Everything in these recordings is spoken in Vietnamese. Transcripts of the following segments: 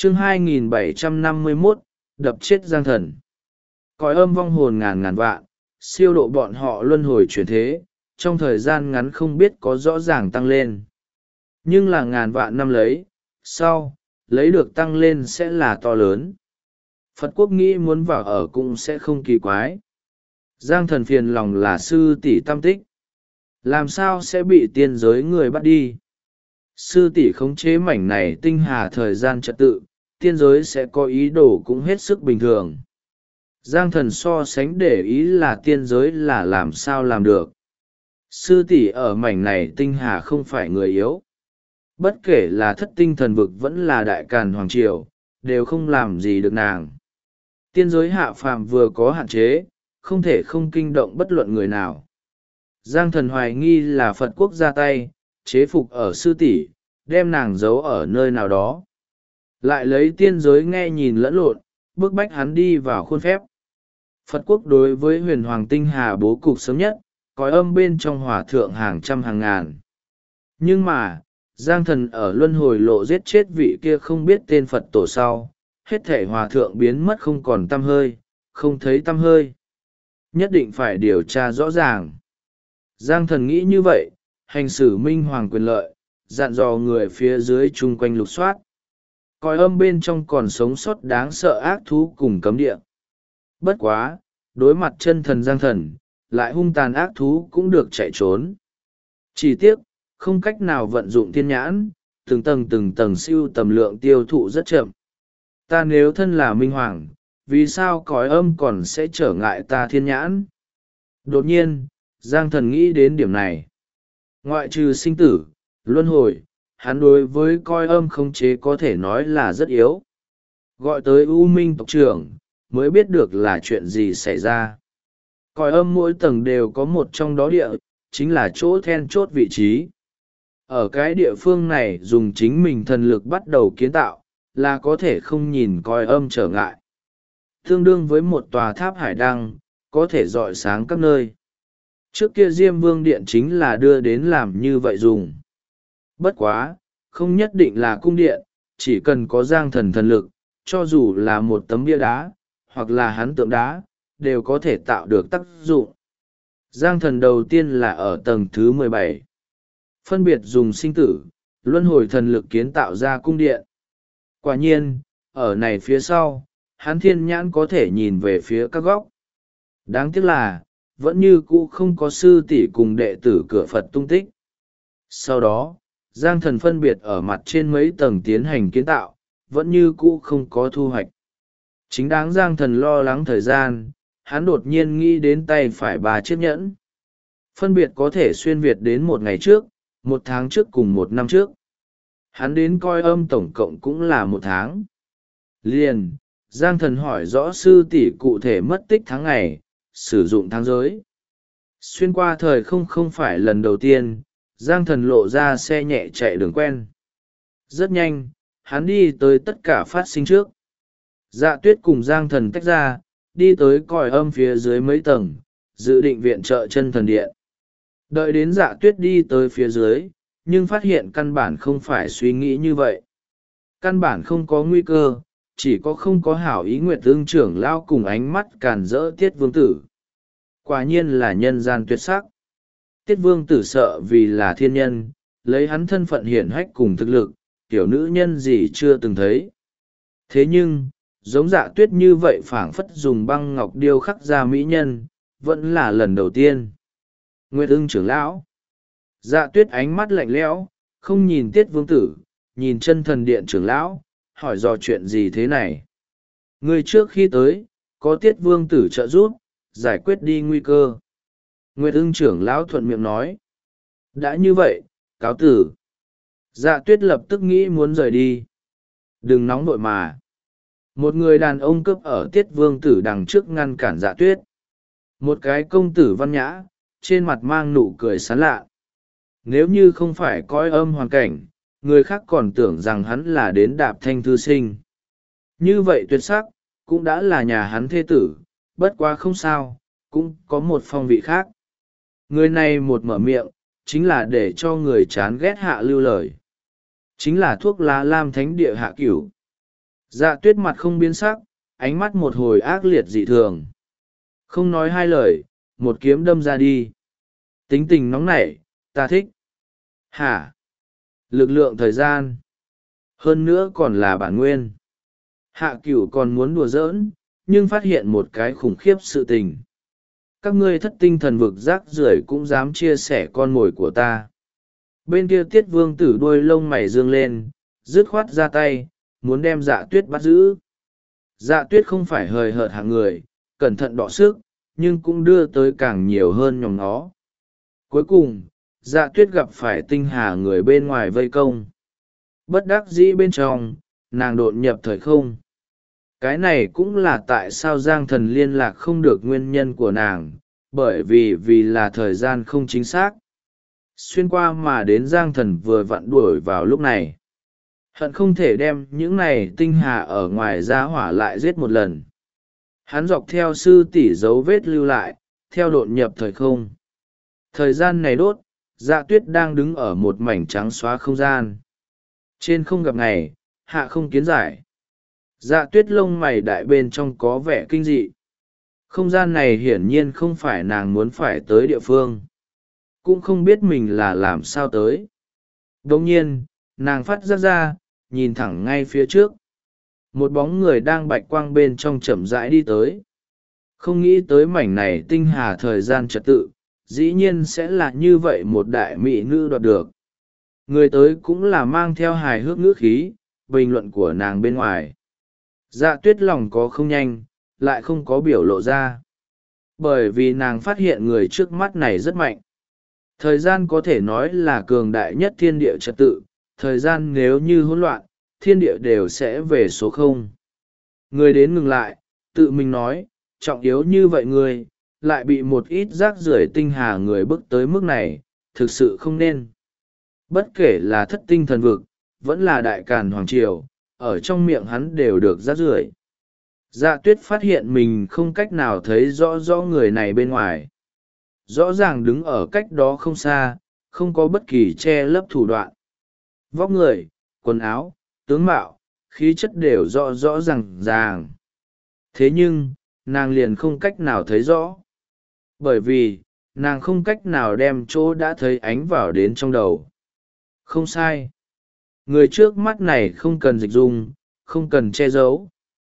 chương 2751, đập chết Giang Thần. Cõi âm vong hồn ngàn ngàn vạn, siêu độ bọn họ luân hồi chuyển thế, trong thời gian ngắn không biết có rõ ràng tăng lên. Nhưng là ngàn vạn năm lấy, sau, lấy được tăng lên sẽ là to lớn. Phật quốc nghĩ muốn vào ở cũng sẽ không kỳ quái. Giang Thần phiền lòng là sư tỷ tam tích. Làm sao sẽ bị tiên giới người bắt đi? Sư tỷ khống chế mảnh này tinh hà thời gian trật tự, tiên giới sẽ có ý đồ cũng hết sức bình thường. Giang Thần so sánh để ý là tiên giới là làm sao làm được. Sư tỷ ở mảnh này tinh hà không phải người yếu. Bất kể là thất tinh thần vực vẫn là đại càn hoàng triều, đều không làm gì được nàng. Tiên giới hạ phàm vừa có hạn chế, không thể không kinh động bất luận người nào. Giang Thần hoài nghi là Phật quốc ra tay, chế phục ở sư tỷ, đem nàng giấu ở nơi nào đó. Lại lấy tiên giới nghe nhìn lẫn lộn, bức bách hắn đi vào khuôn phép. Phật quốc đối với huyền hoàng tinh hà bố cục sớm nhất, cõi âm bên trong hòa thượng hàng trăm hàng ngàn. Nhưng mà, Giang Thần ở luân hồi lộ giết chết vị kia không biết tên Phật tổ sau, hết thể hòa thượng biến mất không còn tăm hơi, không thấy tăm hơi. Nhất định phải điều tra rõ ràng. Giang Thần nghĩ như vậy, hành xử minh hoàng quyền lợi, dặn dò người phía dưới chung quanh lục soát. Cõi âm bên trong còn sống sót đáng sợ ác thú cùng cấm địa. Bất quá, đối mặt chân thần Giang Thần, lại hung tàn ác thú cũng được chạy trốn. Chỉ tiếc, không cách nào vận dụng thiên nhãn, từng tầng siêu tầm lượng tiêu thụ rất chậm. Ta nếu thân là minh hoàng, vì sao cõi âm còn sẽ trở ngại ta thiên nhãn? Đột nhiên, Giang Thần nghĩ đến điểm này. Ngoại trừ sinh tử, luân hồi, hắn đối với cõi âm khống chế có thể nói là rất yếu. Gọi tới U Minh tộc trưởng, mới biết được là chuyện gì xảy ra. Cõi âm mỗi tầng đều có một trong đó địa, chính là chỗ then chốt vị trí. Ở cái địa phương này dùng chính mình thần lực bắt đầu kiến tạo, là có thể không nhìn cõi âm trở ngại. Tương đương với một tòa tháp hải đăng, có thể rọi sáng các nơi. Trước kia Diêm Vương Điện chính là đưa đến làm như vậy dùng. Bất quá, không nhất định là cung điện, chỉ cần có Giang Thần thần lực, cho dù là một tấm bia đá, hoặc là hắn tượng đá, đều có thể tạo được tác dụng. Giang Thần đầu tiên là ở tầng thứ 17. Phân biệt dùng sinh tử, luân hồi thần lực kiến tạo ra cung điện. Quả nhiên, ở này phía sau, hắn thiên nhãn có thể nhìn về phía các góc. Đáng tiếc là, vẫn như cũ không có sư tỷ cùng đệ tử cửa Phật tung tích. Sau đó, Giang Thần phân biệt ở mặt trên mấy tầng tiến hành kiến tạo, vẫn như cũ không có thu hoạch. Chính đáng Giang Thần lo lắng thời gian, hắn đột nhiên nghĩ đến tay phải 3 chiếc nhẫn. Phân biệt có thể xuyên việt đến 1 ngày trước, 1 tháng trước cùng 1 năm trước. Hắn đến coi âm tổng cộng cũng là 1 tháng. Liền, Giang Thần hỏi rõ sư tỷ cụ thể mất tích tháng ngày, sử dụng tháng giới. Xuyên qua thời không phải lần đầu tiên, Giang Thần lộ ra xe nhẹ chạy đường quen. Rất nhanh, hắn đi tới tất cả phát sinh trước. Dạ Tuyết cùng Giang Thần tách ra, đi tới cõi âm phía dưới mấy tầng, dự định viện trợ chân thần điện. Đợi đến Dạ Tuyết đi tới phía dưới, nhưng phát hiện căn bản không phải suy nghĩ như vậy. Căn bản không có nguy cơ, chỉ có không có hảo ý Nguyệt Ưng trưởng lao cùng ánh mắt càn rỡ Tiết Vương Tử. Quả nhiên là nhân gian tuyệt sắc. Tiết Vương Tử sợ vì là thiên nhân, lấy hắn thân phận hiển hách cùng thực lực, tiểu nữ nhân gì chưa từng thấy. Thế nhưng, giống Dạ Tuyết như vậy phảng phất dùng băng ngọc điêu khắc ra mỹ nhân, vẫn là lần đầu tiên. Nguyệt Ưng trưởng lão. Dạ Tuyết ánh mắt lạnh lẽo, không nhìn Tiết Vương Tử, nhìn chân thần điện trưởng lão, hỏi dò chuyện gì thế này. Người trước khi tới, có Tiết Vương Tử trợ giúp, giải quyết đi nguy cơ. Nguyệt Ưng trưởng lão thuận miệng nói. Đã như vậy, cáo tử. Dạ Tuyết lập tức nghĩ muốn rời đi. Đừng nóng vội mà. Một người đàn ông cướp ở Tiết Vương Tử đằng trước ngăn cản Dạ Tuyết. Một cái công tử văn nhã, trên mặt mang nụ cười sán lạ. Nếu như không phải coi âm hoàn cảnh, người khác còn tưởng rằng hắn là đến đạp thanh thư sinh. Như vậy tuyệt sắc, cũng đã là nhà hắn thê tử, bất quá không sao, cũng có một phong vị khác. Người này một mở miệng, chính là để cho người chán ghét hạ lưu lời. Chính là thuốc lá lam thánh địa Hạ Cửu. Dạ tuyết mặt không biến sắc, ánh mắt một hồi ác liệt dị thường. Không nói hai lời, một kiếm đâm ra đi. Tính tình nóng nảy, ta thích. Hả? Lực lượng thời gian. Hơn nữa còn là bản nguyên. Hạ cửu còn muốn đùa giỡn, nhưng phát hiện một cái khủng khiếp sự tình. Các ngươi thất tinh thần vực rác rưởi cũng dám chia sẻ con mồi của ta. Bên kia Tiết Vương Tử đuôi lông mày dương lên, dứt khoát ra tay, muốn đem Dạ tuyết bắt giữ. Dạ tuyết không phải hời hợt hạng người, cẩn thận đọ sức, nhưng cũng đưa tới càng nhiều hơn nhòm nó. Cuối cùng, Dạ tuyết gặp phải tinh hà người bên ngoài vây công. Bất đắc dĩ bên trong, nàng đột nhập thời không. Cái này cũng là tại sao Giang Thần liên lạc không được nguyên nhân của nàng, bởi vì là thời gian không chính xác. Xuyên qua mà đến Giang Thần vừa vặn đuổi vào lúc này. Hận không thể đem những này tinh hà ở ngoài ra hỏa lại giết một lần. Hắn dọc theo sư tỷ dấu vết lưu lại, theo đột nhập thời không. Thời gian này đốt, Dạ tuyết đang đứng ở một mảnh trắng xóa không gian. Trên không gặp ngày, hạ không kiến giải. Dạ tuyết lông mày đại bên trong có vẻ kinh dị. Không gian này hiển nhiên không phải nàng muốn phải tới địa phương. Cũng không biết mình là làm sao tới. Đồng nhiên, nàng phát ra, nhìn thẳng ngay phía trước. Một bóng người đang bạch quang bên trong chậm rãi đi tới. Không nghĩ tới mảnh này tinh hà thời gian trật tự, dĩ nhiên sẽ là như vậy một đại mỹ nữ đoạt được. Người tới cũng là mang theo hài hước ngữ khí, bình luận của nàng bên ngoài. Dạ tuyết lòng có không nhanh, lại không có biểu lộ ra. Bởi vì nàng phát hiện người trước mắt này rất mạnh. Thời gian có thể nói là cường đại nhất thiên địa trật tự, thời gian nếu như hỗn loạn, thiên địa đều sẽ về số 0. Người đến ngừng lại, tự mình nói, trọng yếu như vậy người, lại bị một ít rác rưởi tinh hà người bước tới mức này, thực sự không nên. Bất kể là thất tinh thần vực, vẫn là đại càn hoàng triều, ở trong miệng hắn đều được rác rưởi. Dạ tuyết phát hiện mình không cách nào thấy rõ người này bên ngoài. Rõ ràng đứng ở cách đó không xa, không có bất kỳ che lấp thủ đoạn. Vóc người, quần áo, tướng mạo, khí chất đều rõ ràng. Thế nhưng, nàng liền không cách nào thấy rõ. Bởi vì, nàng không cách nào đem chỗ đã thấy ánh vào đến trong đầu. Không sai. Người trước mắt này không cần dịch dung, không cần che giấu.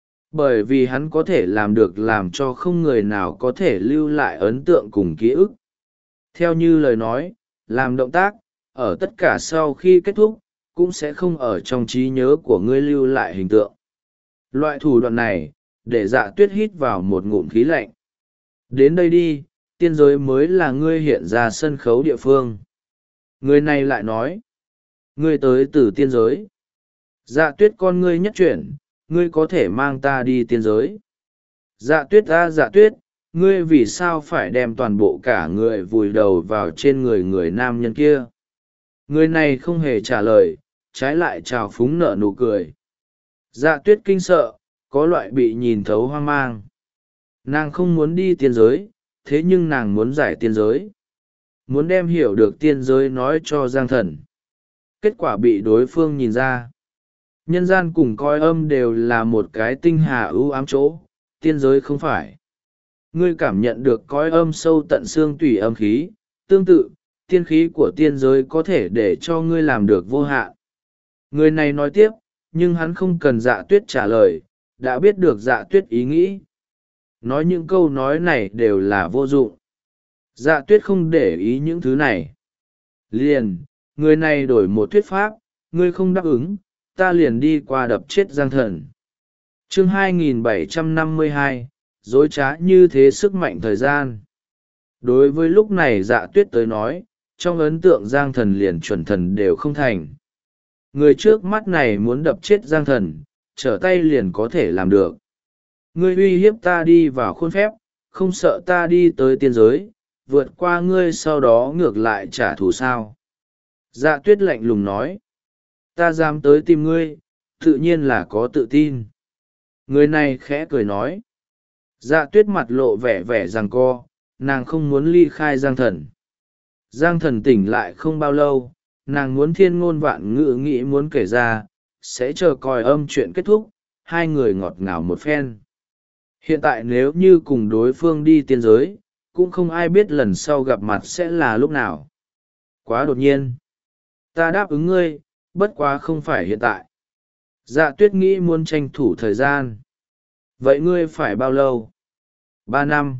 Bởi vì hắn có thể làm được làm cho không người nào có thể lưu lại ấn tượng cùng ký ức. Theo như lời nói, làm động tác, ở tất cả sau khi kết thúc, cũng sẽ không ở trong trí nhớ của ngươi lưu lại hình tượng. Loại thủ đoạn này, để Dạ tuyết hít vào một ngụm khí lạnh. Đến đây đi, tiên giới mới là ngươi hiện ra sân khấu địa phương. Người này lại nói, ngươi tới từ tiên giới. Dạ tuyết con ngươi nhất chuyển, ngươi có thể mang ta đi tiên giới. Dạ tuyết ra dạ tuyết, ngươi vì sao phải đem toàn bộ cả người vùi đầu vào trên người nam nhân kia. Người này không hề trả lời, trái lại trào phúng nở nụ cười. Dạ tuyết kinh sợ, có loại bị nhìn thấu hoang mang. Nàng không muốn đi tiên giới, thế nhưng nàng muốn giải tiên giới. Muốn đem hiểu được tiên giới nói cho Giang Thần. Kết quả bị đối phương nhìn ra. Nhân gian cùng coi âm đều là một cái tinh hà ưu ám chỗ, tiên giới không phải. Ngươi cảm nhận được coi âm sâu tận xương tủy âm khí, tương tự, tiên khí của tiên giới có thể để cho ngươi làm được vô hạn. Người này nói tiếp, nhưng hắn không cần Dạ tuyết trả lời, đã biết được Dạ tuyết ý nghĩ. Nói những câu nói này đều là vô dụng. Dạ tuyết không để ý những thứ này. Liền, người này đổi một thuyết pháp, ngươi không đáp ứng, ta liền đi qua đập chết Giang Thần. Chương 2752, dối trá như thế sức mạnh thời gian. Đối với lúc này Dạ tuyết tới nói, trong ấn tượng Giang Thần liền chuẩn thần đều không thành. Người trước mắt này muốn đập chết Giang Thần, trở tay liền có thể làm được. Ngươi uy hiếp ta đi vào khuôn phép, không sợ ta đi tới tiên giới, vượt qua ngươi sau đó ngược lại trả thù sao. Dạ tuyết lạnh lùng nói. Ta dám tới tìm ngươi, tự nhiên là có tự tin. Người này khẽ cười nói. Dạ tuyết mặt lộ vẻ giằng co, nàng không muốn ly khai Giang Thần. Giang Thần tỉnh lại không bao lâu, nàng muốn thiên ngôn vạn ngữ nghĩ muốn kể ra, sẽ chờ coi âm chuyện kết thúc, hai người ngọt ngào một phen. Hiện tại nếu như cùng đối phương đi tiên giới, cũng không ai biết lần sau gặp mặt sẽ là lúc nào. Quá đột nhiên. Ta đáp ứng ngươi, bất quá không phải hiện tại. Dạ tuyết nghĩ muốn tranh thủ thời gian. Vậy ngươi phải bao lâu? 3 năm.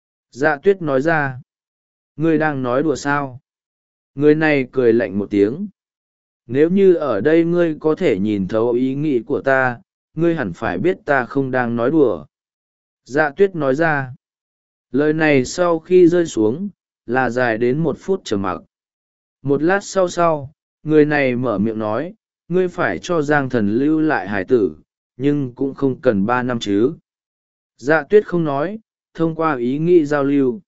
Dạ tuyết nói ra. Ngươi đang nói đùa sao? Người này cười lạnh một tiếng. Nếu như ở đây ngươi có thể nhìn thấu ý nghĩ của ta, ngươi hẳn phải biết ta không đang nói đùa. Dạ tuyết nói ra. Lời này sau khi rơi xuống, là dài đến 1 phút trầm mặc. Một lát sau, người này mở miệng nói, ngươi phải cho Giang Thần lưu lại hải tử, nhưng cũng không cần 3 năm chứ. Dạ tuyết không nói, thông qua ý nghĩ giao lưu.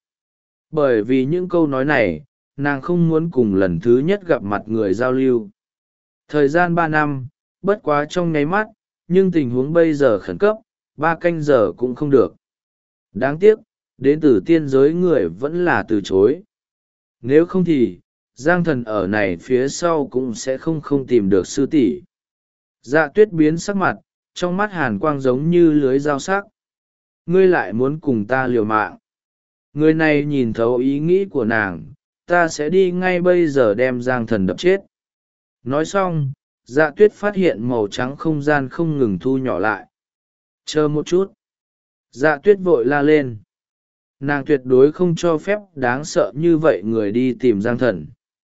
Bởi vì những câu nói này, nàng không muốn cùng lần thứ nhất gặp mặt người giao lưu. Thời gian 3 năm, bất quá trong nháy mắt, nhưng tình huống bây giờ khẩn cấp, 3 canh giờ cũng không được. Đáng tiếc, đến từ tiên giới người vẫn là từ chối. Nếu không thì, Giang Thần ở này phía sau cũng sẽ không tìm được sư tỷ. Dạ tuyết biến sắc mặt, trong mắt hàn quang giống như lưới dao sắc. Ngươi lại muốn cùng ta liều mạng. Người này nhìn thấu ý nghĩ của nàng, ta sẽ đi ngay bây giờ đem Giang Thần đập chết. Nói xong, dạ tuyết phát hiện màu trắng không gian không ngừng thu nhỏ lại. Chờ một chút. Dạ tuyết vội la lên. Nàng tuyệt đối không cho phép đáng sợ như vậy người đi tìm Giang Thần.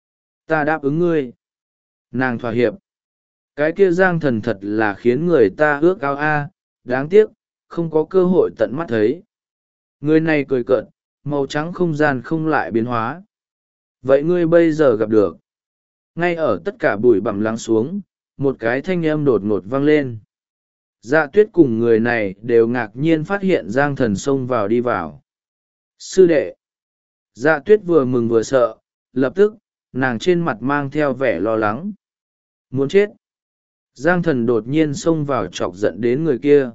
Ta đáp ứng ngươi. Nàng thỏa hiệp. Cái kia Giang Thần thật là khiến người ta ước ao đáng tiếc, không có cơ hội tận mắt thấy. Người này cười cợt, màu trắng không gian không lại biến hóa. Vậy ngươi bây giờ gặp được. Ngay ở tất cả bụi bặm lắng xuống, một cái thanh âm đột ngột vang lên. Dạ tuyết cùng người này đều ngạc nhiên phát hiện Giang Thần xông vào đi vào. Sư đệ. Dạ tuyết vừa mừng vừa sợ, lập tức, nàng trên mặt mang theo vẻ lo lắng. Muốn chết. Giang Thần đột nhiên xông vào chọc giận đến người kia.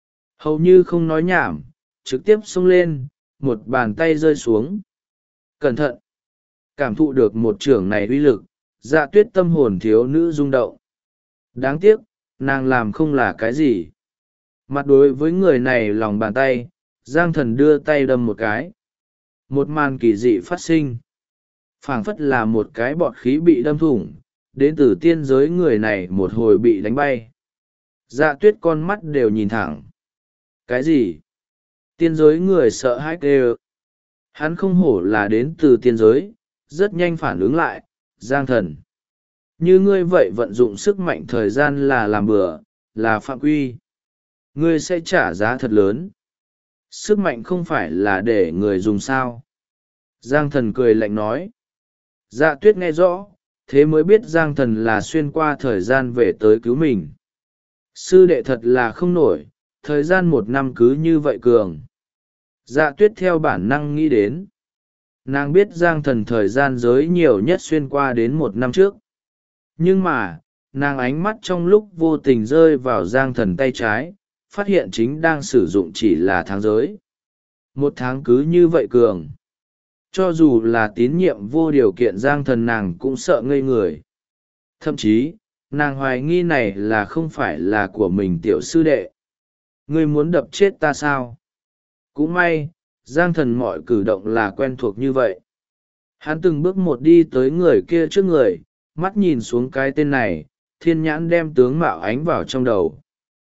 Hầu như không nói nhảm, trực tiếp xông lên, một bàn tay rơi xuống. Cẩn thận. Cảm thụ được một chưởng này uy lực, dạ tuyết tâm hồn thiếu nữ rung động. Đáng tiếc, nàng làm không là cái gì. Mặt đối với người này lòng bàn tay, Giang Thần đưa tay đâm một cái. Một màn kỳ dị phát sinh. Phảng phất là một cái bọt khí bị đâm thủng, đến từ tiên giới người này một hồi bị đánh bay. Dạ tuyết con mắt đều nhìn thẳng. Cái gì? Tiên giới người sợ hãi kêu. Hắn không hổ là đến từ tiên giới, rất nhanh phản ứng lại. Giang Thần. Như ngươi vậy vận dụng sức mạnh thời gian là làm bừa, là phạm quy. Ngươi sẽ trả giá thật lớn. Sức mạnh không phải là để người dùng sao. Giang Thần cười lạnh nói. Dạ tuyết nghe rõ, thế mới biết Giang Thần là xuyên qua thời gian về tới cứu mình. Sư đệ thật là không nổi, thời gian 1 năm cứ như vậy cường. Dạ tuyết theo bản năng nghĩ đến. Nàng biết Giang Thần thời gian giới nhiều nhất xuyên qua đến 1 năm trước. Nhưng mà, nàng ánh mắt trong lúc vô tình rơi vào Giang Thần tay trái, phát hiện chính đang sử dụng chỉ là tháng giới. 1 tháng cứ như vậy cường. Cho dù là tín nhiệm vô điều kiện Giang Thần nàng cũng sợ ngây người. Thậm chí, nàng hoài nghi này là không phải là của mình tiểu sư đệ. Ngươi muốn đập chết ta sao? Cũng may, Giang Thần mọi cử động là quen thuộc như vậy. Hắn từng bước một đi tới người kia trước người, mắt nhìn xuống cái tên này, thiên nhãn đem tướng mạo ánh vào trong đầu.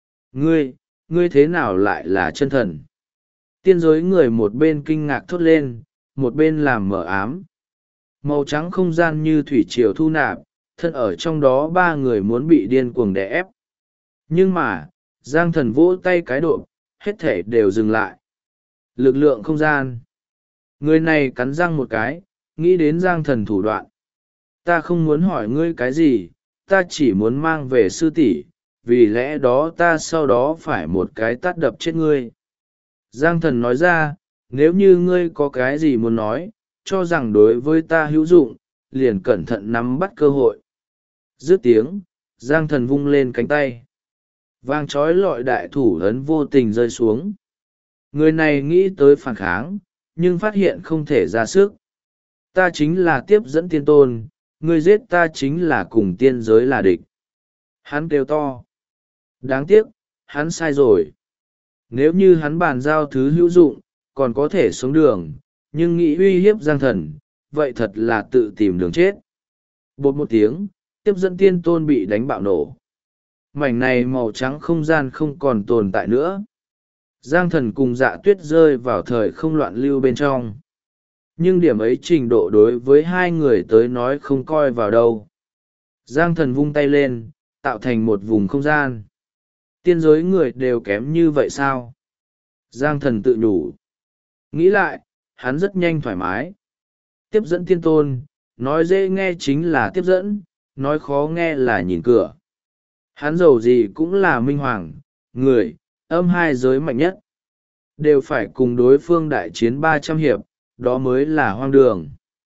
Ngươi thế nào lại là chân thần? Tiên giới người một bên kinh ngạc thốt lên, một bên làm mờ ám. Màu trắng không gian như thủy triều thu nạp, thân ở trong đó 3 người muốn bị điên cuồng đè ép. Nhưng mà, Giang Thần vỗ tay cái độ, hết thể đều dừng lại. Lực lượng không gian. Người này cắn răng một cái, nghĩ đến Giang Thần thủ đoạn. Ta không muốn hỏi ngươi cái gì, ta chỉ muốn mang về sư tỷ, vì lẽ đó ta sau đó phải một cái tát đập chết ngươi. Giang Thần nói ra, nếu như ngươi có cái gì muốn nói, cho rằng đối với ta hữu dụng, liền cẩn thận nắm bắt cơ hội. Dứt tiếng, Giang Thần vung lên cánh tay. Vang trói lọi đại thủ ấn vô tình rơi xuống. Người này nghĩ tới phản kháng, nhưng phát hiện không thể ra sức. Ta chính là tiếp dẫn tiên tôn, ngươi giết ta chính là cùng tiên giới là địch. Hắn kêu to. Đáng tiếc, hắn sai rồi. Nếu như hắn bàn giao thứ hữu dụng, còn có thể xuống đường, nhưng nghĩ uy hiếp Giang Thần, vậy thật là tự tìm đường chết. Bột một tiếng, tiếp dẫn tiên tôn bị đánh bạo nổ. Mảnh này màu trắng không gian không còn tồn tại nữa. Giang Thần cùng Dạ Tuyết rơi vào thời không loạn lưu bên trong. Nhưng điểm ấy trình độ đối với hai người tới nói không coi vào đâu. Giang Thần vung tay lên, tạo thành một vùng không gian. Tiên giới người đều kém như vậy sao? Giang Thần tự nhủ. Nghĩ lại, hắn rất nhanh thoải mái. Tiếp dẫn tiên tôn, nói dễ nghe chính là tiếp dẫn, nói khó nghe là nhìn cửa. Hắn dầu gì cũng là minh hoàng, người, âm hai giới mạnh nhất. Đều phải cùng đối phương đại chiến 300 hiệp, đó mới là hoang đường.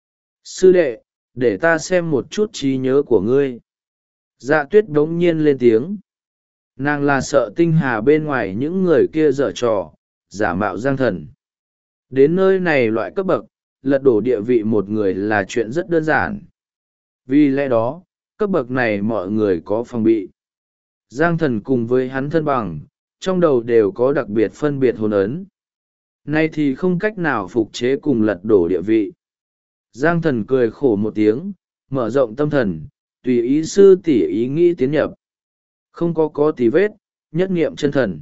Sư đệ, để ta xem một chút trí nhớ của ngươi. Dạ Tuyết bỗng nhiên lên tiếng. Nàng là sợ tinh hà bên ngoài những người kia dở trò, giả mạo Giang Thần. Đến nơi này loại cấp bậc, lật đổ địa vị một người là chuyện rất đơn giản. Vì lẽ đó, cấp bậc này mọi người có phòng bị. Giang Thần cùng với hắn thân bằng, trong đầu đều có đặc biệt phân biệt hồn ấn. Nay thì không cách nào phục chế cùng lật đổ địa vị. Giang Thần cười khổ một tiếng, mở rộng tâm thần, tùy ý sư tỷ ý nghĩ tiến nhập. Không có tì vết, nhất nghiệm chân thần.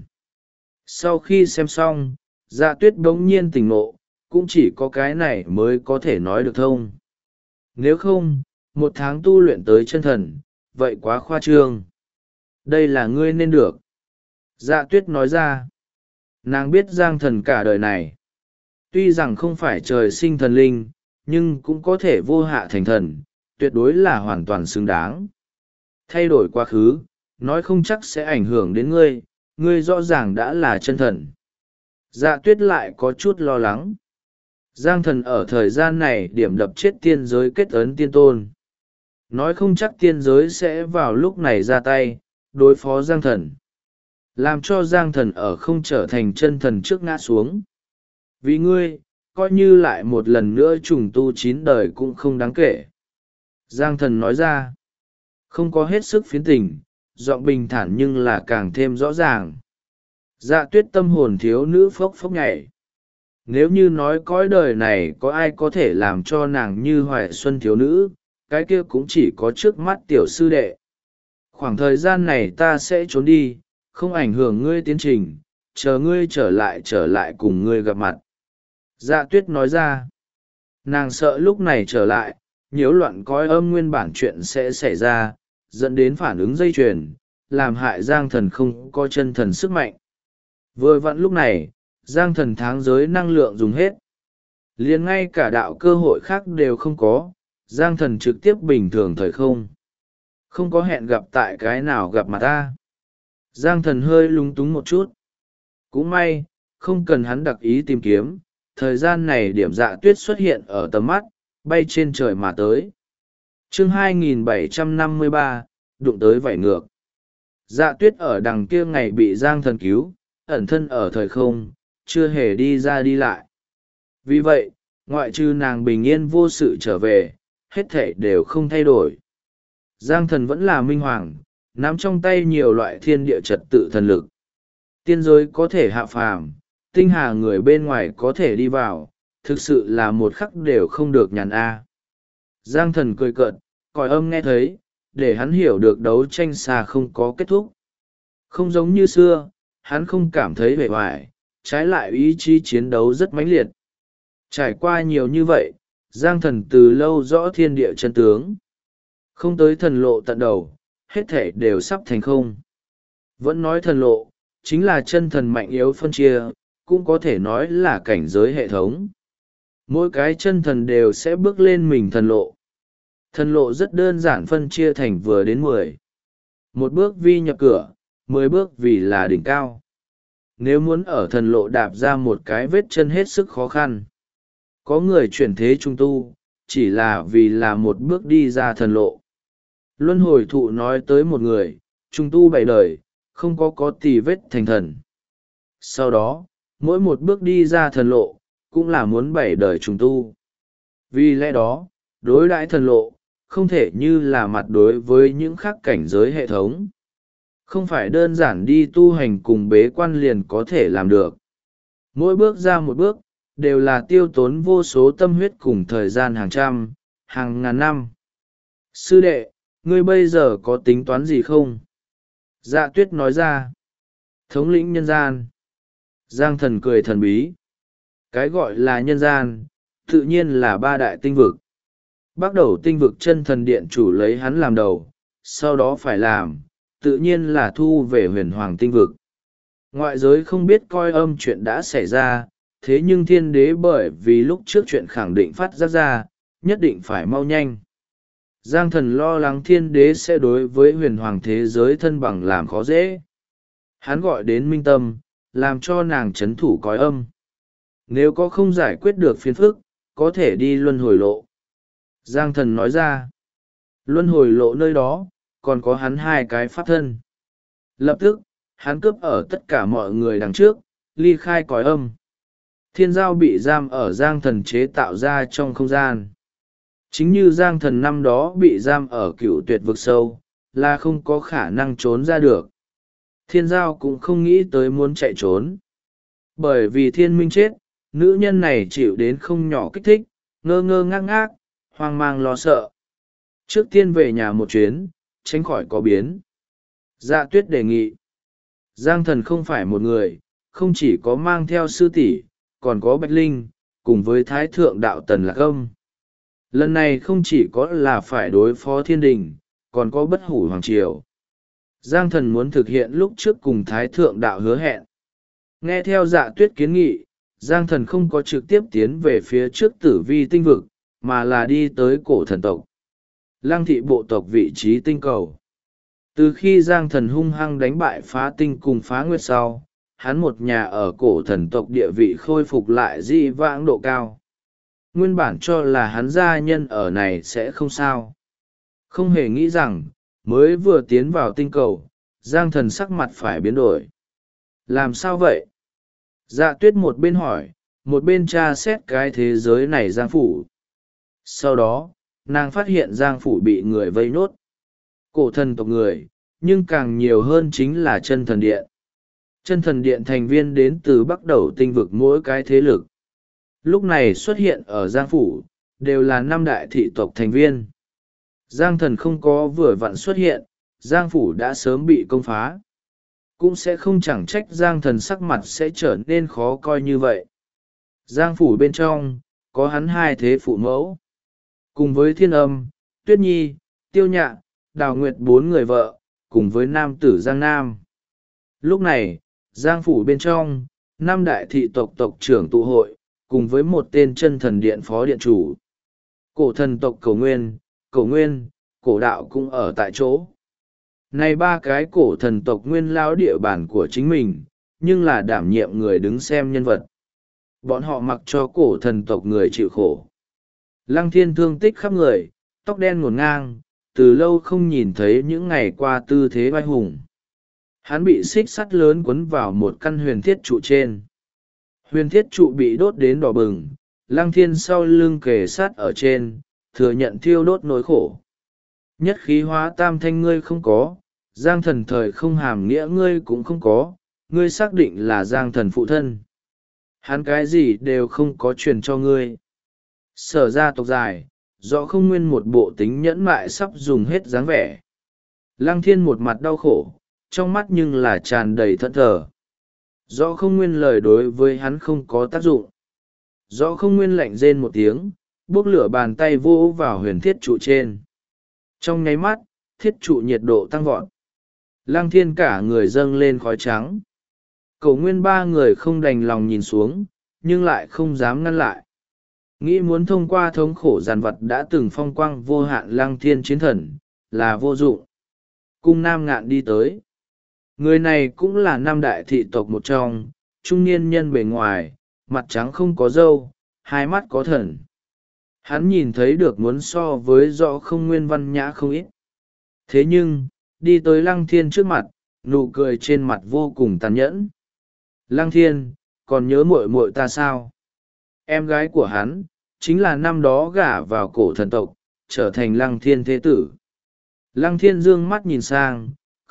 Sau khi xem xong, Dạ Tuyết bỗng nhiên tỉnh ngộ, cũng chỉ có cái này mới có thể nói được thông. Nếu không, 1 tháng tu luyện tới chân thần, vậy quá khoa trương. Đây là ngươi nên được. Dạ Tuyết nói ra. Nàng biết Giang Thần cả đời này. Tuy rằng không phải trời sinh thần linh, nhưng cũng có thể vô hạ thành thần, tuyệt đối là hoàn toàn xứng đáng. Thay đổi quá khứ, nói không chắc sẽ ảnh hưởng đến ngươi, ngươi rõ ràng đã là chân thần. Dạ Tuyết lại có chút lo lắng. Giang Thần ở thời gian này điểm đập chết tiên giới kết ấn tiên tôn. Nói không chắc tiên giới sẽ vào lúc này ra tay, đối phó Giang Thần. Làm cho Giang Thần ở không trở thành chân thần trước ngã xuống. Vì ngươi, coi như lại một lần nữa trùng tu 9 đời cũng không đáng kể. Giang Thần nói ra. Không có hết sức phiến tình, giọng bình thản nhưng là càng thêm rõ ràng. Dạ Tuyết tâm hồn thiếu nữ phốc phốc nhảy. Nếu như nói cõi đời này có ai có thể làm cho nàng như hoài xuân thiếu nữ, cái kia cũng chỉ có trước mắt tiểu sư đệ. Khoảng thời gian này ta sẽ trốn đi, không ảnh hưởng ngươi tiến trình, chờ ngươi trở lại cùng ngươi gặp mặt. Dạ Tuyết nói ra. Nàng sợ lúc này trở lại, nhiễu loạn cõi âm nguyên bản chuyện sẽ xảy ra, dẫn đến phản ứng dây chuyền, làm hại Giang Thần không có chân thần sức mạnh. Vừa vặn lúc này, Giang Thần tháng giới năng lượng dùng hết. Liền ngay cả đạo cơ hội khác đều không có, Giang Thần trực tiếp bình thường thời không. Không có hẹn gặp tại cái nào gặp mặt ta. Giang Thần hơi lúng túng một chút. Cũng may, không cần hắn đặc ý tìm kiếm, thời gian này điểm Dạ Tuyết xuất hiện ở tầm mắt, bay trên trời mà tới. Chương 2753, đụng tới vảy ngược. Dạ Tuyết ở đằng kia ngày bị Giang Thần cứu, ẩn thân ở thời không, chưa hề đi ra đi lại. Vì vậy, ngoại trừ nàng bình yên vô sự trở về, hết thảy đều không thay đổi. Giang Thần vẫn là minh hoàng, nắm trong tay nhiều loại thiên địa trật tự thần lực. Tiên giới có thể hạ phàm, tinh hà người bên ngoài có thể đi vào, thực sự là một khắc đều không được nhàn a. Giang Thần cười cợt, còi âm nghe thấy, để hắn hiểu được đấu tranh xa không có kết thúc. Không giống như xưa, hắn không cảm thấy vẻ vải, trái lại ý chí chiến đấu rất mãnh liệt. Trải qua nhiều như vậy, Giang Thần từ lâu rõ thiên địa chân tướng. Không tới thần lộ tận đầu, hết thể đều sắp thành không. Vẫn nói thần lộ, chính là chân thần mạnh yếu phân chia, cũng có thể nói là cảnh giới hệ thống. Mỗi cái chân thần đều sẽ bước lên mình thần lộ. Thần lộ rất đơn giản phân chia thành vừa đến 10. Một bước vi nhập cửa, 10 bước vì là đỉnh cao. Nếu muốn ở thần lộ đạp ra một cái vết chân hết sức khó khăn. Có người chuyển thế trung tu, chỉ là vì là một bước đi ra thần lộ. Luân hồi thụ nói tới một người, trung tu 7 đời, không có tì vết thành thần. Sau đó, mỗi một bước đi ra thần lộ, cũng là muốn 7 đời trung tu. Vì lẽ đó, đối đãi thần lộ, không thể như là mặt đối với những khác cảnh giới hệ thống. Không phải đơn giản đi tu hành cùng bế quan liền có thể làm được. Mỗi bước ra một bước, đều là tiêu tốn vô số tâm huyết cùng thời gian hàng trăm, hàng ngàn năm. Sư đệ, ngươi bây giờ có tính toán gì không? Dạ tuyết nói ra. Thống lĩnh nhân gian. Giang thần cười thần bí. Cái gọi là nhân gian, tự nhiên là ba đại tinh vực. Bắt đầu tinh vực chân thần điện chủ lấy hắn làm đầu, sau đó phải làm, tự nhiên là thu về huyền hoàng tinh vực. Ngoại giới không biết coi âm chuyện đã xảy ra, thế nhưng thiên đế bởi vì lúc trước chuyện khẳng định phát giác ra, nhất định phải mau nhanh. Giang thần lo lắng thiên đế sẽ đối với huyền hoàng thế giới thân bằng làm khó dễ. Hắn gọi đến minh tâm, làm cho nàng chấn thủ cõi âm. Nếu có không giải quyết được phiền phức, có thể đi luân hồi lộ. Giang thần nói ra, luân hồi lộ nơi đó, còn có hắn hai cái pháp thân. Lập tức, hắn cướp ở tất cả mọi người đằng trước, ly khai cõi âm. Thiên giao bị giam ở Giang thần chế tạo ra trong không gian. Chính như Giang thần năm đó bị giam ở Cửu Tuyệt vực sâu, là không có khả năng trốn ra được. Thiên giao cũng không nghĩ tới muốn chạy trốn. Bởi vì thiên minh chết, nữ nhân này chịu đến không nhỏ kích thích, ngơ ngơ ngác ngác, hoang mang lo sợ. Trước tiên về nhà một chuyến, tránh khỏi có biến. Dạ tuyết đề nghị. Giang thần không phải một người, không chỉ có mang theo sư tỷ, còn có Bạch Linh, cùng với Thái Thượng Đạo Tần Lạc Âm. Lần này không chỉ có là phải đối phó thiên đình, còn có bất hủ hoàng triều. Giang thần muốn thực hiện lúc trước cùng Thái Thượng Đạo hứa hẹn. Nghe theo Dạ tuyết kiến nghị, Giang thần không có trực tiếp tiến về phía trước tử vi tinh vực, mà là đi tới cổ thần tộc. Lăng thị bộ tộc vị trí tinh cầu. Từ khi Giang thần hung hăng đánh bại phá tinh cùng phá nguyệt sau, hắn một nhà ở cổ thần tộc địa vị khôi phục lại dị vãng độ cao. Nguyên bản cho là hắn gia nhân ở này sẽ không sao. Không hề nghĩ rằng, mới vừa tiến vào tinh cầu, Giang thần sắc mặt phải biến đổi. Làm sao vậy? Dạ tuyết một bên hỏi, một bên tra xét cái thế giới này Giang phủ. Sau đó, nàng phát hiện Giang phủ bị người vây nốt. Cổ thần tộc người, nhưng càng nhiều hơn chính là chân thần điện. Chân thần điện thành viên đến từ bắt đầu tinh vực mỗi cái thế lực. Lúc này xuất hiện ở Giang phủ, đều là năm đại thị tộc thành viên. Giang thần không có vừa vặn xuất hiện, Giang phủ đã sớm bị công phá. Cũng sẽ không chẳng trách Giang thần sắc mặt sẽ trở nên khó coi như vậy. Giang phủ bên trong, có hắn hai thế phụ mẫu. Cùng với Thiên Âm, Tuyết Nhi, Tiêu Nhạ, Đào Nguyệt bốn người vợ, cùng với nam tử Giang Nam. Lúc này, Giang phủ bên trong, năm đại thị tộc tộc trưởng tụ hội, cùng với một tên chân thần điện phó điện chủ. Cổ thần tộc Cổ Nguyên, Cổ Đạo cũng ở tại chỗ. Này ba cái cổ thần tộc nguyên lao địa bản của chính mình, nhưng là đảm nhiệm người đứng xem nhân vật. Bọn họ mặc cho cổ thần tộc người chịu khổ. Lăng Thiên thương tích khắp người, tóc đen ngổn ngang, từ lâu không nhìn thấy những ngày qua tư thế vai hùng. Hắn bị xích sắt lớn quấn vào một căn huyền thiết trụ trên. Huyền thiết trụ bị đốt đến đỏ bừng, Lăng Thiên sau lưng kề sát ở trên, thừa nhận thiêu đốt nỗi khổ. Nhất khí hóa tam thanh ngươi không có, Giang thần thời không hàm nghĩa ngươi cũng không có, ngươi xác định là Giang thần phụ thân. Hắn cái gì đều không có truyền cho ngươi. Sở ra tộc dài, rõ không nguyên một bộ tính nhẫn mại sắp dùng hết dáng vẻ. Lăng Thiên một mặt đau khổ, trong mắt nhưng là tràn đầy thẫn thờ. Rõ không nguyên lời đối với hắn không có tác dụng. Rõ không nguyên lạnh rên một tiếng, bốc lửa bàn tay vô vào huyền thiết trụ trên. Trong nháy mắt, thiết trụ nhiệt độ tăng vọt. Lăng Thiên cả người dâng lên khói trắng. Cổ Nguyên ba người không đành lòng nhìn xuống, nhưng lại không dám ngăn lại. Nghĩ muốn thông qua thống khổ giàn vật đã từng phong quang vô hạn Lăng Thiên chiến thần, là vô dụng. Cung Nam Ngạn đi tới. Người này cũng là năm đại thị tộc một trong, trung niên nhân bề ngoài, mặt trắng không có râu, hai mắt có thần. Hắn nhìn thấy được muốn so với rõ không nguyên văn nhã không ít. Thế nhưng, đi tới Lăng Thiên trước mặt, nụ cười trên mặt vô cùng tàn nhẫn. Lăng Thiên, còn nhớ muội muội ta sao? Em gái của hắn, chính là năm đó gả vào cổ thần tộc, trở thành Lăng Thiên thế tử. Lăng Thiên dương mắt nhìn sang,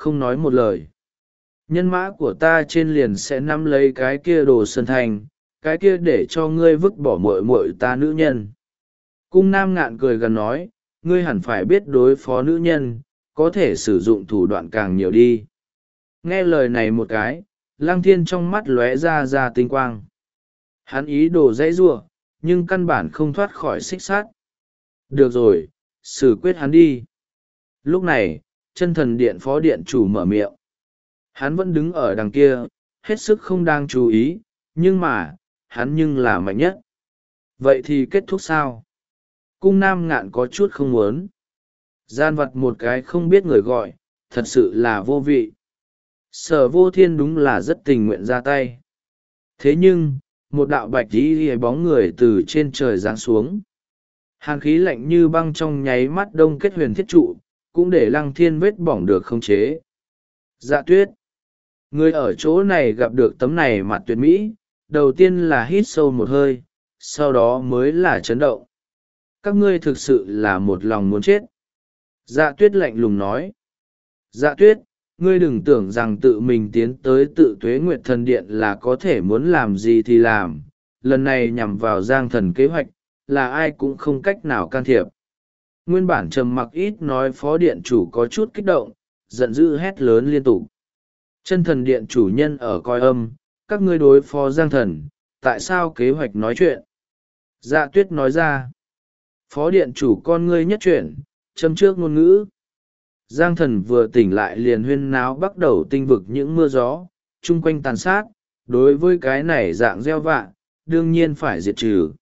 không nói một lời. Nhân mã của ta trên liền sẽ nắm lấy cái kia đồ sơn thành, cái kia để cho ngươi vứt bỏ muội muội ta nữ nhân. Cung Nam Ngạn cười gần nói, ngươi hẳn phải biết đối phó nữ nhân, có thể sử dụng thủ đoạn càng nhiều đi. Nghe lời này một cái, Lăng Thiên trong mắt lóe ra tinh quang. Hắn ý đồ dãy giụa, nhưng căn bản không thoát khỏi xích sát. Được rồi, xử quyết hắn đi. Lúc này, Chân Thần Điện phó điện chủ mở miệng. Hắn vẫn đứng ở đằng kia, hết sức không đang chú ý, nhưng mà, hắn nhưng là mạnh nhất. Vậy thì kết thúc sao? Cung Nam Ngạn có chút không muốn. Gian vặt một cái không biết người gọi, thật sự là vô vị. Sở Vô Thiên đúng là rất tình nguyện ra tay. Thế nhưng, một đạo bạch y bóng người từ trên trời giáng xuống. Hàn khí lạnh như băng trong nháy mắt đông kết huyền thiết trụ, cũng để Lăng Thiên vết bỏng được khống chế. Dạ Tuyết. Người ở chỗ này gặp được tấm này mặt tuyệt mỹ, đầu tiên là hít sâu một hơi, sau đó mới là chấn động. Các ngươi thực sự là một lòng muốn chết. Dạ Tuyết lạnh lùng nói. Dạ Tuyết, ngươi đừng tưởng rằng tự mình tiến tới tự Tuế Nguyệt Thần Điện là có thể muốn làm gì thì làm. Lần này nhằm vào Giang Thần kế hoạch, là ai cũng không cách nào can thiệp. Nguyên bản trầm mặc ít nói phó điện chủ có chút kích động, giận dữ hét lớn liên tục. Chân Thần Điện chủ nhân ở coi âm, các ngươi đối phó Giang Thần, tại sao kế hoạch nói chuyện? Dạ Tuyết nói ra. Phó điện chủ con ngươi nhất chuyển, châm trước ngôn ngữ. Giang Thần vừa tỉnh lại liền huyên náo bắt đầu tinh vực những mưa gió, chung quanh tàn sát, đối với cái này dạng gieo vạ, đương nhiên phải diệt trừ.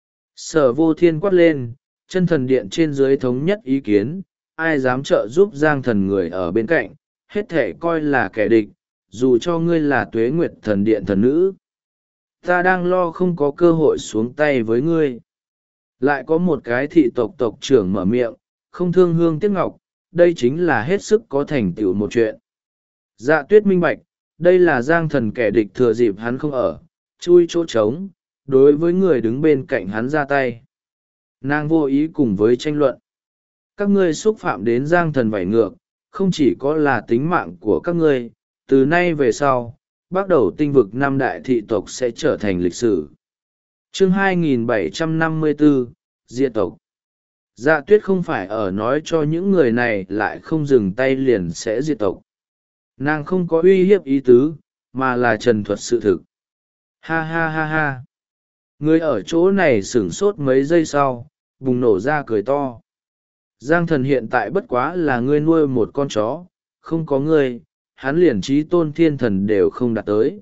Sở Vô Thiên quát lên, Chân Thần Điện trên dưới thống nhất ý kiến, ai dám trợ giúp Giang Thần người ở bên cạnh, hết thể coi là kẻ địch, dù cho ngươi là Tuế Nguyệt Thần Điện thần nữ. Ta đang lo không có cơ hội xuống tay với ngươi. Lại có một cái thị tộc tộc trưởng mở miệng, không thương hương tiếc ngọc, đây chính là hết sức có thành tựu một chuyện. Dạ Tuyết minh bạch, đây là Giang Thần kẻ địch thừa dịp hắn không ở, chui chỗ trống, đối với người đứng bên cạnh hắn ra tay. Nàng vô ý cùng với tranh luận. Các ngươi xúc phạm đến Giang Thần vảy ngược, không chỉ có là tính mạng của các ngươi, từ nay về sau, bắt đầu tinh vực năm đại thị tộc sẽ trở thành lịch sử. Chương 2754, Diệt tộc. Dạ Tuyết không phải ở nói cho những người này lại không dừng tay liền sẽ diệt tộc. Nàng không có uy hiếp ý tứ, mà là trần thuật sự thực. Ha ha ha ha. Người ở chỗ này sửng sốt mấy giây sau, bùng nổ ra cười to. Giang Thần hiện tại bất quá là ngươi nuôi một con chó, không có ngươi, hắn liền trí tôn thiên thần đều không đạt tới.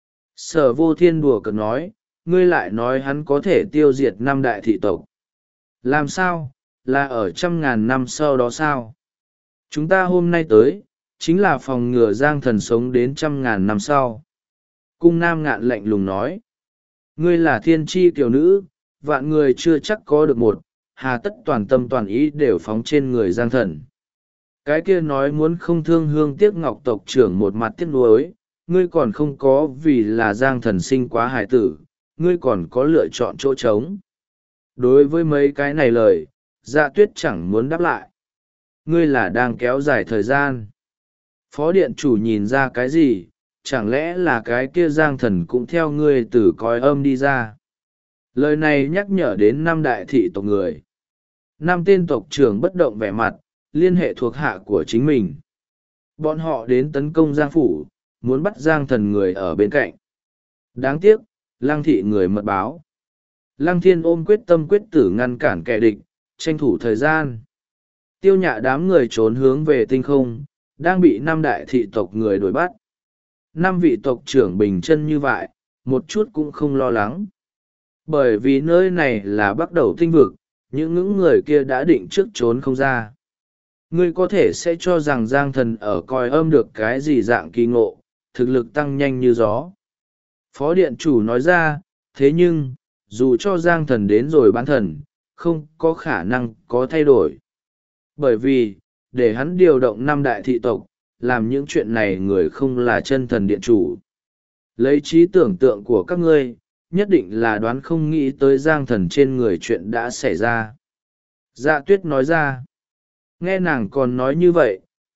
Sở Vô Thiên đùa cợt nói, ngươi lại nói hắn có thể tiêu diệt năm đại thị tộc. Làm sao, là ở 100.000 năm sau đó sao? Chúng ta hôm nay tới, chính là phòng ngừa Giang Thần sống đến 100.000 năm sau. Cung Nam Ngạn lạnh lùng nói, ngươi là thiên tri tiểu nữ, vạn người chưa chắc có được một, hà tất toàn tâm toàn ý đều phóng trên người Giang Thần. Cái kia nói muốn không thương hương tiếc ngọc tộc trưởng một mặt tiếc nuối, ngươi còn không có vì là Giang Thần sinh quá hài tử, ngươi còn có lựa chọn chỗ trống. Đối với mấy cái này lời, Dạ Tuyết chẳng muốn đáp lại. Ngươi là đang kéo dài thời gian. Phó điện chủ nhìn ra cái gì, chẳng lẽ là cái kia Giang Thần cũng theo ngươi từ coi âm đi ra. Lời này nhắc nhở đến năm đại thị tộc người. Năm tên tộc trưởng bất động vẻ mặt, liên hệ thuộc hạ của chính mình. Bọn họ đến tấn công Giang Phủ, muốn bắt Giang Thần người ở bên cạnh. Đáng tiếc, Lăng thị người mật báo. Lăng Thiên ôm quyết tâm quyết tử ngăn cản kẻ địch, tranh thủ thời gian. Tiêu Nhạ đám người trốn hướng về tinh không, đang bị năm đại thị tộc người đuổi bắt. Năm vị tộc trưởng bình chân như vậy, một chút cũng không lo lắng. Bởi vì nơi này là bắt đầu tinh vực, những người kia đã định trước trốn không ra. Ngươi có thể sẽ cho rằng Giang Thần ở coi âm được cái gì dạng kỳ ngộ, thực lực tăng nhanh như gió. Phó điện chủ nói ra, thế nhưng, dù cho Giang Thần đến rồi bán thần, không có khả năng có thay đổi. Bởi vì, để hắn điều động năm đại thị tộc, làm những chuyện này người không là chân thần điện chủ. Lấy trí tưởng tượng của các ngươi, nhất định là đoán không nghĩ tới Giang Thần trên người chuyện đã xảy ra. Dạ Tuyết nói ra, nghe nàng còn nói như vậy,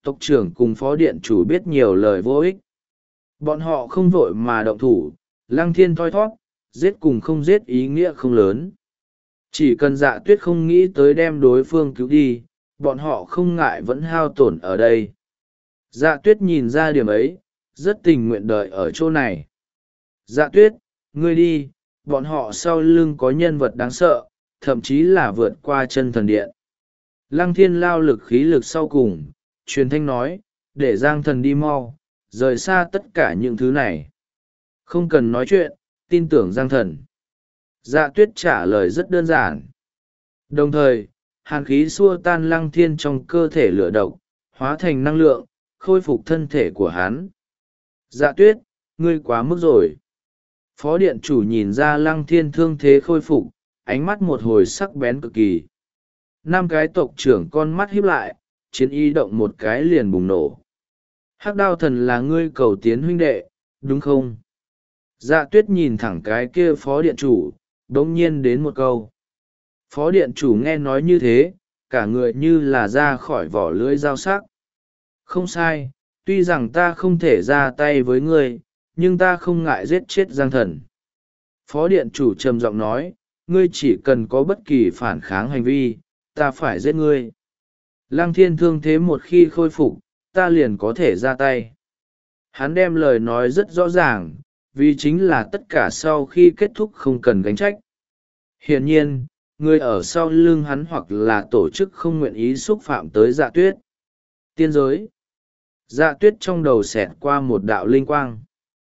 tộc trưởng cùng phó điện chủ biết nhiều lời vô ích. Bọn họ không vội mà động thủ, Lăng Thiên thoi thót, giết cùng không giết ý nghĩa không lớn. Chỉ cần Dạ Tuyết không nghĩ tới đem đối phương cứu đi, bọn họ không ngại vẫn hao tổn ở đây. Dạ Tuyết nhìn ra điểm ấy, rất tình nguyện đợi ở chỗ này. Dạ Tuyết, ngươi đi, bọn họ sau lưng có nhân vật đáng sợ, thậm chí là vượt qua chân thần điện. Lăng Thiên lao lực khí lực sau cùng, truyền thanh nói, để Giang Thần đi mau, rời xa tất cả những thứ này. Không cần nói chuyện, tin tưởng Giang Thần. Dạ Tuyết trả lời rất đơn giản. Đồng thời, hàn khí xua tan Lăng Thiên trong cơ thể lửa độc, hóa thành năng lượng, khôi phục thân thể của hắn. Dạ Tuyết, ngươi quá mức rồi. Phó điện chủ nhìn ra Lăng Thiên thương thế khôi phục, ánh mắt một hồi sắc bén cực kỳ. 5 cái tộc trưởng con mắt híp lại, chiến ý động một cái liền bùng nổ. Hắc Đao Thần là ngươi cầu tiến huynh đệ, đúng không? Dạ Tuyết nhìn thẳng cái kia phó điện chủ, đống nhiên đến một câu. Phó điện chủ nghe nói như thế, cả người như là ra khỏi vỏ lưỡi dao sắc. Không sai, tuy rằng ta không thể ra tay với ngươi, nhưng ta không ngại giết chết Giang Thần. Phó điện chủ trầm giọng nói, ngươi chỉ cần có bất kỳ phản kháng hành vi, ta phải giết ngươi. Lăng Thiên thương thế một khi khôi phục, ta liền có thể ra tay. Hắn đem lời nói rất rõ ràng, vì chính là tất cả sau khi kết thúc không cần gánh trách. Hiển nhiên, người ở sau lưng hắn hoặc là tổ chức không nguyện ý xúc phạm tới Dạ Tuyết. Tiên giới. Dạ Tuyết trong đầu xẹt qua một đạo linh quang.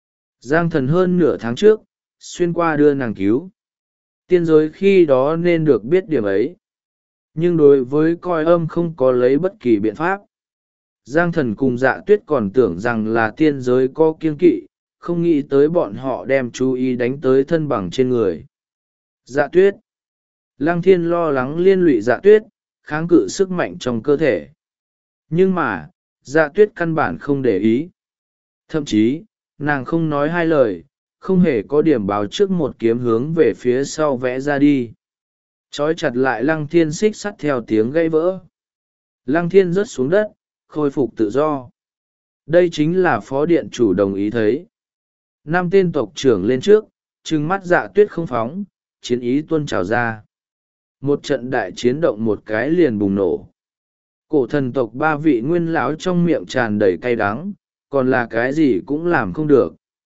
Giang Thần hơn nửa tháng trước, xuyên qua đưa nàng cứu. Tiên giới khi đó nên được biết điểm ấy. Nhưng đối với coi âm không có lấy bất kỳ biện pháp. Giang Thần cùng Dạ Tuyết còn tưởng rằng là tiên giới có kiêng kỵ, không nghĩ tới bọn họ đem chú ý đánh tới thân bằng trên người. Dạ Tuyết. Lăng Thiên lo lắng liên lụy Dạ Tuyết, kháng cự sức mạnh trong cơ thể. Nhưng mà, Dạ Tuyết căn bản không để ý. Thậm chí, nàng không nói hai lời, không hề có điểm báo trước một kiếm hướng về phía sau vẽ ra đi. Trói chặt lại Lăng Thiên xích sắt theo tiếng gãy vỡ. Lăng Thiên rớt xuống đất, khôi phục tự do. Đây chính là phó điện chủ đồng ý thấy. 5 tên tộc trưởng lên trước, trừng mắt Dạ Tuyết không phóng, chiến ý tuôn trào ra. Một trận đại chiến động một cái liền bùng nổ. Cổ thần tộc 3 vị nguyên lão trong miệng tràn đầy cay đắng, còn là cái gì cũng làm không được.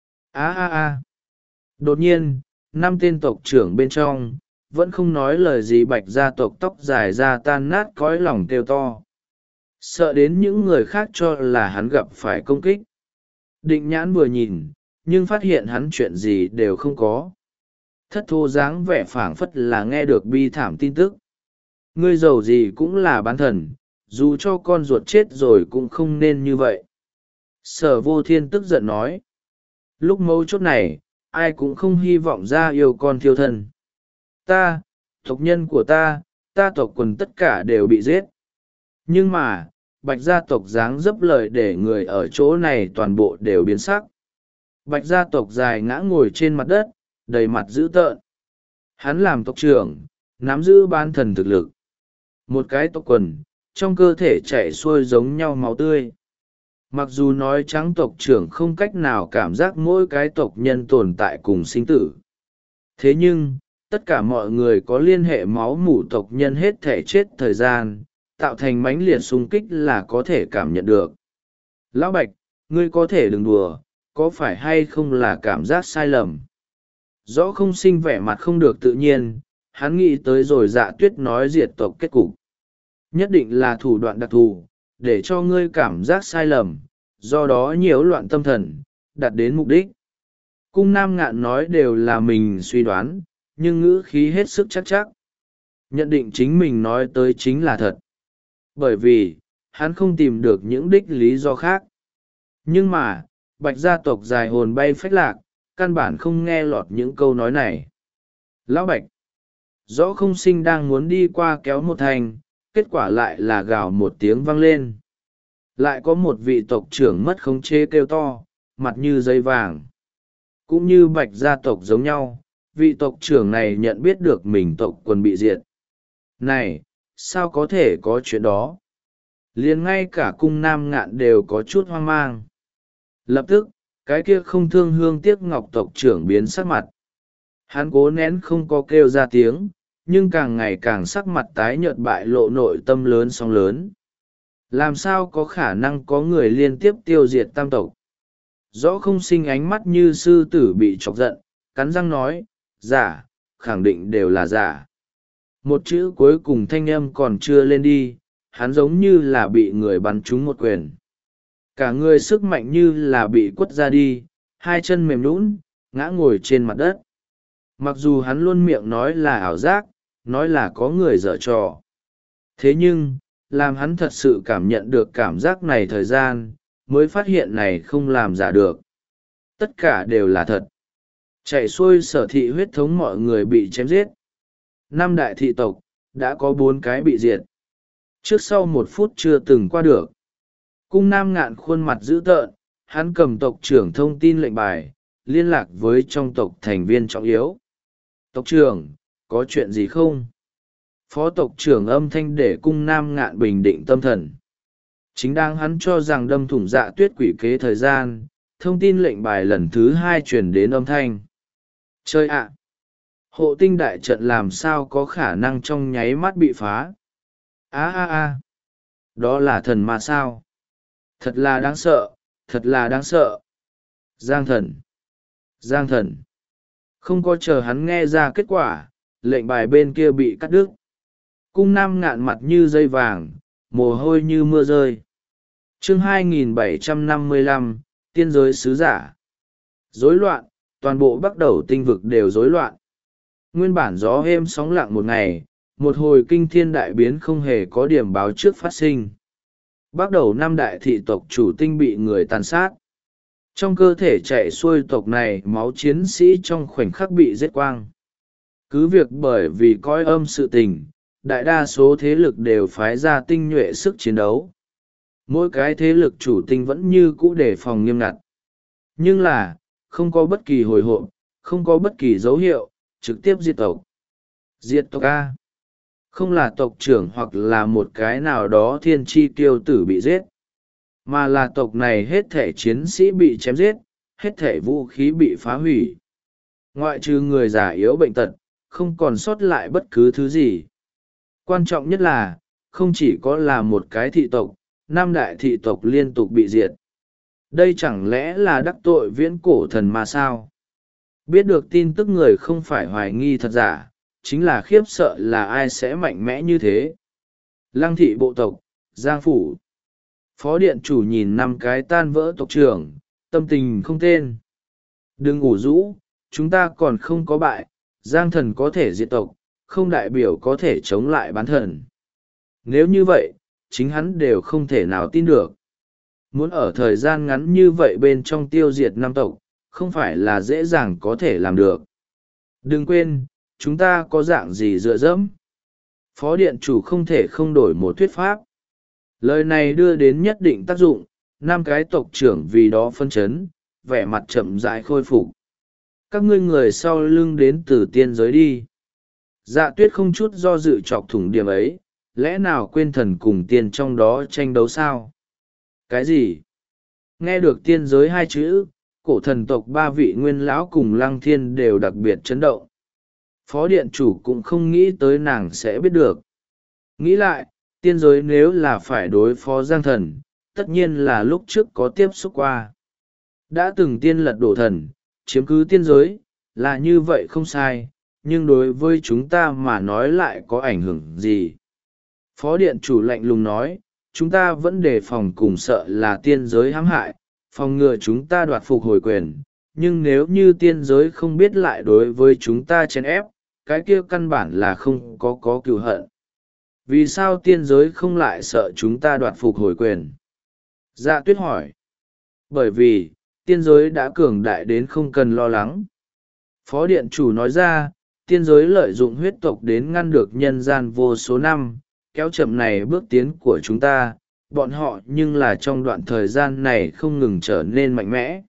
Đột nhiên, 5 tên tộc trưởng bên trong, vẫn không nói lời gì Bạch gia tộc tóc dài ra tan nát cõi lòng kêu to. Sợ đến những người khác cho là hắn gặp phải công kích. Định Nhãn vừa nhìn, nhưng phát hiện hắn chuyện gì đều không có. Thất thô dáng vẻ phảng phất là nghe được bi thảm tin tức. Ngươi giàu gì cũng là bán thần, dù cho con ruột chết rồi cũng không nên như vậy. Sở Vô Thiên tức giận nói. Lúc mấu chốt này, ai cũng không hy vọng ra yêu con thiêu thân. Ta, tộc nhân của ta tộc quần tất cả đều bị giết. Nhưng mà, Bạch gia tộc dáng dấp lời để người ở chỗ này toàn bộ đều biến sắc. Bạch gia tộc dài ngã ngồi trên mặt đất, đầy mặt dữ tợn. Hắn làm tộc trưởng, nắm giữ bán thần thực lực. Một cái tộc quần, trong cơ thể chảy xuôi giống nhau máu tươi. Mặc dù nói trắng tộc trưởng không cách nào cảm giác mỗi cái tộc nhân tồn tại cùng sinh tử. Thế nhưng, tất cả mọi người có liên hệ máu mủ tộc nhân hết thể chết thời gian, tạo thành mãnh liệt xung kích là có thể cảm nhận được. Lão Bạch, ngươi có thể đừng đùa, có phải hay không là cảm giác sai lầm? Rõ Không Sinh vẻ mặt không được tự nhiên, hắn nghĩ tới rồi Dạ Tuyết nói diệt tộc kết cục. Nhất định là thủ đoạn đặc thù, để cho ngươi cảm giác sai lầm, do đó nhiễu loạn tâm thần, đạt đến mục đích. Cung Nam Ngạn nói đều là mình suy đoán, nhưng ngữ khí hết sức chắc chắc. Nhận định chính mình nói tới chính là thật. Bởi vì, hắn không tìm được những đích lý do khác. Nhưng mà, Bạch gia tộc dài hồn bay phách lạc, căn bản không nghe lọt những câu nói này. Lão Bạch, Rõ Không Sinh đang muốn đi qua kéo một thành, kết quả lại là gào một tiếng vang lên. Lại có một vị tộc trưởng mất khống chế kêu to, mặt như giấy vàng. Cũng như Bạch gia tộc giống nhau, vị tộc trưởng này nhận biết được mình tộc quần bị diệt. Này, sao có thể có chuyện đó? liền ngay cả cung Nam Ngạn đều có chút hoang mang. Lập tức cái kia không thương hương tiếc ngọc tộc trưởng biến sắc mặt. Hắn cố nén không có kêu ra tiếng, nhưng càng ngày càng sắc mặt tái nhợt, bại lộ nội tâm lớn sóng lớn. Làm sao có khả năng có người liên tiếp tiêu diệt tam tộc? Rõ không sinh ánh mắt như sư tử bị chọc giận, cắn răng nói, giả, khẳng định đều là giả. Một chữ cuối cùng thanh âm còn chưa lên đi, hắn giống như là bị người bắn trúng một quyền. Cả người sức mạnh như là bị quất ra đi, hai chân mềm nhũn, ngã ngồi trên mặt đất. Mặc dù hắn luôn miệng nói là ảo giác, nói là có người giở trò. Thế nhưng, làm hắn thật sự cảm nhận được cảm giác này thời gian, mới phát hiện này không làm giả được. Tất cả đều là thật. Chạy xuôi sở thị huyết thống mọi người bị chém giết. 5 đại thị tộc, đã có 4 cái bị diệt. Trước sau 1 phút chưa từng qua được. Cung Nam Ngạn khuôn mặt dữ tợn, hắn cầm tộc trưởng thông tin lệnh bài, liên lạc với trong tộc thành viên trọng yếu. Tộc trưởng, có chuyện gì không? Phó tộc trưởng âm thanh để Cung Nam Ngạn bình định tâm thần. Chính đang hắn cho rằng đâm thủng Dạ Tuyết quỷ kế thời gian, thông tin lệnh bài lần thứ 2 truyền đến âm thanh. Chơi ạ! Hộ tinh đại trận làm sao có khả năng trong nháy mắt bị phá? Đó là thần ma sao? Thật là đáng sợ, thật là đáng sợ. Giang thần! Giang thần! Không có chờ hắn nghe ra kết quả, lệnh bài bên kia bị cắt đứt. Cung Nam Ngạn mặt như dây vàng, mồ hôi như mưa rơi. Chương 2755, Tiên giới sứ giả. Rối loạn, toàn bộ Bắc Đầu tinh vực đều rối loạn. Nguyên bản gió êm sóng lặng một ngày, một hồi kinh thiên đại biến không hề có điểm báo trước phát sinh. Bắc Đầu 5 đại thị tộc chủ tinh bị người tàn sát. Trong cơ thể chạy xuôi tộc này máu chiến sĩ trong khoảnh khắc bị giết quang. Cứ việc bởi vì coi âm sự tình, đại đa số thế lực đều phái ra tinh nhuệ sức chiến đấu. Mỗi cái thế lực chủ tinh vẫn như cũ đề phòng nghiêm ngặt. Nhưng là, không có bất kỳ hồi hộp, không có bất kỳ dấu hiệu, trực tiếp diệt tộc. Diệt tộc A. Không là tộc trưởng hoặc là một cái nào đó thiên tri tiêu tử bị giết, mà là tộc này hết thể chiến sĩ bị chém giết, hết thể vũ khí bị phá hủy. Ngoại trừ người già yếu bệnh tật, không còn sót lại bất cứ thứ gì. Quan trọng nhất là, không chỉ có là một cái thị tộc, 5 đại thị tộc liên tục bị diệt. Đây chẳng lẽ là đắc tội viễn cổ thần mà sao? Biết được tin tức người không phải hoài nghi thật giả, chính là khiếp sợ là ai sẽ mạnh mẽ như thế. Lăng thị bộ tộc, Giang Phủ. Phó điện chủ nhìn 5 cái tan vỡ tộc trưởng, tâm tình không tên. Đừng ngủ rũ, chúng ta còn không có bại, Giang thần có thể diệt tộc, không đại biểu có thể chống lại bán thần. Nếu như vậy, chính hắn đều không thể nào tin được. Muốn ở thời gian ngắn như vậy bên trong tiêu diệt 5 tộc, không phải là dễ dàng có thể làm được. Đừng quên, chúng ta có dạng gì dựa dẫm. Phó điện chủ không thể không đổi một thuyết pháp. Lời này đưa đến nhất định tác dụng, 5 cái tộc trưởng vì đó phân chấn, vẻ mặt chậm rãi khôi phục. Các ngươi người sau lưng đến từ tiên giới đi. Dạ Tuyết không chút do dự chọc thủng điểm ấy, lẽ nào quên thần cùng tiên trong đó tranh đấu sao? Cái gì? Nghe được tiên giới 2 chữ, cổ thần tộc 3 vị nguyên lão cùng Lăng Thiên đều đặc biệt chấn động. Phó điện chủ cũng không nghĩ tới nàng sẽ biết được. Nghĩ lại, tiên giới nếu là phải đối phó Giang thần, tất nhiên là lúc trước có tiếp xúc qua. Đã từng tiên lật đổ thần, chiếm cứ tiên giới, là như vậy không sai, nhưng đối với chúng ta mà nói lại có ảnh hưởng gì? Phó điện chủ lạnh lùng nói, chúng ta vẫn đề phòng cùng sợ là tiên giới hãm hại, phòng ngừa chúng ta đoạt phục hồi quyền, nhưng nếu như tiên giới không biết lại đối với chúng ta chèn ép, cái kia căn bản là không có cừu hận. Vì sao tiên giới không lại sợ chúng ta đoạt phục hồi quyền? Dạ Tuyết hỏi. Bởi vì, tiên giới đã cường đại đến không cần lo lắng. Phó điện chủ nói ra, tiên giới lợi dụng huyết tộc đến ngăn được nhân gian vô số năm, kéo chậm này bước tiến của chúng ta, bọn họ nhưng là trong đoạn thời gian này không ngừng trở nên mạnh mẽ.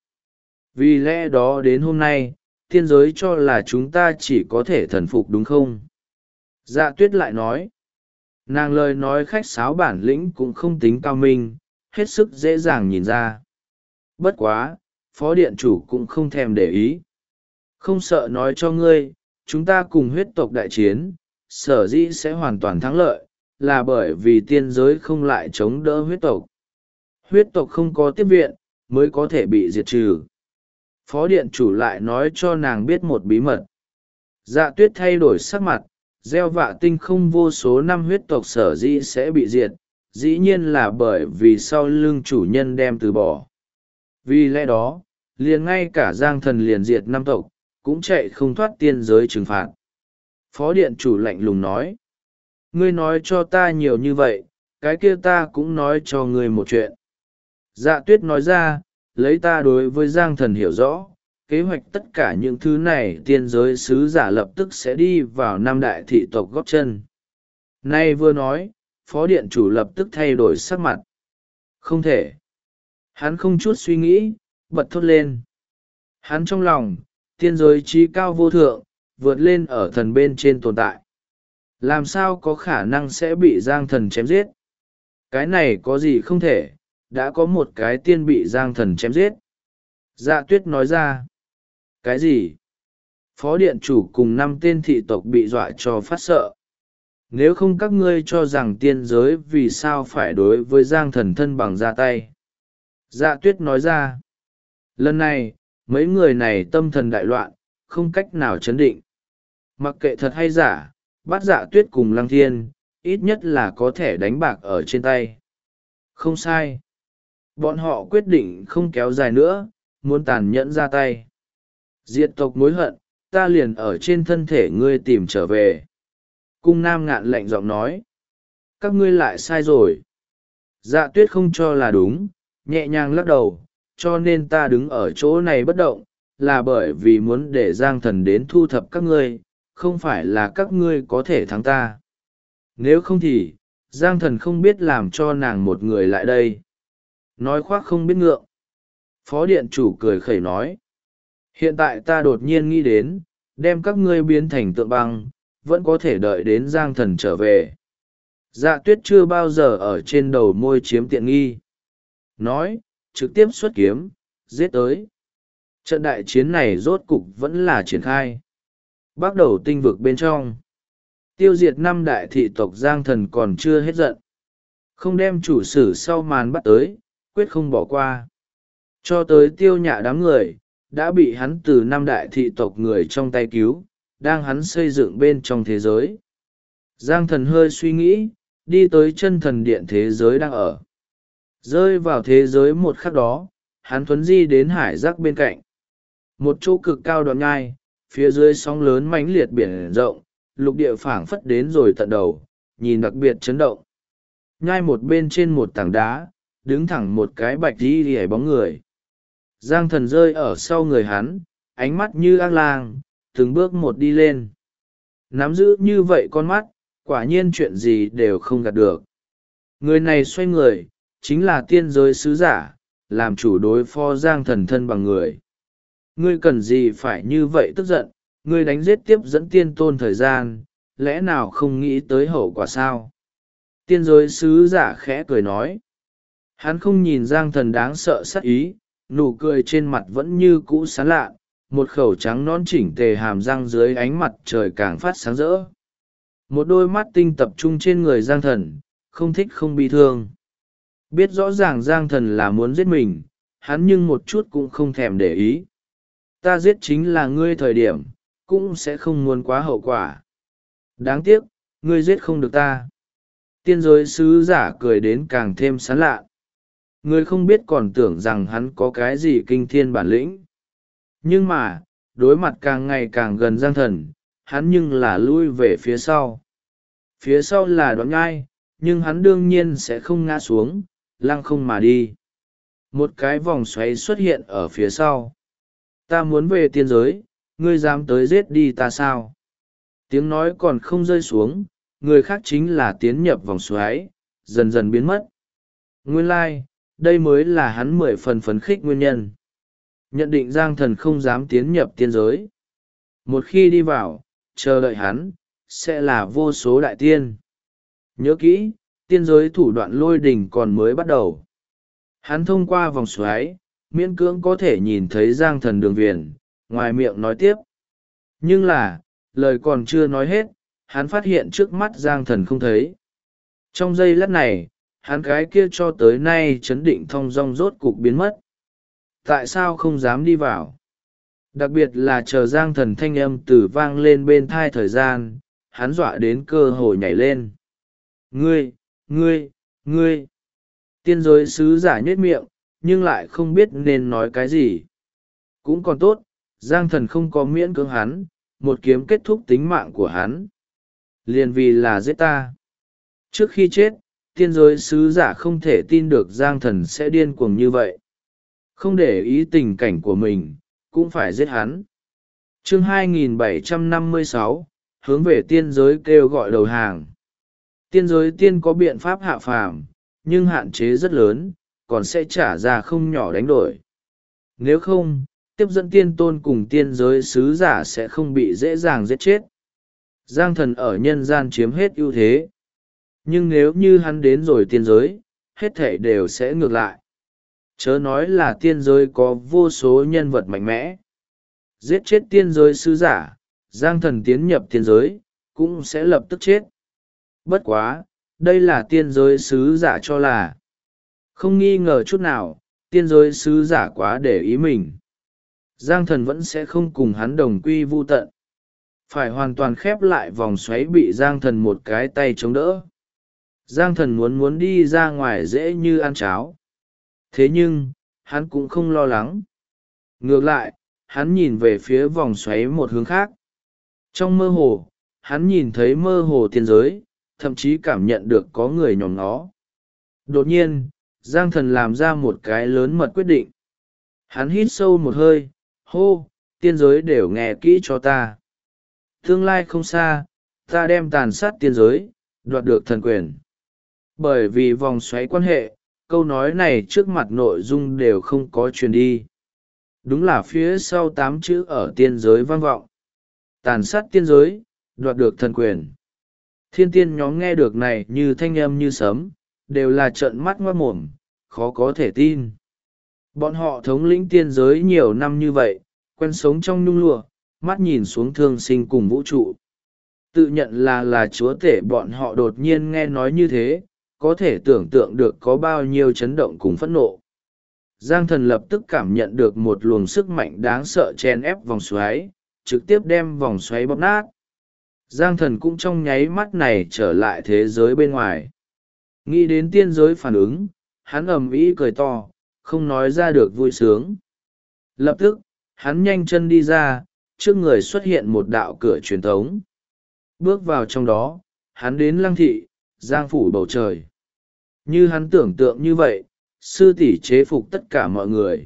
Vì lẽ đó đến hôm nay, tiên giới cho là chúng ta chỉ có thể thần phục đúng không? Dạ Tuyết lại nói, Nàng lời nói khách sáo bản lĩnh cũng không tính cao minh, hết sức dễ dàng nhìn ra. Bất quá, phó điện chủ cũng không thèm để ý. Không sợ nói cho ngươi, chúng ta cùng huyết tộc đại chiến, sở dĩ sẽ hoàn toàn thắng lợi, là bởi vì tiên giới không lại chống đỡ huyết tộc. Huyết tộc không có tiếp viện, mới có thể bị diệt trừ. Phó điện chủ lại nói cho nàng biết một bí mật. Dạ tuyết thay đổi sắc mặt, gieo vạ tinh không vô số năm huyết tộc sở dĩ sẽ bị diệt, dĩ nhiên là bởi vì sau lưng chủ nhân đem từ bỏ. Vì lẽ đó, liền ngay cả giang thần liền diệt năm tộc, cũng chạy không thoát tiên giới trừng phạt. Phó điện chủ lạnh lùng nói, ngươi nói cho ta nhiều như vậy, cái kia ta cũng nói cho ngươi một chuyện. Dạ tuyết nói ra, lấy ta đối với giang thần hiểu rõ, kế hoạch tất cả những thứ này tiên giới sứ giả lập tức sẽ đi vào năm đại thị tộc góp chân. Nay vừa nói, phó điện chủ lập tức thay đổi sắc mặt. Không thể. Hắn không chút suy nghĩ, bật thốt lên. Hắn trong lòng, tiên giới trí cao vô thượng, vượt lên ở thần bên trên tồn tại. Làm sao có khả năng sẽ bị giang thần chém giết? Cái này có gì không thể, đã có một cái tiên bị giang thần chém giết. Dạ tuyết nói ra. Cái gì? Phó điện chủ cùng 5 tên thị tộc bị dọa cho phát sợ. Nếu không các ngươi cho rằng tiên giới vì sao phải đối với giang thần thân bằng ra tay. Dạ tuyết nói ra. Lần này, mấy người này tâm thần đại loạn, không cách nào chấn định. Mặc kệ thật hay giả, bắt dạ tuyết cùng lăng thiên, ít nhất là có thể đánh bạc ở trên tay. Không sai. Bọn họ quyết định không kéo dài nữa, muốn tàn nhẫn ra tay. Diệt tộc mối hận, ta liền ở trên thân thể ngươi tìm trở về. Cung nam ngạn lạnh giọng nói. Các ngươi lại sai rồi. Dạ tuyết không cho là đúng, nhẹ nhàng lắc đầu, cho nên ta đứng ở chỗ này bất động, là bởi vì muốn để giang thần đến thu thập các ngươi, không phải là các ngươi có thể thắng ta. Nếu không thì, giang thần không biết làm cho nàng một người lại đây. Nói khoác không biết ngượng. Phó điện chủ cười khẩy nói. Hiện tại ta đột nhiên nghĩ đến, đem các ngươi biến thành tượng băng, vẫn có thể đợi đến giang thần trở về. Dạ tuyết chưa bao giờ ở trên đầu môi chiếm tiện nghi. Nói, trực tiếp xuất kiếm, giết tới. Trận đại chiến này rốt cục vẫn là triển khai. Bắt đầu tinh vực bên trong. Tiêu diệt 5 đại thị tộc giang thần còn chưa hết giận. Không đem chủ sử sau màn bắt tới, quyết không bỏ qua. Cho tới tiêu nhạ đám người, đã bị hắn từ 5 đại thị tộc người trong tay cứu, đang hắn xây dựng bên trong thế giới. Giang thần hơi suy nghĩ, đi tới chân thần điện thế giới đang ở. Rơi vào thế giới một khắc đó, hắn thuấn di đến hải giác bên cạnh. Một chỗ cực cao đoạn nhai, phía dưới sóng lớn mãnh liệt biển rộng, lục địa phảng phất đến rồi tận đầu, nhìn đặc biệt chấn động. Nhai một bên trên một tảng đá, đứng thẳng một cái bạch đi hề bóng người. Giang thần rơi ở sau người hắn, ánh mắt như ác lang, từng bước một đi lên. Nắm giữ như vậy con mắt, quả nhiên chuyện gì đều không gạt được. Người này xoay người, chính là tiên giới sứ giả, làm chủ đối phó giang thần thân bằng người. Ngươi cần gì phải như vậy tức giận, ngươi đánh giết tiếp dẫn tiên tôn thời gian, lẽ nào không nghĩ tới hậu quả sao? Tiên giới sứ giả khẽ cười nói. Hắn không nhìn giang thần đáng sợ sắc ý, nụ cười trên mặt vẫn như cũ sán lạ, một khẩu trắng non chỉnh tề hàm răng dưới ánh mặt trời càng phát sáng rỡ. Một đôi mắt tinh tập trung trên người giang thần, không thích không bi thương. Biết rõ ràng giang thần là muốn giết mình, hắn nhưng một chút cũng không thèm để ý. Ta giết chính là ngươi thời điểm, cũng sẽ không muốn quá hậu quả. Đáng tiếc, ngươi giết không được ta. Tiên giới sứ giả cười đến càng thêm sán lạ. Ngươi không biết còn tưởng rằng hắn có cái gì kinh thiên bản lĩnh. Nhưng mà, đối mặt càng ngày càng gần giang thần, hắn nhưng là lui về phía sau. Phía sau là đoạn nhai, nhưng hắn đương nhiên sẽ không ngã xuống, lăng không mà đi. Một cái vòng xoáy xuất hiện ở phía sau. Ta muốn về tiên giới, ngươi dám tới giết đi ta sao? Tiếng nói còn không rơi xuống, người khác chính là tiến nhập vòng xoáy, dần dần biến mất. Nguyên lai, đây mới là hắn 10 phần phấn khích nguyên nhân. Nhận định giang thần không dám tiến nhập tiên giới. Một khi đi vào, chờ đợi hắn, sẽ là vô số đại tiên. Nhớ kỹ, tiên giới thủ đoạn lôi đình còn mới bắt đầu. Hắn thông qua vòng xoáy, miễn cưỡng có thể nhìn thấy Giang Thần đường viền, ngoài miệng nói tiếp. Nhưng là, lời còn chưa nói hết, hắn phát hiện trước mắt Giang Thần không thấy. Trong giây lát này, hắn cái kia cho tới nay chấn định thong dong rốt cục biến mất. Tại sao không dám đi vào? Đặc biệt là chờ Giang Thần thanh âm từ vang lên bên thai thời gian, hắn dọa đến cơ hồ nhảy lên. Ngươi! Tiên giới sứ giả nhếch miệng, nhưng lại không biết nên nói cái gì. Cũng còn tốt, Giang Thần không có miễn cưỡng hắn, một kiếm kết thúc tính mạng của hắn. Liền vì là giết ta. Trước khi chết, tiên giới sứ giả không thể tin được Giang Thần sẽ điên cuồng như vậy. Không để ý tình cảnh của mình, cũng phải giết hắn. Chương 2756, hướng về tiên giới kêu gọi đầu hàng. Tiên giới tiên có biện pháp hạ phàm, nhưng hạn chế rất lớn, còn sẽ trả ra không nhỏ đánh đổi. Nếu không, tiếp dẫn tiên tôn cùng tiên giới sứ giả sẽ không bị dễ dàng giết chết. Giang Thần ở nhân gian chiếm hết ưu thế. Nhưng nếu như hắn đến rồi tiên giới, hết thảy đều sẽ ngược lại. Chớ nói là tiên giới có vô số nhân vật mạnh mẽ. Giết chết tiên giới sứ giả, Giang Thần tiến nhập tiên giới, cũng sẽ lập tức chết. Bất quá, đây là tiên giới sứ giả cho là. Không nghi ngờ chút nào, tiên giới sứ giả quá để ý mình. Giang Thần vẫn sẽ không cùng hắn đồng quy vu tận. Phải hoàn toàn khép lại vòng xoáy bị Giang Thần một cái tay chống đỡ. Giang Thần muốn đi ra ngoài dễ như ăn cháo. Thế nhưng, hắn cũng không lo lắng. Ngược lại, hắn nhìn về phía vòng xoáy một hướng khác. Trong mơ hồ, hắn nhìn thấy mơ hồ tiên giới, thậm chí cảm nhận được có người nhòm nó. Đột nhiên, Giang Thần làm ra một cái lớn mật quyết định. Hắn hít sâu một hơi, hô, tiên giới đều nghe kỹ cho ta. Tương lai không xa, ta đem tàn sát tiên giới, đoạt được thần quyền. Bởi vì vòng xoáy quan hệ, câu nói này trước mặt nội dung đều không có truyền đi. Đúng là phía sau 8 chữ ở tiên giới vang vọng. Tàn sát tiên giới, đoạt được thần quyền. Thiên tiên nhóm nghe được này như thanh âm như sấm, đều là trợn mắt ngoác mồm, khó có thể tin. Bọn họ thống lĩnh tiên giới nhiều năm như vậy, quen sống trong nhung lụa, mắt nhìn xuống thương sinh cùng vũ trụ. Tự nhận là chúa tể bọn họ đột nhiên nghe nói như thế, có thể tưởng tượng được có bao nhiêu chấn động cùng phẫn nộ. Giang Thần lập tức cảm nhận được một luồng sức mạnh đáng sợ chen ép vòng xoáy, trực tiếp đem vòng xoáy bóp nát. Giang Thần cũng trong nháy mắt này trở lại thế giới bên ngoài. Nghĩ đến tiên giới phản ứng, hắn ầm ĩ cười to, không nói ra được vui sướng. Lập tức, hắn nhanh chân đi ra, trước người xuất hiện một đạo cửa truyền thống. Bước vào trong đó, hắn đến Lăng thị, giang phủ bầu trời. Như hắn tưởng tượng như vậy, sư tỷ chế phục tất cả mọi người.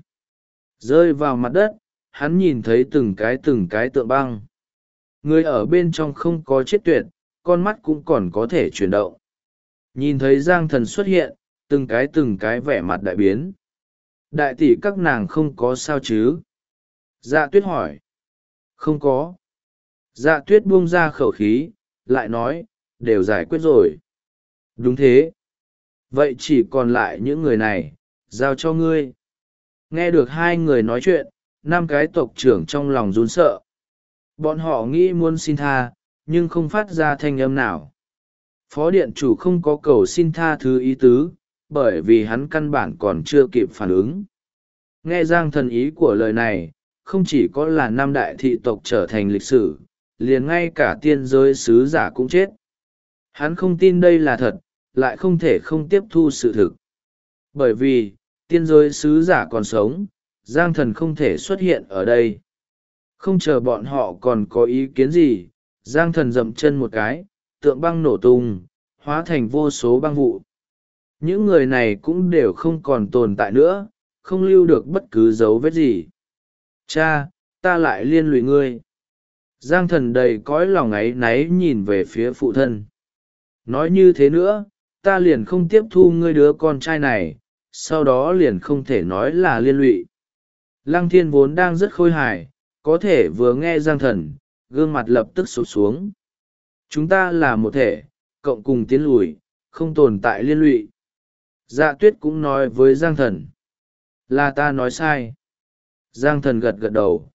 Rơi vào mặt đất, hắn nhìn thấy từng cái tượng băng. Người ở bên trong không có chết tuyệt, con mắt cũng còn có thể chuyển động. Nhìn thấy Giang Thần xuất hiện, từng cái vẻ mặt đại biến. Đại tỷ các nàng không có sao chứ? Dạ Tuyết hỏi. Không có. Dạ Tuyết buông ra khẩu khí, lại nói, đều giải quyết rồi. Đúng thế. Vậy chỉ còn lại những người này, giao cho ngươi. Nghe được hai người nói chuyện, 5 cái tộc trưởng trong lòng run sợ. Bọn họ nghĩ muốn xin tha, nhưng không phát ra thanh âm nào. Phó điện chủ không có cầu xin tha thứ ý tứ, bởi vì hắn căn bản còn chưa kịp phản ứng. Nghe Giang Thần ý của lời này, không chỉ có là 5 đại thị tộc trở thành lịch sử, liền ngay cả tiên giới sứ giả cũng chết. Hắn không tin đây là thật, lại không thể không tiếp thu sự thực. Bởi vì, tiên giới sứ giả còn sống, Giang Thần không thể xuất hiện ở đây. Không chờ bọn họ còn có ý kiến gì, Giang Thần dậm chân một cái, tượng băng nổ tung, hóa thành vô số băng vụ. Những người này cũng đều không còn tồn tại nữa, không lưu được bất cứ dấu vết gì. Cha, ta lại liên lụy ngươi. Giang Thần đầy cõi lòng áy náy nhìn về phía phụ thân. Nói như thế nữa, ta liền không tiếp thu ngươi đứa con trai này, sau đó liền không thể nói là liên lụy. Lăng Thiên vốn đang rất khôi hài, có thể vừa nghe Giang Thần, gương mặt lập tức sụp xuống. Chúng ta là một thể, cộng cùng tiến lùi, không tồn tại liên lụy. Dạ tuyết cũng nói với Giang Thần. Là ta nói sai. Giang Thần gật gật đầu.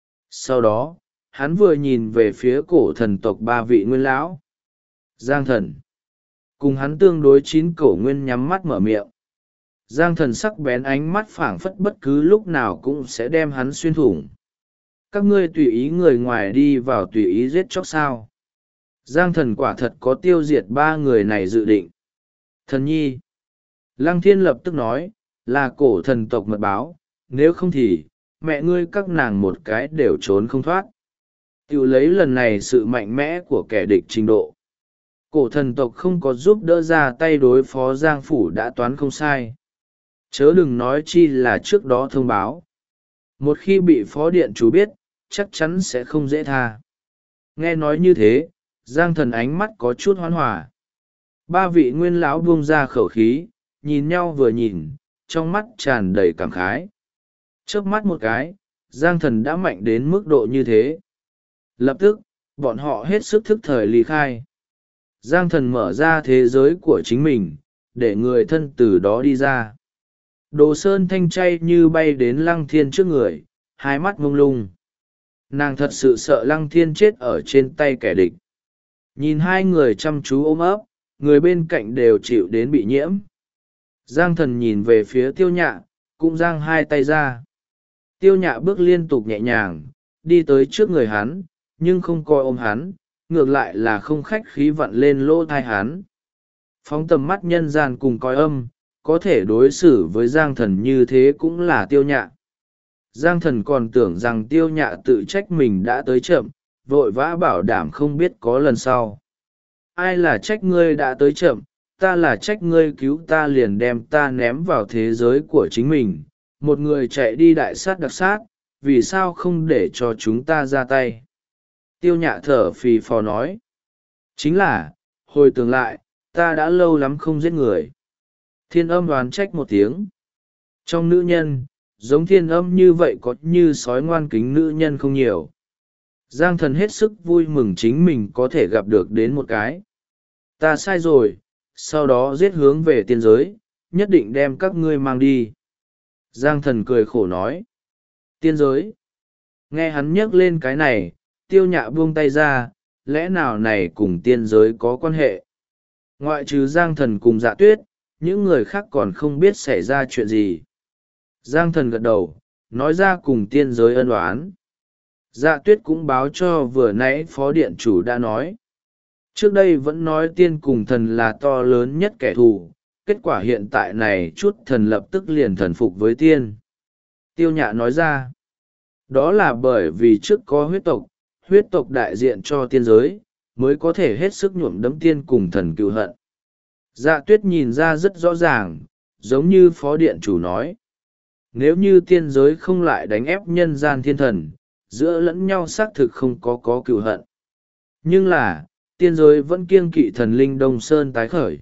Sau đó, hắn vừa nhìn về phía cổ thần tộc ba vị nguyên lão. Giang Thần. Cùng hắn tương đối chín cổ nguyên nhắm mắt mở miệng. Giang Thần sắc bén ánh mắt phảng phất bất cứ lúc nào cũng sẽ đem hắn xuyên thủng. Các ngươi tùy ý người ngoài đi vào tùy ý giết chóc sao. Giang Thần quả thật có tiêu diệt ba người này dự định. Thần nhi. Lăng Thiên lập tức nói, là cổ thần tộc mật báo, nếu không thì, mẹ ngươi các nàng một cái đều trốn không thoát. Tiểu lấy lần này sự mạnh mẽ của kẻ địch trình độ. Cổ thần tộc không có giúp đỡ ra tay đối phó Giang Phủ đã toán không sai. Chớ đừng nói chi là trước đó thông báo. Một khi bị phó điện chủ biết, chắc chắn sẽ không dễ tha. Nghe nói như thế, Giang Thần ánh mắt có chút hoan hòa. Ba vị nguyên lão buông ra khẩu khí, nhìn nhau vừa nhìn, trong mắt tràn đầy cảm khái. Chớp mắt một cái, Giang Thần đã mạnh đến mức độ như thế. Lập tức, bọn họ hết sức thức thời ly khai. Giang Thần mở ra thế giới của chính mình, để người thân từ đó đi ra. Đồ Sơn Thanh chay như bay đến Lăng Thiên trước người, hai mắt mông lung. Nàng thật sự sợ Lăng Thiên chết ở trên tay kẻ địch. Nhìn hai người chăm chú ôm ấp, người bên cạnh đều chịu đến bị nhiễm. Giang Thần nhìn về phía Tiêu Nhạ, cũng giang hai tay ra. Tiêu Nhạ bước liên tục nhẹ nhàng, đi tới trước người hắn, nhưng không coi ôm hắn, ngược lại là không khách khí vặn lên lỗ thai hắn. Phóng tầm mắt nhân gian cùng coi âm, có thể đối xử với Giang Thần như thế cũng là Tiêu Nhạ. Giang Thần còn tưởng rằng Tiêu Nhạ tự trách mình đã tới chậm, vội vã bảo đảm không biết có lần sau. Ai là trách ngươi đã tới chậm, ta là trách ngươi cứu ta liền đem ta ném vào thế giới của chính mình. Một người chạy đi đại sát đặc sát, vì sao không để cho chúng ta ra tay? Tiêu Nhạ thở phì phò nói. Chính là, hồi tưởng lại, ta đã lâu lắm không giết người. Thiên Âm đoán trách một tiếng. Trong nữ nhân, giống Thiên Âm như vậy có như sói ngoan kính nữ nhân không nhiều. Giang Thần hết sức vui mừng chính mình có thể gặp được đến một cái. Ta sai rồi, sau đó giết hướng về tiên giới, nhất định đem các ngươi mang đi. Giang Thần cười khổ nói. Tiên giới. Nghe hắn nhắc lên cái này, Tiêu Nhạ buông tay ra, lẽ nào này cùng tiên giới có quan hệ? Ngoại trừ Giang Thần cùng Dạ Tuyết, những người khác còn không biết xảy ra chuyện gì. Giang Thần gật đầu, nói ra cùng tiên giới ân oán. Dạ Tuyết cũng báo cho vừa nãy phó điện chủ đã nói. Trước đây vẫn nói tiên cùng thần là to lớn nhất kẻ thù, kết quả hiện tại này chút thần lập tức liền thần phục với tiên. Tiêu Nhạ nói ra, đó là bởi vì trước có huyết tộc đại diện cho tiên giới, mới có thể hết sức nhuộm đấm tiên cùng thần cựu hận. Dạ Tuyết nhìn ra rất rõ ràng, giống như phó điện chủ nói. Nếu như tiên giới không lại đánh ép nhân gian thiên thần, giữa lẫn nhau xác thực không có cựu hận. Nhưng là, tiên giới vẫn kiêng kỵ thần linh Đông Sơn tái khởi.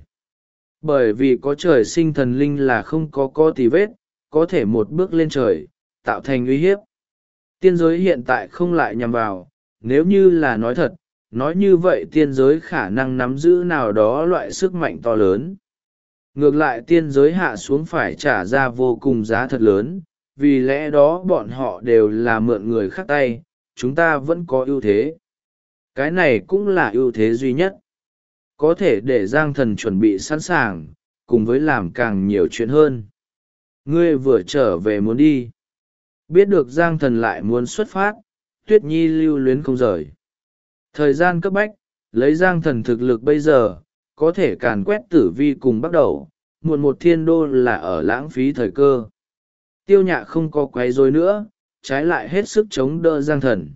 Bởi vì có trời sinh thần linh là không có tì vết, có thể một bước lên trời, tạo thành uy hiếp. Tiên giới hiện tại không lại nhằm vào, nếu như là nói thật, nói như vậy tiên giới khả năng nắm giữ nào đó loại sức mạnh to lớn. Ngược lại tiên giới hạ xuống phải trả ra vô cùng giá thật lớn, vì lẽ đó bọn họ đều là mượn người khác tay, chúng ta vẫn có ưu thế. Cái này cũng là ưu thế duy nhất. Có thể để Giang Thần chuẩn bị sẵn sàng, cùng với làm càng nhiều chuyện hơn. Ngươi vừa trở về muốn đi. Biết được Giang Thần lại muốn xuất phát, Tuyết Nhi lưu luyến không rời. Thời gian cấp bách, lấy Giang Thần thực lực bây giờ, có thể càn quét tử vi cùng bắt đầu, muộn một thiên đô là ở lãng phí thời cơ. Tiêu Nhạ không có quấy rối nữa, trái lại hết sức chống đỡ Giang Thần.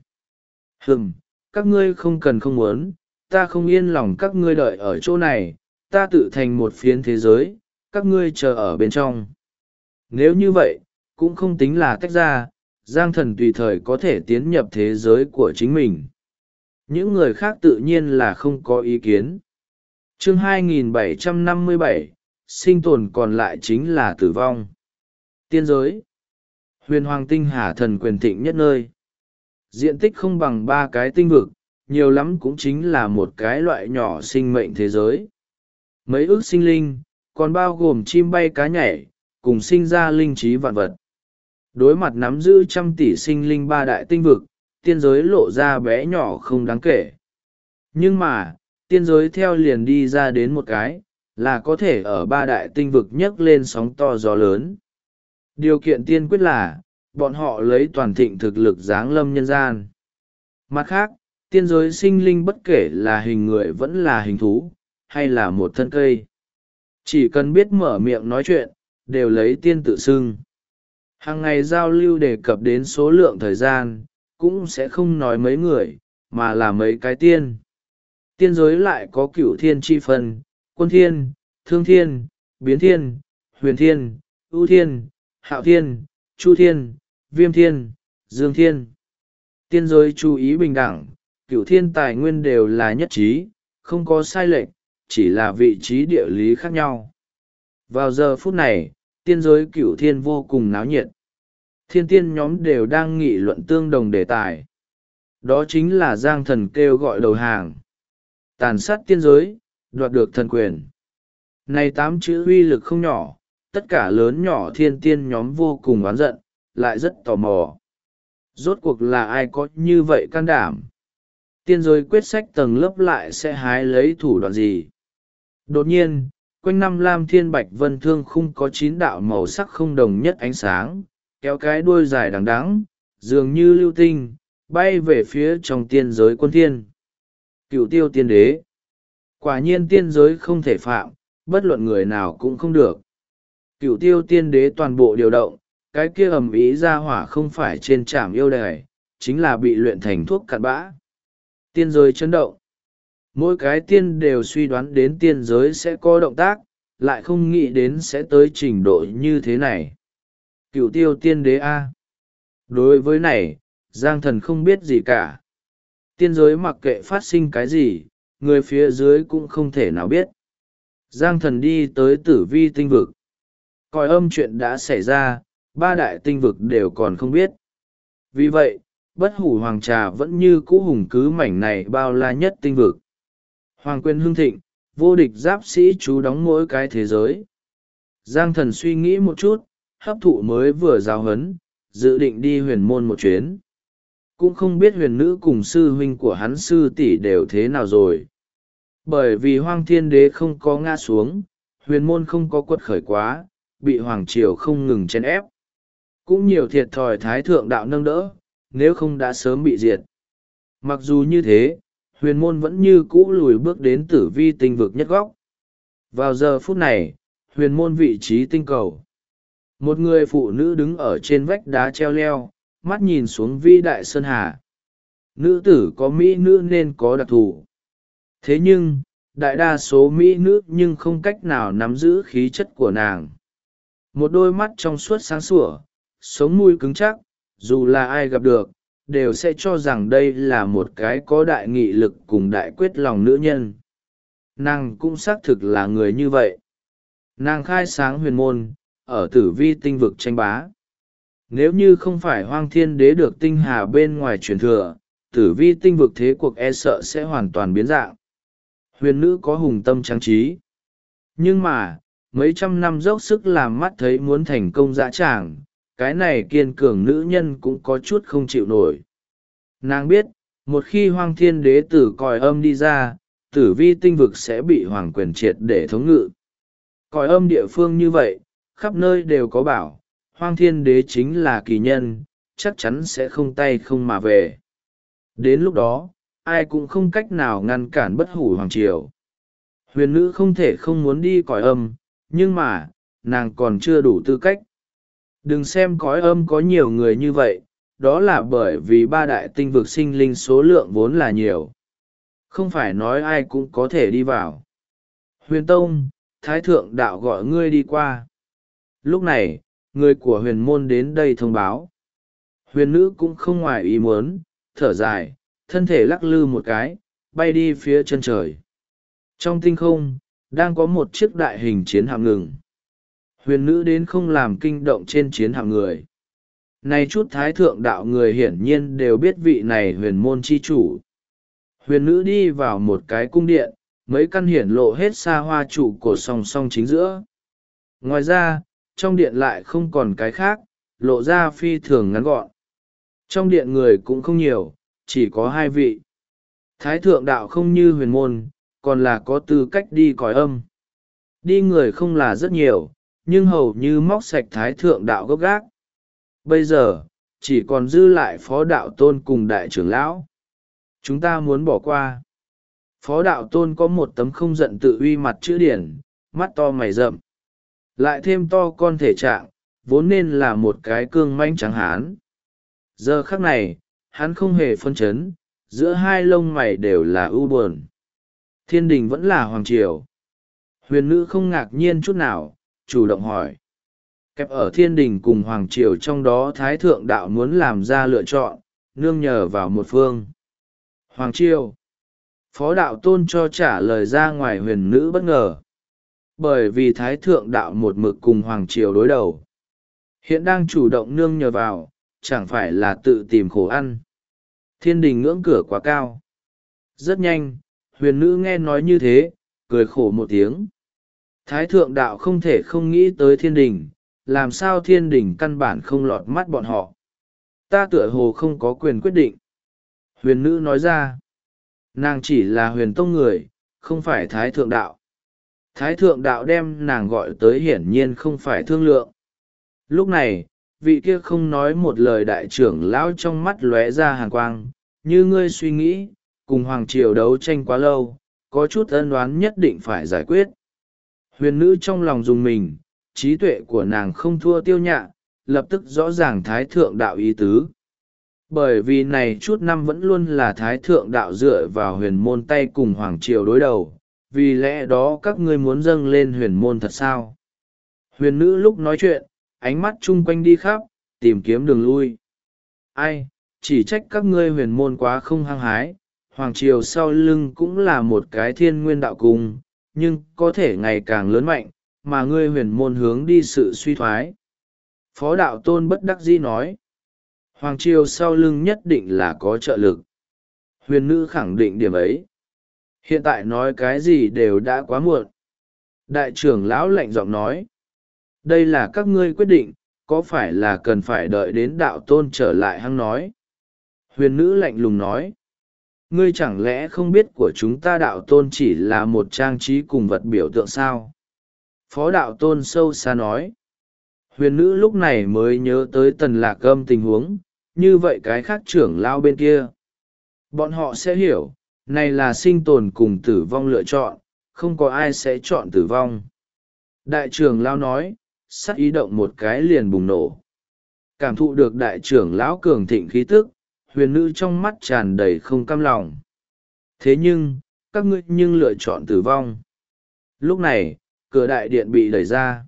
Các ngươi không cần không muốn, ta không yên lòng các ngươi đợi ở chỗ này, ta tự thành một phiến thế giới, các ngươi chờ ở bên trong. Nếu như vậy, cũng không tính là tách ra, Giang Thần tùy thời có thể tiến nhập thế giới của chính mình. Những người khác tự nhiên là không có ý kiến. Chương 2757, sinh tồn còn lại chính là tử vong. Tiên giới. Huyền Hoàng tinh hà thần quyền thịnh nhất nơi. Diện tích không bằng 3 cái tinh vực, nhiều lắm cũng chính là một cái loại nhỏ sinh mệnh thế giới. mấy ước sinh linh, còn bao gồm chim bay cá nhảy, cùng sinh ra linh trí vạn vật. Đối mặt nắm giữ trăm tỷ sinh linh ba đại tinh vực, tiên giới lộ ra bé nhỏ không đáng kể. Nhưng mà, tiên giới theo liền đi ra đến một cái, là có thể ở ba đại tinh vực nhấc lên sóng to gió lớn. Điều kiện tiên quyết là, bọn họ lấy toàn thịnh thực lực giáng lâm nhân gian. Mặt khác, tiên giới sinh linh bất kể là hình người vẫn là hình thú, hay là một thân cây. Chỉ cần biết mở miệng nói chuyện, đều lấy tiên tự xưng. Hàng ngày giao lưu đề cập đến số lượng thời gian, cũng sẽ không nói mấy người, mà là mấy cái tiên. Tiên giới lại có cửu thiên chi phân, quân thiên, thương thiên, biến thiên, huyền thiên, ưu thiên, hạo thiên, chu thiên, viêm thiên, dương thiên. Tiên giới chú ý bình đẳng, cửu thiên tài nguyên đều là nhất trí, không có sai lệch, chỉ là vị trí địa lý khác nhau. Vào giờ phút này, tiên giới cửu thiên vô cùng náo nhiệt. Thiên tiên nhóm đều đang nghị luận tương đồng đề tài. Đó chính là Giang Thần kêu gọi đầu hàng. Tàn sát tiên giới, đoạt được thần quyền. Này 8 chữ uy lực không nhỏ, tất cả lớn nhỏ thiên tiên nhóm vô cùng oán giận, lại rất tò mò. Rốt cuộc là ai có như vậy can đảm? Tiên giới quyết sách tầng lớp lại sẽ hái lấy thủ đoạn gì? Đột nhiên, quanh năm lam thiên bạch vân thương khung có 9 đạo màu sắc không đồng nhất ánh sáng, kéo cái đuôi dài đằng đẵng, dường như lưu tinh, bay về phía trong tiên giới quân thiên. Cửu tiêu tiên đế. Quả nhiên tiên giới không thể phạm, bất luận người nào cũng không được. Cửu tiêu tiên đế toàn bộ điều động, cái kia ầm ĩ ra hỏa không phải trên trạm yêu đài, chính là bị luyện thành thuốc cặn bã. Tiên giới chấn động. Mỗi cái tiên đều suy đoán đến tiên giới sẽ có động tác, lại không nghĩ đến sẽ tới trình độ như thế này. Cửu tiêu tiên đế A. Đối với này, Giang Thần không biết gì cả. Tiên giới mặc kệ phát sinh cái gì, người phía dưới cũng không thể nào biết. Giang Thần đi tới tử vi tinh vực. Còi âm chuyện đã xảy ra, 3 đại tinh vực đều còn không biết. Vì vậy, bất hủ hoàng trà vẫn như cũ hùng cứ mảnh này bao la nhất tinh vực. Hoàng quyền hưng thịnh, vô địch giáp sĩ chú đóng mỗi cái thế giới. Giang Thần suy nghĩ một chút, hấp thụ mới vừa giáo huấn, dự định đi huyền môn một chuyến. Cũng không biết huyền nữ cùng sư huynh của hắn sư tỷ đều thế nào rồi. Bởi vì Hoang Thiên Đế không có ngã xuống, huyền môn không có quật khởi quá, bị Hoàng Triều không ngừng chèn ép. Cũng nhiều thiệt thòi Thái Thượng Đạo nâng đỡ, nếu không đã sớm bị diệt. Mặc dù như thế, huyền môn vẫn như cũ lùi bước đến tử vi tinh vực nhất góc. Vào giờ phút này, huyền môn vị trí tinh cầu. Một người phụ nữ đứng ở trên vách đá treo leo, mắt nhìn xuống vi đại sơn hà. Nữ tử có mỹ nữ nên có đặc thù. Thế nhưng, đại đa số mỹ nữ nhưng không cách nào nắm giữ khí chất của nàng. Một đôi mắt trong suốt sáng sủa, sống mũi cứng chắc, dù là ai gặp được, đều sẽ cho rằng đây là một cái có đại nghị lực cùng đại quyết lòng nữ nhân. Nàng cũng xác thực là người như vậy. Nàng khai sáng huyền môn, ở tử vi tinh vực tranh bá. Nếu như không phải Hoang Thiên Đế được tinh hà bên ngoài truyền thừa, tử vi tinh vực thế cuộc e sợ sẽ hoàn toàn biến dạng. Huyền nữ có hùng tâm trang trí. Nhưng mà, mấy trăm năm dốc sức làm mắt thấy muốn thành công dã tràng, cái này kiên cường nữ nhân cũng có chút không chịu nổi. Nàng biết, một khi Hoang Thiên Đế tử còi âm đi ra, tử vi tinh vực sẽ bị hoàng quyền triệt để thống ngự. Còi âm địa phương như vậy, khắp nơi đều có bảo, Hoang Thiên Đế chính là kỳ nhân, chắc chắn sẽ không tay không mà về. Đến lúc đó, ai cũng không cách nào ngăn cản bất hủ hoàng triều. Huyền nữ không thể không muốn đi cõi âm, nhưng mà, nàng còn chưa đủ tư cách. Đừng xem cõi âm có nhiều người như vậy, đó là bởi vì 3 đại tinh vực sinh linh số lượng vốn là nhiều. Không phải nói ai cũng có thể đi vào. Huyền Tông, Thái Thượng Đạo gọi ngươi đi qua. Lúc này, người của huyền môn đến đây thông báo. Huyền nữ cũng không ngoài ý muốn, thở dài, thân thể lắc lư một cái, bay đi phía chân trời. Trong tinh không, đang có một chiếc đại hình chiến hạm ngừng. Huyền nữ đến không làm kinh động trên chiến hạm người. Này chút Thái Thượng Đạo người hiển nhiên đều biết vị này huyền môn chi chủ. Huyền nữ đi vào một cái cung điện, mấy căn hiển lộ hết xa hoa trụ cột song song chính giữa. Ngoài ra, trong điện lại không còn cái khác, lộ ra phi thường ngắn gọn. Trong điện người cũng không nhiều, chỉ có 2 vị. Thái thượng đạo không như huyền môn, còn là có tư cách đi cõi âm. Đi người không là rất nhiều, nhưng hầu như móc sạch thái thượng đạo gốc gác. Bây giờ, chỉ còn dư lại phó đạo tôn cùng đại trưởng lão. Chúng ta muốn bỏ qua. Phó đạo tôn có một tấm không giận tự uy mặt chữ điển, mắt to mày rậm. Lại thêm to con thể trạng, vốn nên là một cái cương manh trắng hán. Giờ khắc này, hắn không hề phân chấn, giữa hai lông mày đều là ưu buồn. Thiên đình vẫn là hoàng triều. Huyền nữ không ngạc nhiên chút nào, chủ động hỏi. Kẹp ở thiên đình cùng hoàng triều trong đó thái thượng đạo muốn làm ra lựa chọn, nương nhờ vào một phương. Hoàng triều. Phó đạo tôn cho trả lời ra ngoài huyền nữ bất ngờ. Bởi vì thái thượng đạo một mực cùng hoàng triều đối đầu. Hiện đang chủ động nương nhờ vào, chẳng phải là tự tìm khổ ăn. Thiên đình ngưỡng cửa quá cao. Rất nhanh, huyền nữ nghe nói như thế, cười khổ một tiếng. Thái thượng đạo không thể không nghĩ tới thiên đình, làm sao thiên đình căn bản không lọt mắt bọn họ. Ta tựa hồ không có quyền quyết định. Huyền nữ nói ra, nàng chỉ là huyền tông người, không phải thái thượng đạo. Thái thượng đạo đem nàng gọi tới hiển nhiên không phải thương lượng. Lúc này, vị kia không nói một lời đại trưởng lão trong mắt lóe ra hàn quang, như ngươi suy nghĩ, cùng hoàng triều đấu tranh quá lâu, có chút ân oán nhất định phải giải quyết. Huyền nữ trong lòng dùng mình, trí tuệ của nàng không thua tiêu nhạ, lập tức rõ ràng thái thượng đạo ý tứ. Bởi vì này chút năm vẫn luôn là thái thượng đạo dựa vào huyền môn tay cùng hoàng triều đối đầu, vì lẽ đó các ngươi muốn dâng lên huyền môn thật sao? Huyền nữ lúc nói chuyện, ánh mắt chung quanh đi khắp, tìm kiếm đường lui. Ai, chỉ trách các ngươi huyền môn quá không hăng hái, hoàng triều sau lưng cũng là một cái thiên nguyên đạo cung, nhưng có thể ngày càng lớn mạnh, mà ngươi huyền môn hướng đi sự suy thoái. Phó đạo tôn bất đắc dĩ nói, hoàng triều sau lưng nhất định là có trợ lực. Huyền nữ khẳng định điểm ấy. Hiện tại nói cái gì đều đã quá muộn. Đại trưởng lão lạnh giọng nói, đây là các ngươi quyết định, có phải là cần phải đợi đến đạo tôn trở lại hăng nói. Huyền nữ lạnh lùng nói, ngươi chẳng lẽ không biết của chúng ta đạo tôn chỉ là một trang trí cùng vật biểu tượng sao? Phó đạo tôn sâu xa nói, huyền nữ lúc này mới nhớ tới Tần Lạc Âm tình huống, như vậy cái khác trưởng lao bên kia. Bọn họ sẽ hiểu, này là sinh tồn cùng tử vong lựa chọn, không có ai sẽ chọn tử vong. Đại trưởng lao nói, sắc ý động một cái liền bùng nổ. Cảm thụ được đại trưởng lão cường thịnh khí tức, huyền nữ trong mắt tràn đầy không cam lòng. Thế nhưng, các ngươi nhưng lựa chọn tử vong. Lúc này, cửa đại điện bị đẩy ra.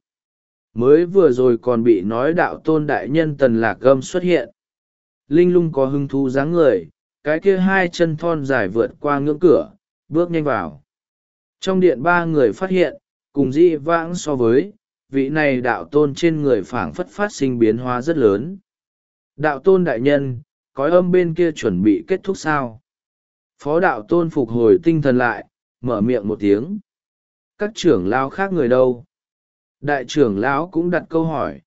Mới vừa rồi còn bị nói đạo tôn đại nhân Tần Lạc Âm xuất hiện. Linh lung có hứng thú dáng người, cái kia 2 chân thon dài vượt qua ngưỡng cửa, bước nhanh vào. Trong điện 3 người phát hiện, cùng dĩ vãng so với, vị này đạo tôn trên người phảng phất phát sinh biến hóa rất lớn. Đạo tôn đại nhân, cõi âm bên kia chuẩn bị kết thúc sao? Phó đạo tôn phục hồi tinh thần lại, mở miệng một tiếng. Các trưởng lão khác người đâu? Đại trưởng lão cũng đặt câu hỏi.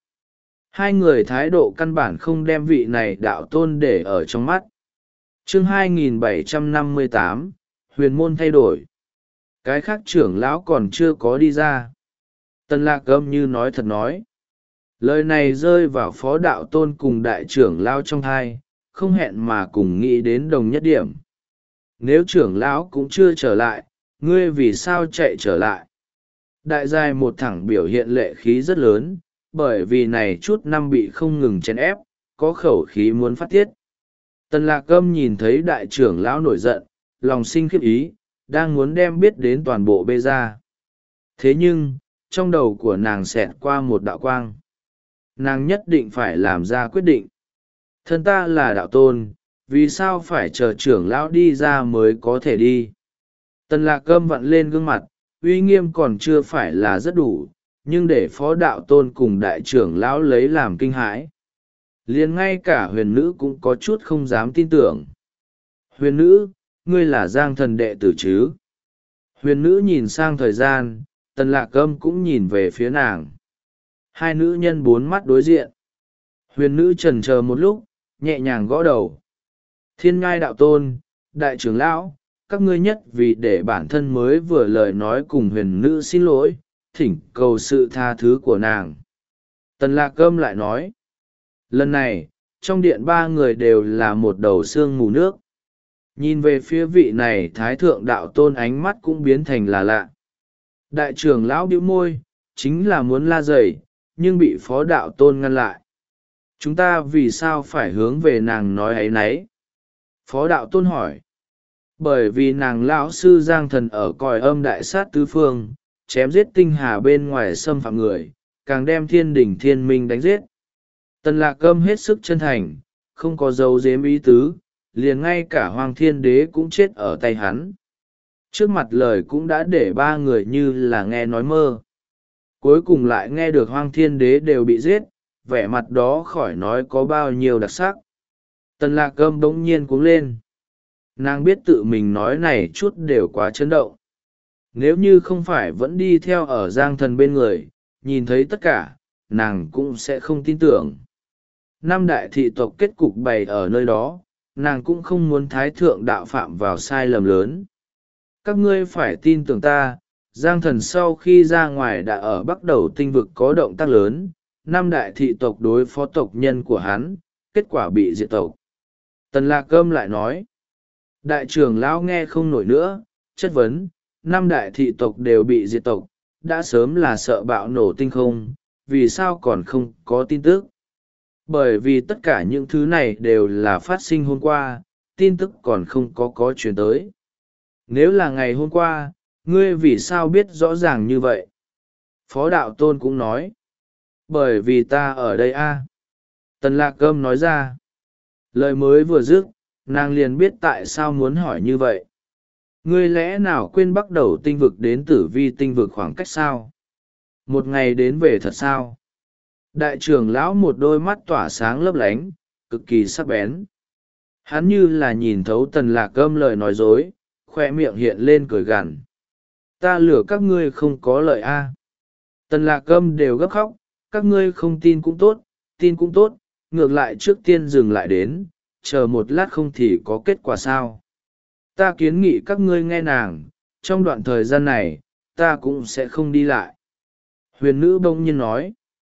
2 người thái độ căn bản không đem vị này đạo tôn để ở trong mắt. Chương 2758, huyền môn thay đổi. Cái khác trưởng lão còn chưa có đi ra. Tần Lạc Âm như nói thật nói. Lời này rơi vào phó đạo tôn cùng đại trưởng lão trong thai, không hẹn mà cùng nghĩ đến đồng nhất điểm. Nếu trưởng lão cũng chưa trở lại, ngươi vì sao chạy trở lại? Đại giai một thẳng biểu hiện lệ khí rất lớn, bởi vì này chút năm bị không ngừng chèn ép, có khẩu khí muốn phát tiết. Tần Lạc Âm nhìn thấy đại trưởng lão nổi giận, lòng sinh khiếp ý, đang muốn đem biết đến toàn bộ bê ra. Thế nhưng, trong đầu của nàng xẹt qua một đạo quang. Nàng nhất định phải làm ra quyết định. Thân ta là đạo tôn, vì sao phải chờ trưởng lão đi ra mới có thể đi? Tần Lạc Âm vặn lên gương mặt, uy nghiêm còn chưa phải là rất đủ, nhưng để phó đạo tôn cùng đại trưởng lão lấy làm kinh hãi. Liền ngay cả huyền nữ cũng có chút không dám tin tưởng. Huyền nữ, ngươi là Giang thần đệ tử chứ? Huyền nữ nhìn sang thời gian, Tần Lạc Âm cũng nhìn về phía nàng. Hai nữ nhân bốn mắt đối diện. Huyền nữ chần chờ một lúc, nhẹ nhàng gõ đầu. Thiên Ngai đạo tôn, đại trưởng lão, các ngươi nhất vì để bản thân mới vừa lời nói cùng huyền nữ xin lỗi, thỉnh cầu sự tha thứ của nàng. Tần Lạc Âm lại nói. Lần này, trong điện ba người đều là một đầu xương mù nước. Nhìn về phía vị này thái thượng đạo tôn ánh mắt cũng biến thành là lạ. Đại trưởng lão bĩu môi, chính là muốn la dày, nhưng bị phó đạo tôn ngăn lại. Chúng ta vì sao phải hướng về nàng nói ấy nấy? Phó đạo tôn hỏi. Bởi vì nàng lão sư giang thần ở cõi âm đại sát tứ phương, chém giết tinh hà bên ngoài xâm phạm người, càng đem thiên đỉnh thiên minh đánh giết. Tần Lạc Âm hết sức chân thành, không có dấu giếm ý tứ, liền ngay cả Hoàng Thiên Đế cũng chết ở tay hắn. Trước mặt lời cũng đã để ba người như là nghe nói mơ. Cuối cùng lại nghe được Hoàng Thiên Đế đều bị giết, vẻ mặt đó khỏi nói có bao nhiêu đặc sắc. Tần Lạc Âm bỗng nhiên cuống lên. Nàng biết tự mình nói này chút đều quá chấn động. Nếu như không phải vẫn đi theo ở Giang Thần bên người, nhìn thấy tất cả, nàng cũng sẽ không tin tưởng. Năm đại thị tộc kết cục bày ở nơi đó, nàng cũng không muốn thái thượng đạo phạm vào sai lầm lớn. Các ngươi phải tin tưởng ta, Giang Thần sau khi ra ngoài đã ở Bắc Đầu tinh vực có động tác lớn, năm đại thị tộc đối phó tộc nhân của hắn, kết quả bị diệt tộc. Tần Lạc Âm lại nói, đại trưởng lão nghe không nổi nữa, chất vấn, năm đại thị tộc đều bị diệt tộc, đã sớm là sợ bạo nổ tinh không, vì sao còn không có tin tức? Bởi vì tất cả những thứ này đều là phát sinh hôm qua, tin tức còn không có truyền tới. Nếu là ngày hôm qua, ngươi vì sao biết rõ ràng như vậy? Phó đạo tôn cũng nói. Bởi vì ta ở đây a. Tần Lạc Âm nói ra. Lời mới vừa dứt, nàng liền biết tại sao muốn hỏi như vậy. Ngươi lẽ nào quên bắt đầu tinh vực đến tử vi tinh vực khoảng cách sao? Một ngày đến về thật sao? Đại trưởng lão một đôi mắt tỏa sáng lấp lánh, cực kỳ sắc bén. Hắn như là nhìn thấu Tần Lạc Âm lời nói dối, khoe miệng hiện lên cười gằn. Ta lừa các ngươi không có lợi a. Tần Lạc Âm đều gấp khóc, các ngươi không tin cũng tốt, tin cũng tốt, ngược lại trước tiên dừng lại đến, chờ một lát không thì có kết quả sao. Ta kiến nghị các ngươi nghe nàng, trong đoạn thời gian này, ta cũng sẽ không đi lại. Huyền nữ bỗng nhiên nói.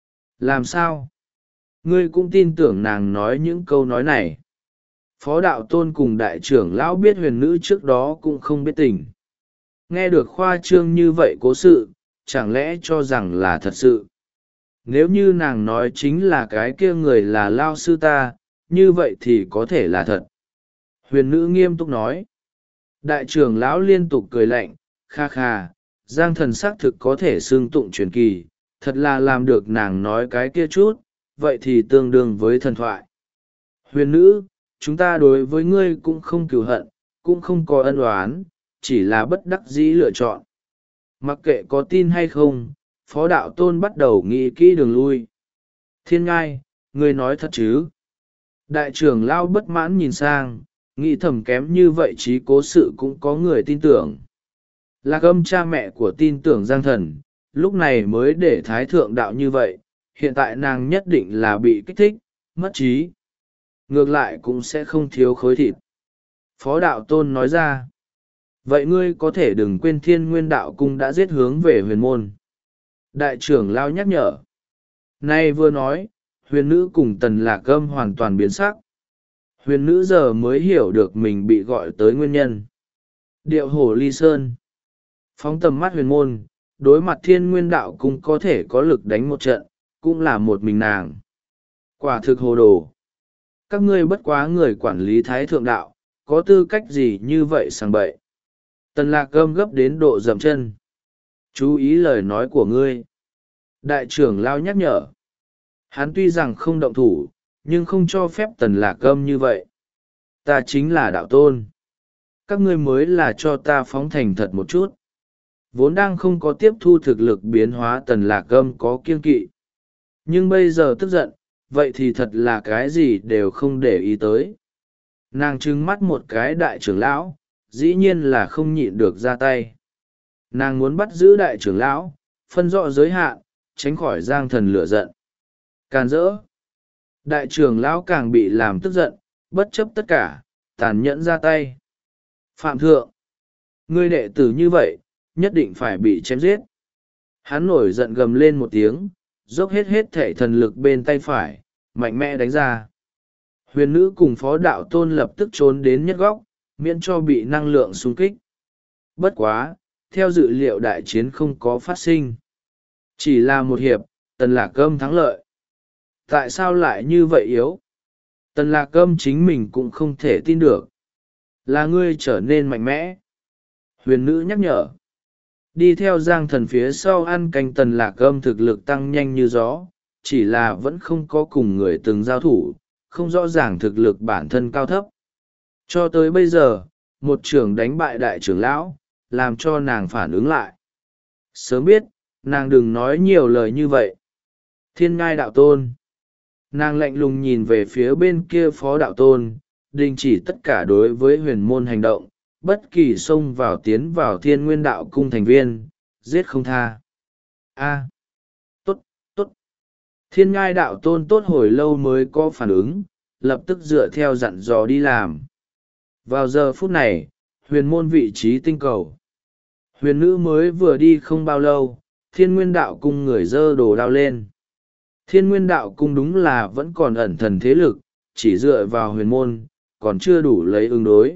Làm sao? Ngươi cũng tin tưởng nàng nói những câu nói này. Phó đạo tôn cùng đại trưởng lão biết huyền nữ trước đó cũng không biết tình. Nghe được khoa trương như vậy cố sự, chẳng lẽ cho rằng là thật sự. Nếu như nàng nói chính là cái kia người là lao sư ta, như vậy thì có thể là thật. Huyền nữ nghiêm túc nói. Đại trưởng lão liên tục cười lạnh, kha kha, Giang Thần xác thực có thể xưng tụng truyền kỳ, thật là làm được nàng nói cái kia chút, vậy thì tương đương với thần thoại. Huyền nữ, chúng ta đối với ngươi cũng không cừu hận, cũng không có ân oán, chỉ là bất đắc dĩ lựa chọn. Mặc kệ có tin hay không, Phó đạo tôn bắt đầu nghĩ kỹ đường lui. Thiên Ngai, ngươi nói thật chứ? Đại trưởng lao bất mãn nhìn sang, nghĩ thầm kém như vậy chí cố sự cũng có người tin tưởng. Lạc Âm cha mẹ của tin tưởng Giang Thần, lúc này mới để thái thượng đạo như vậy, hiện tại nàng nhất định là bị kích thích, mất trí. Ngược lại cũng sẽ không thiếu khối thịt. Phó đạo tôn nói ra. Vậy ngươi có thể đừng quên Thiên Nguyên đạo cung đã giết hướng về huyền môn. Đại trưởng lao nhắc nhở. Nay vừa nói, huyền nữ cùng Tần Lạc Âm hoàn toàn biến sắc. Huyền nữ giờ mới hiểu được mình bị gọi tới nguyên nhân. Điệu hổ ly sơn. Phóng tầm mắt huyền môn, đối mặt Thiên Nguyên đạo cung có thể có lực đánh một trận, cũng là một mình nàng. Quả thực hồ đồ. Các ngươi bất quá người quản lý thái thượng đạo, có tư cách gì như vậy sang bậy. Tần Lạc Âm gấp đến độ dậm chân. Chú ý lời nói của ngươi. Đại trưởng lao nhắc nhở. Hắn tuy rằng không động thủ, nhưng không cho phép Tần Lạc Âm như vậy. Ta chính là đạo tôn. Các ngươi mới là cho ta phóng thành thật một chút. Vốn đang không có tiếp thu thực lực biến hóa Tần Lạc Âm có kiêng kỵ. Nhưng bây giờ tức giận, vậy thì thật là cái gì đều không để ý tới. Nàng trừng mắt một cái đại trưởng lão, dĩ nhiên là không nhịn được ra tay. nàng muốn bắt giữ đại trưởng lão, phân rõ giới hạn, tránh khỏi giang thần lửa giận. Càn rỡ. Đại trưởng lão càng bị làm tức giận, bất chấp tất cả, tàn nhẫn ra tay. Phạm thượng, ngươi đệ tử như vậy, nhất định phải bị chém giết. Hắn nổi giận gầm lên một tiếng, dốc hết thể thần lực bên tay phải, mạnh mẽ đánh ra. Huyền nữ cùng phó đạo tôn lập tức trốn đến nhất góc, miễn cho bị năng lượng xung kích. Bất quá, theo dự liệu đại chiến không có phát sinh. Chỉ là một hiệp, Tần Lạc Âm thắng lợi. Tại sao lại như vậy yếu? Tần Lạc Âm chính mình cũng không thể tin được. Là ngươi trở nên mạnh mẽ. Huyền nữ nhắc nhở. Đi theo giang thần phía sau ăn canh. Tần Lạc Âm thực lực tăng nhanh như gió, chỉ là vẫn không có cùng người từng giao thủ, không rõ ràng thực lực bản thân cao thấp. Cho tới bây giờ, một trưởng đánh bại đại trưởng lão, làm cho nàng phản ứng lại. Sớm biết, nàng đừng nói nhiều lời như vậy. Thiên ngai đạo tôn. Nàng lạnh lùng nhìn về phía bên kia phó đạo tôn, đình chỉ tất cả đối với huyền môn hành động, bất kỳ xông vào tiến vào thiên nguyên đạo cung thành viên, giết không tha. Tốt, tốt. Thiên ngai đạo tôn tốt hồi lâu mới có phản ứng, lập tức dựa theo dặn dò đi làm. Vào giờ phút này, huyền môn vị trí tinh cầu. Huyền nữ mới vừa đi không bao lâu, thiên nguyên đạo cung người dơ đồ đao lên. Thiên nguyên đạo cung đúng là vẫn còn ẩn thần thế lực, chỉ dựa vào huyền môn, còn chưa đủ lấy ứng đối.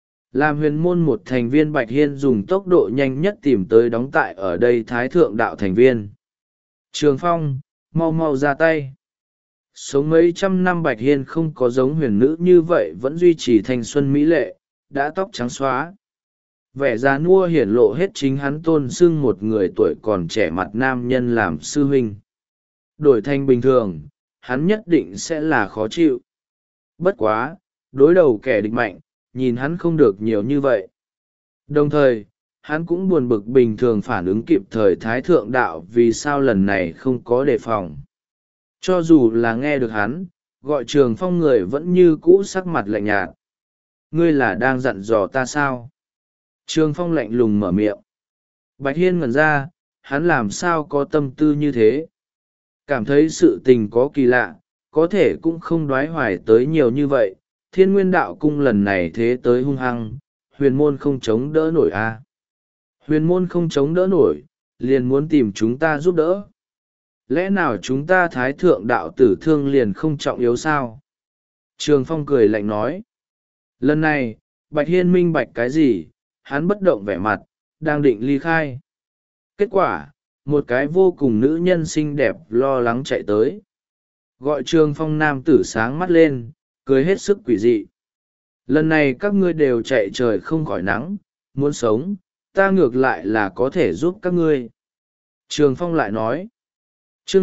Làm huyền môn một thành viên Bạch Hiên dùng tốc độ nhanh nhất tìm tới đóng tại ở đây thái thượng đạo thành viên. Trường Phong, mau mau ra tay. Sống mấy trăm năm Bạch Hiên không có giống huyền nữ như vậy vẫn duy trì thanh xuân mỹ lệ, đã tóc trắng xóa. Vẻ già nua hiển lộ hết chính hắn tôn xưng một người tuổi còn trẻ mặt nam nhân làm sư huynh. Đổi thành bình thường, hắn nhất định sẽ là khó chịu. Bất quá, đối đầu kẻ địch mạnh, nhìn hắn không được nhiều như vậy. Đồng thời, hắn cũng buồn bực bình thường phản ứng kịp thời thái thượng đạo vì sao lần này không có đề phòng. Cho dù là nghe được hắn, gọi Trường Phong người vẫn như cũ sắc mặt lạnh nhạt. Ngươi là đang dặn dò ta sao? Trường Phong lạnh lùng mở miệng. Bạch Hiên ngẩn ra, hắn làm sao có tâm tư như thế? Cảm thấy sự tình có kỳ lạ, có thể cũng không đoái hoài tới nhiều như vậy. Thiên nguyên đạo cung lần này thế tới hung hăng, huyền môn không chống đỡ nổi à? Huyền môn không chống đỡ nổi, liền muốn tìm chúng ta giúp đỡ. Lẽ nào chúng ta thái thượng đạo tử thương liền không trọng yếu sao? Trường Phong cười lạnh nói. Lần này, Bạch Hiên minh bạch cái gì, hắn bất động vẻ mặt, đang định ly khai. Kết quả, một cái vô cùng nữ nhân xinh đẹp lo lắng chạy tới. Gọi Trường Phong nam tử sáng mắt lên, cười hết sức quỷ dị. Lần này các ngươi đều chạy trời không khỏi nắng, muốn sống, ta ngược lại là có thể giúp các ngươi. Trường Phong lại nói. Chương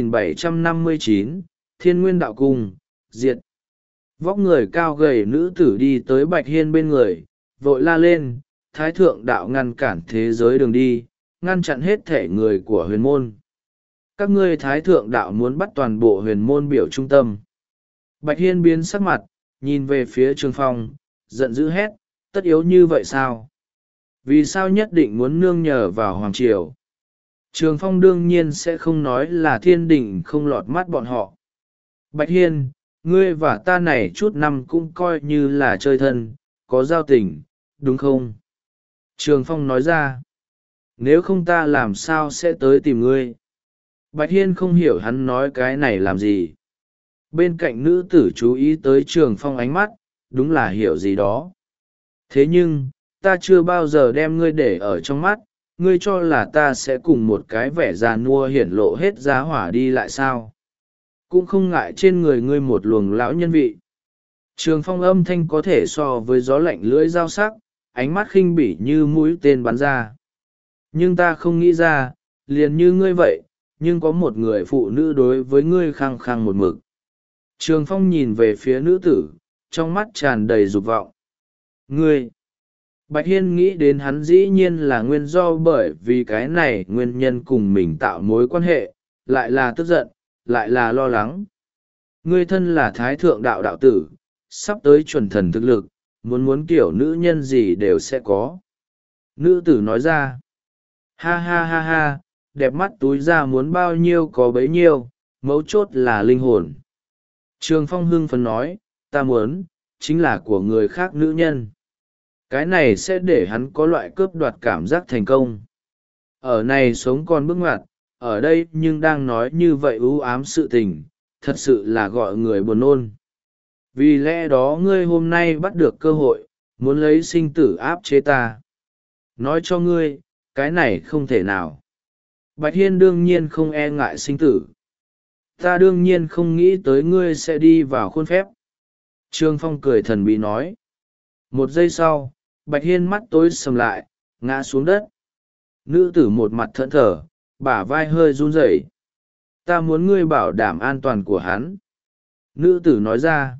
2759, Thiên Nguyên Đạo Cung, diệt. Vóc người cao gầy nữ tử đi tới Bạch Hiên bên người, vội la lên, Thái Thượng Đạo ngăn cản thế giới đường đi, ngăn chặn hết thể người của huyền môn. Các ngươi Thái Thượng Đạo muốn bắt toàn bộ huyền môn biểu trung tâm. Bạch Hiên biến sắc mặt, nhìn về phía Trường Phong, giận dữ hét, tất yếu như vậy sao? Vì sao nhất định muốn nương nhờ vào Hoàng Triều? Trường Phong đương nhiên sẽ không nói là thiên đình không lọt mắt bọn họ. Bạch Hiên, ngươi và ta này chút năm cũng coi như là chơi thân, có giao tình, đúng không? Trường Phong nói ra, nếu không ta làm sao sẽ tới tìm ngươi? Bạch Hiên không hiểu hắn nói cái này làm gì. Bên cạnh nữ tử chú ý tới Trường Phong ánh mắt, đúng là hiểu gì đó. Thế nhưng, ta chưa bao giờ đem ngươi để ở trong mắt, ngươi cho là ta sẽ cùng một cái vẻ già nua hiển lộ hết giá hỏa đi lại sao? Cũng không ngại trên người ngươi một luồng lão nhân vị. Trường Phong âm thanh có thể so với gió lạnh lưỡi dao sắc, ánh mắt khinh bỉ như mũi tên bắn ra. Nhưng ta không nghĩ ra, liền như ngươi vậy, nhưng có một người phụ nữ đối với ngươi khăng khăng một mực. Trường Phong nhìn về phía nữ tử, trong mắt tràn đầy dục vọng. Ngươi! Bạch Hiên nghĩ đến hắn dĩ nhiên là nguyên do bởi vì cái này nguyên nhân cùng mình tạo mối quan hệ, lại là tức giận, lại là lo lắng. Ngươi thân là thái thượng đạo đạo tử, sắp tới chuẩn thần thực lực, muốn kiểu nữ nhân gì đều sẽ có. Nữ tử nói ra, Ha ha ha ha, đẹp mắt túi ra muốn bao nhiêu có bấy nhiêu, mấu chốt là linh hồn. Trường Phong hưng phấn nói, ta muốn, chính là của người khác nữ nhân. Cái này sẽ để hắn có loại cướp đoạt cảm giác thành công. Ở này sống còn bước ngoặt, ở đây nhưng đang nói như vậy ưu ám sự tình, thật sự là gọi người buồn nôn. Vì lẽ đó ngươi hôm nay bắt được cơ hội, muốn lấy sinh tử áp chế ta. Nói cho ngươi, cái này không thể nào. Bạch Hiên đương nhiên không e ngại sinh tử. Ta đương nhiên không nghĩ tới ngươi sẽ đi vào khuôn phép. Trương Phong cười thần bí nói. Một giây sau, Bạch Hiên mắt tối sầm lại, ngã xuống đất. Nữ tử một mặt thẫn thờ, bả vai hơi run rẩy. Ta muốn ngươi bảo đảm an toàn của hắn. Nữ tử nói ra.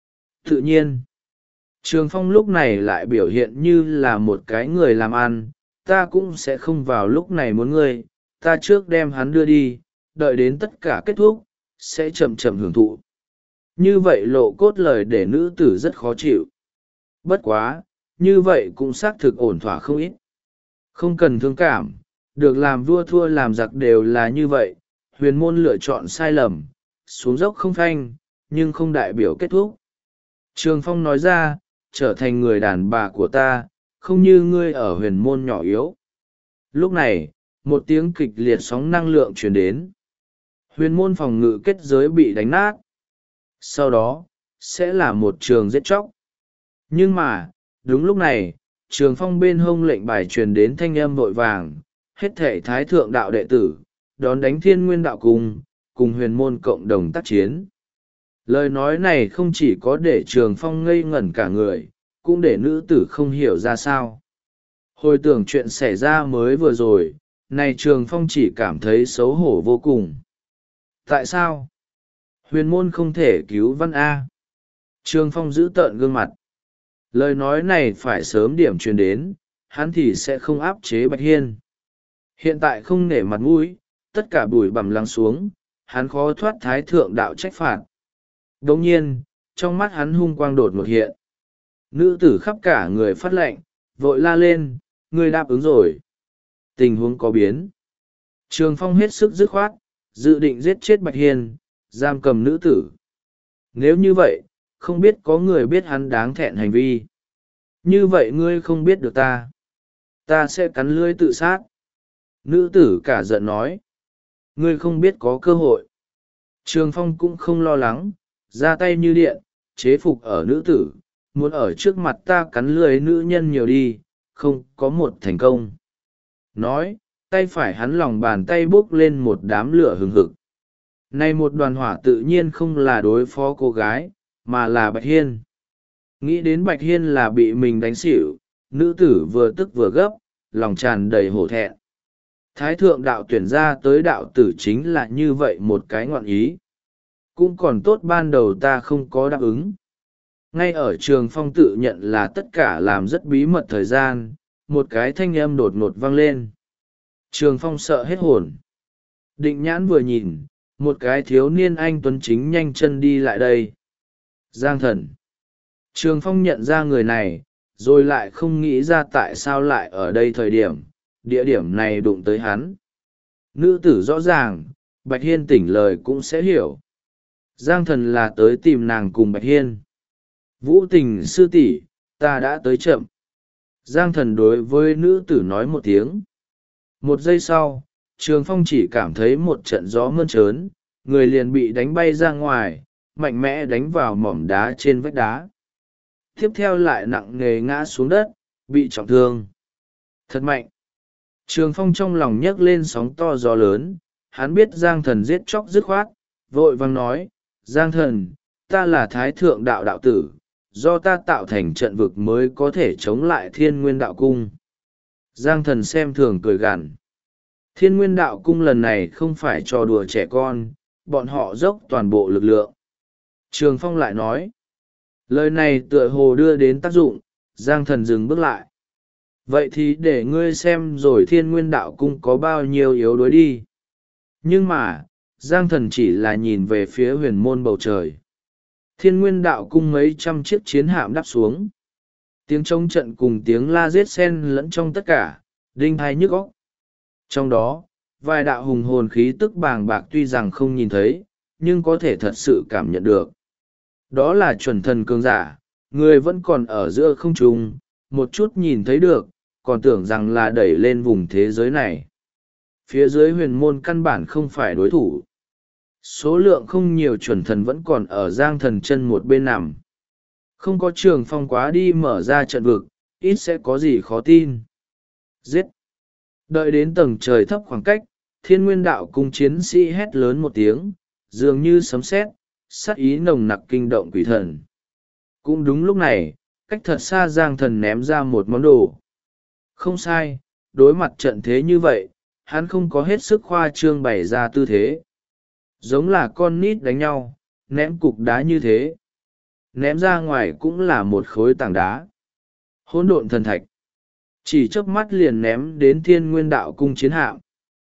Tự nhiên. Trường Phong lúc này lại biểu hiện như là một cái người làm ăn. Ta cũng sẽ không vào lúc này muốn ngươi. Ta trước đem hắn đưa đi, đợi đến tất cả kết thúc, sẽ chậm chậm hưởng thụ. Như vậy lộ cốt lời để nữ tử rất khó chịu. Bất quá, như vậy cũng xác thực ổn thỏa không ít. Không cần thương cảm, được làm vua thua làm giặc đều là như vậy. Huyền môn lựa chọn sai lầm, xuống dốc không phanh, nhưng không đại biểu kết thúc. Trường Phong nói ra, trở thành người đàn bà của ta, không như ngươi ở huyền môn nhỏ yếu. Lúc này, một tiếng kịch liệt sóng năng lượng truyền đến. Huyền môn phòng ngự kết giới bị đánh nát. Sau đó, sẽ là một trường giết chóc. Nhưng mà, đúng lúc này, Trường Phong bên hông lệnh bài truyền đến thanh âm vội vàng, hết thể thái thượng đạo đệ tử, đón đánh Thiên Nguyên đạo cung, cùng huyền môn cộng đồng tác chiến. Lời nói này không chỉ có để Trường Phong ngây ngẩn cả người, cũng để nữ tử không hiểu ra sao. Hồi tưởng chuyện xảy ra mới vừa rồi, này Trường Phong chỉ cảm thấy xấu hổ vô cùng. Tại sao? Huyền môn không thể cứu Văn A. Trường Phong giữ tợn gương mặt. Lời nói này phải sớm điểm truyền đến, hắn thì sẽ không áp chế Bạch Hiên. Hiện tại không nể mặt mũi, tất cả bụi bặm lắng xuống, hắn khó thoát thái thượng đạo trách phạt. Đồng nhiên, trong mắt hắn hung quang đột ngột hiện. Nữ tử khắp cả người phát lệnh, vội la lên, ngươi đáp ứng rồi. Tình huống có biến. Trường Phong hết sức dứt khoát, dự định giết chết Bạch Hiên, giam cầm nữ tử. Nếu như vậy, không biết có người biết hắn đáng thẹn hành vi. Như vậy ngươi không biết được ta. Ta sẽ cắn lưỡi tự sát. Nữ tử cả giận nói. Ngươi không biết có cơ hội. Trường Phong cũng không lo lắng, ra tay như điện, chế phục ở nữ tử, muốn ở trước mặt ta cắn lưỡi nữ nhân nhiều đi, không có một thành công. Nói, tay phải hắn lòng bàn tay bốc lên một đám lửa hừng hực. Này một đoàn hỏa tự nhiên không là đối phó cô gái, mà là Bạch Hiên. Nghĩ đến Bạch Hiên là bị mình đánh xỉu, nữ tử vừa tức vừa gấp, lòng tràn đầy hổ thẹn. Thái thượng đạo tuyển ra tới đạo tử chính là như vậy một cái ngọn ý. Cũng còn tốt ban đầu ta không có đáp ứng. Ngay ở Trường Phong tự nhận là tất cả làm rất bí mật thời gian, một cái thanh âm đột ngột vang lên. Trường Phong sợ hết hồn. Định nhãn vừa nhìn, một cái thiếu niên anh tuấn chính nhanh chân đi lại đây. Giang Thần. Trường Phong nhận ra người này, rồi lại không nghĩ ra tại sao lại ở đây thời điểm, địa điểm này đụng tới hắn. Nữ tử rõ ràng, Bạch Hiên tỉnh lời cũng sẽ hiểu. Giang Thần là tới tìm nàng cùng Bạch Hiên. Vũ Tình sư tỷ, ta đã tới chậm. Giang Thần đối với nữ tử nói một tiếng. Một giây sau, Trường Phong chỉ cảm thấy một trận gió mơn trớn, người liền bị đánh bay ra ngoài, mạnh mẽ đánh vào mỏm đá trên vách đá. Tiếp theo lại nặng nề ngã xuống đất, bị trọng thương. Thật mạnh. Trường Phong trong lòng nhấc lên sóng to gió lớn, hắn biết Giang Thần giết chóc dứt khoát, vội vang nói, Giang Thần, ta là Thái Thượng Đạo đạo tử, do ta tạo thành trận vực mới có thể chống lại Thiên Nguyên Đạo Cung. Giang Thần xem thường cười gằn. Thiên Nguyên Đạo Cung lần này không phải trò đùa trẻ con, bọn họ dốc toàn bộ lực lượng. Trường Phong lại nói, lời này tựa hồ đưa đến tác dụng, Giang Thần dừng bước lại. Vậy thì để ngươi xem rồi Thiên Nguyên Đạo Cung có bao nhiêu yếu đuối đi. Nhưng mà, Giang Thần chỉ là nhìn về phía huyền môn bầu trời. Thiên Nguyên Đạo Cung mấy trăm chiếc chiến hạm đáp xuống. Tiếng trống trận cùng tiếng la giết sen lẫn trong tất cả, đinh hai nhức óc. Trong đó, vài đạo hùng hồn khí tức bàng bạc tuy rằng không nhìn thấy, nhưng có thể thật sự cảm nhận được. Đó là chuẩn thần cường giả, người vẫn còn ở giữa không trung, một chút nhìn thấy được, còn tưởng rằng là đẩy lên vùng thế giới này. Phía dưới huyền môn căn bản không phải đối thủ. Số lượng không nhiều chuẩn thần vẫn còn ở Giang Thần chân một bên nằm. Không có Trường Phong quá đi mở ra trận vực, ít sẽ có gì khó tin. Giết! Đợi đến tầng trời thấp khoảng cách, Thiên Nguyên Đạo Cung chiến sĩ hét lớn một tiếng, dường như sấm sét, sát ý nồng nặc kinh động quỷ thần. Cũng đúng lúc này, cách thật xa Giang Thần ném ra một món đồ. Không sai, đối mặt trận thế như vậy, hắn không có hết sức khoa trương bày ra tư thế. Giống là con nít đánh nhau, ném cục đá như thế. Ném ra ngoài cũng là một khối tảng đá. Hỗn độn thần thạch. Chỉ chớp mắt liền ném đến Thiên Nguyên Đạo Cung chiến hạm.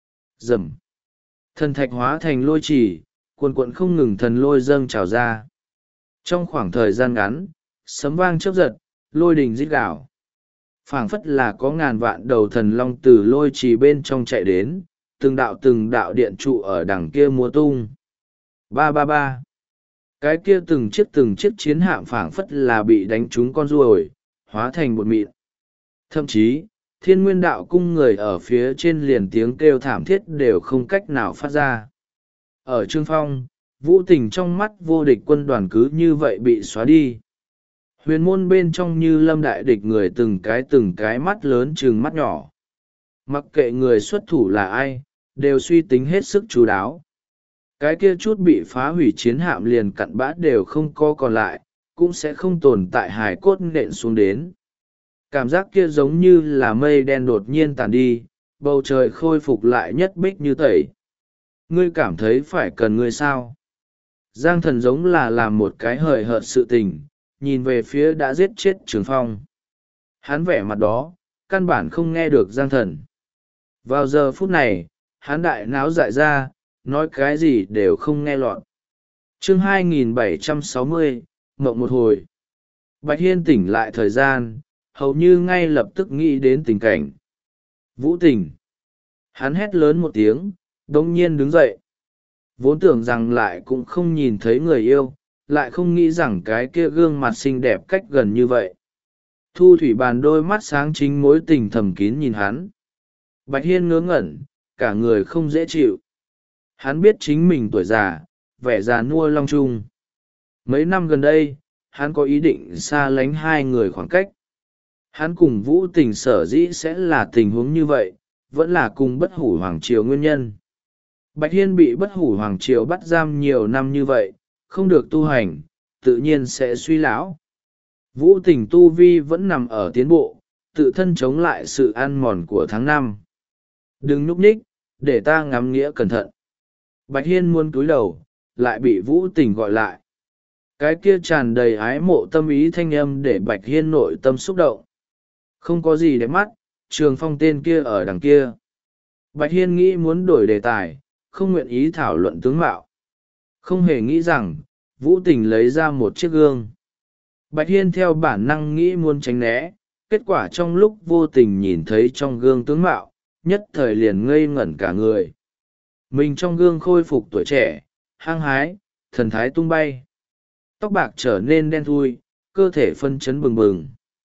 Rầm. Thần thạch hóa thành lôi chỉ, cuồn cuộn không ngừng thần lôi dâng trào ra. Trong khoảng thời gian ngắn, sấm vang chớp giật, lôi đình rít gào. Phảng phất là có ngàn vạn đầu thần long từ lôi trì bên trong chạy đến, từng đạo điện trụ ở đằng kia múa tung. Ba ba ba. Cái kia từng chiếc chiến hạm phảng phất là bị đánh trúng con ruồi, hóa thành bột mịn. Thậm chí, Thiên Nguyên Đạo Cung người ở phía trên liền tiếng kêu thảm thiết đều không cách nào phát ra. Ở Trương Phong, Vũ Tình trong mắt vô địch quân đoàn cứ như vậy bị xóa đi. Huyền môn bên trong như lâm đại địch người từng cái mắt lớn chừng mắt nhỏ. Mặc kệ người xuất thủ là ai, đều suy tính hết sức chú đáo. Cái kia chút bị phá hủy chiến hạm liền cặn bã đều không có còn lại, cũng sẽ không tồn tại hài cốt nện xuống đến. Cảm giác kia giống như là mây đen đột nhiên tàn đi, bầu trời khôi phục lại nhất bích như tẩy. Ngươi cảm thấy phải cần ngươi sao? Giang Thần giống là làm một cái hời hợt sự tình, nhìn về phía đã giết chết Trường Phong. Hắn vẻ mặt đó, căn bản không nghe được Giang Thần. Vào giờ phút này, hắn đại náo dại ra, nói cái gì đều không nghe lọt. Chương 2760, mộng một hồi. Bạch Hiên tỉnh lại thời gian, hầu như ngay lập tức nghĩ đến tình cảnh. Vũ Tình. Hắn hét lớn một tiếng, đồng nhiên đứng dậy. Vốn tưởng rằng lại cũng không nhìn thấy người yêu, lại không nghĩ rằng cái kia gương mặt xinh đẹp cách gần như vậy. Thu Thủy Bàn đôi mắt sáng chính mối tình thầm kín nhìn hắn. Bạch Hiên ngớ ngẩn, cả người không dễ chịu. Hắn biết chính mình tuổi già, vẻ già nua long trung. Mấy năm gần đây, hắn có ý định xa lánh hai người khoảng cách. Hắn cùng Vũ Tình sở dĩ sẽ là tình huống như vậy, vẫn là cùng Bất Hủ Hoàng Triều nguyên nhân. Bạch Hiên bị Bất Hủ Hoàng Triều bắt giam nhiều năm như vậy, không được tu hành, tự nhiên sẽ suy lão. Vũ Tình tu vi vẫn nằm ở tiến bộ, tự thân chống lại sự ăn mòn của tháng năm. Đừng núp ních, để ta ngắm nghĩa cẩn thận. Bạch Hiên muốn cúi đầu, lại bị Vũ Tình gọi lại. Cái kia tràn đầy ái mộ tâm ý thanh âm để Bạch Hiên nội tâm xúc động. Không có gì để mắt, Trường Phong tên kia ở đằng kia. Bạch Hiên nghĩ muốn đổi đề tài, không nguyện ý thảo luận tướng mạo. Không hề nghĩ rằng, Vũ Tình lấy ra một chiếc gương. Bạch Hiên theo bản năng nghĩ muốn tránh né, kết quả trong lúc vô tình nhìn thấy trong gương tướng mạo, nhất thời liền ngây ngẩn cả người. Mình trong gương khôi phục tuổi trẻ, hăng hái, thần thái tung bay. Tóc bạc trở nên đen thui, cơ thể phân chấn bừng bừng.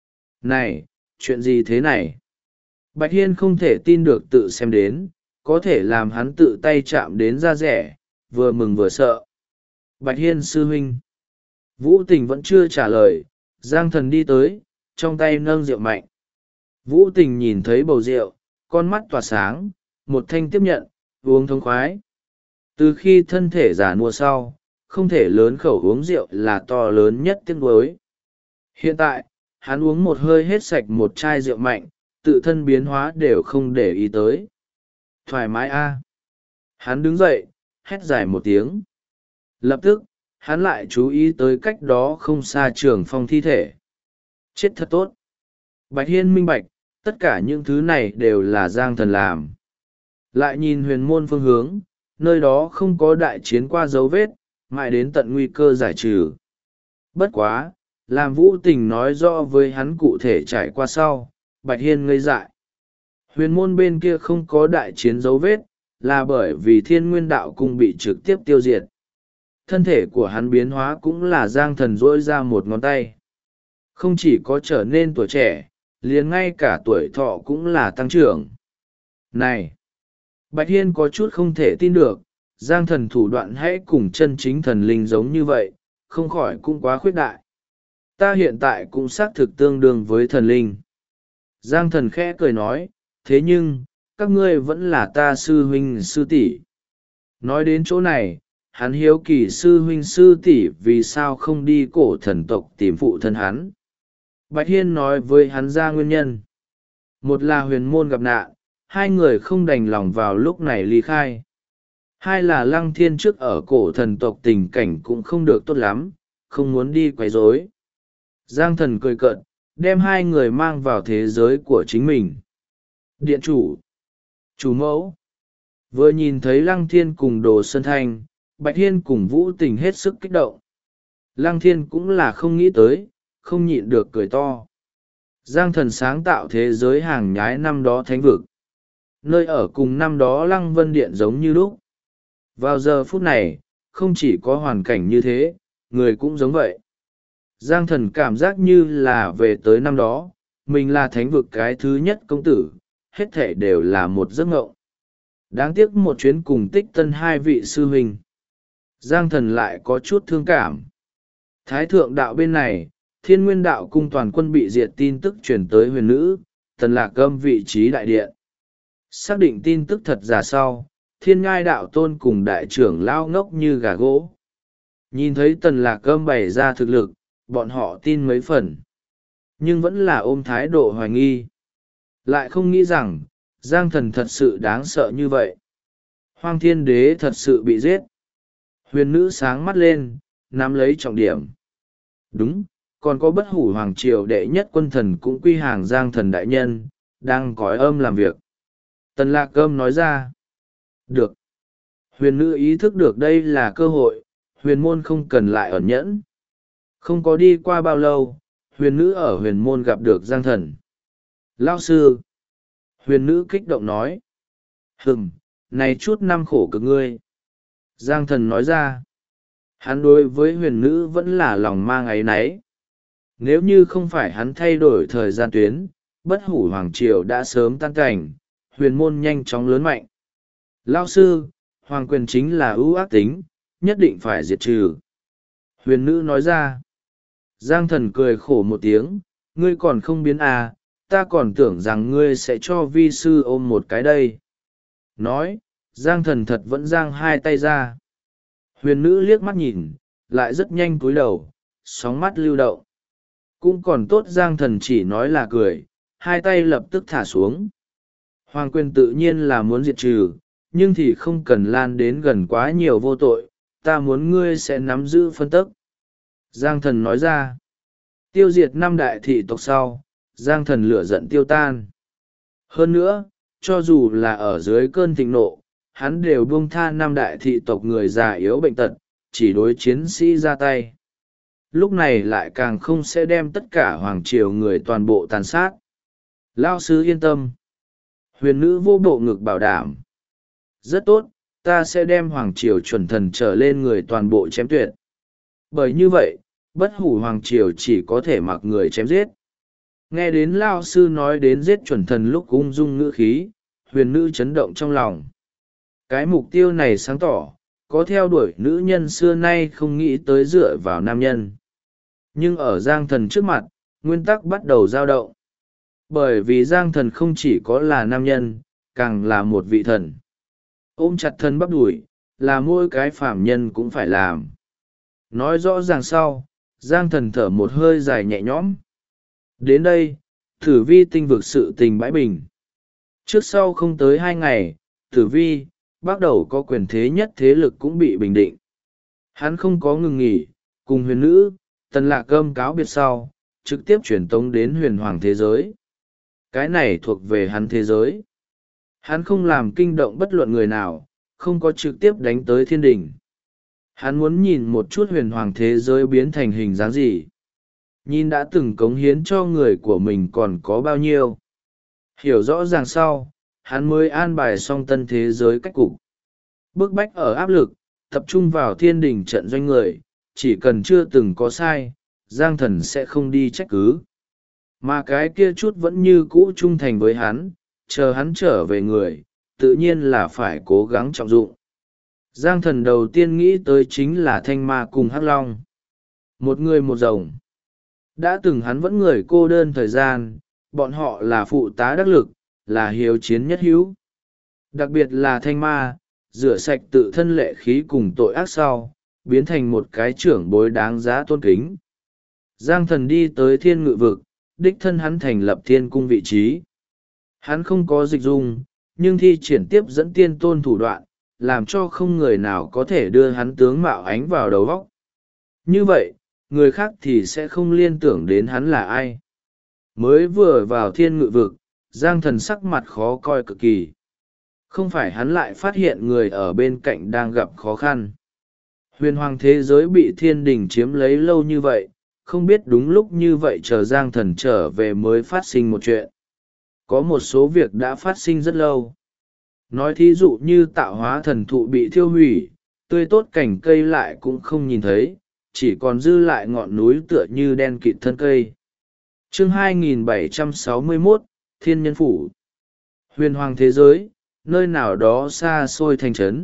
Này, chuyện gì thế này? Bạch Hiên không thể tin được tự xem đến, có thể làm hắn tự tay chạm đến da rẻ, vừa mừng vừa sợ. Bạch Hiên sư huynh. Vũ Tình vẫn chưa trả lời, Giang Thần đi tới, trong tay nâng rượu mạnh. Vũ Tình nhìn thấy bầu rượu, con mắt tỏa sáng, một thanh tiếp nhận, uống thông khoái. Từ khi thân thể già nua sau, không thể lớn khẩu uống rượu là to lớn nhất tiếc nuối. Hiện tại, hắn uống một hơi hết sạch một chai rượu mạnh, tự thân biến hóa đều không để ý tới. Thoải mái a. Hắn đứng dậy, hét dài một tiếng. Lập tức, hắn lại chú ý tới cách đó không xa Trường Phong thi thể. Chết thật tốt. Bạch Hiên minh bạch, tất cả những thứ này đều là Giang Thần làm. Lại nhìn huyền môn phương hướng, nơi đó không có đại chiến qua dấu vết, mãi đến tận nguy cơ giải trừ. Bất quá, làm Vũ Tình nói rõ với hắn cụ thể trải qua sau, Bạch Hiên ngây dại. Huyền môn bên kia không có đại chiến dấu vết, là bởi vì Thiên Nguyên Đạo Cung bị trực tiếp tiêu diệt. Thân thể của hắn biến hóa cũng là Giang Thần duỗi ra một ngón tay. Không chỉ có trở nên tuổi trẻ, liền ngay cả tuổi thọ cũng là tăng trưởng. Này! Bạch Hiên có chút không thể tin được, Giang Thần thủ đoạn hãy cùng chân chính thần linh giống như vậy, không khỏi cũng quá khuyết đại. Ta hiện tại cũng xác thực tương đương với thần linh. Giang Thần khẽ cười nói, thế nhưng, các ngươi vẫn là ta sư huynh sư tỷ. Nói đến chỗ này, hắn hiếu kỳ sư huynh sư tỷ vì sao không đi cổ thần tộc tìm phụ thân hắn. Bạch Hiên nói với hắn ra nguyên nhân. Một là huyền môn gặp nạn, hai người không đành lòng vào lúc này ly khai. Hai là Lăng Thiên trước ở cổ thần tộc tình cảnh cũng không được tốt lắm, không muốn đi quấy rối. Giang Thần cười cợt, đem hai người mang vào thế giới của chính mình. Điện chủ, chủ mẫu. Vừa nhìn thấy Lăng Thiên cùng Đồ Sơn Thanh, Bạch Hiên cùng Vũ Tình hết sức kích động. Lăng Thiên cũng là không nghĩ tới, không nhịn được cười to. Giang Thần sáng tạo thế giới hàng nhái năm đó thánh vực. Nơi ở cùng năm đó Lăng Vân Điện giống như lúc. Vào giờ phút này, không chỉ có hoàn cảnh như thế, người cũng giống vậy. Giang Thần cảm giác như là về tới năm đó, mình là thánh vực cái thứ nhất công tử, hết thể đều là một giấc mộng. Đáng tiếc một chuyến cùng Tích Tân hai vị sư huynh. Giang Thần lại có chút thương cảm. Thái thượng đạo bên này, Thiên Nguyên Đạo Cung toàn quân bị diệt tin tức truyền tới huyền nữ, Tần Lạc Âm vị trí đại điện. Xác định tin tức thật giả sau, Thiên Ngai Đạo Tôn cùng đại trưởng lao ngốc như gà gỗ. Nhìn thấy Tần Lạc Âm bày ra thực lực, bọn họ tin mấy phần. Nhưng vẫn là ôm thái độ hoài nghi. Lại không nghĩ rằng, Giang Thần thật sự đáng sợ như vậy. Hoang Thiên Đế thật sự bị giết. Huyền nữ sáng mắt lên, nắm lấy trọng điểm. Đúng, còn có Bất Hủ Hoàng Triều đệ nhất quân thần cũng quy hàng Giang Thần đại nhân, đang cõi âm làm việc. Tần Lạc Âm nói ra. Được. Huyền nữ ý thức được đây là cơ hội, huyền môn không cần lại ẩn nhẫn. Không có đi qua bao lâu, huyền nữ ở huyền môn gặp được Giang Thần. Lao sư. Huyền nữ kích động nói. Này chút năm khổ cực ngươi. Giang Thần nói ra. Hắn đối với huyền nữ vẫn là lòng mang áy náy. Nếu như không phải hắn thay đổi thời gian tuyến, Bất Hủ Hoàng Triều đã sớm tan cảnh, huyền môn nhanh chóng lớn mạnh. Lao sư, hoàng quyền chính là ưu ác tính, nhất định phải diệt trừ. Huyền nữ nói ra. Giang Thần cười khổ một tiếng, ngươi còn không biến à, ta còn tưởng rằng ngươi sẽ cho vi sư ôm một cái đây. Nói, Giang Thần thật vẫn giang hai tay ra. Huyền nữ liếc mắt nhìn, lại rất nhanh cúi đầu, sóng mắt lưu động. Cũng còn tốt Giang Thần chỉ nói là cười, hai tay lập tức thả xuống. Hoàng quyền tự nhiên là muốn diệt trừ, nhưng thì không cần lan đến gần quá nhiều vô tội, ta muốn ngươi sẽ nắm giữ phân tức. Giang Thần nói ra. Tiêu diệt năm đại thị tộc sau, Giang Thần lửa giận tiêu tan. Hơn nữa, cho dù là ở dưới cơn thịnh nộ, hắn đều buông tha năm đại thị tộc người già yếu bệnh tật, chỉ đối chiến sĩ ra tay. Lúc này lại càng không sẽ đem tất cả hoàng triều người toàn bộ tàn sát. Lao sư yên tâm. Huyền nữ vô bộ ngực bảo đảm. Rất tốt, ta sẽ đem hoàng triều chuẩn thần trở lên người toàn bộ chém tuyệt. Bởi như vậy, Bất Hủ Hoàng Triều chỉ có thể mặc người chém giết. Nghe đến Lao sư nói đến giết chuẩn thần lúc ung dung ngữ khí, huyền nữ chấn động trong lòng. Cái mục tiêu này sáng tỏ, có theo đuổi nữ nhân xưa nay không nghĩ tới dựa vào nam nhân. Nhưng ở Giang Thần trước mặt, nguyên tắc bắt đầu dao động. Bởi vì Giang Thần không chỉ có là nam nhân, càng là một vị thần. Ôm chặt thân bắp đuổi, là mỗi cái phàm nhân cũng phải làm. Nói rõ ràng sau, Giang Thần thở một hơi dài nhẹ nhõm. Đến đây, Tử Vi tinh vực sự tình bãi bình. Trước sau không tới 2 ngày, Tử Vi, bắt đầu có quyền thế nhất thế lực cũng bị bình định. Hắn không có ngừng nghỉ, cùng huyền nữ, Tần Lạc Âm cáo biệt sau, trực tiếp chuyển tống đến huyền hoàng thế giới. Cái này thuộc về hắn thế giới. Hắn không làm kinh động bất luận người nào, không có trực tiếp đánh tới thiên đình. Hắn muốn nhìn một chút huyền hoàng thế giới biến thành hình dáng gì. Nhìn đã từng cống hiến cho người của mình còn có bao nhiêu. Hiểu rõ ràng sau, hắn mới an bài xong tân thế giới cách cục. Bức bách ở áp lực, tập trung vào thiên đình trận doanh người, chỉ cần chưa từng có sai, Giang Thần sẽ không đi trách cứ. Mà cái kia chút vẫn như cũ trung thành với hắn, chờ hắn trở về người, tự nhiên là phải cố gắng trọng dụng. Giang Thần đầu tiên nghĩ tới chính là Thanh Ma cùng Hắc Long. Một người một rồng. Đã từng hắn vẫn người cô đơn thời gian, bọn họ là phụ tá đắc lực, là hiếu chiến nhất hữu. Đặc biệt là Thanh Ma, rửa sạch tự thân lệ khí cùng tội ác sau, biến thành một cái trưởng bối đáng giá tôn kính. Giang Thần đi tới thiên ngự vực, đích thân hắn thành lập thiên cung vị trí. Hắn không có dịch dung, nhưng thi triển tiếp dẫn tiên tôn thủ đoạn, làm cho không người nào có thể đưa hắn tướng mạo ánh vào đầu óc. Như vậy, người khác thì sẽ không liên tưởng đến hắn là ai. Mới vừa vào thiên ngự vực, Giang Thần sắc mặt khó coi cực kỳ. Không phải hắn lại phát hiện người ở bên cạnh đang gặp khó khăn. Huyền hoàng thế giới bị thiên đình chiếm lấy lâu như vậy, không biết đúng lúc như vậy chờ Giang Thần trở về mới phát sinh một chuyện. Có một số việc đã phát sinh rất lâu. Nói thí dụ như tạo hóa thần thụ bị thiêu hủy, tươi tốt cảnh cây lại cũng không nhìn thấy, chỉ còn dư lại ngọn núi tựa như đen kịt thân cây. Chương 2761, Thiên Nhân Phủ. Huyền hoàng thế giới, nơi nào đó xa xôi thành trấn.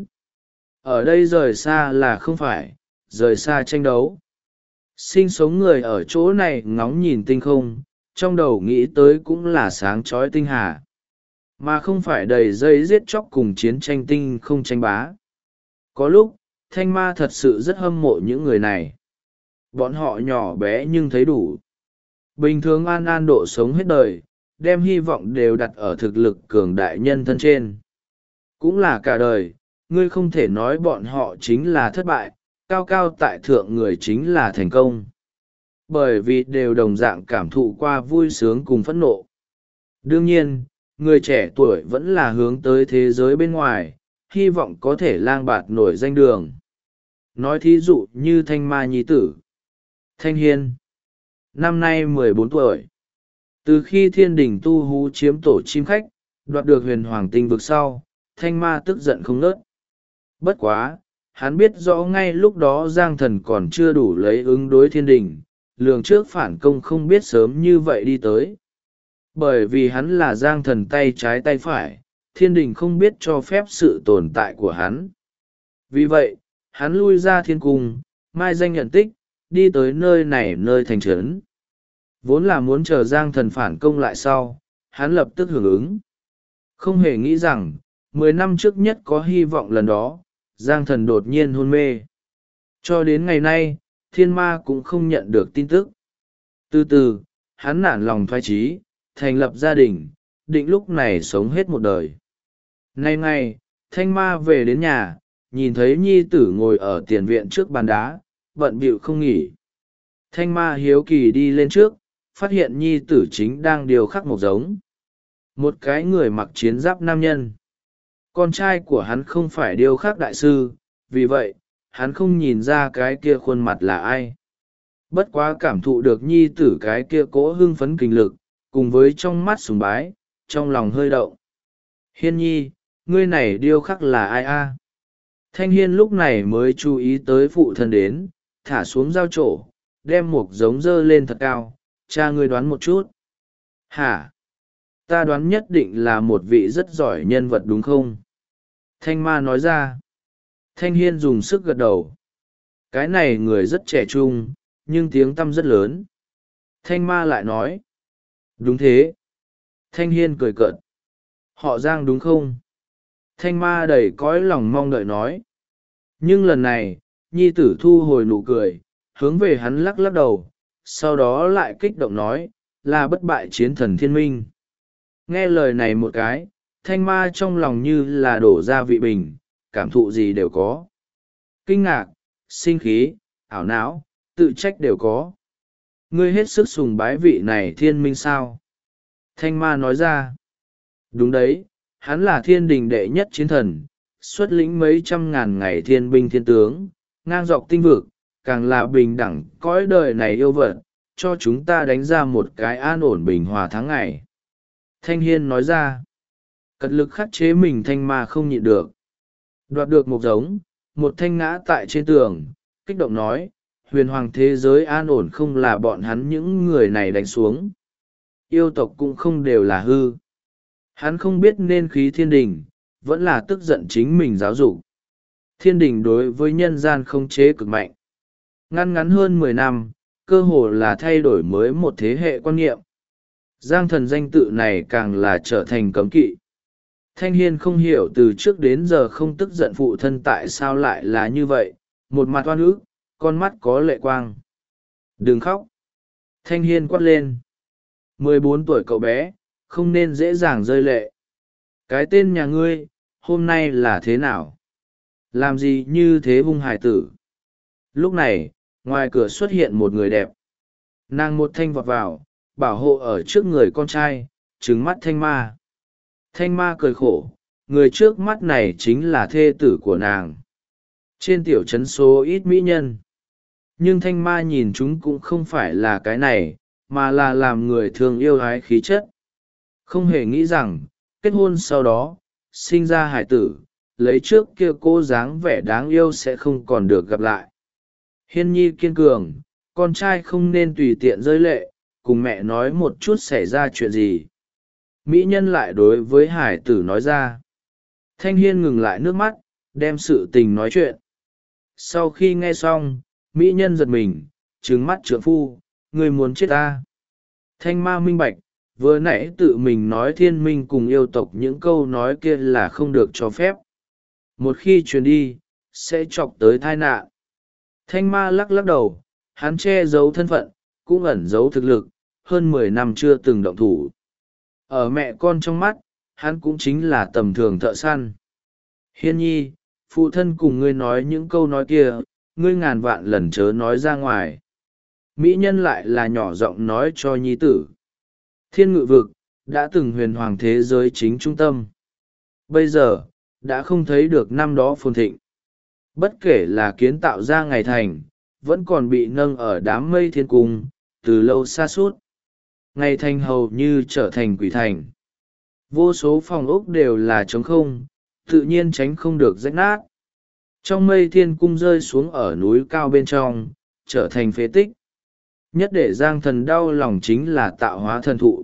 Ở đây rời xa là không phải, rời xa tranh đấu. Sinh sống người ở chỗ này ngóng nhìn tinh không, trong đầu nghĩ tới cũng là sáng chói tinh hà. Mà không phải đầy dây giết chóc cùng chiến tranh tinh không tranh bá. Có lúc, Thanh Ma thật sự rất hâm mộ những người này. Bọn họ nhỏ bé nhưng thấy đủ. Bình thường an an độ sống hết đời, đem hy vọng đều đặt ở thực lực cường đại nhân thân trên. Cũng là cả đời, ngươi không thể nói bọn họ chính là thất bại, cao cao tại thượng người chính là thành công. Bởi vì đều đồng dạng cảm thụ qua vui sướng cùng phẫn nộ. Đương nhiên, người trẻ tuổi vẫn là hướng tới thế giới bên ngoài, hy vọng có thể lang bạt nổi danh đường. Nói thí dụ như Thanh Ma nhi tử. Thanh Hiên. Năm nay 14 tuổi. Từ khi thiên đình tu hú chiếm tổ chim khách, đoạt được huyền hoàng tinh vực sau, Thanh Ma tức giận không nớt. Bất quá, hắn biết rõ ngay lúc đó Giang Thần còn chưa đủ lấy ứng đối thiên đình, lường trước phản công không biết sớm như vậy đi tới. Bởi vì hắn là Giang Thần tay trái tay phải, thiên đình không biết cho phép sự tồn tại của hắn. Vì vậy, hắn lui ra thiên cung, mai danh nhận tích, đi tới nơi này nơi thành trấn. Vốn là muốn chờ Giang Thần phản công lại sau, hắn lập tức hưởng ứng. Không hề nghĩ rằng, 10 năm trước nhất có hy vọng lần đó, Giang Thần đột nhiên hôn mê. Cho đến ngày nay, thiên ma cũng không nhận được tin tức. Từ từ, hắn nản lòng thoái chí, thành lập gia đình, định lúc này sống hết một đời. Nay ngày, Thanh Ma về đến nhà, nhìn thấy nhi tử ngồi ở tiền viện trước bàn đá, bận bịu không nghỉ. Thanh Ma hiếu kỳ đi lên trước, phát hiện nhi tử chính đang điều khắc một giống. Một cái người mặc chiến giáp nam nhân. Con trai của hắn không phải điêu khắc đại sư, vì vậy, hắn không nhìn ra cái kia khuôn mặt là ai. Bất quá cảm thụ được nhi tử cái kia cỗ hưng phấn kinh lực, cùng với trong mắt sùng bái, trong lòng hơi động. Hiên nhi, ngươi này điêu khắc là ai a? Thanh Hiên lúc này mới chú ý tới phụ thân đến, thả xuống dao trổ, đem một giống dơ lên thật cao. Cha ngươi đoán một chút. Hả? Ta đoán nhất định là một vị rất giỏi nhân vật đúng không? Thanh Ma nói ra. Thanh Hiên dùng sức gật đầu. Cái này người rất trẻ trung, nhưng tiếng tăm rất lớn. Thanh Ma lại nói. Đúng thế. Thanh Hiên cười cợt. Họ Giang đúng không? Thanh Ma đầy cõi lòng mong đợi nói. Nhưng lần này, nhi tử thu hồi nụ cười, hướng về hắn lắc lắc đầu, sau đó lại kích động nói, là bất bại chiến thần thiên minh. Nghe lời này một cái, Thanh Ma trong lòng như là đổ ra vị bình, cảm thụ gì đều có. Kinh ngạc, sinh khí, ảo não, tự trách đều có. Ngươi hết sức sùng bái vị này thiên minh sao? Thanh Ma nói ra. Đúng đấy, hắn là thiên đình đệ nhất chiến thần, xuất lĩnh mấy trăm ngàn ngày thiên binh thiên tướng, ngang dọc tinh vực, càng là bình đẳng cõi đời này yêu vật, cho chúng ta đánh ra một cái an ổn bình hòa tháng ngày. Thanh Hiên nói ra. Cật lực khắc chế mình, thanh ma không nhịn được. Đoạt được một giống, một thanh ngã tại trên tường, kích động nói, huyền hoàng thế giới an ổn không là bọn hắn những người này đánh xuống. Yêu tộc cũng không đều là hư. Hắn không biết nên khí thiên đình, vẫn là tức giận chính mình giáo dục. Thiên đình đối với nhân gian không chế cực mạnh. Ngắn ngắn hơn 10 năm, cơ hồ là thay đổi mới một thế hệ quan niệm. Giang thần danh tự này càng là trở thành cấm kỵ. Thanh Hiên không hiểu từ trước đến giờ không tức giận phụ thân tại sao lại là như vậy, một mặt oan ức, con mắt có lệ quang. Đừng khóc. Thanh Hiên quát lên. 14 tuổi cậu bé, không nên dễ dàng rơi lệ. Cái tên nhà ngươi, hôm nay là thế nào? Làm gì như thế hung hải tử? Lúc này, ngoài cửa xuất hiện một người đẹp. Nàng một thanh vọt vào, bảo hộ ở trước người con trai, trừng mắt thanh ma. Thanh ma cười khổ, người trước mắt này chính là thê tử của nàng. Trên tiểu trấn số ít mỹ nhân. Nhưng thanh ma nhìn chúng cũng không phải là cái này, mà là làm người thường yêu hái khí chất. Không hề nghĩ rằng, kết hôn sau đó, sinh ra hải tử, lấy trước kia cô dáng vẻ đáng yêu sẽ không còn được gặp lại. Hiên nhi kiên cường, con trai không nên tùy tiện rơi lệ, cùng mẹ nói một chút xảy ra chuyện gì. Mỹ nhân lại đối với hải tử nói ra. Thanh Hiên ngừng lại nước mắt, đem sự tình nói chuyện. Sau khi nghe xong, Mỹ nhân giật mình, trừng mắt trượng phu, người muốn chết ta. Thanh ma minh bạch, vừa nãy tự mình nói thiên minh cùng yêu tộc những câu nói kia là không được cho phép. Một khi truyền đi, sẽ chọc tới tai nạn. Thanh ma lắc lắc đầu, hắn che giấu thân phận, cũng ẩn giấu thực lực, hơn 10 năm chưa từng động thủ. Ở mẹ con trong mắt, hắn cũng chính là tầm thường thợ săn. Hiên nhi, phụ thân cùng ngươi nói những câu nói kia, ngươi ngàn vạn lần chớ nói ra ngoài. Mỹ nhân lại là nhỏ giọng nói cho nhi tử. Thiên ngự vực, đã từng huyền hoàng thế giới chính trung tâm. Bây giờ, đã không thấy được năm đó phồn thịnh. Bất kể là kiến tạo ra ngày thành, vẫn còn bị nâng ở đám mây thiên cung, từ lâu xa suốt. Ngày thành hầu như trở thành quỷ thành. Vô số phòng ốc đều là trống không, tự nhiên tránh không được rách nát. Trong mây thiên cung rơi xuống ở núi cao bên trong, trở thành phế tích. Nhất để Giang thần đau lòng chính là tạo hóa thần thụ.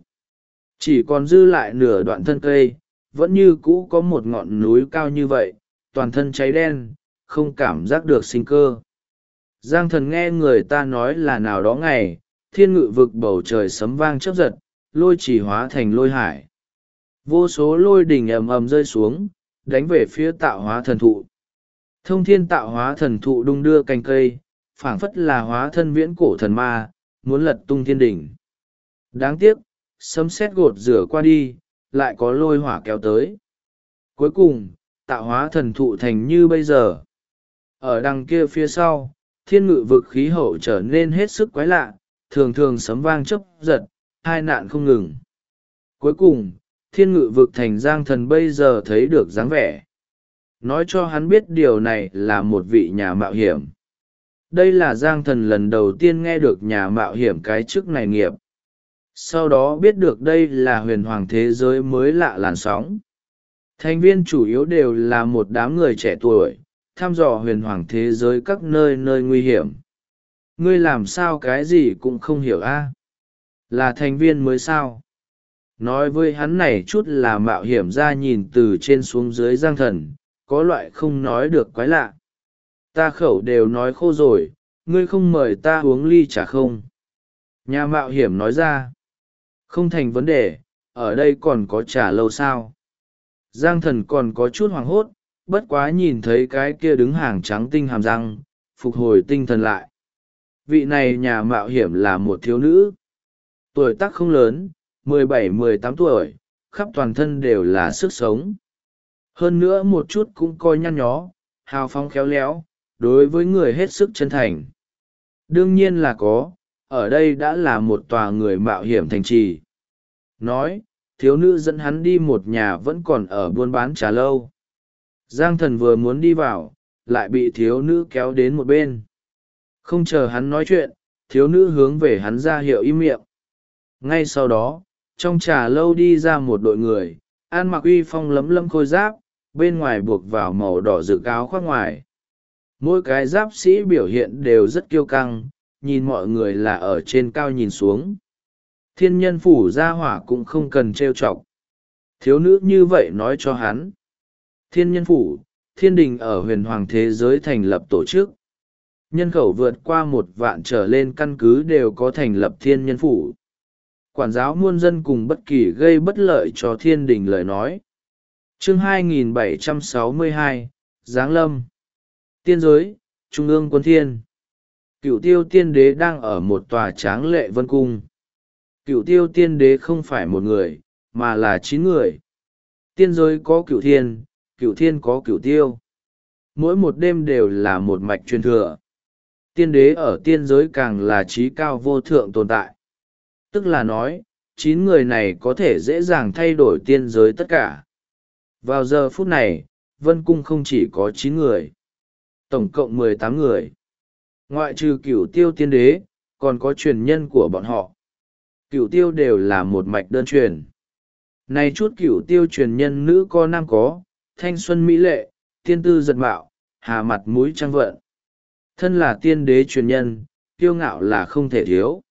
Chỉ còn dư lại nửa đoạn thân cây, vẫn như cũ có một ngọn núi cao như vậy, toàn thân cháy đen, không cảm giác được sinh cơ. Giang thần nghe người ta nói là nào đó ngày, thiên ngự vực bầu trời sấm vang chớp giật, lôi chỉ hóa thành lôi hải. Vô số lôi đỉnh ầm ầm rơi xuống, đánh về phía tạo hóa thần thụ. Thông thiên tạo hóa thần thụ đung đưa cành cây, phảng phất là hóa thân viễn cổ thần ma, muốn lật tung thiên đỉnh. Đáng tiếc, sấm sét gột rửa qua đi, lại có lôi hỏa kéo tới. Cuối cùng, tạo hóa thần thụ thành như bây giờ. Ở đằng kia phía sau, thiên ngự vực khí hậu trở nên hết sức quái lạ, thường thường sấm vang chớp giật, hai nạn không ngừng. Cuối cùng, thiên ngự vực thành Giang thần bây giờ thấy được dáng vẻ. Nói cho hắn biết điều này là một vị nhà mạo hiểm. Đây là Giang thần lần đầu tiên nghe được nhà mạo hiểm cái chức này nghiệp. Sau đó biết được đây là huyền hoàng thế giới mới lạ làn sóng. Thành viên chủ yếu đều là một đám người trẻ tuổi, thăm dò huyền hoàng thế giới các nơi nơi nguy hiểm. Ngươi làm sao cái gì cũng không hiểu a? Là thành viên mới sao? Nói với hắn này chút là mạo hiểm ra nhìn từ trên xuống dưới Giang thần, có loại không nói được quái lạ. Ta khẩu đều nói khô rồi, ngươi không mời ta uống ly trà không? Nhà mạo hiểm nói ra. Không thành vấn đề, ở đây còn có trà lâu sao? Giang thần còn có chút hoảng hốt, bất quá nhìn thấy cái kia đứng hàng trắng tinh hàm răng, phục hồi tinh thần lại. Vị này nhà mạo hiểm là một thiếu nữ. Tuổi tác không lớn, 17-18 tuổi, khắp toàn thân đều là sức sống. Hơn nữa một chút cũng coi nhăn nhó, hào phóng khéo léo, đối với người hết sức chân thành. Đương nhiên là có, ở đây đã là một tòa người mạo hiểm thành trì. Nói, thiếu nữ dẫn hắn đi một nhà vẫn còn ở buôn bán trà lâu. Giang thần vừa muốn đi vào, lại bị thiếu nữ kéo đến một bên. Không chờ hắn nói chuyện, thiếu nữ hướng về hắn ra hiệu im miệng. Ngay sau đó, Trong trà lâu đi ra một đội người, ăn mặc uy phong lấm lấm khôi giáp, bên ngoài buộc vào màu đỏ rực áo khoác ngoài. Mỗi cái giáp sĩ biểu hiện đều rất kiêu căng, nhìn mọi người là ở trên cao nhìn xuống. Thiên nhân phủ gia hỏa cũng không cần trêu chọc. Thiếu nữ như vậy nói cho hắn. Thiên nhân phủ, thiên đình ở huyền hoàng thế giới thành lập tổ chức. Nhân khẩu vượt qua 1 vạn trở lên căn cứ đều có thành lập thiên nhân phủ. Quản giáo muôn dân cùng bất kỳ gây bất lợi cho thiên đình lời nói. Chương 2762, Giáng Lâm. Tiên giới, Trung ương quân thiên. Cửu Tiêu Tiên Đế đang ở một tòa tráng lệ vân cung. Cửu Tiêu Tiên Đế không phải một người, mà là 9 người. Tiên giới có Cửu Thiên, Cửu Thiên có Cửu Tiêu. Mỗi một đêm đều là một mạch truyền thừa. Tiên đế ở tiên giới càng là trí cao vô thượng tồn tại. Tức là nói, 9 người này có thể dễ dàng thay đổi tiên giới tất cả. Vào giờ phút này, Vân Cung không chỉ có 9 người. Tổng cộng 18 người. Ngoại trừ Cửu Tiêu Tiên Đế, còn có truyền nhân của bọn họ. Cửu Tiêu đều là một mạch đơn truyền. Này chút Cửu Tiêu truyền nhân nữ có nam có, thanh xuân mỹ lệ, tiên tư giật mạo, hà mặt mũi trăng vận. Thân là tiên đế truyền nhân, kiêu ngạo là không thể thiếu.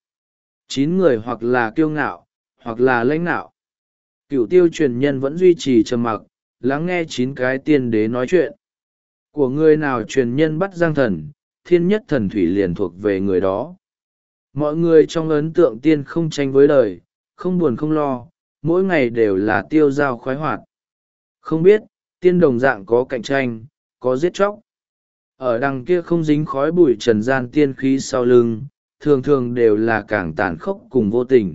9 người hoặc là kiêu ngạo, hoặc là lãnh nạo. Cửu Tiêu truyền nhân vẫn duy trì trầm mặc, lắng nghe 9 cái tiên đế nói chuyện. Của người nào truyền nhân bắt Giang Thần, thiên nhất thần thủy liền thuộc về người đó. Mọi người trong ấn tượng tiên không tranh với đời, không buồn không lo, mỗi ngày đều là tiêu dao khoái hoạt. Không biết, tiên đồng dạng có cạnh tranh, có giết chóc. Ở đằng kia không dính khói bụi trần gian tiên khí sau lưng, thường thường đều là càng tàn khốc cùng vô tình.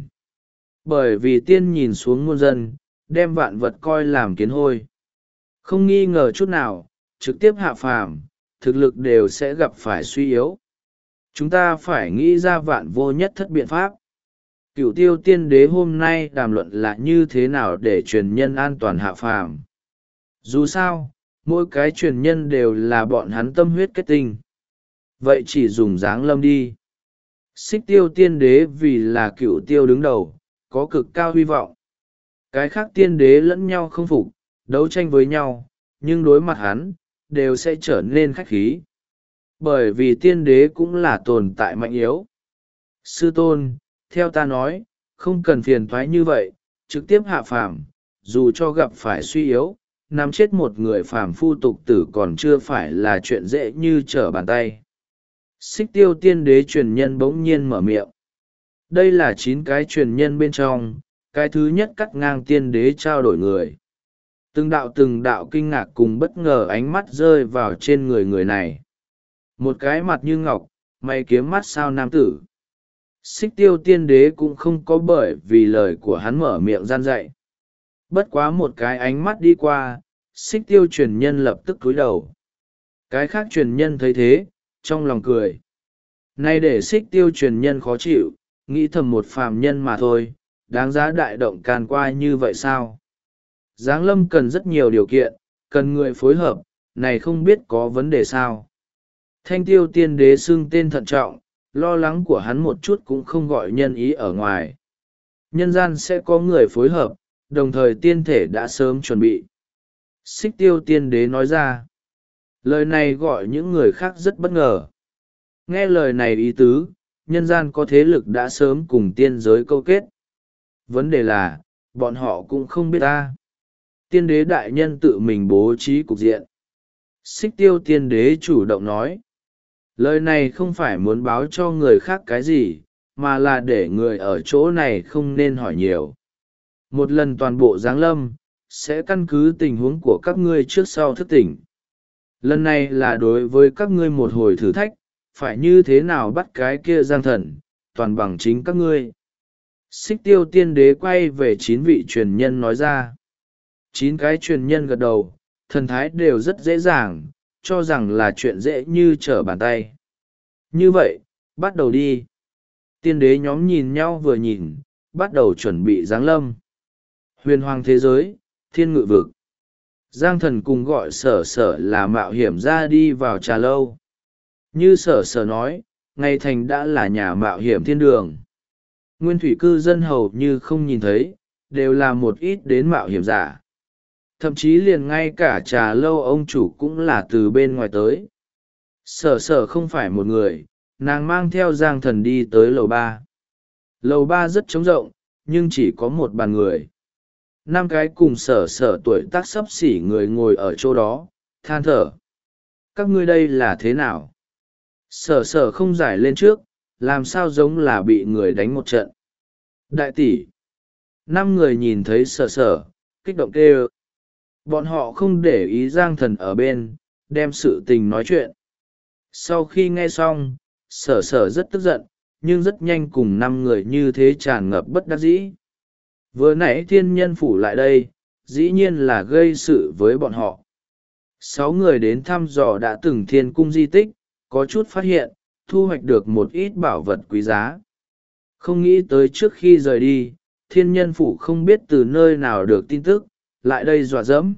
Bởi vì tiên nhìn xuống muôn dân, đem vạn vật coi làm kiến hôi. Không nghi ngờ chút nào, trực tiếp hạ phàm, thực lực đều sẽ gặp phải suy yếu. Chúng ta phải nghĩ ra vạn vô nhất thất biện pháp. Cửu Tiêu Tiên Đế hôm nay đàm luận là như thế nào để truyền nhân an toàn hạ phàm. Dù sao, mỗi cái truyền nhân đều là bọn hắn tâm huyết kết tinh. Vậy chỉ dùng Giáng Lâm đi. Xích Tiêu Tiên Đế vì là Cửu Tiêu đứng đầu, có cực cao hy vọng. Cái khác tiên đế lẫn nhau không phục, đấu tranh với nhau, nhưng đối mặt hắn, đều sẽ trở nên khách khí. Bởi vì tiên đế cũng là tồn tại mạnh yếu. Sư tôn, theo ta nói, không cần phiền thoái như vậy, trực tiếp hạ phàm, dù cho gặp phải suy yếu, nắm chết một người phàm phu tục tử còn chưa phải là chuyện dễ như trở bàn tay. Xích Tiêu Tiên Đế truyền nhân bỗng nhiên mở miệng. Đây là 9 cái truyền nhân bên trong, cái thứ nhất cắt ngang tiên đế trao đổi người. Từng đạo kinh ngạc cùng bất ngờ ánh mắt rơi vào trên người này. Một cái mặt như ngọc, mày kiếm mắt sao nam tử. Xích Tiêu Tiên Đế cũng không có bởi vì lời của hắn mở miệng gian dạy. Bất quá một cái ánh mắt đi qua, Xích Tiêu truyền nhân lập tức cúi đầu. Cái khác truyền nhân thấy thế, trong lòng cười. Nay để Xích Tiêu truyền nhân khó chịu, nghĩ thầm một phàm nhân mà thôi, đáng giá đại động can qua như vậy sao? Giáng lâm cần rất nhiều điều kiện, cần người phối hợp, này không biết có vấn đề sao? Thanh Tiêu Tiên Đế xưng tên thận trọng, lo lắng của hắn một chút cũng không gọi nhân ý ở ngoài. Nhân gian sẽ có người phối hợp, đồng thời tiên thể đã sớm chuẩn bị. Xích Tiêu Tiên Đế nói ra. Lời này gọi những người khác rất bất ngờ. Nghe lời này ý tứ, nhân gian có thế lực đã sớm cùng tiên giới câu kết. Vấn đề là, bọn họ cũng không biết ta. Tiên đế đại nhân tự mình bố trí cục diện. Xích Tiêu Tiên Đế chủ động nói. Lời này không phải muốn báo cho người khác cái gì, mà là để người ở chỗ này không nên hỏi nhiều. Một lần toàn bộ giáng lâm, sẽ căn cứ tình huống của các ngươi trước sau thức tỉnh. Lần này là đối với các ngươi một hồi thử thách, phải như thế nào bắt cái kia Giang Thần, toàn bằng chính các ngươi. Xích Tiêu Tiên Đế quay về 9 vị truyền nhân nói ra. 9 cái truyền nhân gật đầu, thần thái đều rất dễ dàng, cho rằng là chuyện dễ như trở bàn tay. Như vậy, bắt đầu đi. Tiên đế nhóm nhìn nhau vừa nhìn, bắt đầu chuẩn bị giáng lâm. Huyền hoàng thế giới, thiên ngự vực. Giang Thần cùng gọi sở sở là mạo hiểm ra đi vào trà lâu. Như sở sở nói, ngày thành đã là nhà mạo hiểm thiên đường. Nguyên thủy cư dân hầu như không nhìn thấy, đều là một ít đến mạo hiểm giả. Thậm chí liền ngay cả trà lâu ông chủ cũng là từ bên ngoài tới. Sở sở không phải một người, nàng mang theo Giang Thần đi tới lầu ba. Lầu ba rất trống rộng, nhưng chỉ có một bàn người. 5 cái cùng sở sở tuổi tác xấp xỉ người ngồi ở chỗ đó, than thở. Các ngươi đây là thế nào? Sở sở không giải lên trước, làm sao giống là bị người đánh một trận. Đại tỷ. 5 người nhìn thấy sở sở, kích động kêu. Bọn họ không để ý Giang Thần ở bên, đem sự tình nói chuyện. Sau khi nghe xong, sở sở rất tức giận, nhưng rất nhanh cùng 5 người như thế tràn ngập bất đắc dĩ. Vừa nãy thiên nhân phủ lại đây, dĩ nhiên là gây sự với bọn họ. 6 người đến thăm dò đã từng thiên cung di tích, có chút phát hiện, thu hoạch được một ít bảo vật quý giá. Không nghĩ tới trước khi rời đi, thiên nhân phủ không biết từ nơi nào được tin tức, lại đây dọa dẫm.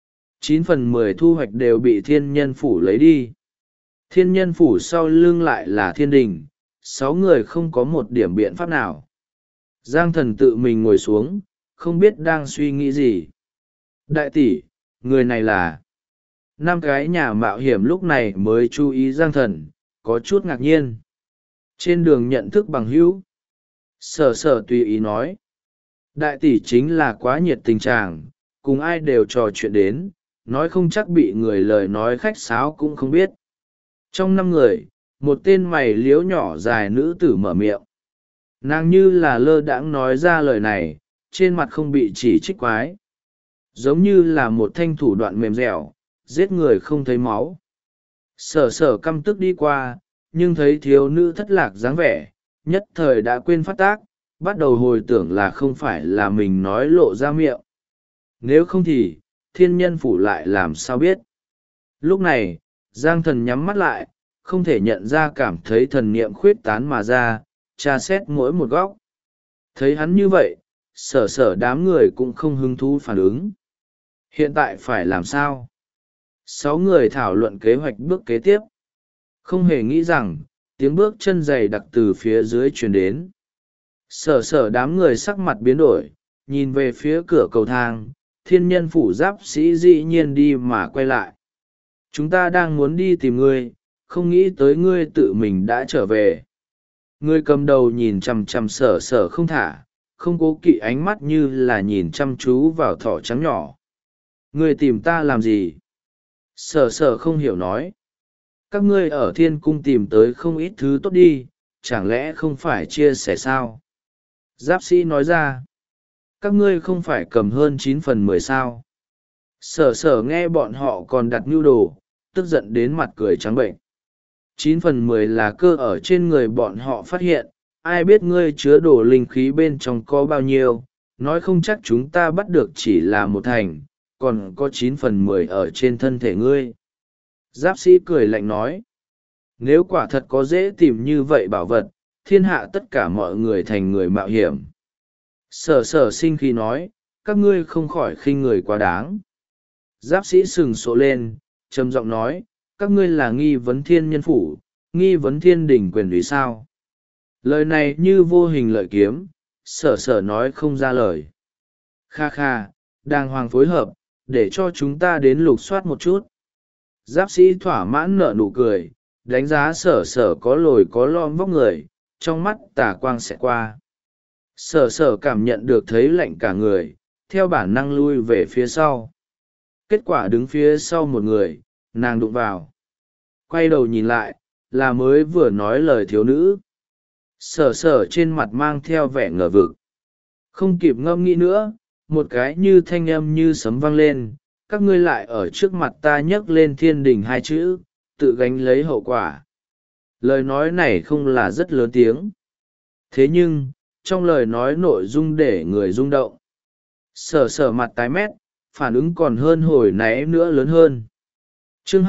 9/10 thu hoạch đều bị thiên nhân phủ lấy đi. Thiên nhân phủ sau lưng lại là thiên đình, 6 người không có một điểm biện pháp nào. Giang Thần tự mình ngồi xuống, không biết đang suy nghĩ gì. Đại tỷ, người này là... 5 cái nhà mạo hiểm lúc này mới chú ý Giang Thần, có chút ngạc nhiên. Trên đường nhận thức bằng hữu, sở sở tùy ý nói. Đại tỷ chính là quá nhiệt tình trạng, cùng ai đều trò chuyện đến, nói không chắc bị người lời nói khách sáo cũng không biết. Trong 5 người, một tên mày liếu nhỏ dài nữ tử mở miệng. Nàng như là lơ đãng nói ra lời này, trên mặt không bị chỉ trích quái. Giống như là một thanh thủ đoạn mềm dẻo, giết người không thấy máu. Sở sở căm tức đi qua, nhưng thấy thiếu nữ thất lạc dáng vẻ, nhất thời đã quên phát tác, bắt đầu hồi tưởng là không phải là mình nói lộ ra miệng. Nếu không thì, thiên nhân phủ lại làm sao biết. Lúc này, Giang Thần nhắm mắt lại, không thể nhận ra cảm thấy thần niệm khuyết tán mà ra, tra xét mỗi một góc. Thấy hắn như vậy, sở sở đám người cũng không hứng thú phản ứng. Hiện tại phải làm sao? 6 người thảo luận kế hoạch bước kế tiếp. Không hề nghĩ rằng, tiếng bước chân dày đặc từ phía dưới truyền đến. Sở sở đám người sắc mặt biến đổi, nhìn về phía cửa cầu thang, thiên nhân phủ giáp sĩ dĩ nhiên đi mà quay lại. Chúng ta đang muốn đi tìm ngươi, không nghĩ tới ngươi tự mình đã trở về. Ngươi cầm đầu nhìn chằm chằm sở sở không thả, không cố kỵ ánh mắt như là nhìn chăm chú vào thỏ trắng nhỏ. Ngươi tìm ta làm gì? Sở sở không hiểu nói. Các ngươi ở thiên cung tìm tới không ít thứ tốt đi, chẳng lẽ không phải chia sẻ sao? Giáp sĩ nói ra. Các ngươi không phải cầm hơn 9/10 sao? Sở sở nghe bọn họ còn đặt mưu đồ, tức giận đến mặt cười trắng bệnh. 9/10 là cơ ở trên người bọn họ phát hiện, ai biết ngươi chứa đồ linh khí bên trong có bao nhiêu, nói không chắc chúng ta bắt được chỉ là 1/10, còn có 9/10 ở trên thân thể ngươi. Giáp sĩ cười lạnh nói. Nếu quả thật có dễ tìm như vậy bảo vật, thiên hạ tất cả mọi người thành người mạo hiểm. Sở sở sinh khi nói, các ngươi không khỏi khinh người quá đáng. Giáp sĩ sừng sộ lên, trầm giọng nói, các ngươi là nghi vấn thiên nhân phủ, nghi vấn thiên đình quyền lý sao? Lời này như vô hình lợi kiếm, sở sở nói không ra lời. Kha kha, đàng hoàng phối hợp, để cho chúng ta đến lục soát một chút. Giáp sĩ thỏa mãn nở nụ cười, đánh giá sở sở có lồi có lõm vóc người, trong mắt tà quang sẽ qua. Sở sở cảm nhận được thấy lạnh cả người, theo bản năng lui về phía sau. Kết quả đứng phía sau một người, nàng đụng vào. Quay đầu nhìn lại, là mới vừa nói lời thiếu nữ. Sở sở trên mặt mang theo vẻ ngờ vực. Không kịp ngâm nghĩ nữa, một cái như thanh âm như sấm vang lên, các ngươi lại ở trước mặt ta nhấc lên thiên đình 2 chữ, tự gánh lấy hậu quả. Lời nói này không là rất lớn tiếng. Thế nhưng, trong lời nói nội dung để người rung động. Sở sở mặt tái mét, phản ứng còn hơn hồi nãy nữa lớn hơn. Chương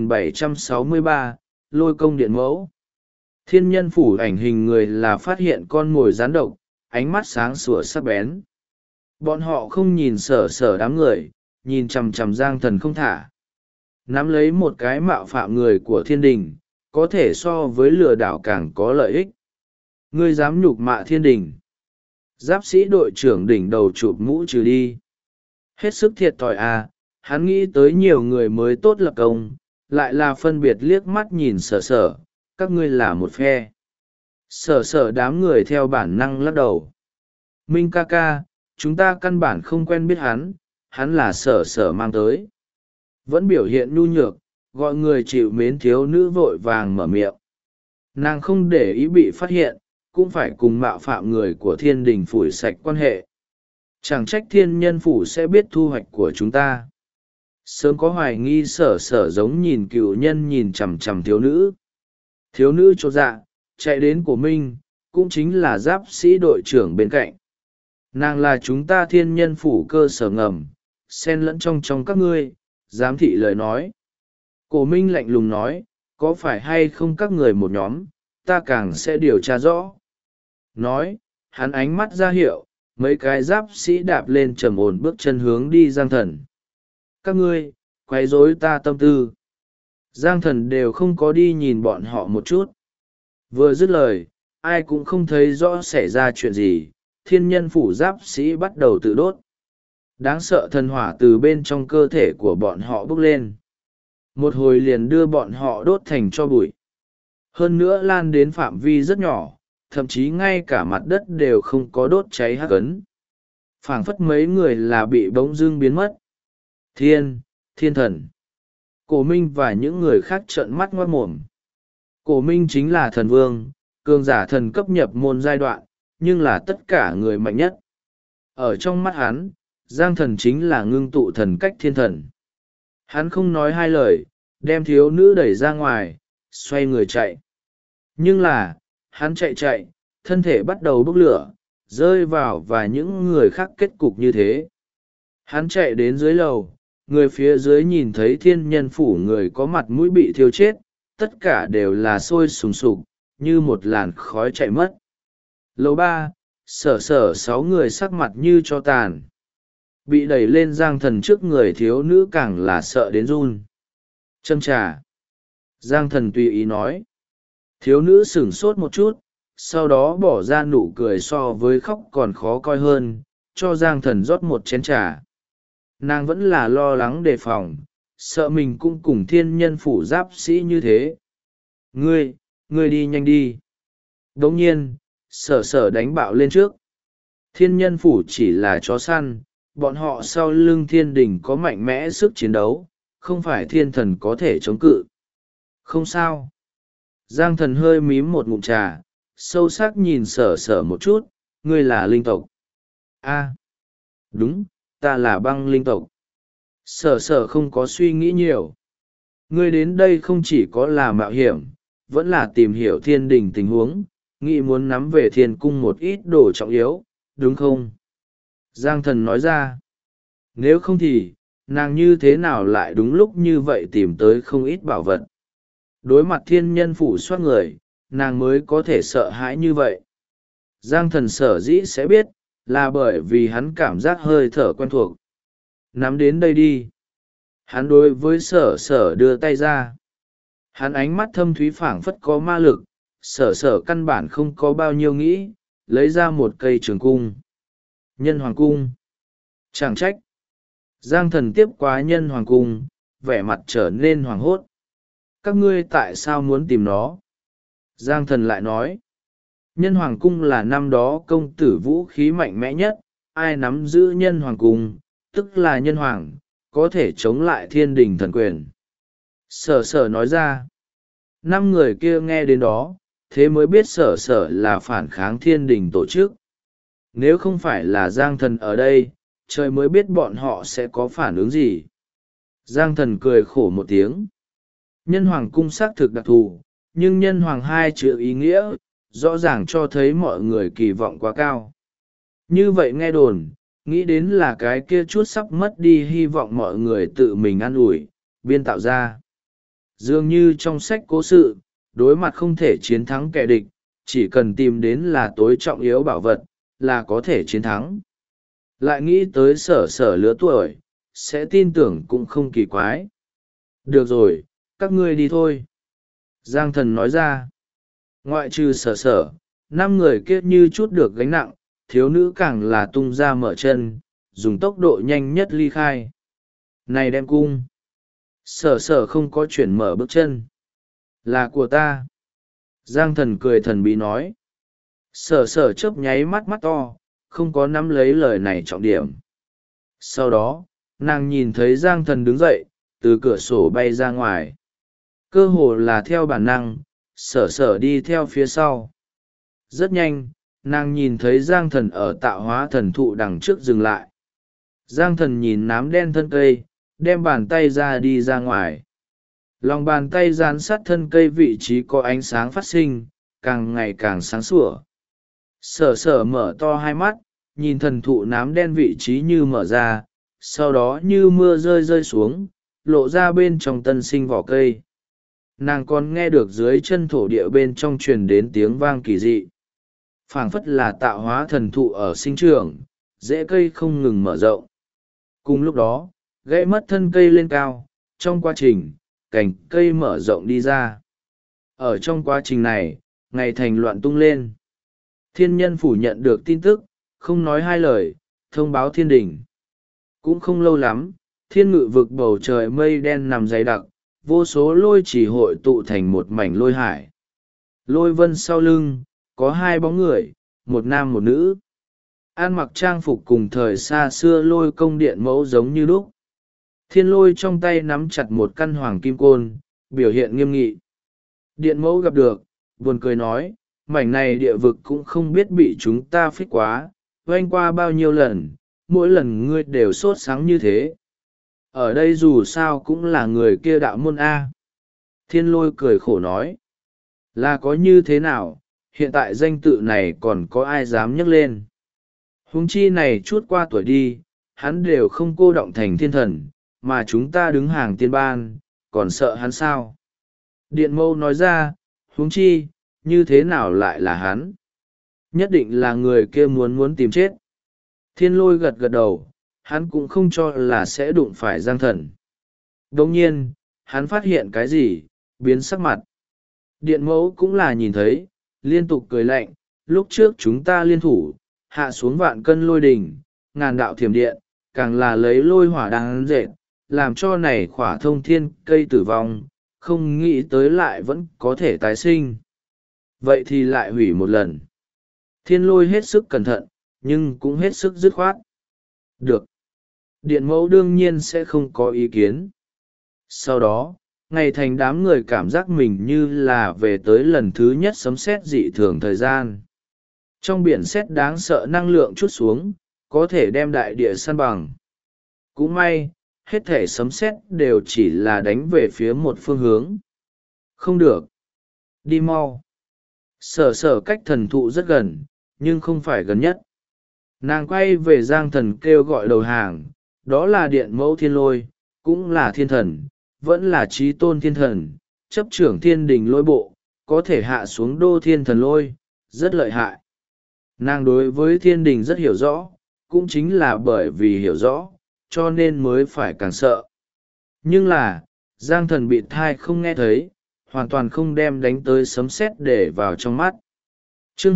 2763, Lôi công điện mẫu. Thiên nhân phủ ảnh hình người là phát hiện con mồi rắn độc, ánh mắt sáng sủa sắc bén. Bọn họ không nhìn sở sở đám người, nhìn chằm chằm Giang Thần không thả. Nắm lấy một cái mạo phạm người của thiên đình, có thể so với lừa đảo càng có lợi ích. Ngươi dám nhục mạ thiên đình. Giáp sĩ đội trưởng đỉnh đầu chụp mũ trừ đi. Hết sức thiệt thòi à, hắn nghĩ tới nhiều người mới tốt lập công, lại là phân biệt liếc mắt nhìn sở sở, các ngươi là một phe. Sở sở đám người theo bản năng lắc đầu. Minh ca ca, chúng ta căn bản không quen biết hắn là sở sở mang tới. Vẫn biểu hiện nhu nhược, gọi người chịu mến thiếu nữ vội vàng mở miệng. Nàng không để ý bị phát hiện, cũng phải cùng mạo phạm người của thiên đình phủi sạch quan hệ. Chẳng trách thiên nhân phủ sẽ biết thu hoạch của chúng ta. Sớm có hoài nghi sở sở giống nhìn cựu nhân nhìn chằm chằm thiếu nữ. Thiếu nữ chột dạ, chạy đến của Minh, cũng chính là giáp sĩ đội trưởng bên cạnh. Nàng là chúng ta thiên nhân phủ cơ sở ngầm, xen lẫn trong các ngươi, giám thị lời nói. Cổ Minh lạnh lùng nói, có phải hay không các người một nhóm, ta càng sẽ điều tra rõ. Nói, hắn ánh mắt ra hiệu, mấy cái giáp sĩ đạp lên trầm ổn bước chân hướng đi Giang Thần. Các ngươi, quấy rối ta tâm tư. Giang Thần đều không có đi nhìn bọn họ một chút. Vừa dứt lời, ai cũng không thấy rõ xảy ra chuyện gì, thiên nhân phủ giáp sĩ bắt đầu tự đốt. Đáng sợ thần hỏa từ bên trong cơ thể của bọn họ bốc lên. Một hồi liền đưa bọn họ đốt thành tro bụi. Hơn nữa lan đến phạm vi rất nhỏ, thậm chí ngay cả mặt đất đều không có đốt cháy hắc ấn. Phảng phất mấy người là bị bỗng dưng biến mất. Thiên thần. Cổ Minh và những người khác trợn mắt ngoác mồm. Cổ Minh chính là thần vương, cường giả thần cấp nhập môn giai đoạn, nhưng là tất cả người mạnh nhất. Ở trong mắt hắn, Giang Thần chính là ngưng tụ thần cách thiên thần. Hắn không nói hai lời, đem thiếu nữ đẩy ra ngoài, xoay người chạy. Nhưng là, hắn chạy, thân thể bắt đầu bốc lửa, rơi vào và những người khác kết cục như thế. Hắn chạy đến dưới lầu, người phía dưới nhìn thấy thiên nhân phủ người có mặt mũi bị thiêu chết, tất cả đều là sôi sùng sục, như một làn khói chạy mất. Lầu 3, sở 6 người sắc mặt như cho tàn. Bị đẩy lên Giang Thần trước người thiếu nữ càng là sợ đến run. Châm trà. Giang Thần tùy ý nói. Thiếu nữ sửng sốt một chút, sau đó bỏ ra nụ cười so với khóc còn khó coi hơn, cho Giang Thần rót một chén trà. Nàng vẫn là lo lắng đề phòng, sợ mình cũng cùng thiên nhân phủ giáp sĩ như thế. Ngươi đi nhanh đi. Đồng nhiên, sở đánh bạo lên trước. Thiên nhân phủ chỉ là chó săn, bọn họ sau lưng thiên đình có mạnh mẽ sức chiến đấu, không phải thiên thần có thể chống cự. Không sao. Giang Thần hơi mím một ngụm trà, sâu sắc nhìn sở một chút, ngươi là linh tộc. A, đúng, ta là băng linh tộc. Sở không có suy nghĩ nhiều. Ngươi đến đây không chỉ có là mạo hiểm, vẫn là tìm hiểu thiên đình tình huống, nghĩ muốn nắm về thiên cung một ít đồ trọng yếu, đúng không? Giang Thần nói ra. Nếu không thì, nàng như thế nào lại đúng lúc như vậy tìm tới không ít bảo vật. Đối mặt thiên nhân phủ soát người, nàng mới có thể sợ hãi như vậy. Giang Thần sở dĩ sẽ biết, là bởi vì hắn cảm giác hơi thở quen thuộc. Nắm đến đây đi. Hắn đối với sở đưa tay ra. Hắn ánh mắt thâm thúy phảng phất có ma lực, sở căn bản không có bao nhiêu nghĩ, lấy ra một cây trường cung. Nhân hoàng cung. Chẳng trách. Giang Thần tiếp quá nhân hoàng cung, vẻ mặt trở nên hoàng hốt. Các ngươi tại sao muốn tìm nó? Giang Thần lại nói. Nhân hoàng cung là năm đó công tử vũ khí mạnh mẽ nhất, ai nắm giữ nhân hoàng cung, tức là nhân hoàng, có thể chống lại thiên đình thần quyền. Sở nói ra. 5 người kia nghe đến đó, thế mới biết sở là phản kháng thiên đình tổ chức. Nếu không phải là Giang Thần ở đây, trời mới biết bọn họ sẽ có phản ứng gì. Giang Thần cười khổ một tiếng. Nhân hoàng cung xác thực đặc thù, nhưng nhân hoàng 2 chữ ý nghĩa, rõ ràng cho thấy mọi người kỳ vọng quá cao. Như vậy nghe đồn, nghĩ đến là cái kia chút sắp mất đi hy vọng mọi người tự mình ăn ủi biên tạo ra. Dường như trong sách cố sự, đối mặt không thể chiến thắng kẻ địch, chỉ cần tìm đến là tối trọng yếu bảo vật, là có thể chiến thắng. Lại nghĩ tới sở lứa tuổi, sẽ tin tưởng cũng không kỳ quái. Được rồi, các ngươi đi thôi. Giang Thần nói ra. Ngoại trừ sở 5 người kia như chút được gánh nặng, thiếu nữ càng là tung ra mở chân, dùng tốc độ nhanh nhất ly khai. Này đem cung! Sở sở không có chuyển mở bước chân. Là của ta. Giang thần cười thần bí nói. Sở sở chớp nháy mắt mắt to, không có nắm lấy lời này trọng điểm. Sau đó, nàng nhìn thấy Giang thần đứng dậy, từ cửa sổ bay ra ngoài. Cơ hồ là theo bản năng, sở sở đi theo phía sau. Rất nhanh, nàng nhìn thấy Giang thần ở tạo hóa thần thụ đằng trước dừng lại. Giang thần nhìn nám đen thân cây, đem bàn tay ra đi ra ngoài. Lòng bàn tay dán sát thân cây vị trí có ánh sáng phát sinh, càng ngày càng sáng sủa. Sở sở mở to hai mắt, nhìn thần thụ nám đen vị trí như mở ra, sau đó như mưa rơi rơi xuống, lộ ra bên trong tân sinh vỏ cây. Nàng còn nghe được dưới chân thổ địa bên trong truyền đến tiếng vang kỳ dị. Phảng phất là tạo hóa thần thụ ở sinh trưởng, rễ cây không ngừng mở rộng. Cùng lúc đó, gãy mất thân cây lên cao, trong quá trình, cành cây mở rộng đi ra. Ở trong quá trình này, ngày thành loạn tung lên. Thiên nhân phủ nhận được tin tức, không nói hai lời, thông báo thiên đình. Cũng không lâu lắm, thiên ngự vực bầu trời mây đen nằm dày đặc, vô số lôi chỉ hội tụ thành một mảnh lôi hải. Lôi vân sau lưng, có hai bóng người, một nam một nữ. An mặc trang phục cùng thời xa xưa lôi công điện mẫu giống như lúc. Thiên lôi trong tay nắm chặt một căn hoàng kim côn, biểu hiện nghiêm nghị. Điện mẫu gặp được, buồn cười nói, mảnh này địa vực cũng không biết bị chúng ta phích quá, oanh qua bao nhiêu lần, mỗi lần ngươi đều sốt sáng như thế. Ở đây dù sao cũng là người kia đạo môn A. Thiên lôi cười khổ nói, là có như thế nào, hiện tại danh tự này còn có ai dám nhắc lên. Huống chi này chút qua tuổi đi, hắn đều không cô động thành thiên thần, mà chúng ta đứng hàng tiên ban, còn sợ hắn sao? Điện mâu nói ra, huống chi, như thế nào lại là hắn? Nhất định là người kia muốn tìm chết. Thiên lôi gật gật đầu, hắn cũng không cho là sẽ đụng phải Giang thần. Đồng nhiên, hắn phát hiện cái gì, biến sắc mặt. Điện mẫu cũng là nhìn thấy, liên tục cười lạnh, lúc trước chúng ta liên thủ, hạ xuống vạn cân lôi đình, ngàn đạo thiểm điện, càng là lấy lôi hỏa đáng dệt, làm cho này khỏa thông thiên cây tử vong, không nghĩ tới lại vẫn có thể tái sinh. Vậy thì lại hủy một lần. Thiên lôi hết sức cẩn thận, nhưng cũng hết sức dứt khoát. Được. Điện mẫu đương nhiên sẽ không có ý kiến. Sau đó, ngày thành đám người cảm giác mình như là về tới lần thứ nhất sấm sét dị thường thời gian. Trong biển sét đáng sợ năng lượng chút xuống, có thể đem đại địa san bằng. Cũng may, hết thể sấm sét đều chỉ là đánh về phía một phương hướng. Không được. Đi mau. Sở sở cách thần thụ rất gần, nhưng không phải gần nhất. Nàng quay về Giang thần kêu gọi đầu hàng, đó là điện mẫu thiên lôi, cũng là thiên thần, vẫn là trí tôn thiên thần, chấp trưởng thiên đình lôi bộ, có thể hạ xuống đô thiên thần lôi, rất lợi hại. Nàng đối với thiên đình rất hiểu rõ, cũng chính là bởi vì hiểu rõ, cho nên mới phải càng sợ. Nhưng là, Giang thần bị thai không nghe thấy, hoàn toàn không đem đánh tới sấm sét để vào trong mắt. Chương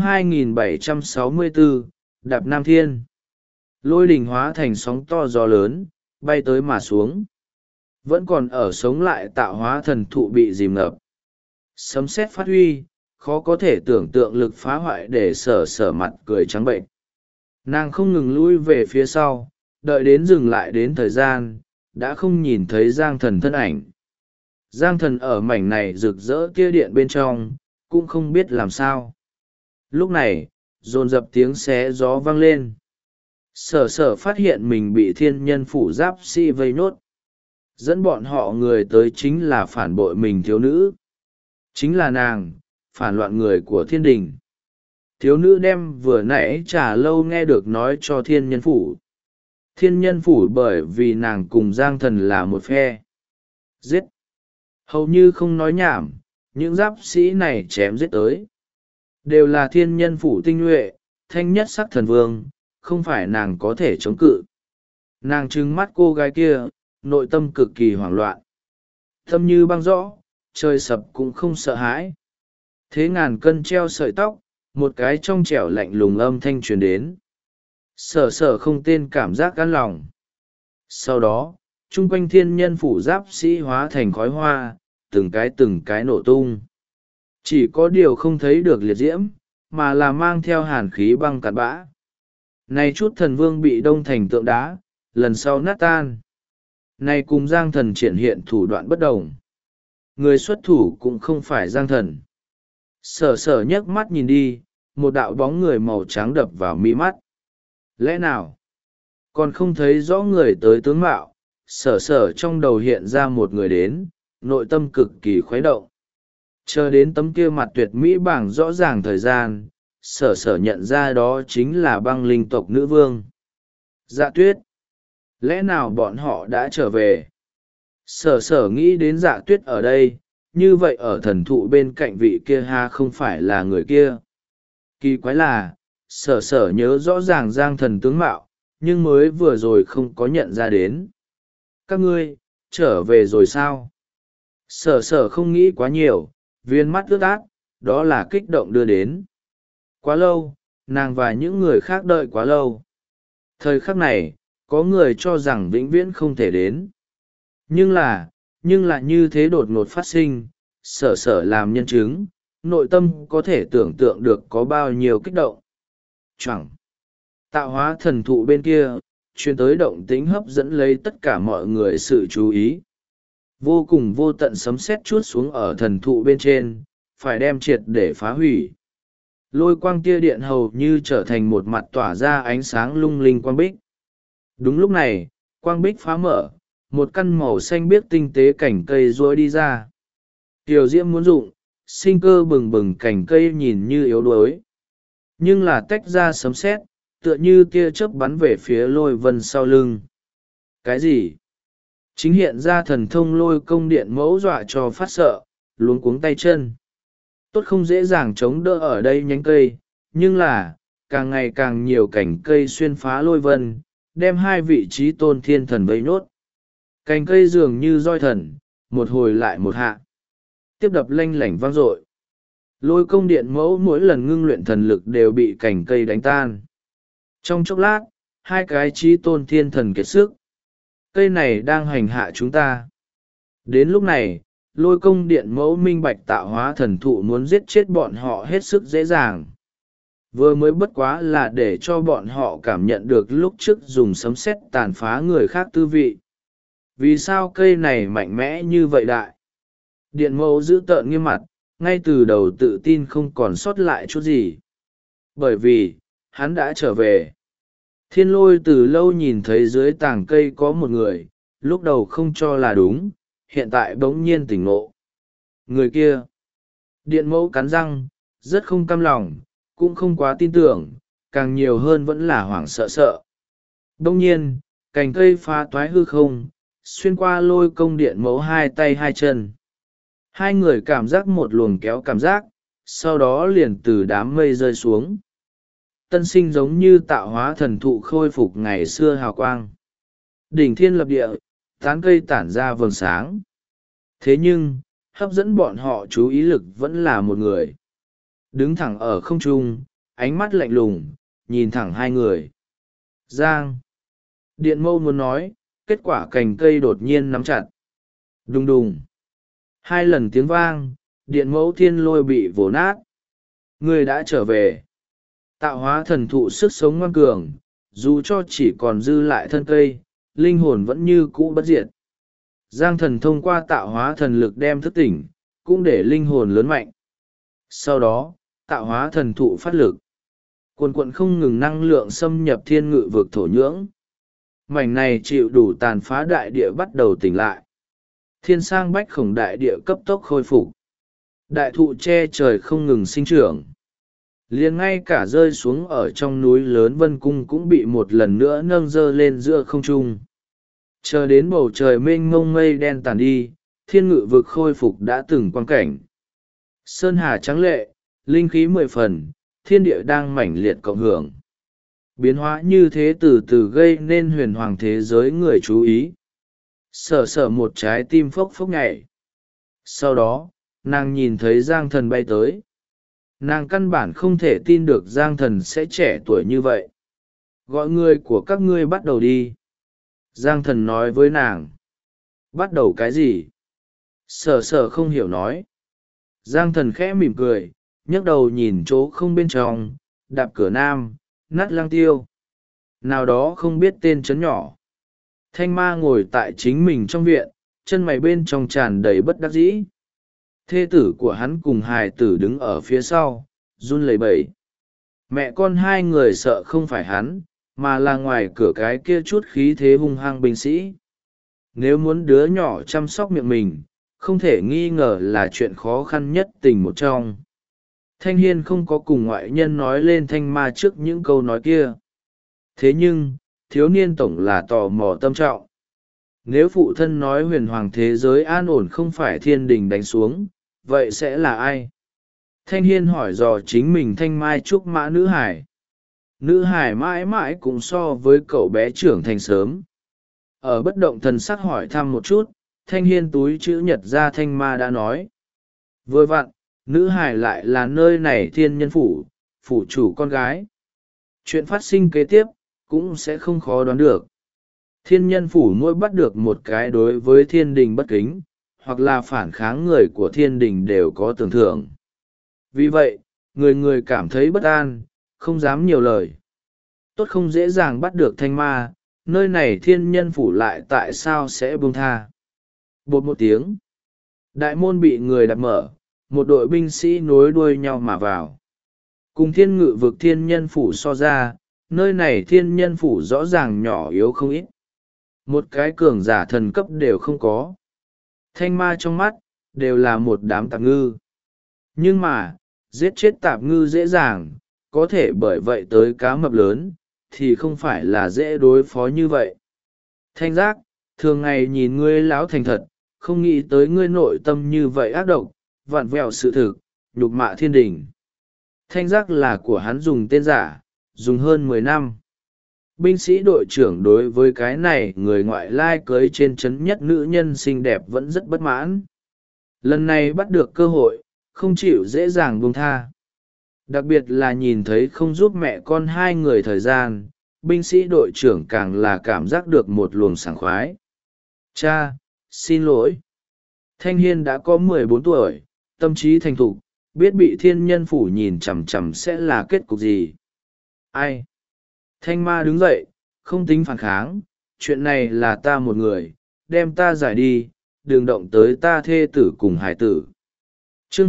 2764, Đạp Nam Thiên. Lôi đình hóa thành sóng to gió lớn, bay tới mà xuống. Vẫn còn ở sống lại tạo hóa thần thụ bị dìm ngập. Sấm sét phát huy, khó có thể tưởng tượng lực phá hoại để sở sở mặt cười trắng bệnh. Nàng không ngừng lui về phía sau, đợi đến dừng lại đến thời gian, đã không nhìn thấy Giang thần thân ảnh. Giang thần ở mảnh này rực rỡ tia điện bên trong, cũng không biết làm sao. Lúc này, dồn dập tiếng xé gió vang lên. Sở sở phát hiện mình bị thiên nhân phủ giáp sĩ vây nốt. Dẫn bọn họ người tới chính là phản bội mình thiếu nữ. Chính là nàng, phản loạn người của thiên đình. Thiếu nữ đem vừa nãy trả lâu nghe được nói cho thiên nhân phủ. Thiên nhân phủ bởi vì nàng cùng Giang thần là một phe. Giết. Hầu như không nói nhảm, những giáp sĩ này chém giết tới. Đều là thiên nhân phủ tinh nhuệ, thanh nhất sắc thần vương, không phải nàng có thể chống cự. Nàng trừng mắt cô gái kia, nội tâm cực kỳ hoảng loạn. Tâm như băng rõ, trời sập cũng không sợ hãi. Thế ngàn cân treo sợi tóc, một cái trong trẻo lạnh lùng âm thanh truyền đến. Sở sở không tên cảm giác an lòng. Sau đó chung quanh thiên nhân phủ giáp sĩ hóa thành khói hoa, từng cái nổ tung. Chỉ có điều không thấy được liệt diễm, mà là mang theo hàn khí băng cặn bã. Này chút thần vương bị đông thành tượng đá, lần sau nát tan. Này cùng Giang Thần triển hiện thủ đoạn bất đồng. Người xuất thủ cũng không phải Giang Thần. Sở sở nhấc mắt nhìn đi, một đạo bóng người màu trắng đập vào mi mắt. Lẽ nào còn không thấy rõ người tới tướng mạo? Sở sở trong đầu hiện ra một người đến, nội tâm cực kỳ khuấy động. Chờ đến tấm kia mặt tuyệt mỹ bảng rõ ràng thời gian, sở sở nhận ra đó chính là băng linh tộc nữ vương Dạ Tuyết. Lẽ nào bọn họ đã trở về? Sở sở nghĩ đến Dạ Tuyết ở đây, như vậy ở thần thụ bên cạnh vị kia ha không phải là người kia. Kỳ quái là, sở sở nhớ rõ ràng Giang Thần tướng mạo, nhưng mới vừa rồi không có nhận ra đến. Các ngươi trở về rồi sao? Sở sở không nghĩ quá nhiều, viên mắt ướt át, đó là kích động đưa đến. Quá lâu, nàng và những người khác đợi quá lâu. Thời khắc này, có người cho rằng vĩnh viễn không thể đến. Nhưng là như thế đột ngột phát sinh, sở sở làm nhân chứng, nội tâm có thể tưởng tượng được có bao nhiêu kích động. Chẳng tạo hóa thần thụ bên kia, chuyên tới động tính hấp dẫn lấy tất cả mọi người sự chú ý. Vô cùng vô tận sấm sét chuốt xuống ở thần thụ bên trên, phải đem triệt để phá hủy. Lôi quang tia điện hầu như trở thành một mặt tỏa ra ánh sáng lung linh quang bích. Đúng lúc này, quang bích phá mở, một căn màu xanh biếc tinh tế cành cây rối đi ra. Tiểu diễm muốn rụng, sinh cơ bừng bừng cành cây nhìn như yếu đuối. Nhưng là tách ra sấm sét, tựa như tia chớp bắn về phía lôi vân sau lưng. Cái gì? Chính hiện ra thần thông lôi công điện mẫu dọa cho phát sợ, luống cuống tay chân. Tốt không dễ dàng chống đỡ ở đây nhánh cây, nhưng là, càng ngày càng nhiều cành cây xuyên phá lôi vân, đem hai vị trí tôn thiên thần vây nốt. Cành cây dường như roi thần, một hồi lại một hạ. Tiếp đập lanh lảnh vang dội. Lôi công điện mẫu mỗi lần ngưng luyện thần lực đều bị cành cây đánh tan. Trong chốc lát, hai cái trí tôn thiên thần kiệt sức. Cây này đang hành hạ chúng ta. Đến lúc này, lôi công điện mẫu minh bạch tạo hóa thần thụ muốn giết chết bọn họ hết sức dễ dàng. Vừa mới bất quá là để cho bọn họ cảm nhận được lúc trước dùng sấm sét tàn phá người khác tư vị. Vì sao cây này mạnh mẽ như vậy đại? Điện mẫu giữ tợn nghiêm mặt, ngay từ đầu tự tin không còn sót lại chút gì. Bởi vì, hắn đã trở về. Thiên lôi từ lâu nhìn thấy dưới tàng cây có một người, lúc đầu không cho là đúng, hiện tại bỗng nhiên tỉnh ngộ. Người kia. Điện mẫu cắn răng, rất không cam lòng, cũng không quá tin tưởng, càng nhiều hơn vẫn là hoảng sợ sợ. Bỗng nhiên, cành cây phá toái hư không, xuyên qua lôi công điện mẫu hai tay hai chân. Hai người cảm giác một luồng kéo cảm giác, sau đó liền từ đám mây rơi xuống. Tân sinh giống như tạo hóa thần thụ khôi phục ngày xưa hào quang. Đỉnh thiên lập địa, tán cây tản ra vầng sáng. Thế nhưng, hấp dẫn bọn họ chú ý lực vẫn là một người. Đứng thẳng ở không trung, ánh mắt lạnh lùng, nhìn thẳng hai người. Giang. Điện mâu muốn nói, kết quả cành cây đột nhiên nắm chặt. Đùng đùng. Hai lần tiếng vang, điện mẫu thiên lôi bị vồ nát. Người đã trở về. Tạo hóa thần thụ sức sống ngoan cường, dù cho chỉ còn dư lại thân cây, linh hồn vẫn như cũ bất diệt. Giang thần thông qua tạo hóa thần lực đem thức tỉnh, cũng để linh hồn lớn mạnh. Sau đó, tạo hóa thần thụ phát lực. Quần quận không ngừng năng lượng xâm nhập thiên ngự vực thổ nhưỡng. Mảnh này chịu đủ tàn phá đại địa bắt đầu tỉnh lại. Thiên sang bách khổng đại địa cấp tốc khôi phục. Đại thụ che trời không ngừng sinh trưởng. Liền ngay cả rơi xuống ở trong núi lớn vân cung cũng bị một lần nữa nâng dơ lên giữa không trung. Chờ đến bầu trời mênh mông mây đen tàn đi, thiên ngự vực khôi phục đã từng quang cảnh. Sơn hà trắng lệ, linh khí 10 phần, thiên địa đang mãnh liệt cộng hưởng. Biến hóa như thế từ từ gây nên huyền hoàng thế giới người chú ý. Sở sở một trái tim phốc phốc nhảy. Sau đó, nàng nhìn thấy Giang Thần bay tới. Nàng căn bản không thể tin được Giang Thần sẽ trẻ tuổi như vậy. gọi người của các ngươi bắt đầu đi. Giang thần nói với nàng. Bắt đầu cái gì? Sở sở không hiểu nói. Giang thần khẽ mỉm cười, nhấc đầu nhìn chỗ không bên trong, đạp cửa nam, nát lang tiêu. Nào đó không biết tên trấn nhỏ. Thanh ma ngồi tại chính mình trong viện, chân mày bên trong tràn đầy bất đắc dĩ. Thê tử của hắn cùng hài tử đứng ở phía sau, run lẩy bẩy. Mẹ con hai người sợ không phải hắn, mà là ngoài cửa cái kia chút khí thế hung hăng binh sĩ. Nếu muốn đứa nhỏ chăm sóc miệng mình, không thể nghi ngờ là chuyện khó khăn nhất tình một trong. Thanh Hiên không có cùng ngoại nhân nói lên thanh ma trước những câu nói kia. Thế nhưng, thiếu niên tổng là tò mò tâm trọng. Nếu phụ thân nói huyền hoàng thế giới an ổn không phải thiên đình đánh xuống, vậy sẽ là ai? Thanh Hiên hỏi dò chính mình thanh mai trúc mã nữ hải. Nữ hải mãi mãi cũng so với cậu bé trưởng thành sớm. Ở bất động thần sắc hỏi thăm một chút, Thanh Hiên túi chữ nhật ra thanh ma đã nói. Vừa vặn, nữ hải lại là nơi này thiên nhân phủ, phủ chủ con gái. Chuyện phát sinh kế tiếp, cũng sẽ không khó đoán được. Thiên nhân phủ mỗi bắt được một cái đối với thiên đình bất kính, hoặc là phản kháng người của thiên đình đều có tưởng thưởng. Vì vậy, người người cảm thấy bất an, không dám nhiều lời. Tốt không dễ dàng bắt được thanh ma, nơi này thiên nhân phủ lại tại sao sẽ buông tha. Bột một tiếng, đại môn bị người đặt mở, một đội binh sĩ nối đuôi nhau mà vào. Cùng thiên ngự vực thiên nhân phủ so ra, nơi này thiên nhân phủ rõ ràng nhỏ yếu không ít. Một cái cường giả thần cấp đều không có. Thanh ma trong mắt, đều là một đám tạp ngư. Nhưng mà, giết chết tạp ngư dễ dàng, có thể bởi vậy tới cá mập lớn, thì không phải là dễ đối phó như vậy. Thanh giác, thường ngày nhìn ngươi láo thành thật, không nghĩ tới ngươi nội tâm như vậy ác độc, vặn vẹo sự thực, nhục mạ thiên đình. Thanh giác là của hắn dùng tên giả, dùng hơn 10 năm. Binh sĩ đội trưởng đối với cái này người ngoại lai cưới trên chấn nhất nữ nhân xinh đẹp vẫn rất bất mãn. Lần này bắt được cơ hội, không chịu dễ dàng buông tha. Đặc biệt là nhìn thấy không giúp mẹ con hai người thời gian, binh sĩ đội trưởng càng là cảm giác được một luồng sảng khoái. Cha, xin lỗi. Thanh Hiên đã có 14 tuổi, tâm trí thành thục, biết bị thiên nhân phủ nhìn chằm chằm sẽ là kết cục gì. Ai? Thanh ma đứng dậy, không tính phản kháng, chuyện này là ta một người, đem ta giải đi, đừng động tới ta thê tử cùng hải tử. Chương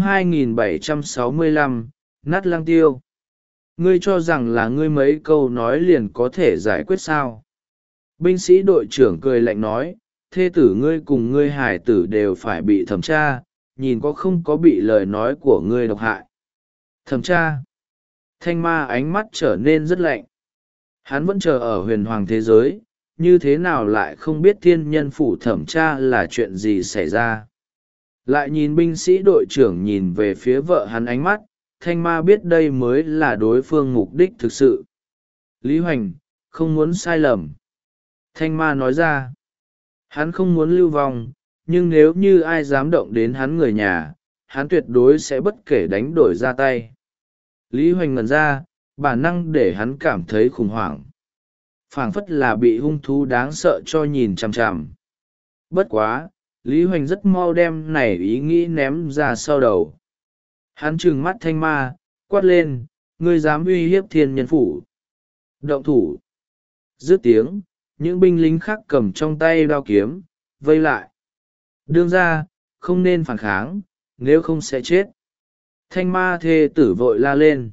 2765, nát lang tiêu. Ngươi cho rằng là ngươi mấy câu nói liền có thể giải quyết sao? Binh sĩ đội trưởng cười lạnh nói, thê tử ngươi cùng ngươi hải tử đều phải bị thẩm tra, nhìn có không có bị lời nói của ngươi độc hại. Thẩm tra. Thanh ma ánh mắt trở nên rất lạnh. Hắn vẫn chờ ở huyền hoàng thế giới, như thế nào lại không biết thiên nhân phủ thẩm tra là chuyện gì xảy ra. Lại nhìn binh sĩ đội trưởng nhìn về phía vợ hắn ánh mắt, thanh ma biết đây mới là đối phương mục đích thực sự. Lý Hoành, không muốn sai lầm. Thanh ma nói ra, hắn không muốn lưu vong, nhưng nếu như ai dám động đến hắn người nhà, hắn tuyệt đối sẽ bất kể đánh đổi ra tay. Lý Hoành ngẩn ra, bản năng để hắn cảm thấy khủng hoảng. Phảng phất là bị hung thú đáng sợ cho nhìn chằm chằm. Bất quá, Lý Hoành rất mau đem này ý nghĩ ném ra sau đầu. Hắn trừng mắt thanh ma, quát lên, ngươi dám uy hiếp thiên nhân phủ. Động thủ. Dứt tiếng, những binh lính khác cầm trong tay đao kiếm, vây lại. Đương ra, không nên phản kháng, nếu không sẽ chết. Thanh ma thê tử vội la lên.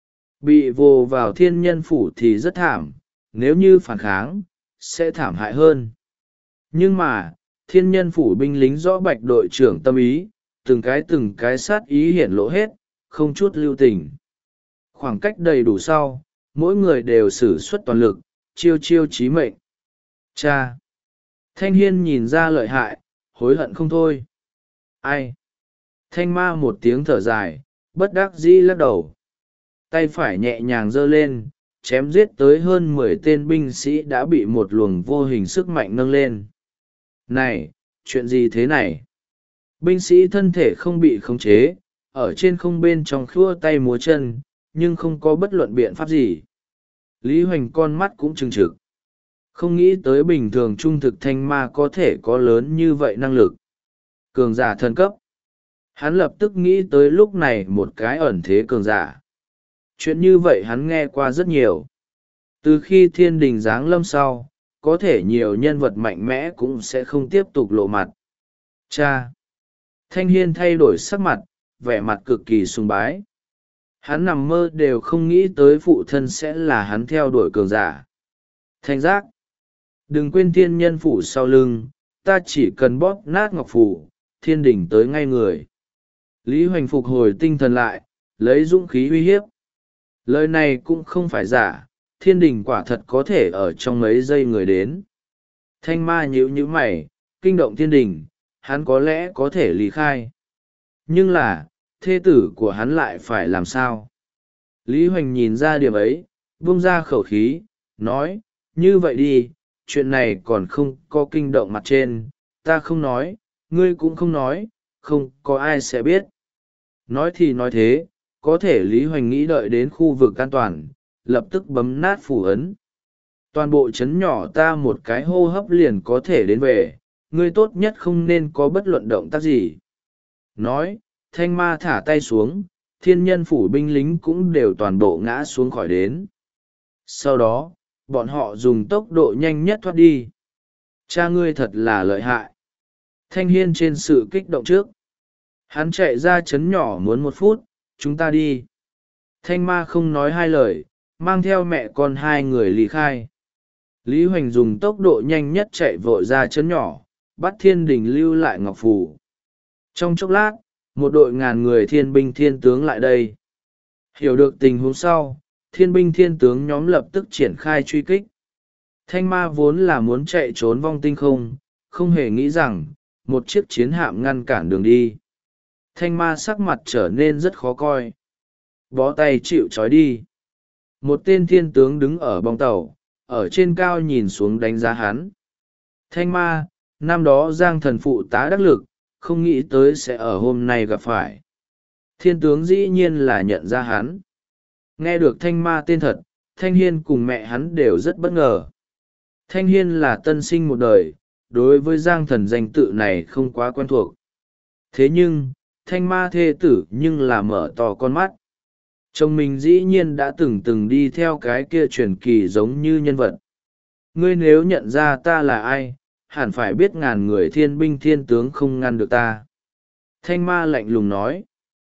Bị vồ vào thiên nhân phủ thì rất thảm, nếu như phản kháng, sẽ thảm hại hơn. Nhưng mà, thiên nhân phủ binh lính rõ bạch đội trưởng tâm ý, từng cái sát ý hiển lộ hết, không chút lưu tình. Khoảng cách đầy đủ sau, mỗi người đều sử xuất toàn lực, chiêu chiêu chí mệnh. Cha! Thanh Hiên nhìn ra lợi hại, hối hận không thôi. Ai? Thanh ma một tiếng thở dài, bất đắc dĩ lắc đầu. Tay phải nhẹ nhàng giơ lên, chém giết tới hơn 10 tên binh sĩ đã bị một luồng vô hình sức mạnh nâng lên. Này, chuyện gì thế này? Binh sĩ thân thể không bị khống chế, ở trên không bên trong khua tay múa chân, nhưng không có bất luận biện pháp gì. Lý Hoành con mắt cũng trừng trực. Không nghĩ tới bình thường trung thực thanh ma có thể có lớn như vậy năng lực. Cường giả thần cấp. Hắn lập tức nghĩ tới lúc này một cái ẩn thế cường giả. Chuyện như vậy hắn nghe qua rất nhiều. Từ khi thiên đình giáng lâm sau, có thể nhiều nhân vật mạnh mẽ cũng sẽ không tiếp tục lộ mặt. Cha! Thanh Hiên thay đổi sắc mặt, vẻ mặt cực kỳ sùng bái. Hắn nằm mơ đều không nghĩ tới phụ thân sẽ là hắn theo đuổi cường giả. Thanh giác! Đừng quên thiên nhân phủ sau lưng, ta chỉ cần bóp nát ngọc phủ, thiên đình tới ngay người. Lý Hoành phục hồi tinh thần lại, lấy dũng khí uy hiếp. Lời này cũng không phải giả, thiên đình quả thật có thể ở trong mấy giây người đến. Thanh ma nhíu mày, kinh động thiên đình, hắn có lẽ có thể lý khai. Nhưng là, thê tử của hắn lại phải làm sao? Lý Hoành nhìn ra điểm ấy, buông ra khẩu khí, nói, như vậy đi, chuyện này còn không có kinh động mặt trên, ta không nói, ngươi cũng không nói, không có ai sẽ biết. Nói thì nói thế, có thể Lý Hoành nghĩ đợi đến khu vực an toàn, lập tức bấm nát phủ ấn. Toàn bộ trấn nhỏ ta một cái hô hấp liền có thể đến về, ngươi tốt nhất không nên có bất luận động tác gì. Nói, thanh ma thả tay xuống, thiên nhân phủ binh lính cũng đều toàn bộ ngã xuống khỏi đến. Sau đó, bọn họ dùng tốc độ nhanh nhất thoát đi. Cha ngươi thật là lợi hại. Thanh Hiên trên sự kích động trước. Hắn chạy ra trấn nhỏ muốn 1 phút, chúng ta đi. Thanh ma không nói hai lời, mang theo mẹ con hai người lý khai. Lý Hoành dùng tốc độ nhanh nhất chạy vội ra trấn nhỏ, bắt thiên đình lưu lại ngọc phù. Trong chốc lát, một đội ngàn người thiên binh thiên tướng lại đây. Hiểu được tình huống sau, thiên binh thiên tướng nhóm lập tức triển khai truy kích. Thanh ma vốn là muốn chạy trốn vong tinh không, không hề nghĩ rằng, một chiếc chiến hạm ngăn cản đường đi. Thanh ma sắc mặt trở nên rất khó coi. Bó tay chịu trói đi. Một tên thiên tướng đứng ở bong tàu, ở trên cao nhìn xuống đánh giá hắn. Thanh ma, năm đó Giang thần phụ tá đắc lực, không nghĩ tới sẽ ở hôm nay gặp phải. Thiên tướng dĩ nhiên là nhận ra hắn. Nghe được thanh ma tên thật, Thanh Hiên cùng mẹ hắn đều rất bất ngờ. Thanh Hiên là tân sinh một đời, đối với Giang thần danh tự này không quá quen thuộc. Thế nhưng, thanh ma thê tử nhưng là mở to con mắt. Chồng mình dĩ nhiên đã từng đi theo cái kia truyền kỳ giống như nhân vật. Ngươi nếu nhận ra ta là ai, hẳn phải biết ngàn người thiên binh thiên tướng không ngăn được ta. Thanh ma lạnh lùng nói.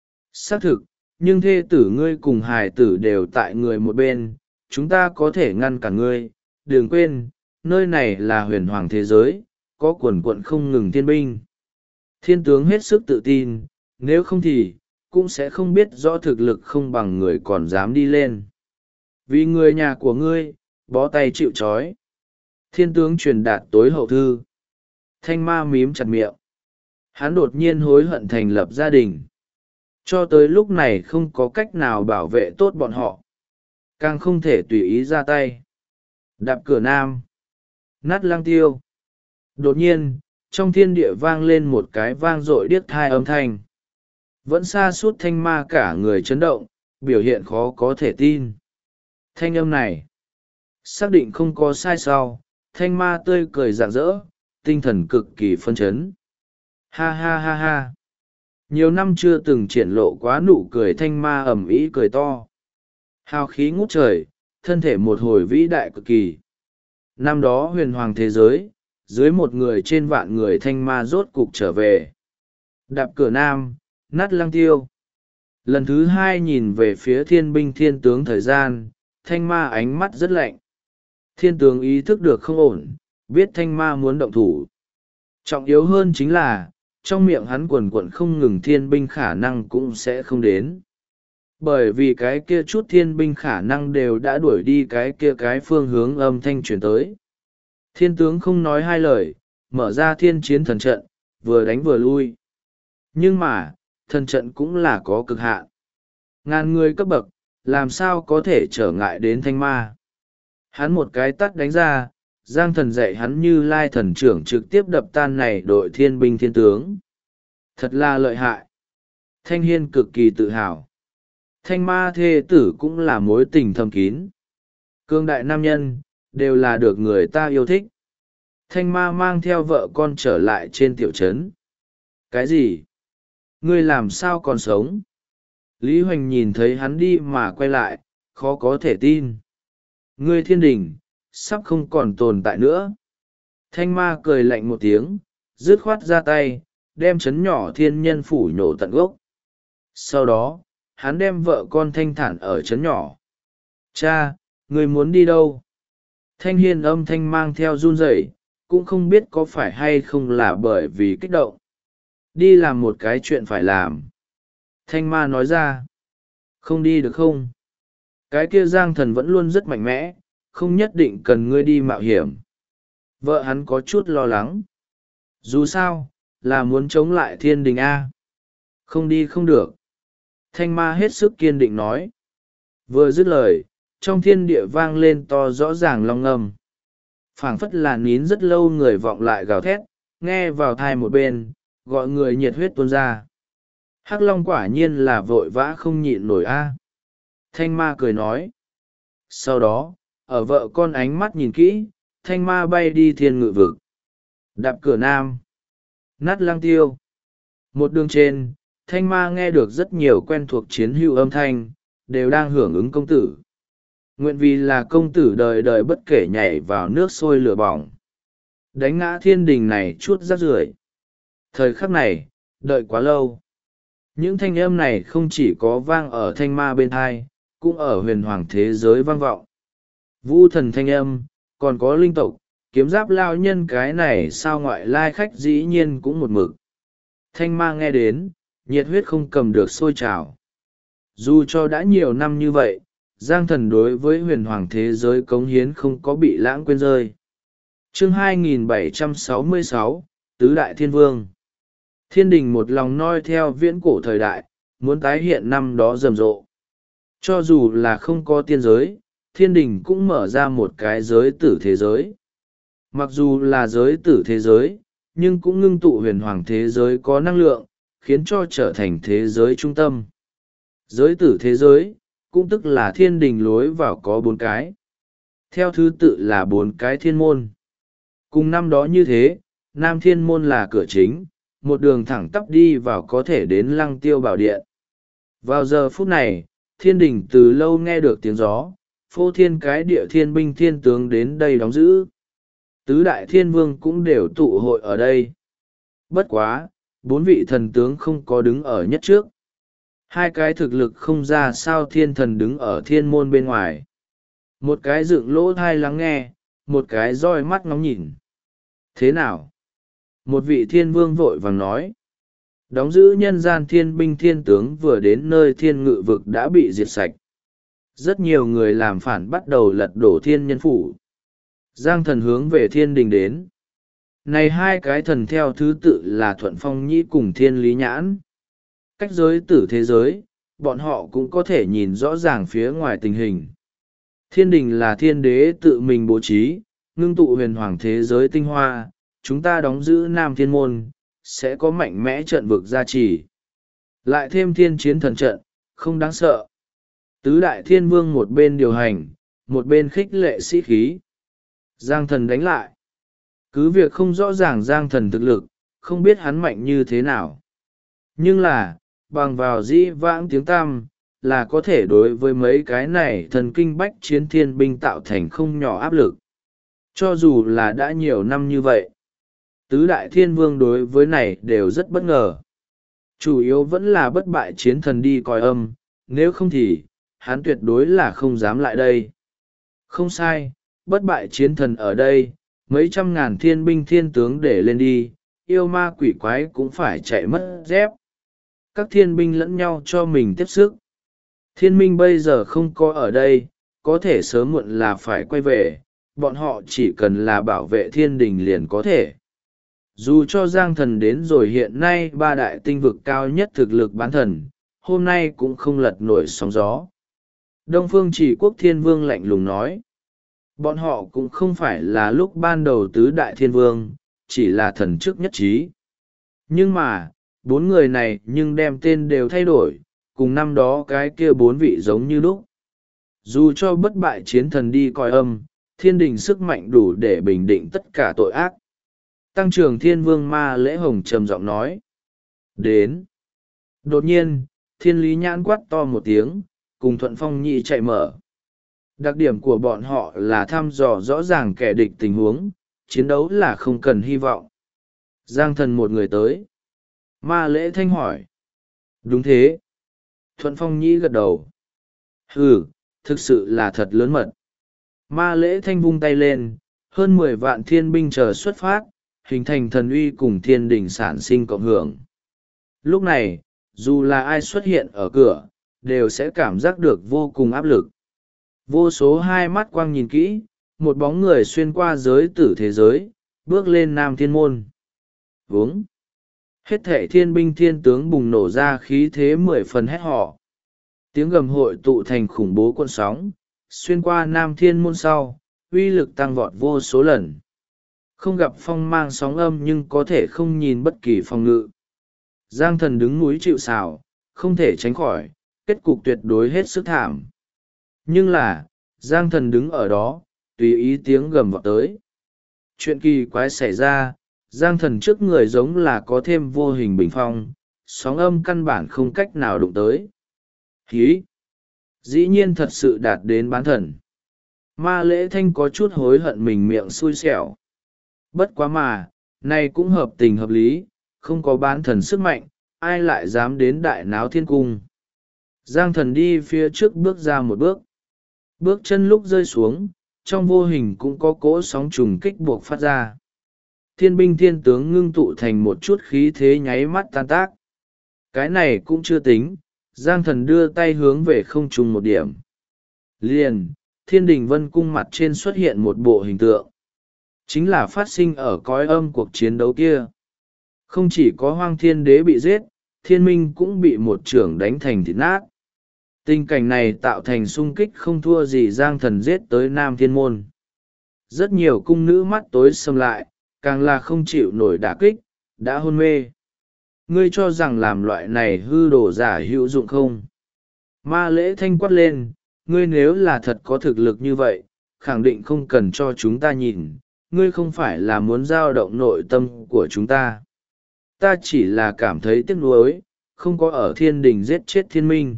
Xác thực, nhưng thê tử ngươi cùng hài tử đều tại người một bên, chúng ta có thể ngăn cả ngươi. Đừng quên, nơi này là huyền hoàng thế giới, có quần quận không ngừng thiên binh. Thiên tướng hết sức tự tin, nếu không thì, cũng sẽ không biết rõ thực lực không bằng người còn dám đi lên. Vì người nhà của ngươi, bó tay chịu trói. Thiên tướng truyền đạt tối hậu thư. Thanh ma mím chặt miệng. Hắn đột nhiên hối hận thành lập gia đình. Cho tới lúc này không có cách nào bảo vệ tốt bọn họ. Càng không thể tùy ý ra tay. Đạp cửa nam. Nát lang tiêu. Đột nhiên, trong thiên địa vang lên một cái vang dội điếc thai âm thanh. Vẫn xa suốt thanh ma cả người chấn động, biểu hiện khó có thể tin. Thanh âm này, xác định không có sai sau, thanh ma tươi cười rạng rỡ, tinh thần cực kỳ phân chấn. Ha ha ha ha. Nhiều năm chưa từng triển lộ quá nụ cười thanh ma ầm ĩ cười to. Hào khí ngút trời, thân thể một hồi vĩ đại cực kỳ. Năm đó huyền hoàng thế giới, dưới một người trên vạn người thanh ma rốt cục trở về. Đạp cửa nam, nát lăng tiêu. Lần thứ hai nhìn về phía thiên binh thiên tướng thời gian, thanh ma ánh mắt rất lạnh. Thiên tướng ý thức được không ổn, biết thanh ma muốn động thủ. Trọng yếu hơn chính là, trong miệng hắn quần quận không ngừng thiên binh khả năng cũng sẽ không đến. Bởi vì cái kia chút thiên binh khả năng đều đã đuổi đi cái phương hướng âm thanh chuyển tới. Thiên tướng không nói hai lời, mở ra thiên chiến thần trận, vừa đánh vừa lui. Nhưng mà, thần trận cũng là có cực hạn. Ngàn người cấp bậc, làm sao có thể trở ngại đến thanh ma. Hắn một cái tắt đánh ra, Giang thần dạy hắn như lai thần trưởng trực tiếp đập tan này đội thiên binh thiên tướng. Thật là lợi hại. Thanh Hiên cực kỳ tự hào. Thanh ma thê tử cũng là mối tình thầm kín. Cương đại nam nhân, đều là được người ta yêu thích. Thanh ma mang theo vợ con trở lại trên tiểu trấn. Cái gì? Ngươi làm sao còn sống? Lý Hoành nhìn thấy hắn đi mà quay lại, khó có thể tin. Ngươi thiên đình, sắp không còn tồn tại nữa. Thanh ma cười lạnh một tiếng, dứt khoát ra tay, đem trấn nhỏ thiên nhân phủ nhổ tận gốc. Sau đó, hắn đem vợ con thanh thản ở trấn nhỏ. Cha, ngươi muốn đi đâu? Thanh hiên âm thanh mang theo run rẩy, cũng không biết có phải hay không là bởi vì kích động. Đi làm một cái chuyện phải làm. Thanh ma nói ra. Không đi được không? Cái kia Giang Thần vẫn luôn rất mạnh mẽ, không nhất định cần ngươi đi mạo hiểm. Vợ hắn có chút lo lắng. Dù sao, là muốn chống lại thiên đình A. Không đi không được. Thanh ma hết sức kiên định nói. Vừa dứt lời, trong thiên địa vang lên to rõ ràng long ngâm. Phảng phất là nín rất lâu người vọng lại gào thét, nghe vào thai một bên, gọi người nhiệt huyết tuôn ra. Hắc long quả nhiên là vội vã không nhịn nổi A. Thanh ma cười nói. Sau đó, ở vợ con ánh mắt nhìn kỹ, thanh ma bay đi thiên ngự vực. Đạp cửa nam. Nát lang tiêu. Một đường trên, thanh ma nghe được rất nhiều quen thuộc chiến hữu âm thanh, đều đang hưởng ứng công tử. Nguyện vì là công tử đời đời bất kể nhảy vào nước sôi lửa bỏng. Đánh ngã thiên đình này chút rác rưởi. Thời khắc này, đợi quá lâu. Những thanh âm này không chỉ có vang ở thanh ma bên thai, cũng ở huyền hoàng thế giới vang vọng. Vũ thần thanh âm, còn có linh tộc, kiếm giáp lao nhân cái này sao ngoại lai khách dĩ nhiên cũng một mực. Thanh ma nghe đến, nhiệt huyết không cầm được sôi trào. Dù cho đã nhiều năm như vậy, Giang Thần đối với huyền hoàng thế giới cống hiến không có bị lãng quên rơi. Chương 2766, Tứ Đại Thiên Vương. Thiên đình một lòng noi theo viễn cổ thời đại, muốn tái hiện năm đó rầm rộ. Cho dù là không có tiên giới, thiên đình cũng mở ra một cái giới tử thế giới. Mặc dù là giới tử thế giới, nhưng cũng ngưng tụ huyền hoàng thế giới có năng lượng, khiến cho trở thành thế giới trung tâm. Giới tử thế giới, cũng tức là thiên đình lối vào có 4 cái. Theo thứ tự là 4 cái thiên môn. Cùng năm đó như thế, Nam Thiên Môn là cửa chính, một đường thẳng tắp đi vào có thể đến Lăng Tiêu Bảo Điện. Vào giờ phút này, thiên đình từ lâu nghe được tiếng gió, phô thiên cái địa thiên binh thiên tướng đến đây đóng giữ. Tứ đại thiên vương cũng đều tụ hội ở đây. Bất quá, 4 vị thần tướng không có đứng ở nhất trước. 2 cái thực lực không ra sao thiên thần đứng ở thiên môn bên ngoài. Một cái dựng lỗ thai lắng nghe, một cái roi mắt ngóng nhìn. Thế nào? Một vị thiên vương vội vàng nói. Đóng giữ nhân gian thiên binh thiên tướng vừa đến nơi thiên ngự vực đã bị diệt sạch. Rất nhiều người làm phản bắt đầu lật đổ thiên nhân phủ. Giang Thần hướng về thiên đình đến. Này 2 cái thần theo thứ tự là Thuận Phong Nhĩ cùng Thiên Lý Nhãn. Cách giới tử thế giới, bọn họ cũng có thể nhìn rõ ràng phía ngoài tình hình. Thiên đình là thiên đế tự mình bố trí, ngưng tụ huyền hoàng thế giới tinh hoa, chúng ta đóng giữ Nam Thiên Môn, sẽ có mạnh mẽ trận vực gia trì. Lại thêm thiên chiến thần trận, không đáng sợ. Tứ đại thiên vương một bên điều hành, một bên khích lệ sĩ khí. Giang Thần đánh lại. Cứ việc không rõ ràng Giang Thần thực lực, không biết hắn mạnh như thế nào. Nhưng là, bằng vào dĩ vãng tiếng tăm, là có thể đối với mấy cái này thần kinh bách chiến thiên binh tạo thành không nhỏ áp lực. Cho dù là đã nhiều năm như vậy, tứ đại thiên vương đối với này đều rất bất ngờ. Chủ yếu vẫn là bất bại chiến thần đi coi âm, nếu không thì, hắn tuyệt đối là không dám lại đây. Không sai, bất bại chiến thần ở đây, mấy trăm ngàn thiên binh thiên tướng để lên đi, yêu ma quỷ quái cũng phải chạy mất dép. Các thiên binh lẫn nhau cho mình tiếp sức. Thiên minh bây giờ không có ở đây, có thể sớm muộn là phải quay về, bọn họ chỉ cần là bảo vệ thiên đình liền có thể. Dù cho Giang Thần đến rồi hiện nay 3 đại tinh vực cao nhất thực lực bán thần, hôm nay cũng không lật nổi sóng gió. Đông Phương Chỉ Quốc Thiên Vương lạnh lùng nói. Bọn họ cũng không phải là lúc ban đầu tứ đại thiên vương, chỉ là thần chức nhất trí. Nhưng mà, 4 người này nhưng đem tên đều thay đổi, cùng năm đó cái kia 4 vị giống như lúc. Dù cho bất bại chiến thần đi coi âm, thiên đình sức mạnh đủ để bình định tất cả tội ác. Tăng trưởng thiên vương Ma Lễ Hồng trầm giọng nói. Đến. Đột nhiên, thiên lý nhãn quát to một tiếng, cùng Thuận Phong Nhị chạy mở. Đặc điểm của bọn họ là thăm dò rõ ràng kẻ địch tình huống, chiến đấu là không cần hy vọng. Giang thần một người tới. Ma Lễ Thanh hỏi. Đúng thế. Thuận Phong Nhĩ gật đầu. Thực sự là thật lớn mật. Ma Lễ Thanh vung tay lên, hơn 10 vạn thiên binh chờ xuất phát, hình thành thần uy cùng thiên đình sản sinh cộng hưởng. Lúc này, dù là ai xuất hiện ở cửa, đều sẽ cảm giác được vô cùng áp lực. Vô số hai mắt quang nhìn kỹ, một bóng người xuyên qua giới tử thế giới, bước lên Nam Thiên Môn. Vướng. Hết thệ thiên binh thiên tướng bùng nổ ra khí thế 10 phần hét họ. Tiếng gầm hội tụ thành khủng bố cuộn sóng, xuyên qua Nam Thiên Môn sau, uy lực tăng vọt vô số lần. Không gặp phong mang sóng âm nhưng có thể không nhìn bất kỳ phòng ngự. Giang thần đứng núi chịu sào, không thể tránh khỏi, kết cục tuyệt đối hết sức thảm. Nhưng là, Giang thần đứng ở đó, tùy ý tiếng gầm vọt tới. Chuyện kỳ quái xảy ra, Giang thần trước người giống là có thêm vô hình bình phong, sóng âm căn bản không cách nào đụng tới. Hí! Dĩ nhiên thật sự đạt đến bán thần. Ma Lễ Thanh có chút hối hận mình miệng xui xẻo. Bất quá mà, này cũng hợp tình hợp lý, không có bán thần sức mạnh, ai lại dám đến đại náo thiên cung. Giang thần đi phía trước bước ra một bước. Bước chân lúc rơi xuống, trong vô hình cũng có cỗ sóng trùng kích buộc phát ra. Thiên binh thiên tướng ngưng tụ thành một chút khí thế nháy mắt tan tác. Cái này cũng chưa tính, Giang thần đưa tay hướng về không trung một điểm. Liền, thiên đình vân cung mặt trên xuất hiện một bộ hình tượng. Chính là phát sinh ở cõi âm cuộc chiến đấu kia. Không chỉ có Hoang Thiên Đế bị giết, thiên minh cũng bị một chưởng đánh thành thịt nát. Tình cảnh này tạo thành sung kích không thua gì Giang thần giết tới Nam Thiên Môn. Rất nhiều cung nữ mắt tối sầm lại, càng là không chịu nổi đả kích, đã hôn mê. Ngươi cho rằng làm loại này hư đồ giả hữu dụng không? Ma Lễ Thanh quát lên, ngươi nếu là thật có thực lực như vậy, khẳng định không cần cho chúng ta nhìn, ngươi không phải là muốn giao động nội tâm của chúng ta. Ta chỉ là cảm thấy tiếc nuối, không có ở thiên đình giết chết thiên minh.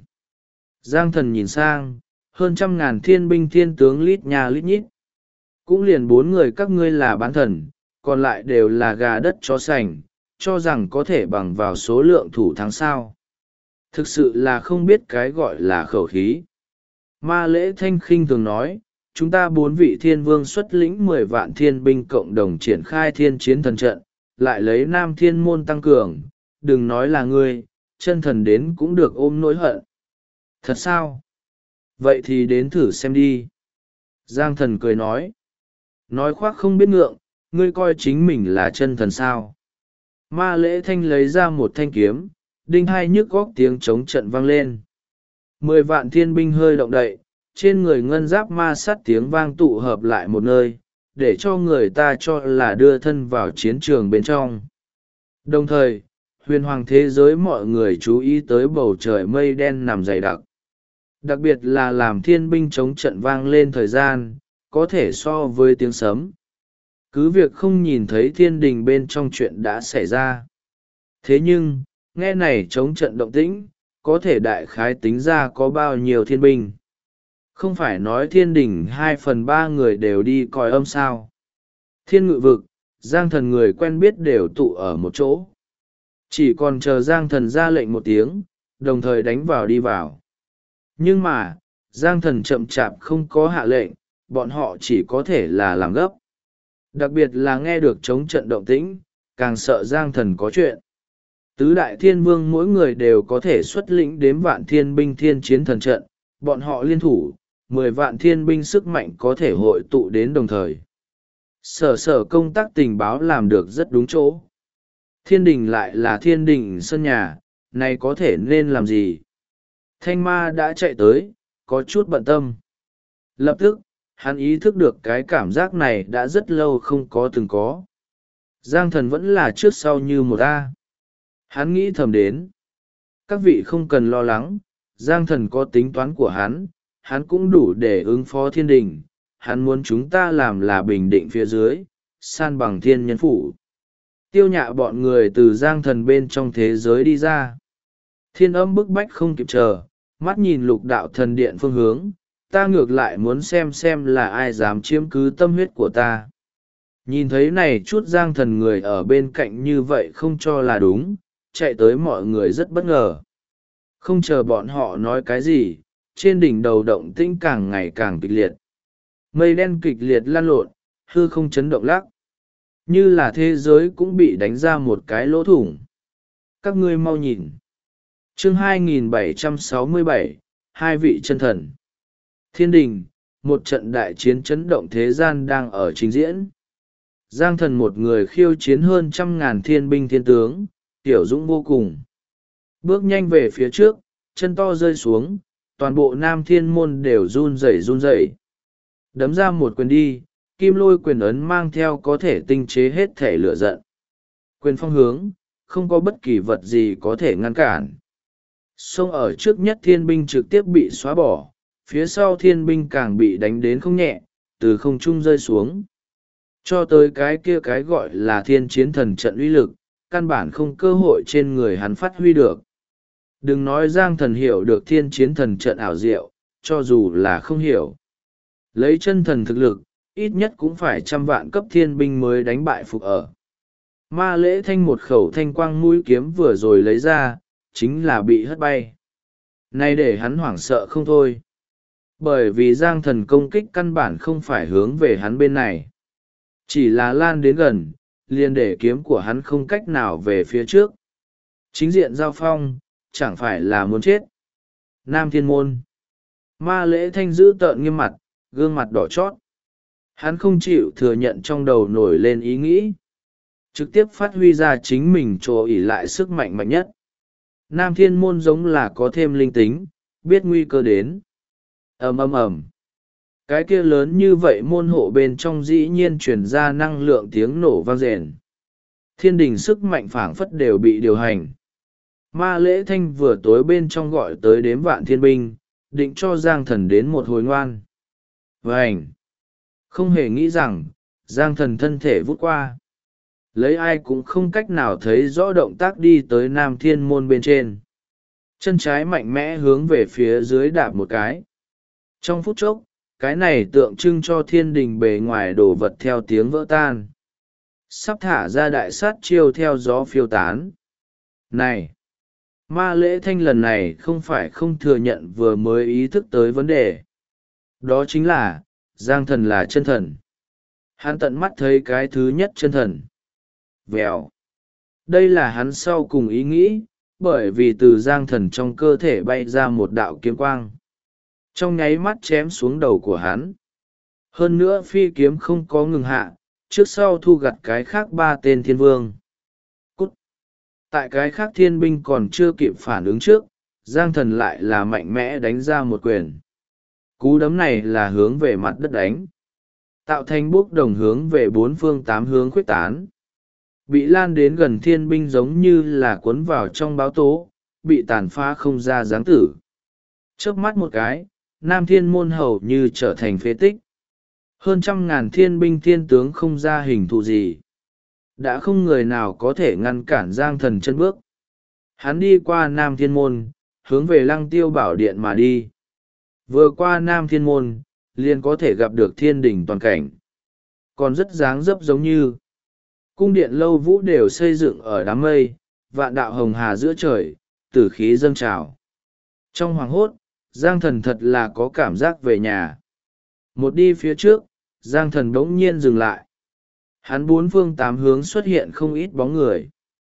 Giang thần nhìn sang, hơn 100.000 thiên binh thiên tướng lít nhà lít nhít. Cũng liền 4 người các ngươi là bán thần, còn lại đều là gà đất chó sành, cho rằng có thể bằng vào số lượng thủ thắng sao. Thực sự là không biết cái gọi là khẩu khí. Ma Lễ Thanh khinh thường nói, chúng ta 4 vị thiên vương xuất lĩnh 10 vạn thiên binh cộng đồng triển khai thiên chiến thần trận, lại lấy Nam Thiên Môn tăng cường, đừng nói là ngươi, chân thần đến cũng được ôm nỗi hận. Thật sao? Vậy thì đến thử xem đi. Giang thần cười nói. Nói khoác không biết ngượng, ngươi coi chính mình là chân thần sao. Ma Lễ Thanh lấy ra một thanh kiếm, đinh hai nhức góc tiếng trống trận vang lên. 10 vạn thiên binh hơi động đậy, trên người ngân giáp ma sát tiếng vang tụ hợp lại một nơi, để cho người ta cho là đưa thân vào chiến trường bên trong. Đồng thời, huyền hoàng thế giới mọi người chú ý tới bầu trời mây đen nằm dày đặc. Đặc biệt là làm thiên binh chống trận vang lên thời gian, có thể so với tiếng sấm. Cứ việc không nhìn thấy thiên đình bên trong chuyện đã xảy ra. Thế nhưng, nghe này chống trận động tĩnh, có thể đại khái tính ra có bao nhiêu thiên binh. Không phải nói thiên đình 2/3 người đều đi coi âm sao. Thiên ngự vực, Giang thần người quen biết đều tụ ở một chỗ. Chỉ còn chờ Giang thần ra lệnh một tiếng, đồng thời đánh vào đi vào. Nhưng mà, Giang thần chậm chạp không có hạ lệnh, bọn họ chỉ có thể là làm gấp. Đặc biệt là nghe được chống trận động tĩnh, càng sợ Giang thần có chuyện. Tứ đại thiên vương mỗi người đều có thể xuất lĩnh đếm vạn thiên binh thiên chiến thần trận, bọn họ liên thủ, 10 vạn thiên binh sức mạnh có thể hội tụ đến đồng thời. Sở công tác tình báo làm được rất đúng chỗ. Thiên đình lại là thiên đình sân nhà, này có thể nên làm gì? Thanh ma đã chạy tới, có chút bận tâm. Lập tức, hắn ý thức được cái cảm giác này đã rất lâu không có từng có. Giang thần vẫn là trước sau như một A. Hắn nghĩ thầm đến. Các vị không cần lo lắng, Giang thần có tính toán của hắn, hắn cũng đủ để ứng phó thiên đình. Hắn muốn chúng ta làm là bình định phía dưới, san bằng thiên nhân phủ. Tiêu Nhạ bọn người từ giang thần bên trong thế giới đi ra. Thiên Âm bức bách không kịp chờ, mắt nhìn lục đạo thần điện phương hướng, ta ngược lại muốn xem là ai dám chiếm cứ tâm huyết của ta. Nhìn thấy này chút giang thần người ở bên cạnh như vậy không cho là đúng, chạy tới mọi người rất bất ngờ. Không chờ bọn họ nói cái gì, trên đỉnh đầu động tĩnh càng ngày càng kịch liệt. Mây đen kịch liệt lan lộn, hư không chấn động lắc. Như là thế giới cũng bị đánh ra một cái lỗ thủng. Các ngươi mau nhìn. Chương 2767, hai vị chân thần. Thiên đình, một trận đại chiến chấn động thế gian đang ở trình diễn. Giang thần một người khiêu chiến hơn 100.000 thiên binh thiên tướng, tiểu dũng vô cùng. Bước nhanh về phía trước, chân to rơi xuống, toàn bộ nam thiên môn đều run rẩy. Đấm ra một quyền đi, kim lôi quyền ấn mang theo có thể tinh chế hết thể lửa giận. Quyền phong hướng, không có bất kỳ vật gì có thể ngăn cản. Sông ở trước nhất thiên binh trực tiếp bị xóa bỏ, phía sau thiên binh càng bị đánh đến không nhẹ, từ không trung rơi xuống. Cho tới cái gọi là thiên chiến thần trận uy lực, căn bản không cơ hội trên người hắn phát huy được. Đừng nói giang thần hiểu được thiên chiến thần trận ảo diệu, cho dù là không hiểu. Lấy chân thần thực lực, ít nhất cũng phải 100 vạn cấp thiên binh mới đánh bại phục ở. Ma Lễ Thanh một khẩu thanh quang mũi kiếm vừa rồi lấy ra, chính là bị hất bay. Nay để hắn hoảng sợ không thôi. Bởi vì giang thần công kích căn bản không phải hướng về hắn bên này. Chỉ là lan đến gần, liền để kiếm của hắn không cách nào về phía trước. Chính diện giao phong, chẳng phải là muốn chết. Nam Thiên Môn. Ma Lễ Thanh giữ tợn nghiêm mặt, gương mặt đỏ chót. Hắn không chịu thừa nhận trong đầu nổi lên ý nghĩ. Trực tiếp phát huy ra chính mình chỗ ỷ lại sức mạnh mạnh nhất. Nam Thiên Môn giống là có thêm linh tính, biết nguy cơ đến. Ầm. Cái kia lớn như vậy môn hộ bên trong dĩ nhiên truyền ra năng lượng tiếng nổ vang rền. Thiên đình sức mạnh phảng phất đều bị điều hành. Ma Lễ Thanh vừa tối bên trong gọi tới đếm vạn thiên binh, định cho giang thần đến một hồi ngoan. Vânh! Không hề nghĩ rằng, giang thần thân thể vút qua. Lấy ai cũng không cách nào thấy rõ động tác đi tới Nam Thiên Môn bên trên. Chân trái mạnh mẽ hướng về phía dưới đạp một cái. Trong phút chốc, cái này tượng trưng cho thiên đình bề ngoài đồ vật theo tiếng vỡ tan. Sắp thả ra đại sát chiêu theo gió phiêu tán. Này! Ma Lễ Thanh lần này không phải không thừa nhận vừa mới ý thức tới vấn đề. Đó chính là, giang thần là chân thần. Hắn tận mắt thấy cái thứ nhất chân thần. Vèo. Đây là hắn sau cùng ý nghĩ, bởi vì từ giang thần trong cơ thể bay ra một đạo kiếm quang. Trong nháy mắt chém xuống đầu của hắn. Hơn nữa phi kiếm không có ngừng hạ, trước sau thu gặt cái khác 3 tên thiên vương. Cút. Tại cái khác thiên binh còn chưa kịp phản ứng trước, giang thần lại là mạnh mẽ đánh ra một quyền. Cú đấm này là hướng về mặt đất đánh. Tạo thành bốc đồng hướng về 4 phương 8 hướng khuếch tán. Bị lan đến gần thiên binh giống như là cuốn vào trong báo tố, bị tàn phá không ra dáng tử. Chớp mắt một cái, Nam Thiên Môn hầu như trở thành phế tích. Hơn 100.000 thiên binh thiên tướng không ra hình thù gì. Đã không người nào có thể ngăn cản giang thần chân bước. Hắn đi qua Nam Thiên Môn, hướng về Lăng Tiêu Bảo Điện mà đi. Vừa qua Nam Thiên Môn, liền có thể gặp được thiên đình toàn cảnh. Còn rất dáng dấp giống như cung điện lâu vũ đều xây dựng ở đám mây, vạn đạo hồng hà giữa trời, tử khí dâng trào. Trong hoàng hốt, giang thần thật là có cảm giác về nhà. Một đi phía trước, giang thần bỗng nhiên dừng lại. Hắn 4 phương 8 hướng xuất hiện không ít bóng người.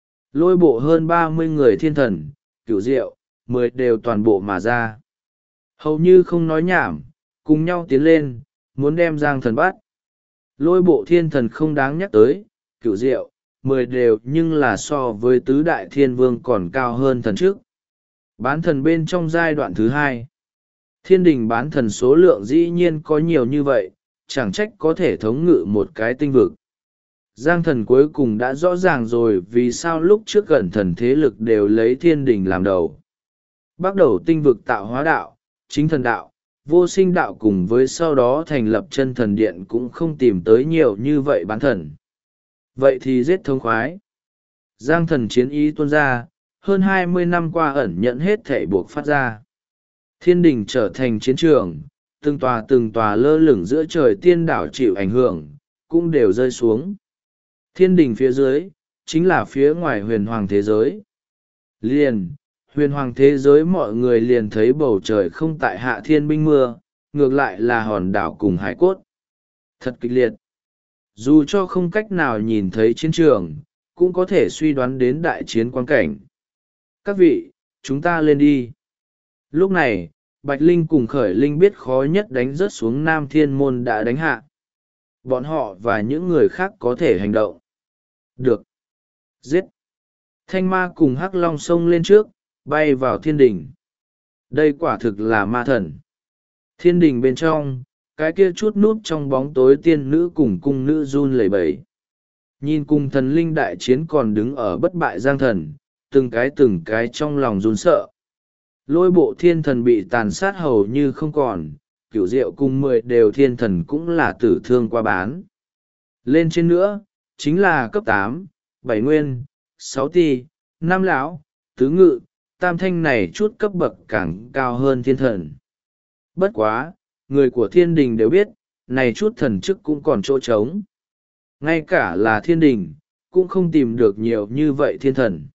Lôi bộ hơn 30 người thiên thần, cửu diệu, 10 đều toàn bộ mà ra. Hầu như không nói nhảm, cùng nhau tiến lên, muốn đem giang thần bắt. Lôi bộ thiên thần không đáng nhắc tới, cửu diệu, 10 đều nhưng là so với tứ đại thiên vương còn cao hơn thần trước. Bán thần bên trong giai đoạn thứ 2. Thiên đình bán thần số lượng dĩ nhiên có nhiều như vậy, chẳng trách có thể thống ngự một cái tinh vực. Giang thần cuối cùng đã rõ ràng rồi vì sao lúc trước gần thần thế lực đều lấy thiên đình làm đầu. Bắt đầu tinh vực tạo hóa đạo, chính thần đạo, Vô sinh đạo cùng với sau đó thành lập chân thần điện cũng không tìm tới nhiều như vậy bán thần. Vậy thì giết thống khoái. Giang thần chiến ý tuôn ra, hơn 20 năm qua ẩn nhận hết thảy buộc phát ra. Thiên đình trở thành chiến trường, từng tòa lơ lửng giữa trời tiên đảo chịu ảnh hưởng, cũng đều rơi xuống. Thiên đình phía dưới, chính là phía ngoài huyền hoàng thế giới. Liền, huyền hoàng thế giới mọi người liền thấy bầu trời không tại hạ thiên binh mưa, ngược lại là hòn đảo cùng hải cốt. Thật kịch liệt. Dù cho không cách nào nhìn thấy chiến trường, cũng có thể suy đoán đến đại chiến quan cảnh. Các vị, chúng ta lên đi. Lúc này, Bạch Linh cùng Khởi Linh biết khó nhất đánh rớt xuống Nam Thiên Môn đã đánh hạ. Bọn họ và những người khác có thể hành động. Được. Giết. Thanh ma cùng Hắc Long xông lên trước, bay vào thiên đình. Đây quả thực là ma thần. Thiên đình bên trong, cái kia chút núp trong bóng tối tiên nữ cùng cung nữ run lẩy bẩy. Nhìn cùng thần linh đại chiến còn đứng ở bất bại giang thần, từng cái trong lòng run sợ. Lôi bộ thiên thần bị tàn sát hầu như không còn, cửu diệu cùng 10 đều thiên thần cũng là tử thương qua bán. Lên trên nữa, chính là cấp 8, 7 nguyên, 6 ti, 5 lão, tứ ngự, tam thanh này chút cấp bậc càng cao hơn thiên thần. Bất quá, người của thiên đình đều biết, này chút thần chức cũng còn chỗ trống. Ngay cả là thiên đình, cũng không tìm được nhiều như vậy thiên thần.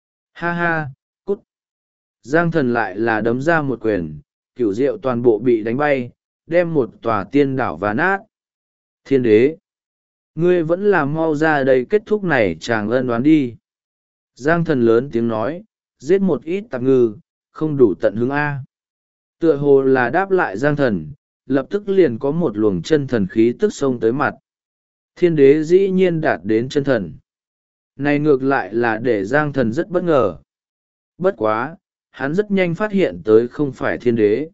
Ha ha, cút. Giang thần lại là đấm ra một quyền, cửu diệu toàn bộ bị đánh bay, đem một tòa tiên đảo vá nát. Thiên đế, ngươi vẫn làm mau ra đây kết thúc này chàng ân đoán đi. Giang thần lớn tiếng nói, giết một ít tạp ngư, không đủ tận hứng A. Tựa hồ là đáp lại giang thần, lập tức liền có một luồng chân thần khí tức xông tới mặt. Thiên đế dĩ nhiên đạt đến chân thần. Này ngược lại là để giang thần rất bất ngờ. Bất quá, hắn rất nhanh phát hiện tới không phải thiên đế,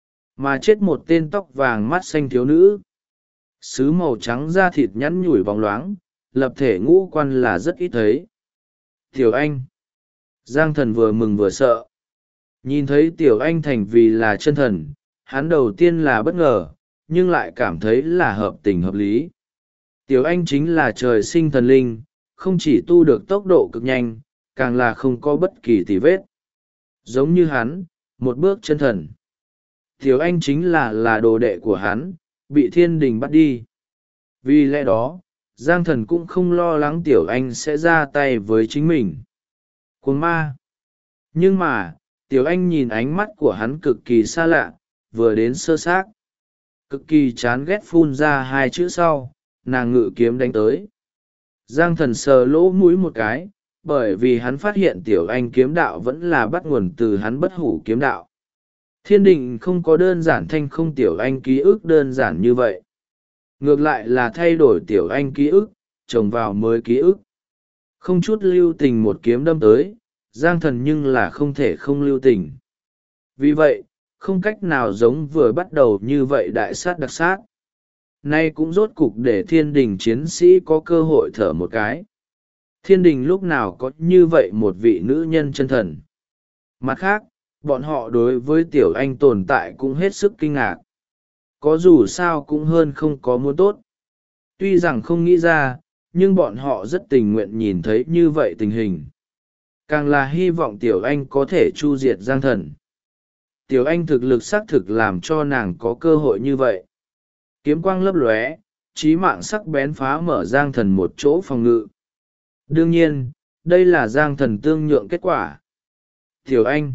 mà chết một tên tóc vàng mắt xanh thiếu nữ. Sứ màu trắng da thịt nhắn nhủi bóng loáng, lập thể ngũ quan là rất ít thấy. Tiểu Anh. Giang thần vừa mừng vừa sợ. Nhìn thấy Tiểu Anh thành vì là chân thần, hắn đầu tiên là bất ngờ, nhưng lại cảm thấy là hợp tình hợp lý. Tiểu Anh chính là trời sinh thần linh, không chỉ tu được tốc độ cực nhanh, càng là không có bất kỳ tì vết. Giống như hắn, một bước chân thần. Tiểu Anh chính là đồ đệ của hắn, bị thiên đình bắt đi. Vì lẽ đó, Giang thần cũng không lo lắng Tiểu Anh sẽ ra tay với chính mình. Cuồng ma. Nhưng mà, Tiểu Anh nhìn ánh mắt của hắn cực kỳ xa lạ, vừa đến sơ xác. Cực kỳ chán ghét phun ra hai chữ sau, nàng ngự kiếm đánh tới. Giang thần sờ lỗ mũi một cái, bởi vì hắn phát hiện Tiểu Anh kiếm đạo vẫn là bắt nguồn từ hắn bất hủ kiếm đạo. Thiên đình không có đơn giản thanh không Tiểu Anh ký ức đơn giản như vậy. Ngược lại là thay đổi Tiểu Anh ký ức, trồng vào mới ký ức. Không chút lưu tình một kiếm đâm tới, Giang thần nhưng là không thể không lưu tình. Vì vậy, không cách nào giống vừa bắt đầu như vậy đại sát đặc sát. Nay cũng rốt cục để thiên đình chiến sĩ có cơ hội thở một cái. Thiên đình lúc nào có như vậy một vị nữ nhân chân thần. Mặt khác, bọn họ đối với Tiểu Anh tồn tại cũng hết sức kinh ngạc. Có dù sao cũng hơn không có muốn tốt. Tuy rằng không nghĩ ra, nhưng bọn họ rất tình nguyện nhìn thấy như vậy tình hình. Càng là hy vọng Tiểu Anh có thể chu diệt Giang thần. Tiểu Anh thực lực xác thực làm cho nàng có cơ hội như vậy. Kiếm quang lấp lóe, chí mạng sắc bén phá mở Giang thần một chỗ phòng ngự. Đương nhiên, đây là Giang thần tương nhượng kết quả. Tiểu Anh,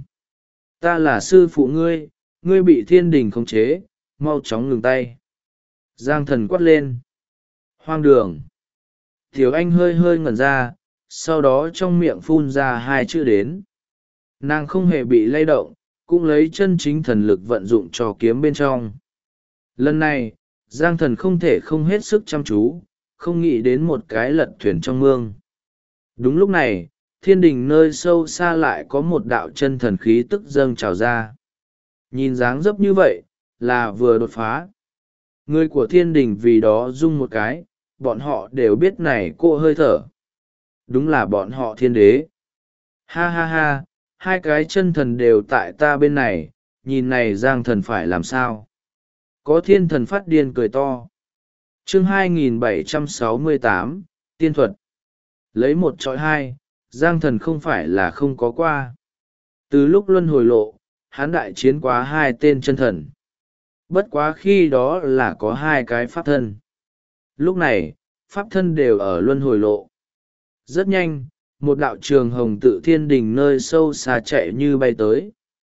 ta là sư phụ ngươi, ngươi bị thiên đình khống chế, mau chóng ngừng tay. Giang thần quát lên. Hoang đường. Tiểu Anh hơi hơi ngẩn ra, sau đó trong miệng phun ra hai chữ đến. Nàng không hề bị lay động, cũng lấy chân chính thần lực vận dụng cho kiếm bên trong. Lần này, Giang thần không thể không hết sức chăm chú, không nghĩ đến một cái lật thuyền trong mương. Đúng lúc này, thiên đình nơi sâu xa lại có một đạo chân thần khí tức dâng trào ra. Nhìn dáng dấp như vậy, là vừa đột phá. Người của thiên đình vì đó rung một cái, bọn họ đều biết này cô hơi thở. Đúng là bọn họ thiên đế. Ha ha ha, hai cái chân thần đều tại ta bên này, nhìn này Giang thần phải làm sao. Có thiên thần phát điên cười to. Chương 2768, Tiên thuật. Lấy một chọi hai, Giang Thần không phải là không có qua. Từ lúc luân hồi lộ, hắn đại chiến quá hai tên chân thần. Bất quá khi đó là có hai cái pháp thân. Lúc này, pháp thân đều ở luân hồi lộ. Rất nhanh, một đạo trường hồng tự thiên đình nơi sâu xa chạy như bay tới.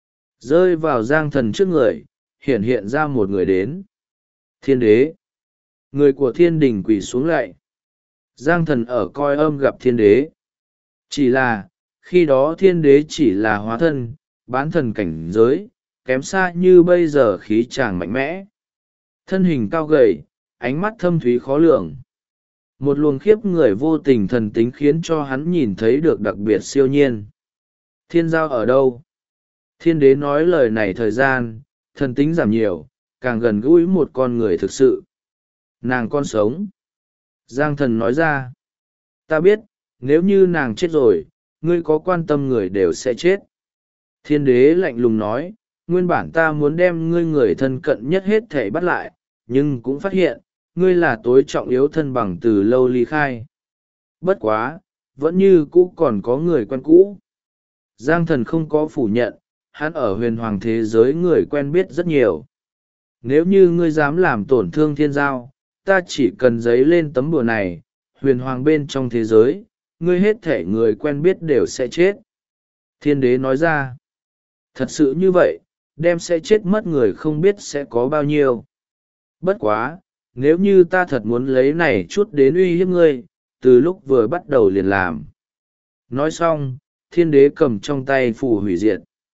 Rơi vào Giang Thần trước người, hiện ra một người đến. Thiên đế. Người của thiên đình quỳ xuống lạy. Giang Thần ở coi âm gặp thiên đế. Chỉ là, khi đó thiên đế chỉ là hóa thân, bán thần cảnh giới, kém xa như bây giờ khí chàng mạnh mẽ. Thân hình cao gầy, ánh mắt thâm thúy khó lường. Một luồng khiếp người vô tình thần tính khiến cho hắn nhìn thấy được đặc biệt siêu nhiên. Thiên giao ở đâu? Thiên đế nói lời này thời gian, thần tính giảm nhiều, càng gần gũi một con người thực sự. Nàng còn sống. Giang Thần nói ra. Ta biết, nếu như nàng chết rồi, ngươi có quan tâm người đều sẽ chết. Thiên đế lạnh lùng nói, nguyên bản ta muốn đem ngươi người thân cận nhất hết thể bắt lại, nhưng cũng phát hiện, ngươi là tối trọng yếu thân bằng từ lâu ly khai. Bất quá, vẫn như cũ còn có người quen cũ. Giang Thần không có phủ nhận, hắn ở huyền hoàng thế giới người quen biết rất nhiều. Nếu như ngươi dám làm tổn thương thiên giao, ta chỉ cần giấy lên tấm bùa này, huyền hoàng bên trong thế giới, ngươi hết thể người quen biết đều sẽ chết. Thiên đế nói ra, thật sự như vậy, đem sẽ chết mất người không biết sẽ có bao nhiêu. Bất quá, nếu như ta thật muốn lấy này chút đến uy hiếp ngươi, từ lúc vừa bắt đầu liền làm. Nói xong, thiên đế cầm trong tay phù hủy diệt.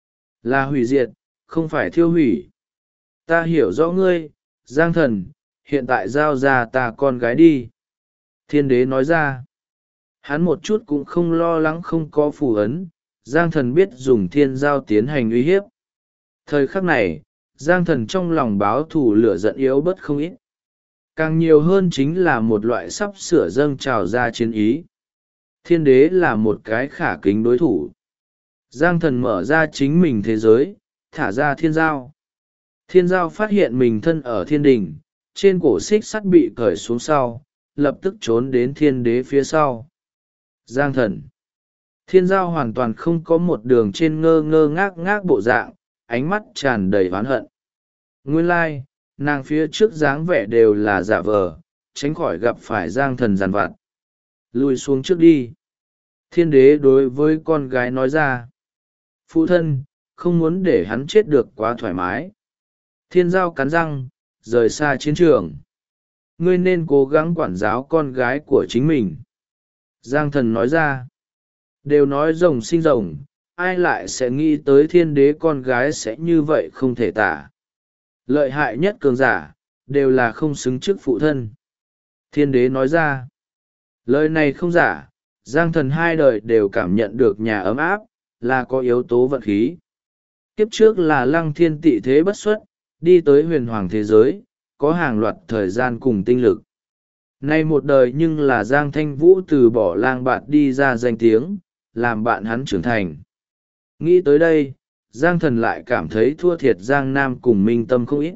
Là hủy diệt, không phải thiêu hủy. Ta hiểu rõ ngươi, Giang Thần, hiện tại giao ra ta con gái đi. Thiên đế nói ra. Hắn một chút cũng không lo lắng không có phù ấn, Giang Thần biết dùng thiên giao tiến hành uy hiếp. Thời khắc này, Giang Thần trong lòng báo thù lửa giận yếu bớt không ít. Càng nhiều hơn chính là một loại sắp sửa dâng trào ra chiến ý. Thiên đế là một cái khả kính đối thủ. Giang Thần mở ra chính mình thế giới, thả ra thiên giao. Thiên giao phát hiện mình thân ở thiên đình, trên cổ xích sắt bị cởi xuống sau, lập tức trốn đến thiên đế phía sau. Giang Thần. Thiên giao hoàn toàn không có một đường trên ngơ ngơ ngác ngác bộ dạng, ánh mắt tràn đầy oán hận. Nguyên lai, nàng phía trước dáng vẻ đều là giả vờ, tránh khỏi gặp phải Giang Thần giàn vặt. Lùi xuống trước đi. Thiên đế đối với con gái nói ra. Phụ thân, không muốn để hắn chết được quá thoải mái. Thiên giao cắn răng, rời xa chiến trường. Ngươi nên cố gắng quản giáo con gái của chính mình. Giang Thần nói ra. Đều nói rồng sinh rồng, ai lại sẽ nghĩ tới thiên đế con gái sẽ như vậy không thể tả. Lợi hại nhất cường giả, đều là không xứng chức phụ thân. Thiên đế nói ra. Lời này không giả, Giang Thần hai đời đều cảm nhận được nhà ấm áp, là có yếu tố vận khí. Kiếp trước là Lăng Thiên tị thế bất xuất, đi tới huyền hoàng thế giới, có hàng loạt thời gian cùng tinh lực. Nay một đời nhưng là Giang Thanh Vũ từ bỏ lang bạt đi ra danh tiếng, làm bạn hắn trưởng thành. Nghĩ tới đây, Giang Thần lại cảm thấy thua thiệt Giang Nam cùng Minh Tâm không ít.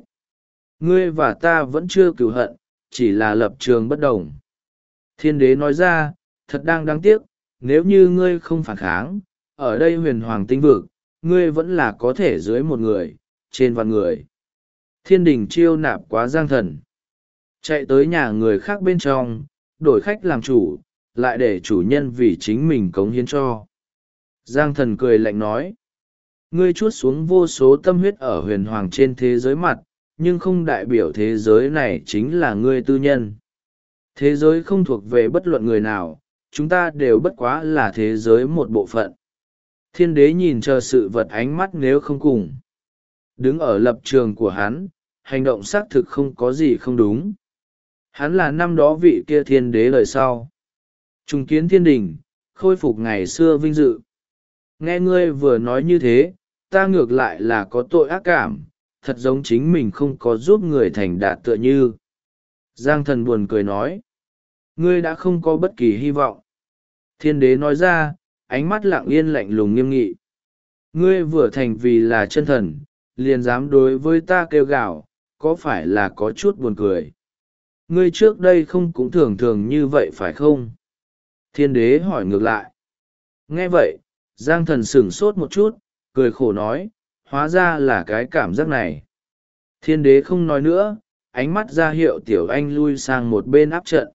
Ngươi và ta vẫn chưa cửu hận, chỉ là lập trường bất đồng. Thiên đế nói ra, thật đang đáng tiếc, nếu như ngươi không phản kháng, ở đây huyền hoàng tinh vực, ngươi vẫn là có thể dưới một người, trên vạn người. Thiên đình chiêu nạp quá Giang Thần. Chạy tới nhà người khác bên trong, đổi khách làm chủ, lại để chủ nhân vì chính mình cống hiến cho. Giang Thần cười lạnh nói, ngươi chuốt xuống vô số tâm huyết ở huyền hoàng trên thế giới mặt, nhưng không đại biểu thế giới này chính là ngươi tư nhân. Thế giới không thuộc về bất luận người nào, chúng ta đều bất quá là thế giới một bộ phận. Thiên đế nhìn chờ sự vật ánh mắt nếu không cùng. Đứng ở lập trường của hắn, hành động xác thực không có gì không đúng. Hắn là năm đó vị kia thiên đế lời sau. Trùng kiến thiên đình, khôi phục ngày xưa vinh dự. Nghe ngươi vừa nói như thế, ta ngược lại là có tội ác cảm, thật giống chính mình không có giúp người thành đạt tựa như. Giang Thần buồn cười nói, ngươi đã không có bất kỳ hy vọng. Thiên đế nói ra, ánh mắt lặng yên lạnh lùng nghiêm nghị. Ngươi vừa thành vì là chân thần, liền dám đối với ta kêu gào, có phải là có chút buồn cười? Ngươi trước đây không cũng thường thường như vậy phải không? Thiên đế hỏi ngược lại. Nghe vậy, Giang Thần sửng sốt một chút, cười khổ nói, hóa ra là cái cảm giác này. Thiên đế không nói nữa, ánh mắt ra hiệu tiểu anh lui sang một bên áp trận.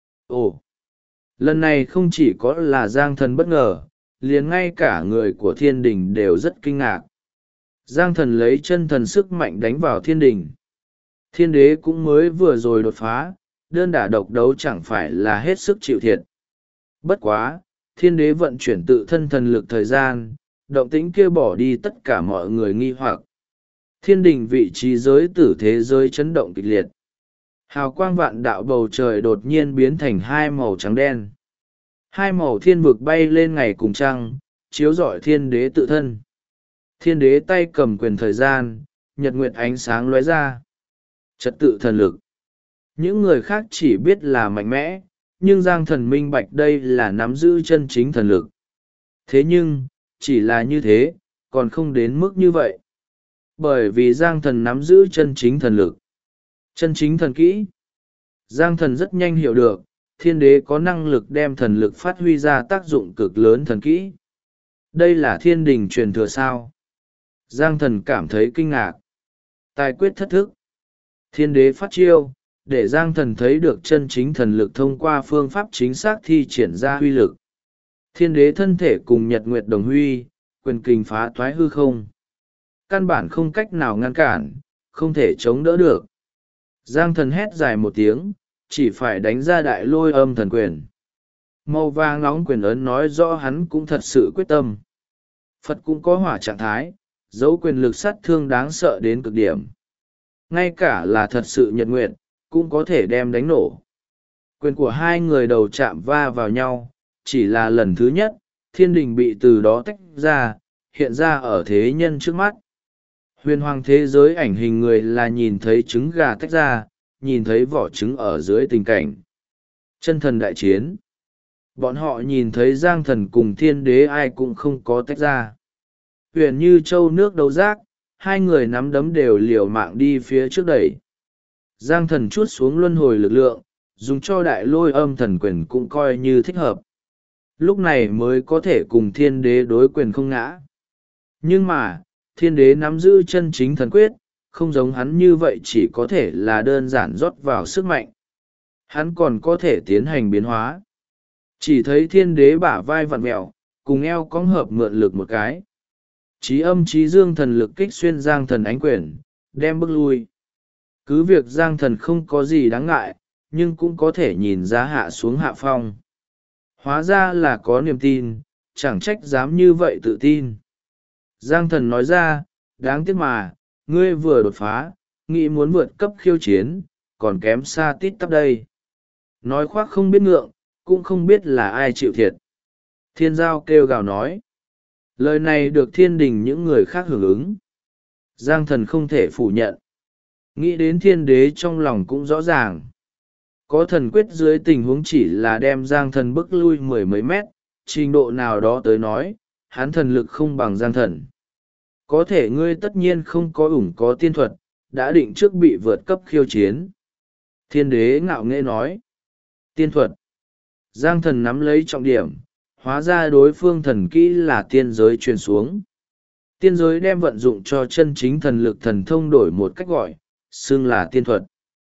Ồ! Lần này không chỉ có là Giang Thần bất ngờ, liền ngay cả người của thiên đình đều rất kinh ngạc. Giang Thần lấy chân thần sức mạnh đánh vào thiên đình. Thiên đế cũng mới vừa rồi đột phá, đơn đả độc đấu chẳng phải là hết sức chịu thiệt. Bất quá, thiên đế vận chuyển tự thân thần lực thời gian, động tĩnh kia bỏ đi tất cả mọi người nghi hoặc. Thiên đình vị trí giới tử thế giới chấn động kịch liệt. Hào quang vạn đạo bầu trời đột nhiên biến thành hai màu trắng đen. Hai màu thiên vực bay lên ngày cùng trăng, chiếu rọi thiên đế tự thân. Thiên đế tay cầm quyền thời gian, nhật nguyệt ánh sáng lóe ra. Trật tự thần lực. Những người khác chỉ biết là mạnh mẽ, nhưng Giang Thần minh bạch đây là nắm giữ chân chính thần lực. Thế nhưng, chỉ là như thế, còn không đến mức như vậy. Bởi vì Giang Thần nắm giữ chân chính thần lực. Chân chính thần kỹ. Giang Thần rất nhanh hiểu được, thiên đế có năng lực đem thần lực phát huy ra tác dụng cực lớn thần kỹ. Đây là thiên đình truyền thừa sao? Giang Thần cảm thấy kinh ngạc. Tài quyết thất thức. Thiên đế phát chiêu, để Giang Thần thấy được chân chính thần lực thông qua phương pháp chính xác thi triển ra huy lực. Thiên đế thân thể cùng nhật nguyệt đồng huy, quyền kình phá thoái hư không. Căn bản không cách nào ngăn cản, không thể chống đỡ được. Giang Thần hét dài một tiếng, chỉ phải đánh ra đại lôi âm thần quyền. Màu vàng nóng quyền ấn nói rõ hắn cũng thật sự quyết tâm. Phật cũng có hỏa trạng thái, dấu quyền lực sát thương đáng sợ đến cực điểm. Ngay cả là thật sự nhật nguyệt, cũng có thể đem đánh nổ. Quyền của hai người đầu chạm va vào nhau, chỉ là lần thứ nhất, thiên đình bị từ đó tách ra, hiện ra ở thế nhân trước mắt. Huyền hoàng thế giới ảnh hình người là nhìn thấy trứng gà tách ra, nhìn thấy vỏ trứng ở dưới tình cảnh. Chân thần đại chiến. Bọn họ nhìn thấy Giang Thần cùng thiên đế ai cũng không có tách ra. Huyền như châu nước đấu rác, hai người nắm đấm đều liều mạng đi phía trước đẩy. Giang Thần chuốt xuống luân hồi lực lượng, dùng cho đại lôi âm thần quyền cũng coi như thích hợp. Lúc này mới có thể cùng thiên đế đối quyền không ngã. Nhưng mà, thiên đế nắm giữ chân chính thần quyết, không giống hắn như vậy chỉ có thể là đơn giản rót vào sức mạnh. Hắn còn có thể tiến hành biến hóa. Chỉ thấy thiên đế bả vai vặn mẹo, cùng eo cong hợp mượn lực một cái. Chí âm chí dương thần lực kích xuyên Giang Thần ánh quyền, đem bước lui. Cứ việc Giang Thần không có gì đáng ngại, nhưng cũng có thể nhìn ra hạ xuống hạ phong. Hóa ra là có niềm tin, chẳng trách dám như vậy tự tin. Giang Thần nói ra, đáng tiếc mà, ngươi vừa đột phá, nghĩ muốn vượt cấp khiêu chiến, còn kém xa tít tắp đây. Nói khoác không biết ngượng, cũng không biết là ai chịu thiệt. Thiên giao kêu gào nói. Lời này được thiên đình những người khác hưởng ứng. Giang Thần không thể phủ nhận. Nghĩ đến thiên đế trong lòng cũng rõ ràng. Có thần quyết dưới tình huống chỉ là đem Giang Thần bước lui mười mấy mét, trình độ nào đó tới nói, hắn thần lực không bằng Giang Thần. Có thể ngươi tất nhiên không có có tiên thuật, đã định trước bị vượt cấp khiêu chiến. Thiên đế ngạo nghễ nói. Tiên thuật. Giang Thần nắm lấy trọng điểm, hóa ra đối phương thần kỹ là tiên giới truyền xuống. Tiên giới đem vận dụng cho chân chính thần lực thần thông đổi một cách gọi, xưng là tiên thuật.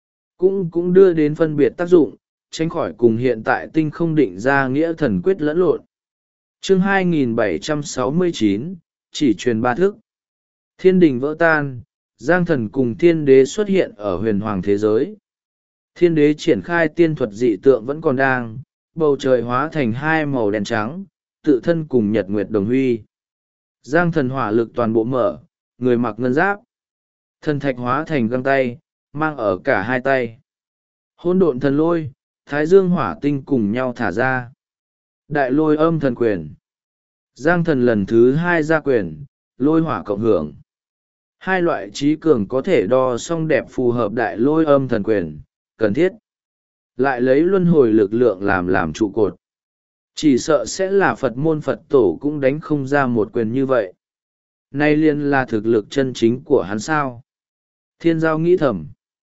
Cũng đưa đến phân biệt tác dụng, tránh khỏi cùng hiện tại tinh không định ra nghĩa thần quyết lẫn lộn. Chương 2769, chỉ truyền ba thức. Thiên đình vỡ tan, Giang Thần cùng thiên đế xuất hiện ở huyền hoàng thế giới. Thiên đế triển khai tiên thuật dị tượng vẫn còn đang, bầu trời hóa thành hai màu đen trắng, tự thân cùng nhật nguyệt đồng huy. Giang Thần hỏa lực toàn bộ mở, người mặc ngân giáp. Thần thạch hóa thành găng tay, mang ở cả hai tay. Hỗn độn thần lôi, thái dương hỏa tinh cùng nhau thả ra. Đại lôi âm thần quyền. Giang Thần lần thứ hai ra quyền, lôi hỏa cộng hưởng. Hai loại trí cường có thể đo song đẹp phù hợp đại lôi âm thần quyền, cần thiết. Lại lấy luân hồi lực lượng làm trụ cột. Chỉ sợ sẽ là Phật môn Phật tổ cũng đánh không ra một quyền như vậy. Nay liên là thực lực chân chính của hắn sao. Thiên giao nghĩ thầm.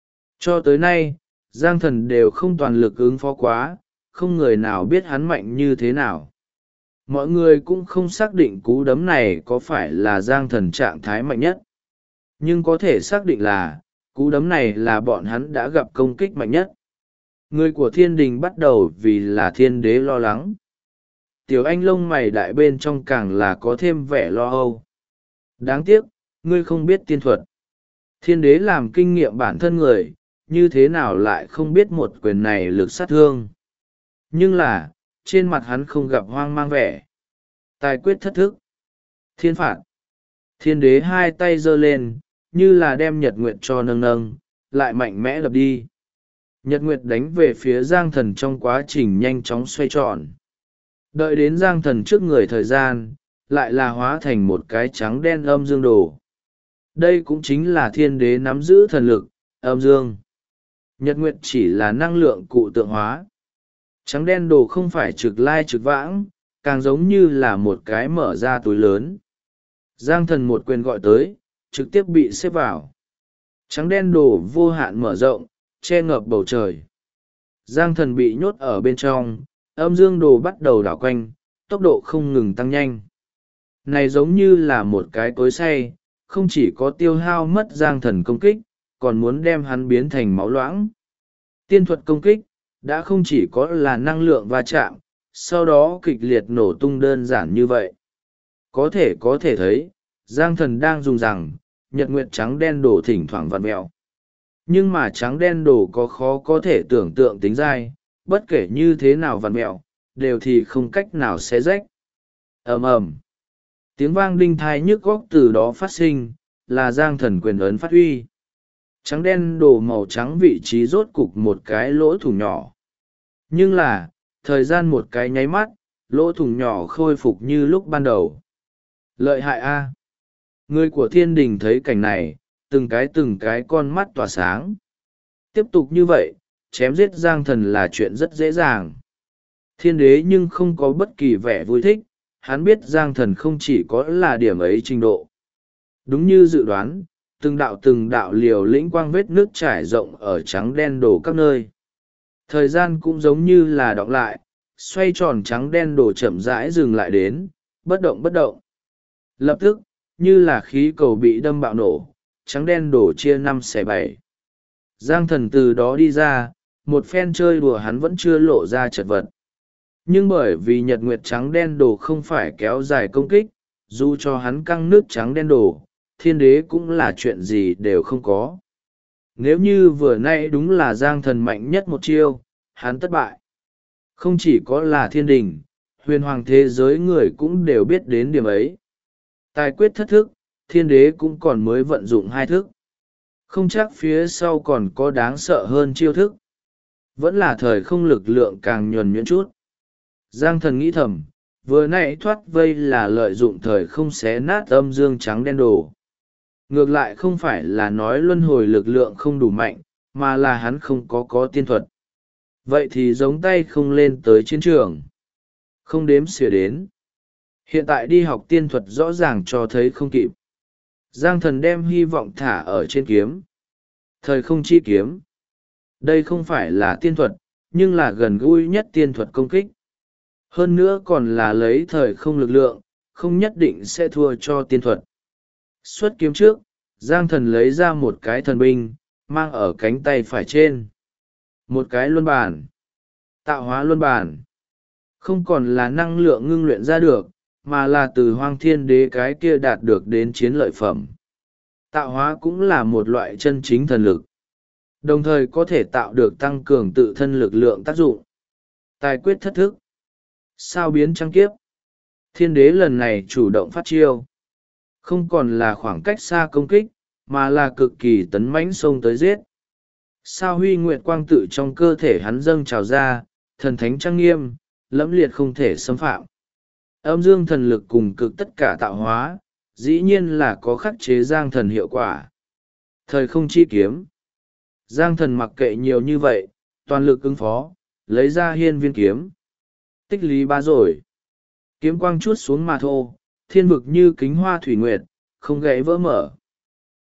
Cho tới nay, Giang Thần đều không toàn lực ứng phó quá, không người nào biết hắn mạnh như thế nào. Mọi người cũng không xác định cú đấm này có phải là Giang Thần trạng thái mạnh nhất. Nhưng có thể xác định là, cú đấm này là bọn hắn đã gặp công kích mạnh nhất. Người của thiên đình bắt đầu vì là thiên đế lo lắng. Tiểu anh lông mày đại bên trong càng là có thêm vẻ lo âu. Đáng tiếc, ngươi không biết tiên thuật. Thiên đế làm kinh nghiệm bản thân người, như thế nào lại không biết một quyền này lực sát thương. Nhưng là, trên mặt hắn không gặp hoang mang vẻ. Tài quyết thất thức. Thiên phạt. Thiên đế hai tay giơ lên, như là đem nhật nguyệt cho nâng nâng, lại mạnh mẽ đập đi. Nhật nguyệt đánh về phía Giang Thần trong quá trình nhanh chóng xoay tròn. Đợi đến Giang Thần trước người thời gian, lại là hóa thành một cái trắng đen âm dương đồ. Đây cũng chính là thiên đế nắm giữ thần lực, âm dương. Nhật nguyệt chỉ là năng lượng cụ tượng hóa. Trắng đen đồ không phải trực lai trực vãng, càng giống như là một cái mở ra túi lớn. Giang Thần một quyền gọi tới, trực tiếp bị xếp vào. Trắng đen đồ vô hạn mở rộng, che ngập bầu trời. Giang Thần bị nhốt ở bên trong, âm dương đồ bắt đầu đảo quanh, tốc độ không ngừng tăng nhanh. Này giống như là một cái cối xay, không chỉ có tiêu hao mất Giang Thần công kích, còn muốn đem hắn biến thành máu loãng. Tiên thuật công kích, đã không chỉ có là năng lượng va chạm, sau đó kịch liệt nổ tung đơn giản như vậy. Có thể thấy, Giang Thần đang dùng rằng, nhật nguyệt trắng đen đổ thỉnh thoảng vặn mẹo. Nhưng mà trắng đen đổ có khó có thể tưởng tượng tính dai, bất kể như thế nào vặn mẹo, đều thì không cách nào xé rách. Ầm ầm. Tiếng vang đinh thai nhức góc từ đó phát sinh, là Giang Thần quyền ấn phát huy. Trắng đen đổ màu trắng vị trí rốt cục một cái lỗ thủng nhỏ. Nhưng là, thời gian một cái nháy mắt, lỗ thủng nhỏ khôi phục như lúc ban đầu. Lợi hại a! Người của thiên đình thấy cảnh này, từng cái con mắt tỏa sáng. Tiếp tục như vậy, chém giết Giang Thần là chuyện rất dễ dàng. Thiên đế nhưng không có bất kỳ vẻ vui thích, hắn biết Giang Thần không chỉ có là điểm ấy trình độ. Đúng như dự đoán, từng đạo liều lĩnh quang vết nước trải rộng ở trắng đen đổ các nơi. Thời gian cũng giống như là đọng lại, xoay tròn trắng đen đổ chậm rãi dừng lại đến, bất động. Lập tức, như là khí cầu bị đâm bạo nổ, trắng đen đổ chia 5/7. Giang Thần từ đó đi ra, một phen chơi đùa hắn vẫn chưa lộ ra chật vật. Nhưng bởi vì nhật nguyệt trắng đen đổ không phải kéo dài công kích, dù cho hắn căng nước trắng đen đổ, thiên đế cũng là chuyện gì đều không có. Nếu như vừa nay đúng là Giang Thần mạnh nhất một chiêu, hắn thất bại. Không chỉ có là thiên đình, huyền hoàng thế giới người cũng đều biết đến điểm ấy. Tài quyết thất thức, thiên đế cũng còn mới vận dụng 2 thức. Không chắc phía sau còn có đáng sợ hơn chiêu thức. Vẫn là thời không lực lượng càng nhuần nhuyễn chút. Giang Thần nghĩ thầm, vừa nãy thoát vây là lợi dụng thời không xé nát âm dương trắng đen đồ. Ngược lại không phải là nói luân hồi lực lượng không đủ mạnh, mà là hắn không có tiên thuật. Vậy thì giống tay không lên tới chiến trường. Không đếm xỉa đến. Hiện tại đi học tiên thuật rõ ràng cho thấy không kịp. Giang Thần đem hy vọng thả ở trên kiếm. Thời không chi kiếm. Đây không phải là tiên thuật, nhưng là gần gũi nhất tiên thuật công kích. Hơn nữa còn là lấy thời không lực lượng, không nhất định sẽ thua cho tiên thuật. Xuất kiếm trước, Giang Thần lấy ra một cái thần binh, mang ở cánh tay phải trên. Một cái luân bản. Tạo hóa luân bản. Không còn là năng lượng ngưng luyện ra được, mà là từ Hoang Thiên Đế cái kia đạt được đến chiến lợi phẩm. Tạo hóa cũng là một loại chân chính thần lực. Đồng thời có thể tạo được tăng cường tự thân lực lượng tác dụng. Tài quyết thất thức. Sao biến trăng kiếp. Thiên đế lần này chủ động phát chiêu. Không còn là khoảng cách xa công kích, mà là cực kỳ tấn mãnh xông tới giết. Sao huy nguyệt quang tự trong cơ thể hắn dâng trào ra, thần thánh trang nghiêm, lẫm liệt không thể xâm phạm. Âm dương thần lực cùng cực tất cả tạo hóa, dĩ nhiên là có khắc chế Giang Thần hiệu quả. Thời không chi kiếm. Giang Thần mặc kệ nhiều như vậy, toàn lực ứng phó, lấy ra hiên viên kiếm. Tích lý ba rồi. Kiếm quang chút xuống mà thô, thiên vực như kính hoa thủy nguyệt, không gãy vỡ mở.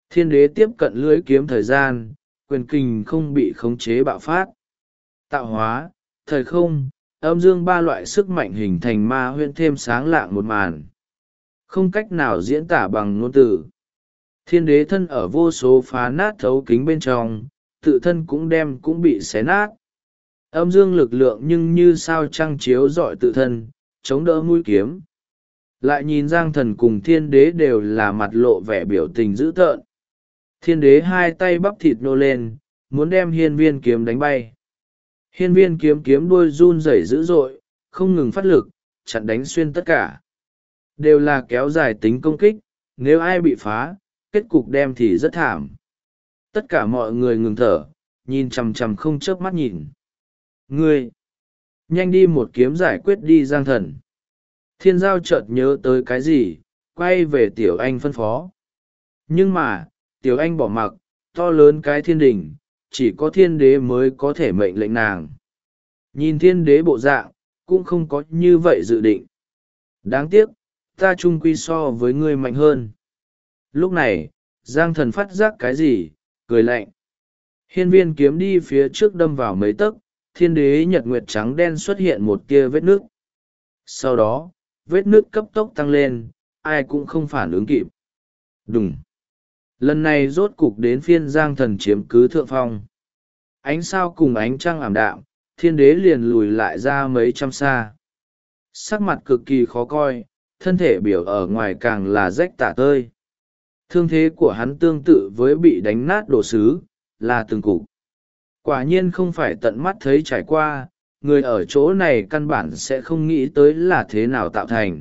Thiên đế tiếp cận lưỡi kiếm thời gian, quyền kình không bị khống chế bạo phát. Tạo hóa, thời không, âm dương ba loại sức mạnh hình thành ma huyễn thêm sáng lạng một màn. Không cách nào diễn tả bằng ngôn từ. Thiên đế thân ở vô số phá nát thấu kính bên trong, tự thân cũng bị xé nát. Âm dương lực lượng nhưng như sao trăng chiếu rọi tự thân, chống đỡ mũi kiếm. Lại nhìn Giang Thần cùng thiên đế đều là mặt lộ vẻ biểu tình dữ tợn. Thiên đế hai tay bắp thịt nô lên, muốn đem hiên viên kiếm đánh bay. Hiên viên kiếm đuôi run rẩy dữ dội, không ngừng phát lực, chặn đánh xuyên tất cả. Đều là kéo dài tính công kích, nếu ai bị phá, kết cục đem thì rất thảm. Tất cả mọi người ngừng thở, nhìn chằm chằm không chớp mắt nhìn. Ngươi! Nhanh đi một kiếm giải quyết đi Giang Thần. Thiên giao chợt nhớ tới cái gì, quay về Tiểu Anh phân phó. Nhưng mà, Tiểu Anh bỏ mặc, to lớn cái thiên đình, chỉ có thiên đế mới có thể mệnh lệnh nàng. Nhìn thiên đế bộ dạng, cũng không có như vậy dự định. Đáng tiếc, ta chung quy so với ngươi mạnh hơn. Lúc này, Giang Thần phát giác cái gì, cười lạnh. Hiên viên kiếm đi phía trước đâm vào mấy tấc, thiên đế nhật nguyệt trắng đen xuất hiện một tia vết nước. Sau đó, vết nước cấp tốc tăng lên, ai cũng không phản ứng kịp. Đùng! Lần này rốt cục đến phiên Giang Thần chiếm cứ thượng phong. Ánh sao cùng ánh trăng ảm đạm, thiên đế liền lùi lại ra mấy trăm xa. Sắc mặt cực kỳ khó coi, thân thể biểu ở ngoài càng là rách tả tơi. Thương thế của hắn tương tự với bị đánh nát đồ sứ, là từng cục. Quả nhiên không phải tận mắt thấy trải qua, người ở chỗ này căn bản sẽ không nghĩ tới là thế nào tạo thành.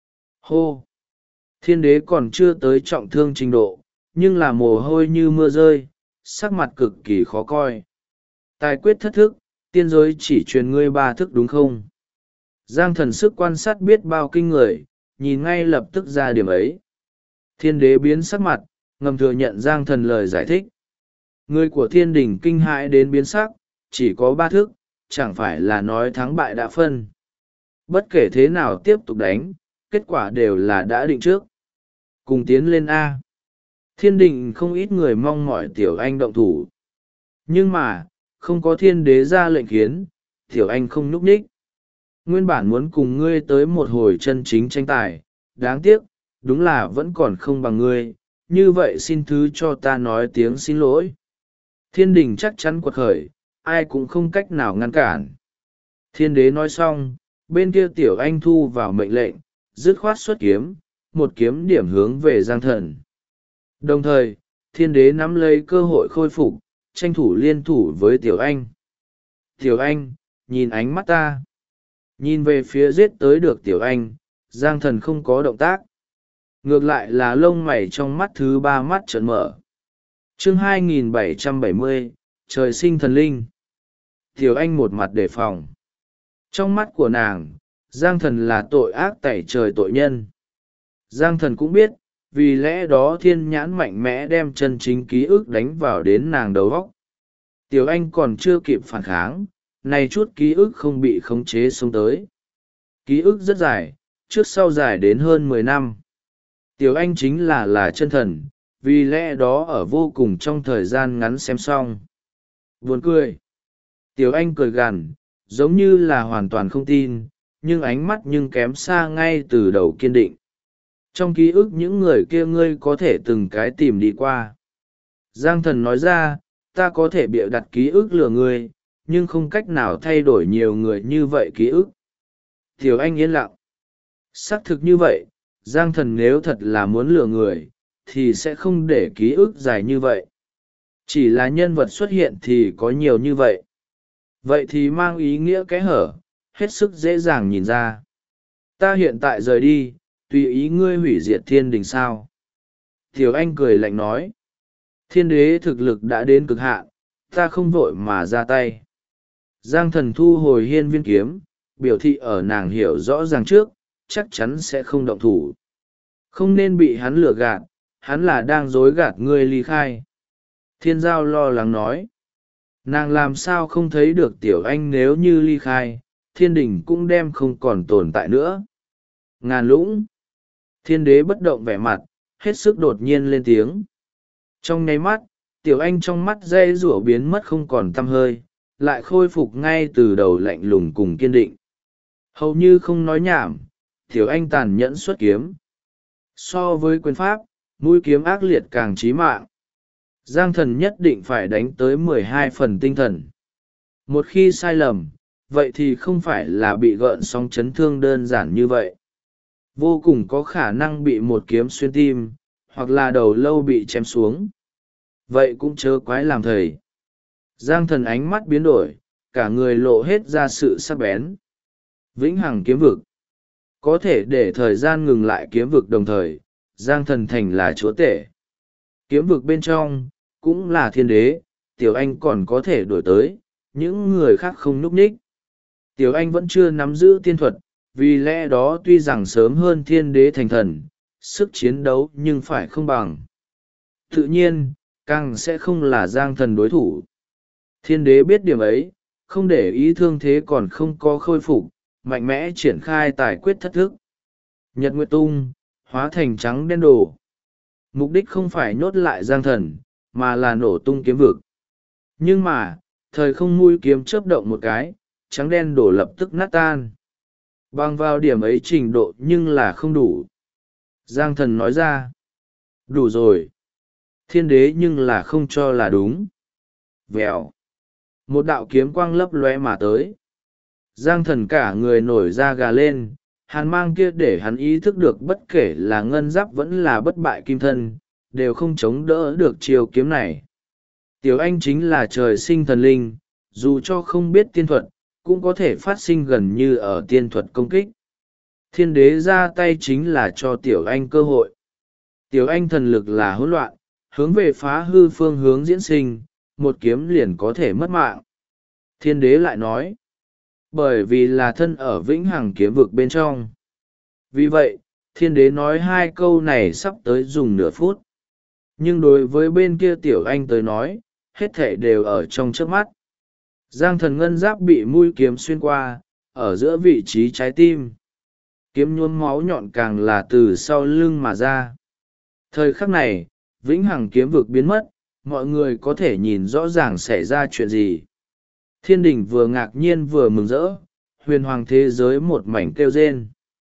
Hô! Thiên đế còn chưa tới trọng thương trình độ, nhưng là mồ hôi như mưa rơi, sắc mặt cực kỳ khó coi. Tài quyết thất thức, tiên giới chỉ truyền ngươi 3 thức đúng không? Giang Thần sức quan sát biết bao kinh người, nhìn ngay lập tức ra điểm ấy. Thiên đế biến sắc mặt, ngầm thừa nhận Giang Thần lời giải thích. Người của thiên đình kinh hãi đến biến sắc, chỉ có 3 thức, chẳng phải là nói thắng bại đã phân. Bất kể thế nào tiếp tục đánh, kết quả đều là đã định trước. Cùng tiến lên A. Thiên đình không ít người mong mỏi Tiểu Anh động thủ. Nhưng mà, không có thiên đế ra lệnh khiến, Tiểu Anh không núp ních. Nguyên bản muốn cùng ngươi tới một hồi chân chính tranh tài, đáng tiếc, đúng là vẫn còn không bằng ngươi, như vậy xin thứ cho ta nói tiếng xin lỗi. Thiên đình chắc chắn quật khởi, ai cũng không cách nào ngăn cản. Thiên đế nói xong, bên kia Tiểu Anh thu vào mệnh lệnh, dứt khoát xuất kiếm, một kiếm điểm hướng về Giang Thần. Đồng thời, thiên đế nắm lấy cơ hội khôi phục, tranh thủ liên thủ với Tiểu Anh. Tiểu Anh, nhìn ánh mắt ta. Nhìn về phía giết tới được Tiểu Anh, Giang Thần không có động tác. Ngược lại là lông mày trong mắt thứ 3 mắt trợn mở. Chương 2770, trời sinh thần linh. Tiểu Anh một mặt đề phòng. Trong mắt của nàng, Giang Thần là tội ác tẩy trời tội nhân. Giang Thần cũng biết, vì lẽ đó thiên nhãn mạnh mẽ đem chân chính ký ức đánh vào đến nàng đầu óc. Tiểu Anh còn chưa kịp phản kháng, này chút ký ức không bị khống chế xuống tới. Ký ức rất dài, trước sau dài đến hơn 10 năm. Tiểu Anh chính là chân thần, vì lẽ đó ở vô cùng trong thời gian ngắn xem xong. Buồn cười. Tiểu Anh cười gằn, giống như là hoàn toàn không tin, nhưng ánh mắt nhưng kém xa ngay từ đầu kiên định. Trong ký ức những người kia ngươi có thể từng cái tìm đi qua. Giang Thần nói ra, ta có thể bịa đặt ký ức lừa ngươi, nhưng không cách nào thay đổi nhiều người như vậy ký ức. Tiểu Anh yên lặng. Xác thực như vậy, Giang Thần nếu thật là muốn lừa người, thì sẽ không để ký ức dài như vậy. Chỉ là nhân vật xuất hiện thì có nhiều như vậy. Vậy thì mang ý nghĩa kẽ hở, hết sức dễ dàng nhìn ra. Ta hiện tại rời đi, tùy ý ngươi hủy diệt thiên đình sao. Tiểu Anh cười lạnh nói. Thiên đế thực lực đã đến cực hạn, ta không vội mà ra tay. Giang Thần thu hồi hiên viên kiếm, biểu thị ở nàng hiểu rõ ràng trước, chắc chắn sẽ không động thủ. Không nên bị hắn lừa gạt, hắn là đang dối gạt ngươi ly khai. Thiên giao lo lắng nói. Nàng làm sao không thấy được Tiểu Anh nếu như ly khai, thiên đình cũng đem không còn tồn tại nữa. Ngàn lũng. Thiên đế bất động vẻ mặt, hết sức đột nhiên lên tiếng. Trong nháy mắt, tiểu anh trong mắt dây rủa biến mất không còn tăm hơi, lại khôi phục ngay từ đầu lạnh lùng cùng kiên định. Hầu như không nói nhảm, tiểu anh tàn nhẫn xuất kiếm. So với quyền pháp, mũi kiếm ác liệt càng chí mạng. Giang Thần nhất định phải đánh tới 12 phần tinh thần. Một khi sai lầm, vậy thì không phải là bị gợn sóng chấn thương đơn giản như vậy. Vô cùng có khả năng bị một kiếm xuyên tim, hoặc là đầu lâu bị chém xuống. Vậy cũng chớ quái làm thầy. Giang Thần ánh mắt biến đổi, cả người lộ hết ra sự sắc bén. Vĩnh hằng kiếm vực. Có thể để thời gian ngừng lại kiếm vực đồng thời, Giang Thần thành là chúa tể. Kiếm vực bên trong, cũng là thiên đế, Tiểu Anh còn có thể đổi tới, những người khác không núp ních. Tiểu Anh vẫn chưa nắm giữ tiên thuật, vì lẽ đó tuy rằng sớm hơn thiên đế thành thần, sức chiến đấu nhưng phải không bằng. Tự nhiên, càng sẽ không là Giang Thần đối thủ. Thiên đế biết điểm ấy, không để ý thương thế còn không có khôi phục, mạnh mẽ triển khai tài quyết thất thức. Nhật Nguyệt Tung, hóa thành trắng đen đồ. Mục đích không phải nhốt lại Giang Thần, mà là nổ tung kiếm vực. Nhưng mà, thời không mũi kiếm chớp động một cái, trắng đen đổ lập tức nát tan. Bằng vào điểm ấy trình độ nhưng là không đủ. Giang Thần nói ra. Đủ rồi. Thiên đế nhưng là không cho là đúng. Vèo. Một đạo kiếm quang lấp lóe mà tới. Giang Thần cả người nổi da gà lên, hàn mang kia để hắn ý thức được bất kể là ngân giáp vẫn là bất bại kim thân, đều không chống đỡ được chiều kiếm này. Tiểu Anh chính là trời sinh thần linh, dù cho không biết tiên thuật, cũng có thể phát sinh gần như ở tiên thuật công kích. Thiên đế ra tay chính là cho Tiểu Anh cơ hội. Tiểu Anh thần lực là hỗn loạn, hướng về phá hư phương hướng diễn sinh, một kiếm liền có thể mất mạng. Thiên đế lại nói, bởi vì là thân ở vĩnh hằng kiếm vực bên trong. Vì vậy, thiên đế nói hai câu này sắp tới dùng nửa phút. Nhưng đối với bên kia Tiểu Anh tới nói, hết thảy đều ở trong trước mắt. Giang Thần ngân giáp bị mũi kiếm xuyên qua, ở giữa vị trí trái tim. Kiếm nhuốm máu nhọn càng là từ sau lưng mà ra. Thời khắc này, vĩnh hằng kiếm vực biến mất, mọi người có thể nhìn rõ ràng xảy ra chuyện gì. Thiên đình vừa ngạc nhiên vừa mừng rỡ, huyền hoàng thế giới một mảnh kêu rên.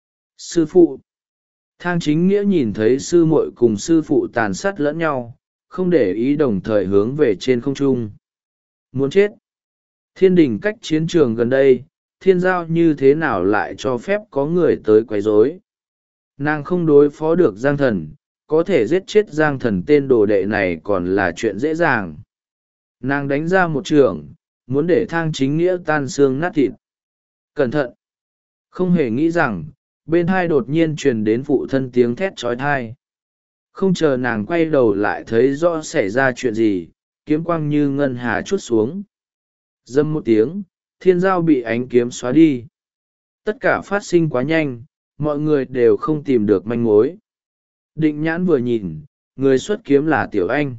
Sư phụ. Thang Chính Nghĩa nhìn thấy sư muội cùng sư phụ tàn sát lẫn nhau, không để ý đồng thời hướng về trên không trung. Muốn chết. Thiên đình cách chiến trường gần đây, thiên giao như thế nào lại cho phép có người tới quấy rối? Nàng không đối phó được Giang Thần, có thể giết chết Giang Thần tên đồ đệ này còn là chuyện dễ dàng. Nàng đánh ra một trường, muốn để Thang Chính Nghĩa tan xương nát thịt. Cẩn thận! Không hề nghĩ rằng, bên hai đột nhiên truyền đến phụ thân tiếng thét trói thai. Không chờ nàng quay đầu lại thấy rõ xảy ra chuyện gì, kiếm quang như ngân hà chút xuống. Dâm một tiếng, thiên giao bị ánh kiếm xóa đi. Tất cả phát sinh quá nhanh, mọi người đều không tìm được manh mối. Định Nhãn vừa nhìn, người xuất kiếm là Tiểu Anh.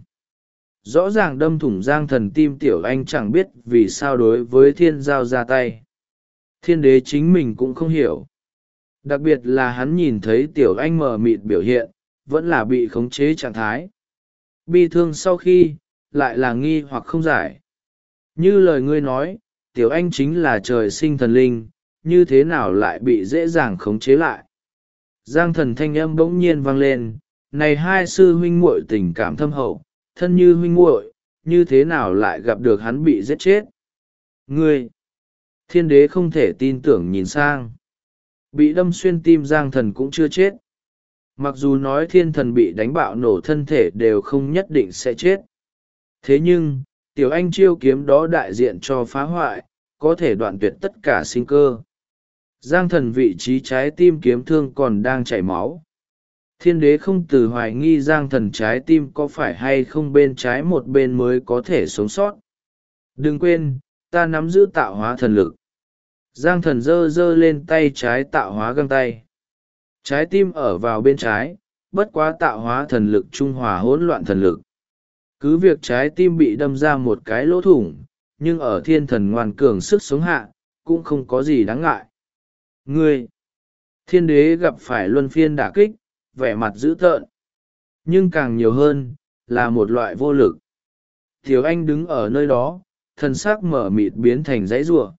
Rõ ràng đâm thủng Giang Thần tim Tiểu Anh chẳng biết vì sao đối với thiên giao ra tay. Thiên đế chính mình cũng không hiểu. Đặc biệt là hắn nhìn thấy Tiểu Anh mờ mịt biểu hiện, vẫn là bị khống chế trạng thái. Bi thương sau khi, lại là nghi hoặc không giải. Như lời ngươi nói, Tiểu Anh chính là trời sinh thần linh, như thế nào lại bị dễ dàng khống chế lại. Giang Thần thanh âm bỗng nhiên vang lên, này hai sư huynh muội tình cảm thâm hậu, thân như huynh muội, như thế nào lại gặp được hắn bị giết chết. Ngươi! Thiên đế không thể tin tưởng nhìn sang. Bị đâm xuyên tim Giang Thần cũng chưa chết. Mặc dù nói thiên thần bị đánh bạo nổ thân thể đều không nhất định sẽ chết. Thế nhưng, Tiểu Anh chiêu kiếm đó đại diện cho phá hoại, có thể đoạn tuyệt tất cả sinh cơ. Giang Thần vị trí trái tim kiếm thương còn đang chảy máu. Thiên đế không từ hoài nghi Giang Thần trái tim có phải hay không bên trái một bên mới có thể sống sót. Đừng quên, ta nắm giữ tạo hóa thần lực. Giang Thần giơ giơ lên tay trái tạo hóa găng tay. Trái tim ở vào bên trái, bất quá tạo hóa thần lực trung hòa hỗn loạn thần lực. Cứ việc trái tim bị đâm ra một cái lỗ thủng, nhưng ở thiên thần ngoan cường sức sống hạ, cũng không có gì đáng ngại. Ngươi! Thiên đế gặp phải luân phiên đả kích, vẻ mặt dữ tợn. Nhưng càng nhiều hơn, là một loại vô lực. Tiểu Anh đứng ở nơi đó, thân xác mở mịt biến thành dãy giụa.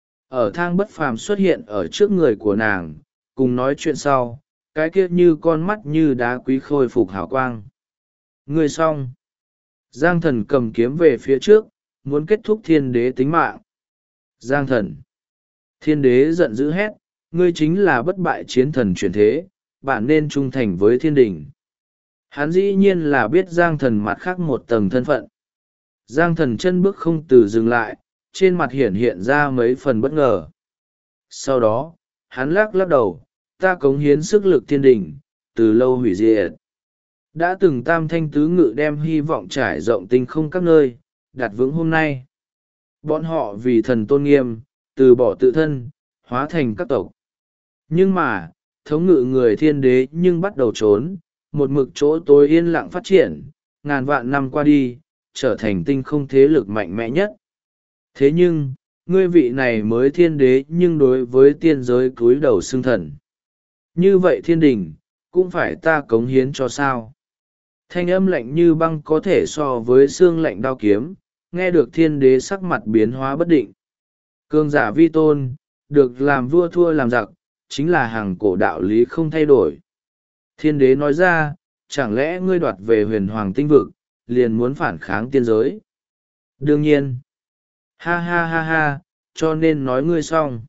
Ở thang bất phàm xuất hiện ở trước người của nàng, cùng nói chuyện sau, cái kia như con mắt như đá quý khôi phục hào quang. Ngươi xong. Giang thần cầm kiếm về phía trước, muốn kết thúc thiên đế tính mạng. Giang thần. Thiên đế giận dữ hét, ngươi chính là bất bại chiến thần chuyển thế, bạn nên trung thành với thiên đình. Hắn dĩ nhiên là biết Giang thần mặt khác một tầng thân phận. Giang thần chân bước không từ dừng lại, trên mặt hiện ra mấy phần bất ngờ. Sau đó, hắn lắc đầu, ta cống hiến sức lực thiên đình, từ lâu hủy diệt. Đã từng tam thanh tứ ngự đem hy vọng trải rộng tinh không các nơi, đặt vững hôm nay. Bọn họ vì thần tôn nghiêm, từ bỏ tự thân, hóa thành các tộc. Nhưng mà, thống ngự người thiên đế nhưng bắt đầu trốn, một mực chỗ tối yên lặng phát triển, ngàn vạn năm qua đi, trở thành tinh không thế lực mạnh mẽ nhất. Thế nhưng, ngươi vị này mới thiên đế nhưng đối với tiên giới cúi đầu xưng thần. Như vậy thiên đình, cũng phải ta cống hiến cho sao? Thanh âm lạnh như băng có thể so với xương lạnh đao kiếm, nghe được thiên đế sắc mặt biến hóa bất định. Cường giả vi tôn, được làm vua thua làm giặc, chính là hàng cổ đạo lý không thay đổi. Thiên đế nói ra, chẳng lẽ ngươi đoạt về huyền hoàng tinh vực, liền muốn phản kháng tiên giới? Đương nhiên. Ha ha ha ha, cho nên nói ngươi xong.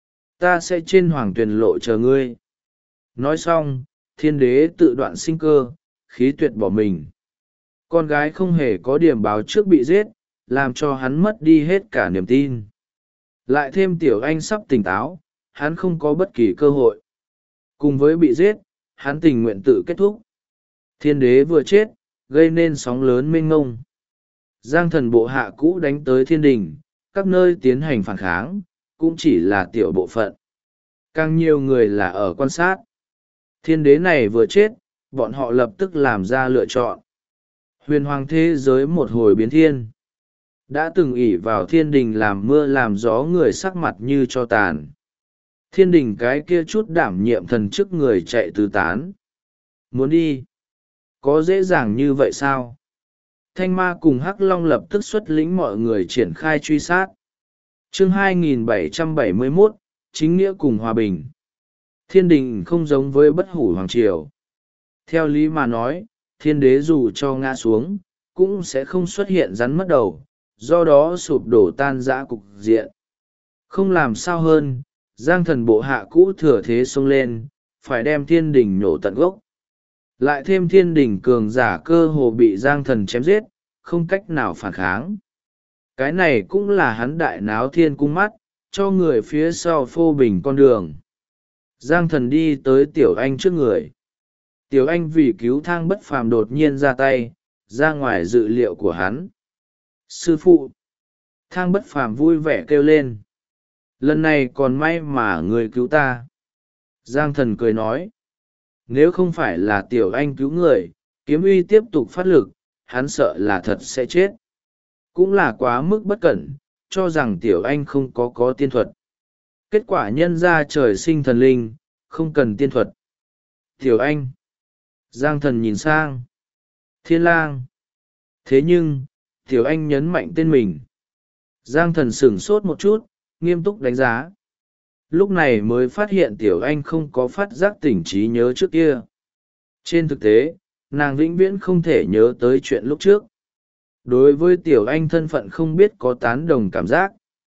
Ta sẽ trên hoàng tuyển lộ chờ ngươi. Nói xong, thiên đế tự đoạn sinh cơ, khí tuyệt bỏ mình. Con gái không hề có điểm báo trước bị giết, làm cho hắn mất đi hết cả niềm tin. Lại thêm tiểu anh sắp tỉnh táo, hắn không có bất kỳ cơ hội. Cùng với bị giết, hắn tình nguyện tự kết thúc. Thiên đế vừa chết, gây nên sóng lớn mênh ngông. Giang thần bộ hạ cũ đánh tới thiên đình, các nơi tiến hành phản kháng, cũng chỉ là tiểu bộ phận. Càng nhiều người là ở quan sát. Thiên đế này vừa chết, bọn họ lập tức làm ra lựa chọn. Huyền hoàng thế giới một hồi biến thiên. Đã từng ỷ vào thiên đình làm mưa làm gió người sắc mặt như cho tàn. Thiên đình cái kia chút đảm nhiệm thần chức người chạy tứ tán. Muốn đi? Có dễ dàng như vậy sao? Thanh ma cùng Hắc Long lập tức xuất lĩnh mọi người triển khai truy sát. Chương 2771, chính nghĩa cùng hòa bình. Thiên đình không giống với bất hủ hoàng triều. Theo lý mà nói, thiên đế dù cho ngã xuống, cũng sẽ không xuất hiện rắn mất đầu, do đó sụp đổ tan rã cục diện. Không làm sao hơn, Giang thần bộ hạ cũ thừa thế xông lên, phải đem thiên đình nhổ tận gốc. Lại thêm thiên đình cường giả cơ hồ bị Giang thần chém giết, không cách nào phản kháng. Cái này cũng là hắn đại náo thiên cung mắt, cho người phía sau phô bình con đường. Giang thần đi tới tiểu anh trước người. Tiểu anh vì cứu thang bất phàm đột nhiên ra tay, ra ngoài dự liệu của hắn. Sư phụ! Thang bất phàm vui vẻ kêu lên. Lần này còn may mà người cứu ta. Giang thần cười nói. Nếu không phải là tiểu anh cứu người, kiếm uy tiếp tục phát lực, hắn sợ là thật sẽ chết. Cũng là quá mức bất cẩn, cho rằng tiểu anh không có tiên thuật. Kết quả nhân ra trời sinh thần linh, không cần tiên thuật. Tiểu anh. Giang thần nhìn sang. Thiên lang. Thế nhưng, tiểu anh nhấn mạnh tên mình. Giang thần sửng sốt một chút, nghiêm túc đánh giá. Lúc này mới phát hiện tiểu anh không có phát giác tỉnh trí nhớ trước kia. Trên thực tế, nàng vĩnh viễn không thể nhớ tới chuyện lúc trước. Đối với tiểu anh thân phận không biết có tán đồng cảm giác.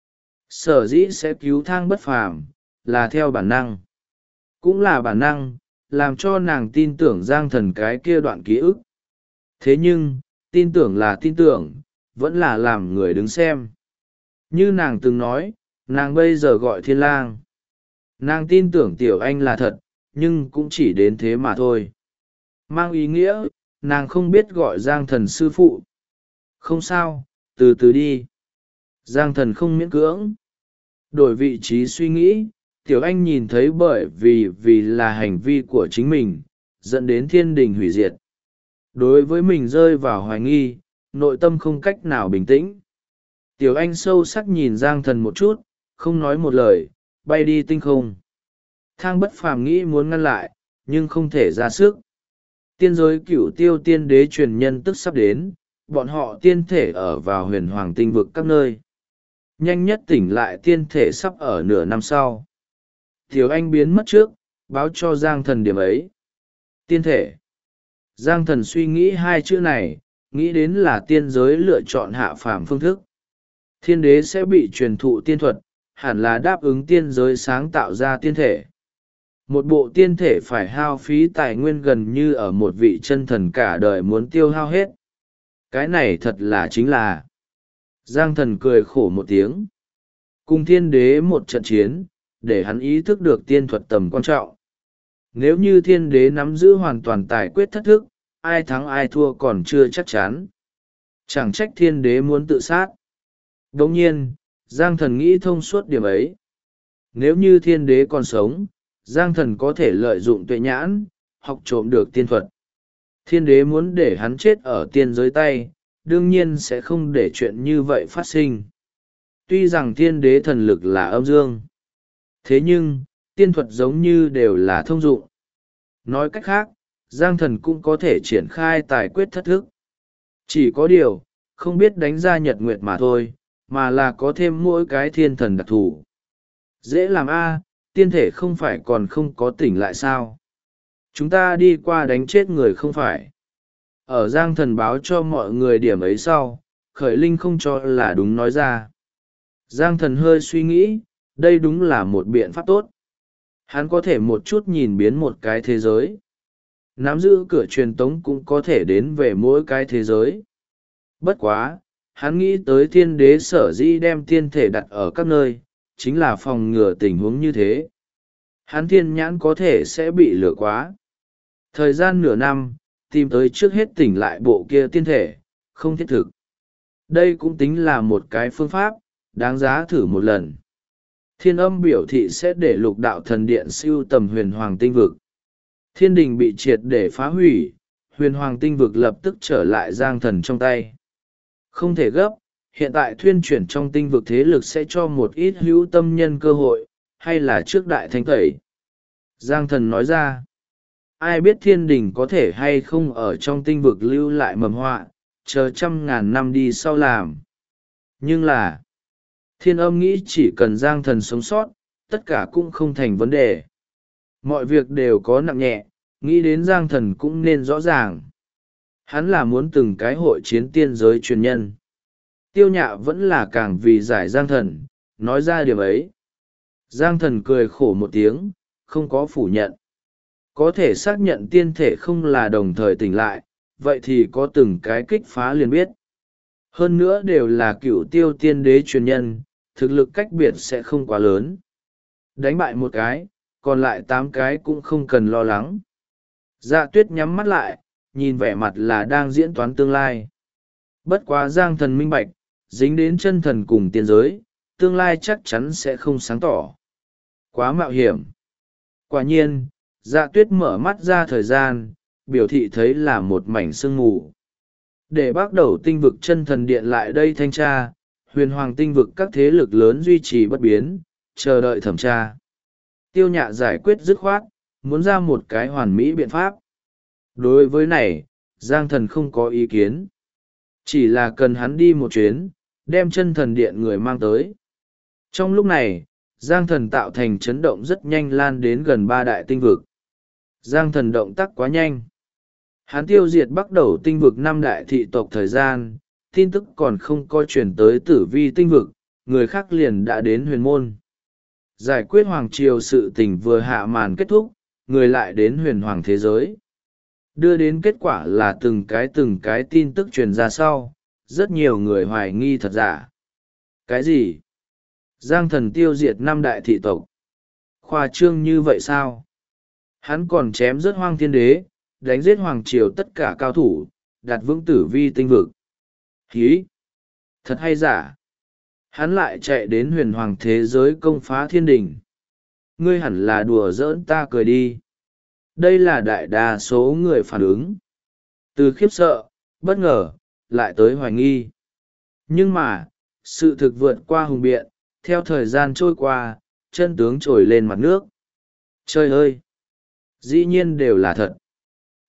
Sở dĩ sẽ cứu thang bất phàm, là theo bản năng. Cũng là bản năng, làm cho nàng tin tưởng Giang thần cái kia đoạn ký ức. Thế nhưng, tin tưởng là tin tưởng, vẫn là làm người đứng xem. Như nàng từng nói, nàng bây giờ gọi thiên lang. Nàng tin tưởng tiểu anh là thật, nhưng cũng chỉ đến thế mà thôi. Mang ý nghĩa, nàng không biết gọi Giang thần sư phụ. Không sao, từ từ đi. Giang thần không miễn cưỡng. Đổi vị trí suy nghĩ, tiểu anh nhìn thấy bởi vì là hành vi của chính mình, dẫn đến thiên đình hủy diệt. Đối với mình rơi vào hoài nghi, nội tâm không cách nào bình tĩnh. Tiểu anh sâu sắc nhìn Giang thần một chút, không nói một lời, bay đi tinh không. Thang bất phàm nghĩ muốn ngăn lại, nhưng không thể ra sức. Tiên giới cửu tiêu tiên đế truyền nhân tức sắp đến, bọn họ tiên thể ở vào huyền hoàng tinh vực các nơi. Nhanh nhất tỉnh lại tiên thể sắp ở nửa năm sau. Thiếu Anh biến mất trước, báo cho Giang Thần điểm ấy. Tiên thể. Giang Thần suy nghĩ hai chữ này, nghĩ đến là tiên giới lựa chọn hạ phàm phương thức. Thiên đế sẽ bị truyền thụ tiên thuật, hẳn là đáp ứng tiên giới sáng tạo ra tiên thể. Một bộ tiên thể phải hao phí tài nguyên gần như ở một vị chân thần cả đời muốn tiêu hao hết. Cái này thật là chính là. Giang Thần cười khổ một tiếng. Cùng thiên đế một trận chiến, để hắn ý thức được tiên thuật tầm quan trọng. Nếu như thiên đế nắm giữ hoàn toàn tài quyết thất thức, ai thắng ai thua còn chưa chắc chắn. Chẳng trách thiên đế muốn tự sát. Đồng nhiên, Giang Thần nghĩ thông suốt điểm ấy. Nếu như thiên đế còn sống, Giang Thần có thể lợi dụng tuệ nhãn, học trộm được tiên thuật. Thiên đế muốn để hắn chết ở tiên giới tay, đương nhiên sẽ không để chuyện như vậy phát sinh. Tuy rằng thiên đế thần lực là âm dương, thế nhưng, tiên thuật giống như đều là thông dụng. Nói cách khác, Giang Thần cũng có thể triển khai tài quyết thất thức. Chỉ có điều, không biết đánh ra nhật nguyệt mà thôi, mà là có thêm mỗi cái thiên thần đặc thù. Dễ làm a, tiên thể không phải còn không có tỉnh lại sao? Chúng ta đi qua đánh chết người không phải. Ở Giang Thần báo cho mọi người điểm ấy sau, Khởi Linh không cho là đúng nói ra. Giang Thần hơi suy nghĩ, đây đúng là một biện pháp tốt. Hắn có thể một chút nhìn biến một cái thế giới. Nắm giữ cửa truyền tống cũng có thể đến về mỗi cái thế giới. Bất quá, hắn nghĩ tới thiên đế sở dĩ đem tiên thể đặt ở các nơi, chính là phòng ngừa tình huống như thế. Hắn thiên nhãn có thể sẽ bị lừa quá. Thời gian nửa năm, tìm tới trước hết tỉnh lại bộ kia tiên thể, không thiết thực. Đây cũng tính là một cái phương pháp, đáng giá thử một lần. Thiên Âm biểu thị sẽ để lục đạo thần điện siêu tầm huyền hoàng tinh vực. Thiên đình bị triệt để phá hủy, huyền hoàng tinh vực lập tức trở lại Giang Thần trong tay. Không thể gấp, hiện tại thuyên chuyển trong tinh vực thế lực sẽ cho một ít hữu tâm nhân cơ hội, hay là trước đại thanh tẩy. Giang Thần nói ra, ai biết thiên đình có thể hay không ở trong tinh vực lưu lại mầm họa, chờ trăm ngàn năm đi sau làm. Nhưng là, Thiên Âm nghĩ chỉ cần Giang Thần sống sót, tất cả cũng không thành vấn đề. Mọi việc đều có nặng nhẹ, nghĩ đến Giang Thần cũng nên rõ ràng. Hắn là muốn từng cái hội chiến tiên giới truyền nhân. Tiêu Nhạ vẫn là càng vì giải Giang Thần, nói ra điều ấy. Giang Thần cười khổ một tiếng, không có phủ nhận. Có thể xác nhận tiên thể không là đồng thời tỉnh lại, vậy thì có từng cái kích phá liền biết. Hơn nữa đều là cựu tiêu tiên đế truyền nhân, thực lực cách biệt sẽ không quá lớn. Đánh bại một cái, còn lại 8 cái cũng không cần lo lắng. Dạ Tuyết nhắm mắt lại, nhìn vẻ mặt là đang diễn toán tương lai. Bất quá Giang Thần minh bạch, dính đến chân thần cùng tiên giới, tương lai chắc chắn sẽ không sáng tỏ. Quá mạo hiểm. Quả nhiên, Dạ Tuyết mở mắt ra thời gian, biểu thị thấy là một mảnh sương mù. Để bắt đầu tinh vực chân thần điện lại đây thanh tra, huyền hoàng tinh vực các thế lực lớn duy trì bất biến, chờ đợi thẩm tra. Tiêu Nhạ giải quyết dứt khoát, muốn ra một cái hoàn mỹ biện pháp. Đối với này, Giang Thần không có ý kiến. Chỉ là cần hắn đi một chuyến, đem chân thần điện người mang tới. Trong lúc này, Giang Thần tạo thành chấn động rất nhanh lan đến gần 3 đại tinh vực. Giang Thần động tác quá nhanh. Hắn tiêu diệt bắt đầu tinh vực 5 đại thị tộc thời gian, tin tức còn không có chuyển tới tử vi tinh vực, người khác liền đã đến huyền môn. Giải quyết hoàng triều sự tình vừa hạ màn kết thúc, người lại đến huyền hoàng thế giới. Đưa đến kết quả là từng cái tin tức truyền ra sau, rất nhiều người hoài nghi thật giả. Cái gì? Giang Thần tiêu diệt 5 đại thị tộc. Khoa trương như vậy sao? Hắn còn chém rớt hoang thiên đế, đánh giết hoàng triều tất cả cao thủ, đặt vững tử vi tinh vực. Hí! Thật hay giả? Hắn lại chạy đến huyền hoàng thế giới công phá thiên đình. Ngươi hẳn là đùa giỡn ta cười đi. Đây là đại đa số người phản ứng. Từ khiếp sợ, bất ngờ, lại tới hoài nghi. Nhưng mà, sự thực vượt qua hùng biện, theo thời gian trôi qua, chân tướng trồi lên mặt nước. Trời ơi! Dĩ nhiên đều là thật.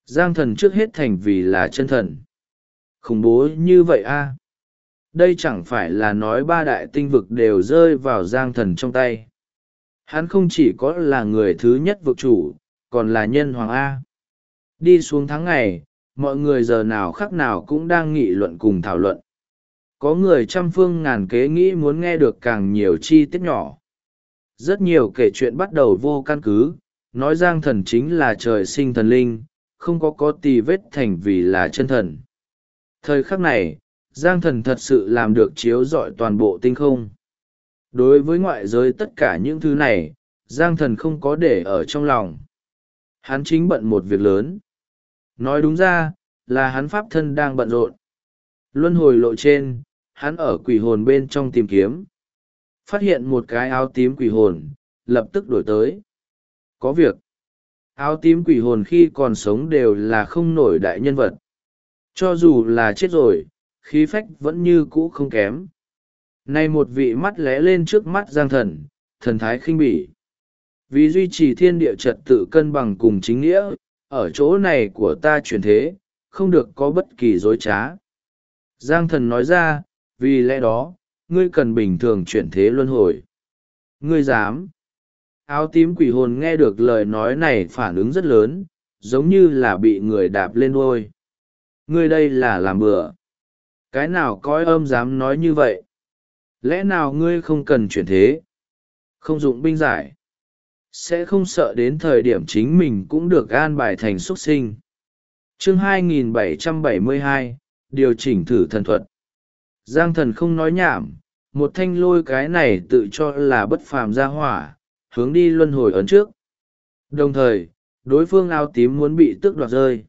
Giang thần trước hết thành vì là chân thần. Khủng bố như vậy a. Đây chẳng phải là nói ba đại tinh vực đều rơi vào Giang thần trong tay. Hắn không chỉ có là người thứ nhất vực chủ, còn là nhân hoàng A. Đi xuống tháng ngày, mọi người giờ nào khắc nào cũng đang nghị luận cùng thảo luận. Có người trăm phương ngàn kế nghĩ muốn nghe được càng nhiều chi tiết nhỏ. Rất nhiều kể chuyện bắt đầu vô căn cứ, nói Giang thần chính là trời sinh thần linh, không có tì vết thành vì là chân thần. Thời khắc này, Giang thần thật sự làm được chiếu rọi toàn bộ tinh không. Đối với ngoại giới tất cả những thứ này, Giang thần không có để ở trong lòng. Hắn chính bận một việc lớn. Nói đúng ra, là hắn pháp thân đang bận rộn. Luân hồi lộ trên, hắn ở quỷ hồn bên trong tìm kiếm. Phát hiện một cái áo tím quỷ hồn, lập tức đổi tới. Có việc. Áo tím quỷ hồn khi còn sống đều là không nổi đại nhân vật. Cho dù là chết rồi, khí phách vẫn như cũ không kém. Nay một vị mắt lóe lên trước mắt Giang thần, thần thái khinh bỉ. Vì duy trì thiên địa trật tự cân bằng cùng chính nghĩa, ở chỗ này của ta chuyển thế, không được có bất kỳ dối trá. Giang thần nói ra, vì lẽ đó, ngươi cần bình thường chuyển thế luân hồi. Ngươi dám. Áo tím quỷ hồn nghe được lời nói này phản ứng rất lớn, giống như là bị người đạp lên đuôi. Ngươi đây là làm bừa. Cái nào cõi âm dám nói như vậy? Lẽ nào ngươi không cần chuyển thế? Không dụng binh giải? Sẽ không sợ đến thời điểm chính mình cũng được an bài thành xuất sinh. Chương 2772, điều chỉnh thử thần thuật. Giang thần không nói nhảm, một thanh lôi cái này tự cho là bất phàm ra hỏa, hướng đi luân hồi ấn trước. Đồng thời, đối phương áo tím muốn bị tước đoạt rơi.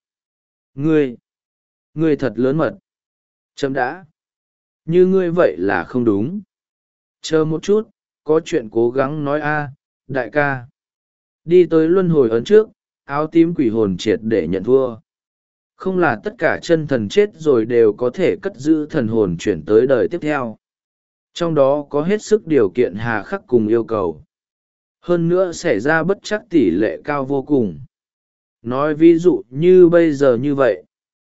Ngươi thật lớn mật. Chấm đã. Như ngươi vậy là không đúng. Chờ một chút, có chuyện cố gắng nói a, đại ca. Đi tới luân hồi ấn trước, áo tím quỷ hồn triệt để nhận thua. Không là tất cả chân thần chết rồi đều có thể cất giữ thần hồn chuyển tới đời tiếp theo. Trong đó có hết sức điều kiện hà khắc cùng yêu cầu. Hơn nữa xảy ra bất trắc tỷ lệ cao vô cùng. Nói ví dụ như bây giờ như vậy.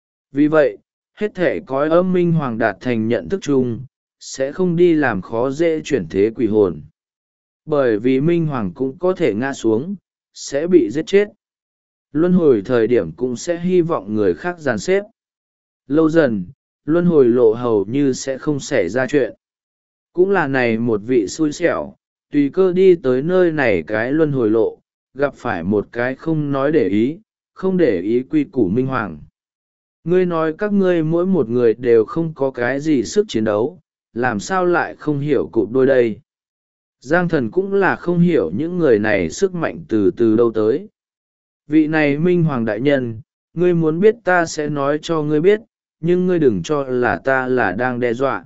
Vì vậy, hết thể cõi âm minh hoàng đạt thành nhận thức chung, sẽ không đi làm khó dễ chuyển thế quỷ hồn. Bởi vì minh hoàng cũng có thể ngã xuống, sẽ bị giết chết. Luân hồi thời điểm cũng sẽ hy vọng người khác dàn xếp. Lâu dần, luân hồi lộ hầu như sẽ không xảy ra chuyện. Cũng là này một vị xui xẻo, tùy cơ đi tới nơi này cái luân hồi lộ, gặp phải một cái không nói để ý, không để ý quy củ minh hoàng. Ngươi nói các ngươi mỗi một người đều không có cái gì sức chiến đấu, làm sao lại không hiểu cụp đôi đây. Giang thần cũng là không hiểu những người này sức mạnh từ đâu tới. Vị này minh hoàng đại nhân, ngươi muốn biết ta sẽ nói cho ngươi biết, nhưng ngươi đừng cho là ta là đang đe dọa.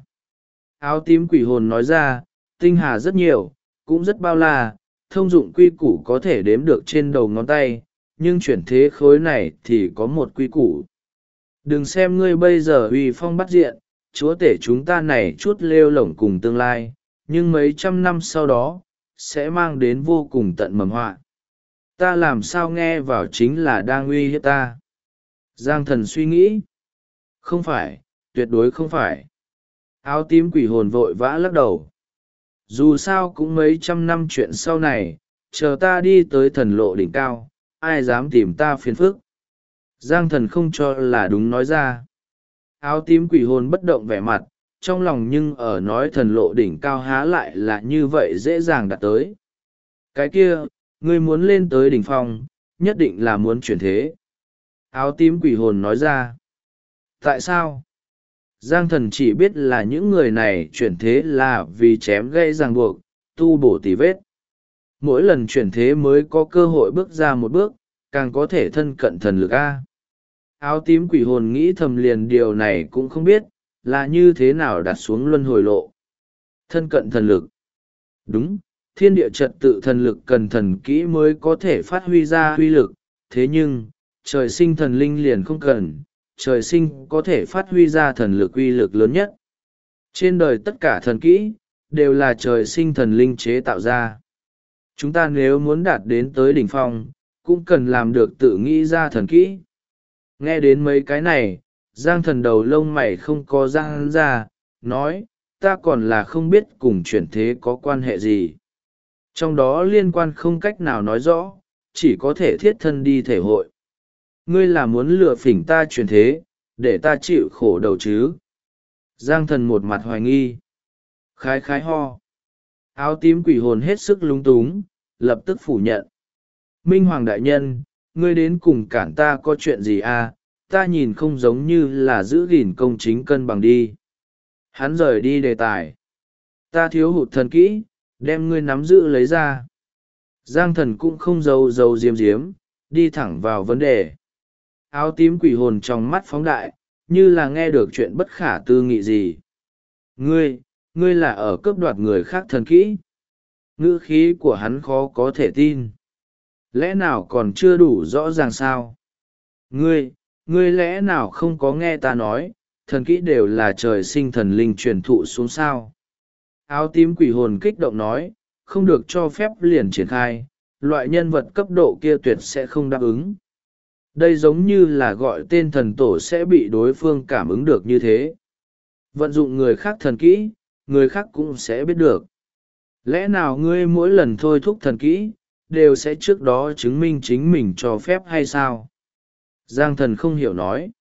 Áo tím quỷ hồn nói ra, tinh hà rất nhiều, cũng rất bao la, thông dụng quy củ có thể đếm được trên đầu ngón tay, nhưng chuyển thế khối này thì có một quy củ. Đừng xem ngươi bây giờ uy phong bắt diện, chúa tể chúng ta này chút lêu lổng cùng tương lai, nhưng mấy trăm năm sau đó, sẽ mang đến vô cùng tận mầm họa. Ta làm sao nghe vào chính là đang uy hiếp ta. Giang thần suy nghĩ. Không phải, tuyệt đối không phải. Áo tím quỷ hồn vội vã lắc đầu. Dù sao cũng mấy trăm năm chuyện sau này, chờ ta đi tới thần lộ đỉnh cao, ai dám tìm ta phiền phức. Giang thần không cho là đúng nói ra. Áo tím quỷ hồn bất động vẻ mặt, trong lòng nhưng ở nói thần lộ đỉnh cao há lại là như vậy dễ dàng đạt tới. Cái kia, ngươi muốn lên tới đỉnh phong, nhất định là muốn chuyển thế. Áo tím quỷ hồn nói ra. Tại sao? Giang thần chỉ biết là những người này chuyển thế là vì chém gây ràng buộc, tu bổ tì vết. Mỗi lần chuyển thế mới có cơ hội bước ra một bước, càng có thể thân cận thần lực A. Áo tím quỷ hồn nghĩ thầm liền điều này cũng không biết, là như thế nào đặt xuống luân hồi lộ. Thân cận thần lực. Đúng, thiên địa trật tự thần lực cần thần kỹ mới có thể phát huy ra huy lực, thế nhưng, trời sinh thần linh liền không cần, trời sinh có thể phát huy ra thần lực uy lực lớn nhất. Trên đời tất cả thần kỹ, đều là trời sinh thần linh chế tạo ra. Chúng ta nếu muốn đạt đến tới đỉnh phong, cũng cần làm được tự nghĩ ra thần kỹ. Nghe đến mấy cái này, Giang Thần đầu lông mày không có răng ra, nói, ta còn là không biết cùng chuyển thế có quan hệ gì. Trong đó liên quan không cách nào nói rõ, chỉ có thể thiết thân đi thể hội. Ngươi là muốn lừa phỉnh ta chuyển thế, để ta chịu khổ đầu chứ? Giang Thần một mặt hoài nghi. Khái khái ho. Áo tím quỷ hồn hết sức lúng túng, lập tức phủ nhận. Minh Hoàng đại nhân, ngươi đến cùng cản ta có chuyện gì à, ta nhìn không giống như là giữ gìn công chính cân bằng đi. Hắn rời đi đề tài. Ta thiếu hụt thần kỹ, đem ngươi nắm giữ lấy ra. Giang Thần cũng không giấu giấu diếm diếm, đi thẳng vào vấn đề. Áo tím quỷ hồn trong mắt phóng đại, như là nghe được chuyện bất khả tư nghị gì. Ngươi là ở cướp đoạt người khác thần kỹ. Ngữ khí của hắn khó có thể tin. Lẽ nào còn chưa đủ rõ ràng sao? Ngươi lẽ nào không có nghe ta nói, thần kỹ đều là trời sinh thần linh truyền thụ xuống sao? Áo tím quỷ hồn kích động nói, không được cho phép liền triển khai, loại nhân vật cấp độ kia tuyệt sẽ không đáp ứng. Đây giống như là gọi tên thần tổ sẽ bị đối phương cảm ứng được như thế. Vận dụng người khác thần kỹ, người khác cũng sẽ biết được. Lẽ nào ngươi mỗi lần thôi thúc thần kỹ, đều sẽ trước đó chứng minh chính mình cho phép hay sao? Giang Thần không hiểu nói.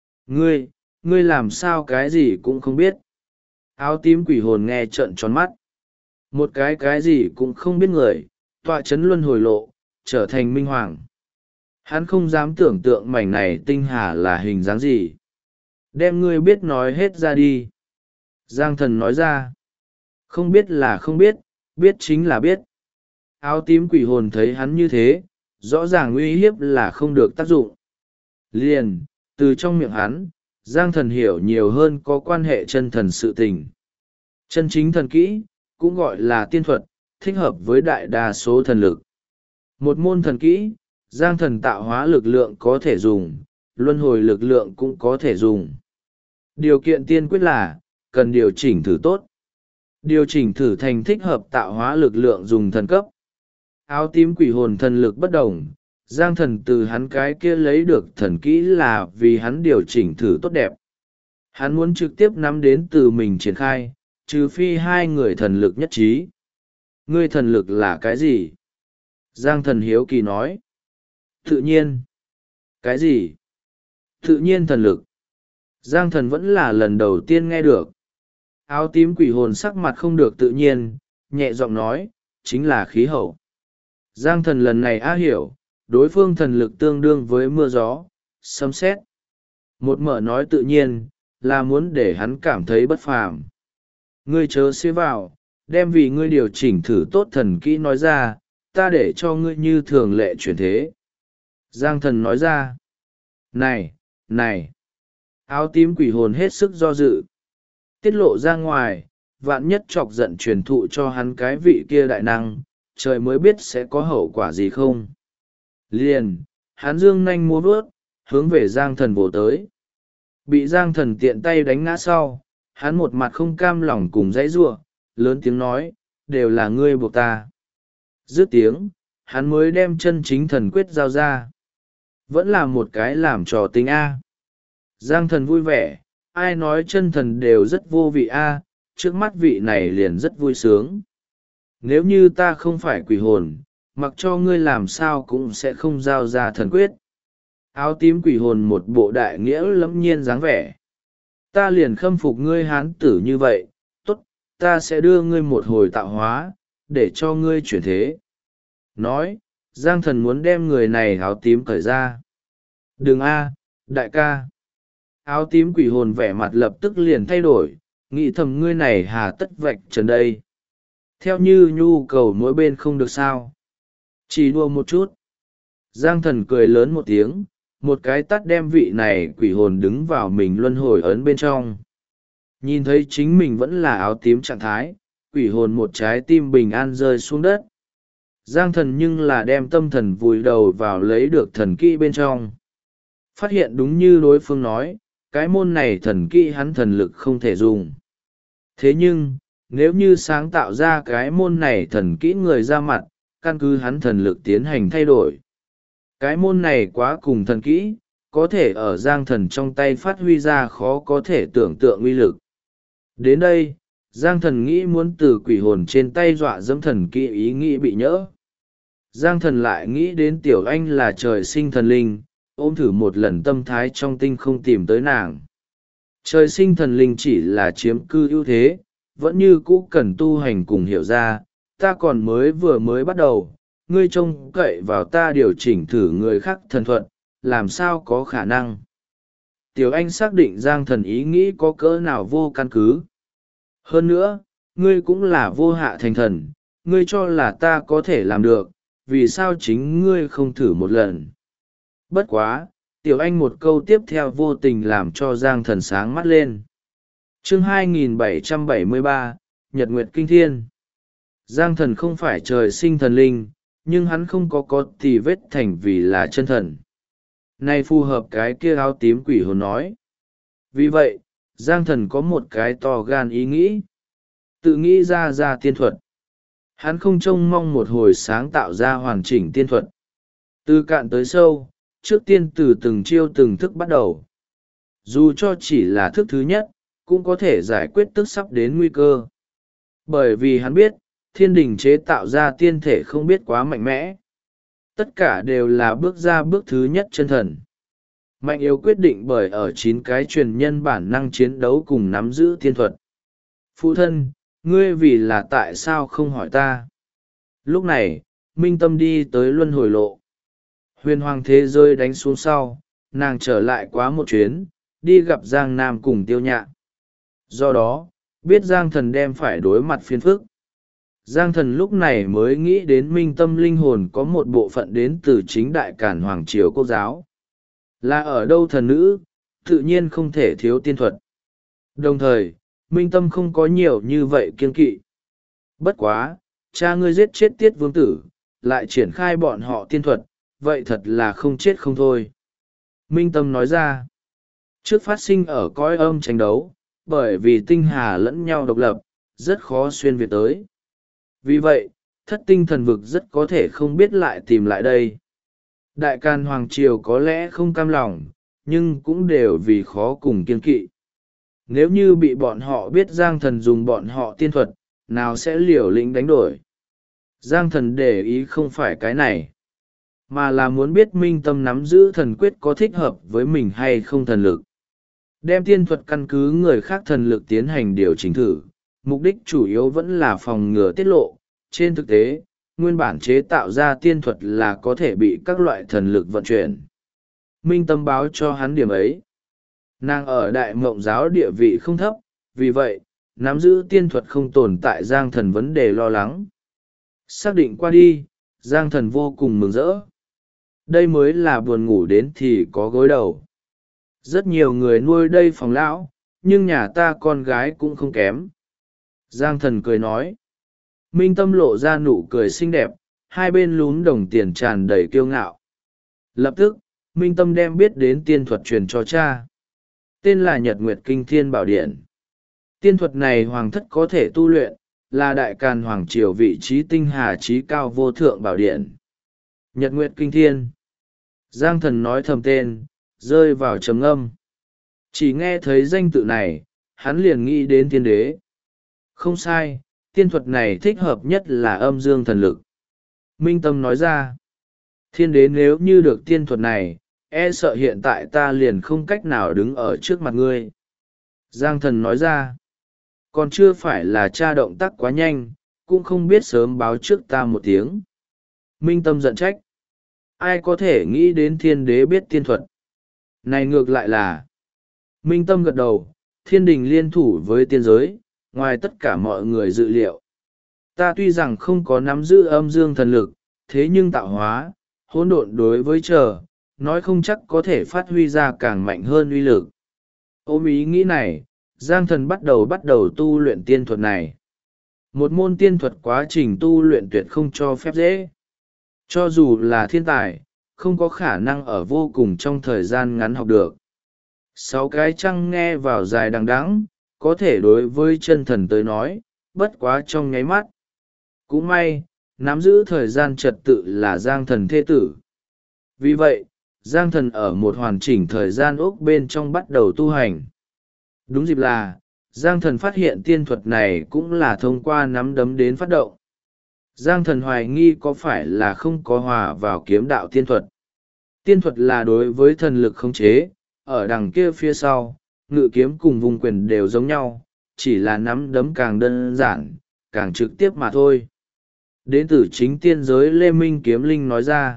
Ngươi làm sao cái gì cũng không biết. Áo tím quỷ hồn nghe trợn tròn mắt. Một cái gì cũng không biết người, tọa chấn luân hồi lộ, trở thành minh hoàng. Hắn không dám tưởng tượng mảnh này tinh hà là hình dáng gì. Đem ngươi biết nói hết ra đi. Giang Thần nói ra. Không biết là không biết, biết chính là biết. Áo tím quỷ hồn thấy hắn như thế, rõ ràng uy hiếp là không được tác dụng. Liền, từ trong miệng hắn, Giang Thần hiểu nhiều hơn có quan hệ chân thần sự tình. Chân chính thần kỹ, cũng gọi là tiên thuật, thích hợp với đại đa số thần lực. Một môn thần kỹ, Giang Thần tạo hóa lực lượng có thể dùng, luân hồi lực lượng cũng có thể dùng. Điều kiện tiên quyết là, cần điều chỉnh thử tốt. Điều chỉnh thử thành thích hợp tạo hóa lực lượng dùng thần cấp. Áo tím quỷ hồn thần lực bất đồng, Giang Thần từ hắn cái kia lấy được thần kỹ là vì hắn điều chỉnh thử tốt đẹp. Hắn muốn trực tiếp nắm đến từ mình triển khai, trừ phi hai người thần lực nhất trí. Ngươi thần lực là cái gì? Giang Thần hiếu kỳ nói. Tự nhiên. Cái gì? Tự nhiên thần lực. Giang Thần vẫn là lần đầu tiên nghe được. Áo tím quỷ hồn sắc mặt không được tự nhiên, nhẹ giọng nói, chính là khí hậu. Giang Thần lần này hiểu, đối phương thần lực tương đương với mưa gió, sấm sét. Một mở nói tự nhiên, là muốn để hắn cảm thấy bất phàm. Ngươi chớ xế vào, đem vì ngươi điều chỉnh thử tốt thần kỹ nói ra, ta để cho ngươi như thường lệ chuyển thế. Giang Thần nói ra. Này! Áo tím quỷ hồn hết sức do dự. Tiết lộ ra ngoài, vạn nhất chọc giận truyền thụ cho hắn cái vị kia đại năng, trời mới biết sẽ có hậu quả gì không. Liền, hắn dương nanh múa vớt, hướng về Giang Thần vồ tới. Bị Giang Thần tiện tay đánh ngã sau, hắn một mặt không cam lòng cùng dãy giụa, lớn tiếng nói, đều là ngươi buộc ta. Dứt tiếng, hắn mới đem chân chính thần quyết giao ra. Vẫn là một cái làm trò tính A. Giang Thần vui vẻ, ai nói chân thần đều rất vô vị A, trước mắt vị này liền rất vui sướng. Nếu như ta không phải quỷ hồn, mặc cho ngươi làm sao cũng sẽ không giao ra thần quyết. Áo tím quỷ hồn một bộ đại nghĩa lẫm nhiên dáng vẻ. Ta liền khâm phục ngươi hán tử như vậy, tốt, ta sẽ đưa ngươi một hồi tạo hóa, để cho ngươi chuyển thế. Nói, Giang Thần muốn đem người này áo tím cởi ra. Đừng đại ca. Áo tím quỷ hồn vẻ mặt lập tức liền thay đổi, nghĩ thầm ngươi này hà tất vạch trần đây. Theo như nhu cầu mỗi bên không được sao. Chỉ đùa một chút. Giang Thần cười lớn một tiếng, một cái tắt đem vị này quỷ hồn đứng vào mình luân hồi ấn bên trong. Nhìn thấy chính mình vẫn là áo tím trạng thái, quỷ hồn một trái tim bình an rơi xuống đất. Giang Thần nhưng là đem tâm thần vùi đầu vào lấy được thần kỹ bên trong. Phát hiện đúng như đối phương nói, cái môn này thần kỹ hắn thần lực không thể dùng. Thế nhưng, nếu như sáng tạo ra cái môn này thần kỹ người ra mặt, căn cứ hắn thần lực tiến hành thay đổi. Cái môn này quá cùng thần kỹ, có thể ở Giang Thần trong tay phát huy ra khó có thể tưởng tượng uy lực. Đến đây, Giang Thần nghĩ muốn từ quỷ hồn trên tay dọa dẫm thần kỵ ý nghĩ bị nhỡ. Giang Thần lại nghĩ đến Tiểu Anh là trời sinh thần linh, ôm thử một lần tâm thái trong tinh không tìm tới nàng. Trời sinh thần linh chỉ là chiếm cư ưu thế, vẫn như cũ cần tu hành cùng hiểu ra, ta còn vừa mới bắt đầu, ngươi trông cậy vào ta điều chỉnh thử người khác thần thuật, làm sao có khả năng. Tiểu Anh xác định Giang Thần ý nghĩ có cỡ nào vô căn cứ. Hơn nữa, ngươi cũng là vô hạ thành thần, ngươi cho là ta có thể làm được, vì sao chính ngươi không thử một lần. Bất quá, Tiểu Anh một câu tiếp theo vô tình làm cho Giang Thần sáng mắt lên. Chương 2773, Nhật Nguyệt Kinh Thiên. Giang Thần không phải trời sinh thần linh, nhưng hắn không có tì vết thành vì là chân thần. Này phù hợp cái kia áo tím quỷ hồn nói. Vì vậy, Giang Thần có một cái to gan ý nghĩ. Tự nghĩ ra tiên thuật. Hắn không trông mong một hồi sáng tạo ra hoàn chỉnh tiên thuật. Từ cạn tới sâu, trước tiên từ từng chiêu từng thức bắt đầu. Dù cho chỉ là thức thứ nhất, cũng có thể giải quyết tức sắp đến nguy cơ. Bởi vì hắn biết, thiên đình chế tạo ra tiên thể không biết quá mạnh mẽ. Tất cả đều là bước ra bước thứ nhất chân thần. Mạnh yếu quyết định bởi ở 9 cái truyền nhân bản năng chiến đấu cùng nắm giữ tiên thuật. Phụ thân, ngươi vì là tại sao không hỏi ta? Lúc này, Minh Tâm đi tới luân hồi lộ. Huyền hoàng thế rơi đánh xuống sau, nàng trở lại quá một chuyến, đi gặp Giang Nam cùng Tiêu Nhạ. Do đó, biết Giang Thần đem phải đối mặt phiền phức. Giang Thần lúc này mới nghĩ đến Minh Tâm linh hồn có một bộ phận đến từ chính đại cản hoàng triều quốc giáo. Là ở đâu thần nữ, tự nhiên không thể thiếu tiên thuật. Đồng thời, Minh Tâm không có nhiều như vậy kiên kỵ. Bất quá, cha ngươi giết chết Tiết Vương Tử, lại triển khai bọn họ tiên thuật, vậy thật là không chết không thôi. Minh Tâm nói ra, trước phát sinh ở cõi âm tranh đấu, bởi vì tinh hà lẫn nhau độc lập, rất khó xuyên việt tới. Vì vậy, thất tinh thần vực rất có thể không biết lại tìm lại đây. Đại Càn Hoàng Triều có lẽ không cam lòng, nhưng cũng đều vì khó cùng kiên kỵ. Nếu như bị bọn họ biết Giang Thần dùng bọn họ tiên thuật, nào sẽ liều lĩnh đánh đổi. Giang Thần để ý không phải cái này, mà là muốn biết Minh Tâm nắm giữ thần quyết có thích hợp với mình hay không thần lực. Đem tiên thuật căn cứ người khác thần lực tiến hành điều chỉnh thử, mục đích chủ yếu vẫn là phòng ngừa tiết lộ. Trên thực tế, nguyên bản chế tạo ra tiên thuật là có thể bị các loại thần lực vận chuyển. Minh Tâm báo cho hắn điểm ấy. Nàng ở Đại Mộng giáo địa vị không thấp, vì vậy, nắm giữ tiên thuật không tồn tại Giang Thần vấn đề lo lắng. Xác định qua đi, Giang Thần vô cùng mừng rỡ. Đây mới là buồn ngủ đến thì có gối đầu. Rất nhiều người nuôi đây phòng lão, nhưng nhà ta con gái cũng không kém. Giang Thần cười nói. Minh Tâm lộ ra nụ cười xinh đẹp, hai bên lún đồng tiền tràn đầy kiêu ngạo. Lập tức, Minh Tâm đem biết đến tiên thuật truyền cho cha. Tên là Nhật Nguyệt Kinh Thiên Bảo Điện. Tiên thuật này hoàng thất có thể tu luyện, là Đại Càn Hoàng Triều vị trí tinh hà trí cao vô thượng bảo điện. Nhật Nguyệt Kinh Thiên. Giang Thần nói thầm tên, rơi vào trầm ngâm. Chỉ nghe thấy danh tự này, hắn liền nghĩ đến thiên đế. Không sai, tiên thuật này thích hợp nhất là âm dương thần lực. Minh Tâm nói ra, thiên đế nếu như được tiên thuật này, e sợ hiện tại ta liền không cách nào đứng ở trước mặt ngươi. Giang Thần nói ra, còn chưa phải là cha động tác quá nhanh, cũng không biết sớm báo trước ta một tiếng. Minh Tâm giận trách, ai có thể nghĩ đến thiên đế biết tiên thuật. Này ngược lại là, Minh Tâm gật đầu, thiên đình liên thủ với tiên giới, ngoài tất cả mọi người dự liệu. Ta tuy rằng không có nắm giữ âm dương thần lực, thế nhưng tạo hóa, hỗn độn đối với trời, nói không chắc có thể phát huy ra càng mạnh hơn uy lực. Ôm ý nghĩ này, Giang Thần bắt đầu tu luyện tiên thuật này. Một môn tiên thuật quá trình tu luyện tuyệt không cho phép dễ. Cho dù là thiên tài, không có khả năng ở vô cùng trong thời gian ngắn học được. 6 cái trăng nghe vào dài đằng đẵng, có thể đối với chân thần tới nói, bất quá trong nháy mắt. Cũng may, nắm giữ thời gian trật tự là Giang Thần thế tử. Vì vậy, Giang Thần ở một hoàn chỉnh thời gian ốc bên trong bắt đầu tu hành. Đúng dịp là, Giang Thần phát hiện tiên thuật này cũng là thông qua nắm đấm đến phát động. Giang Thần hoài nghi có phải là không có hòa vào kiếm đạo tiên thuật. Tiên thuật là đối với thần lực khống chế, ở đằng kia phía sau, ngự kiếm cùng vùng quyền đều giống nhau, chỉ là nắm đấm càng đơn giản, càng trực tiếp mà thôi. Đến từ chính tiên giới Lê Minh Kiếm Linh nói ra.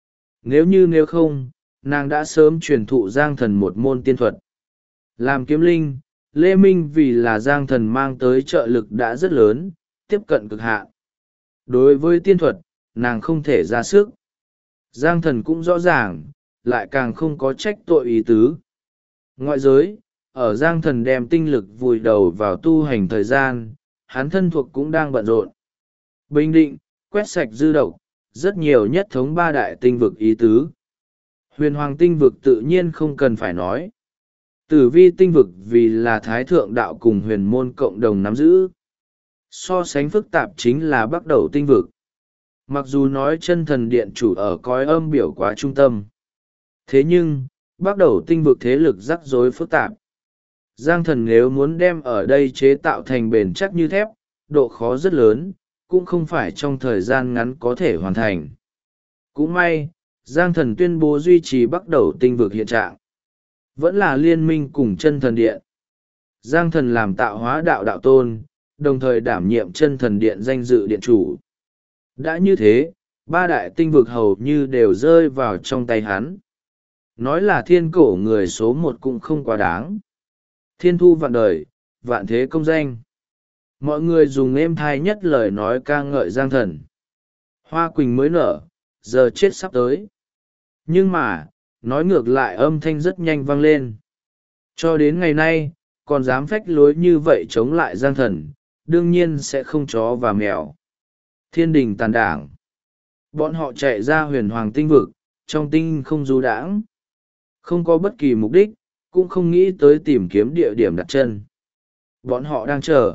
Nếu không, nàng đã sớm truyền thụ Giang Thần một môn tiên thuật. Làm kiếm linh, Lê Minh vì là Giang Thần mang tới trợ lực đã rất lớn, tiếp cận cực hạn. Đối với tiên thuật, nàng không thể ra sức. Giang Thần cũng rõ ràng, lại càng không có trách tội ý tứ. Ngoại giới, ở Giang Thần đem tinh lực vùi đầu vào tu hành thời gian, hắn thân thuộc cũng đang bận rộn. Bình định, quét sạch dư độc, rất nhiều nhất thống ba đại tinh vực ý tứ. Huyền hoàng tinh vực tự nhiên không cần phải nói. Tử vi tinh vực vì là thái thượng đạo cùng huyền môn cộng đồng nắm giữ. So sánh phức tạp chính là bắt đầu tinh vực. Mặc dù nói chân thần điện chủ ở cõi âm biểu quá trung tâm. Thế nhưng, bắt đầu tinh vực thế lực rắc rối phức tạp. Giang Thần nếu muốn đem ở đây chế tạo thành bền chắc như thép, độ khó rất lớn, cũng không phải trong thời gian ngắn có thể hoàn thành. Cũng may, Giang Thần tuyên bố duy trì bắt đầu tinh vực hiện trạng. Vẫn là liên minh cùng chân thần điện. Giang Thần làm tạo hóa đạo đạo tôn, đồng thời đảm nhiệm chân thần điện danh dự điện chủ. Đã như thế, ba đại tinh vực hầu như đều rơi vào trong tay hắn. Nói là thiên cổ người số một cũng không quá đáng. Thiên thu vạn đời, vạn thế công danh. Mọi người dùng êm thai nhất lời nói ca ngợi Giang Thần. Hoa quỳnh mới nở, giờ chết sắp tới. Nhưng mà, nói ngược lại âm thanh rất nhanh vang lên. Cho đến ngày nay, còn dám phách lối như vậy chống lại Giang Thần, đương nhiên sẽ không chó và mèo. Thiên đình tàn đảng. Bọn họ chạy ra huyền hoàng tinh vực, trong tinh không du đãng. Không có bất kỳ mục đích, cũng không nghĩ tới tìm kiếm địa điểm đặt chân. Bọn họ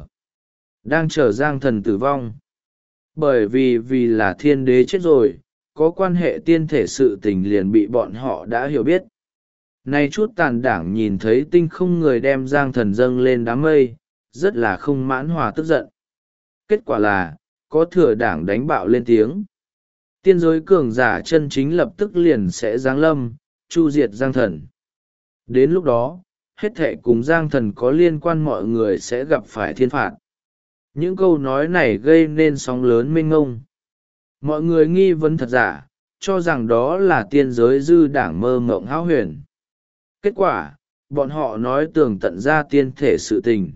đang chờ Giang Thần tử vong. Bởi vì là thiên đế chết rồi, có quan hệ tiên thể sự tình liền bị bọn họ đã hiểu biết. Nay chút tàn đảng nhìn thấy tinh không người đem Giang Thần dâng lên đám mây, rất là không mãn hòa tức giận. Kết quả là, có thừa đảng đánh bạo lên tiếng. Tiên giới cường giả chân chính lập tức liền sẽ giáng lâm, chu diệt Giang Thần. Đến lúc đó, hết thệ cùng Giang Thần có liên quan mọi người sẽ gặp phải thiên phạt. Những câu nói này gây nên sóng lớn mênh ngông. Mọi người nghi vấn thật giả, cho rằng đó là tiên giới dư đảng mơ mộng hão huyền. Kết quả, bọn họ nói tường tận ra tiên thể sự tình.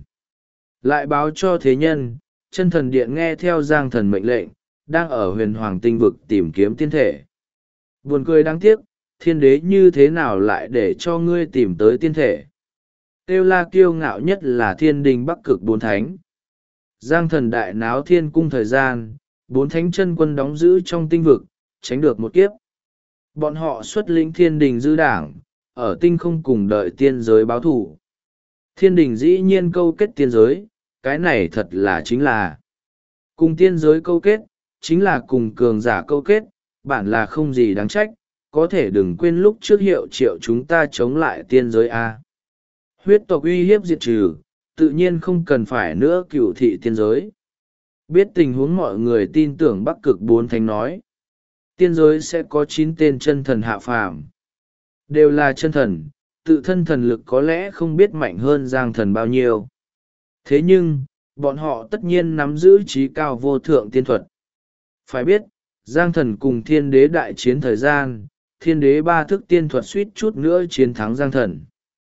Lại báo cho thế nhân, chân thần điện nghe theo Giang Thần mệnh lệnh, đang ở huyền hoàng tinh vực tìm kiếm tiên thể. Buồn cười đáng tiếc, thiên đế như thế nào lại để cho ngươi tìm tới tiên thể. Tiêu la kiêu ngạo nhất là thiên đình bắc cực bốn thánh. Giang Thần đại náo thiên cung thời gian, bốn thánh chân quân đóng giữ trong tinh vực, tránh được một kiếp. Bọn họ xuất lĩnh thiên đình dư đảng, ở tinh không cùng đợi tiên giới báo thủ. Thiên đình dĩ nhiên câu kết tiên giới, cái này thật là chính là cùng tiên giới câu kết, chính là cùng cường giả câu kết, bản là không gì đáng trách, có thể đừng quên lúc trước hiệu triệu chúng ta chống lại tiên giới A. Huyết tộc uy hiếp diệt trừ, tự nhiên không cần phải nữa cửu thị tiên giới. Biết tình huống mọi người tin tưởng Bắc Cực bốn thánh nói. Tiên giới sẽ có 9 tên chân thần hạ phàm. Đều là chân thần, tự thân thần lực có lẽ không biết mạnh hơn Giang Thần bao nhiêu. Thế nhưng, bọn họ tất nhiên nắm giữ trí cao vô thượng tiên thuật. Phải biết, Giang Thần cùng thiên đế đại chiến thời gian, thiên đế ba thức tiên thuật suýt chút nữa chiến thắng Giang Thần.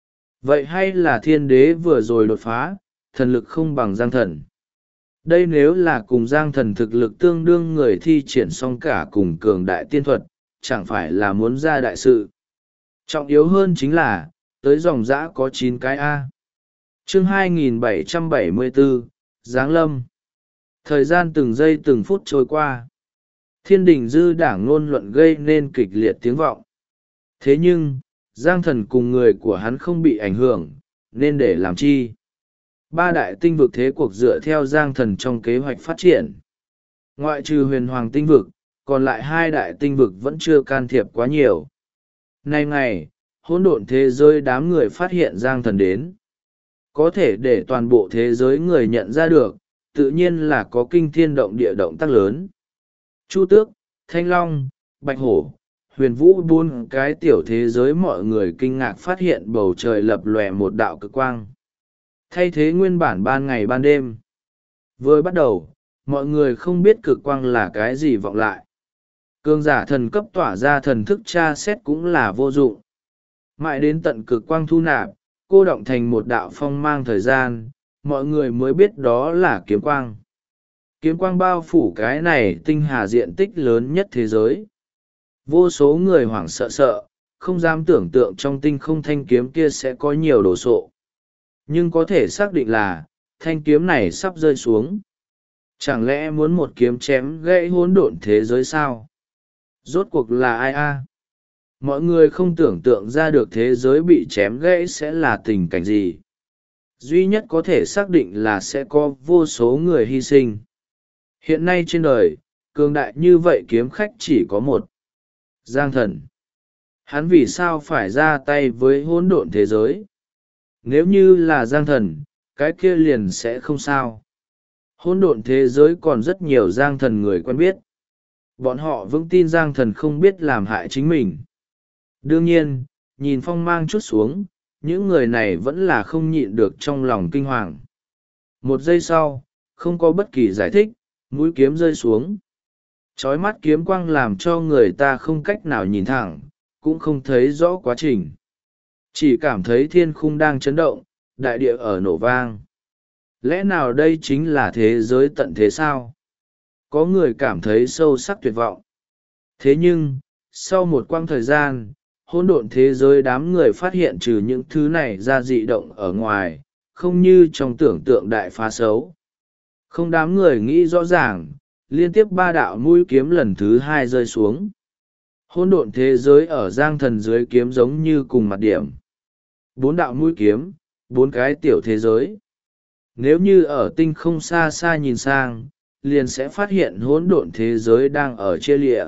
Vậy hay là thiên đế vừa rồi đột phá, thần lực không bằng Giang Thần. Đây nếu là cùng Giang Thần thực lực tương đương người thi triển xong cả cùng cường đại tiên thuật, chẳng phải là muốn ra đại sự. Trọng yếu hơn chính là, tới dòng dã có 9 cái A. Chương 2774, Giáng Lâm. Thời gian từng giây từng phút trôi qua. Thiên đình dư đảng ngôn luận gây nên kịch liệt tiếng vọng. Thế nhưng, Giang Thần cùng người của hắn không bị ảnh hưởng, nên để làm chi? Ba đại tinh vực thế cuộc dựa theo Giang Thần trong kế hoạch phát triển. Ngoại trừ huyền hoàng tinh vực, còn lại 2 đại tinh vực vẫn chưa can thiệp quá nhiều. Nay ngày, hỗn độn thế giới đám người phát hiện Giang Thần đến. Có thể để toàn bộ thế giới người nhận ra được, tự nhiên là có kinh thiên động địa động tác lớn. Chu Tước, Thanh Long, Bạch Hổ, Huyền Vũ, bốn cái tiểu thế giới, mọi người kinh ngạc phát hiện bầu trời lập lòe một đạo cực quang. Thay thế nguyên bản ban ngày ban đêm. Vừa bắt đầu, mọi người không biết cực quang là cái gì vọng lại. Cường giả thần cấp tỏa ra thần thức tra xét cũng là vô dụng. Mãi đến tận cực quang thu nạp, cô động thành một đạo phong mang thời gian, mọi người mới biết đó là kiếm quang. Kiếm quang bao phủ cái này tinh hà diện tích lớn nhất thế giới. Vô số người hoảng sợ sợ, không dám tưởng tượng trong tinh không thanh kiếm kia sẽ có nhiều đồ sộ. Nhưng có thể xác định là, thanh kiếm này sắp rơi xuống. Chẳng lẽ muốn một kiếm chém gãy hỗn độn thế giới sao? Rốt cuộc là ai a? Mọi người không tưởng tượng ra được thế giới bị chém gãy sẽ là tình cảnh gì. Duy nhất có thể xác định là sẽ có vô số người hy sinh. Hiện nay trên đời, cường đại như vậy kiếm khách chỉ có một. Giang Thần. Hắn vì sao phải ra tay với hỗn độn thế giới? Nếu như là Giang Thần, cái kia liền sẽ không sao. Hỗn độn thế giới còn rất nhiều Giang Thần người quen biết. Bọn họ vững tin Giang Thần không biết làm hại chính mình. Đương nhiên, nhìn phong mang chút xuống, những người này vẫn là không nhịn được trong lòng kinh hoàng. Một giây sau, không có bất kỳ giải thích, mũi kiếm rơi xuống. Chói mắt kiếm quang làm cho người ta không cách nào nhìn thẳng, cũng không thấy rõ quá trình. Chỉ cảm thấy thiên khung đang chấn động, đại địa ở nổ vang. Lẽ nào đây chính là thế giới tận thế sao? Có người cảm thấy sâu sắc tuyệt vọng. Thế nhưng, sau một quãng thời gian, hỗn độn thế giới đám người phát hiện trừ những thứ này ra dị động ở ngoài, không như trong tưởng tượng đại phá xấu. Không đám người nghĩ rõ ràng, liên tiếp ba đạo mũi kiếm lần thứ hai rơi xuống. Hỗn độn thế giới ở Giang Thần dưới kiếm giống như cùng mặt điểm. Bốn đạo mũi kiếm, bốn cái tiểu thế giới. Nếu như ở tinh không xa xa nhìn sang, liền sẽ phát hiện hỗn độn thế giới đang ở chia lịa.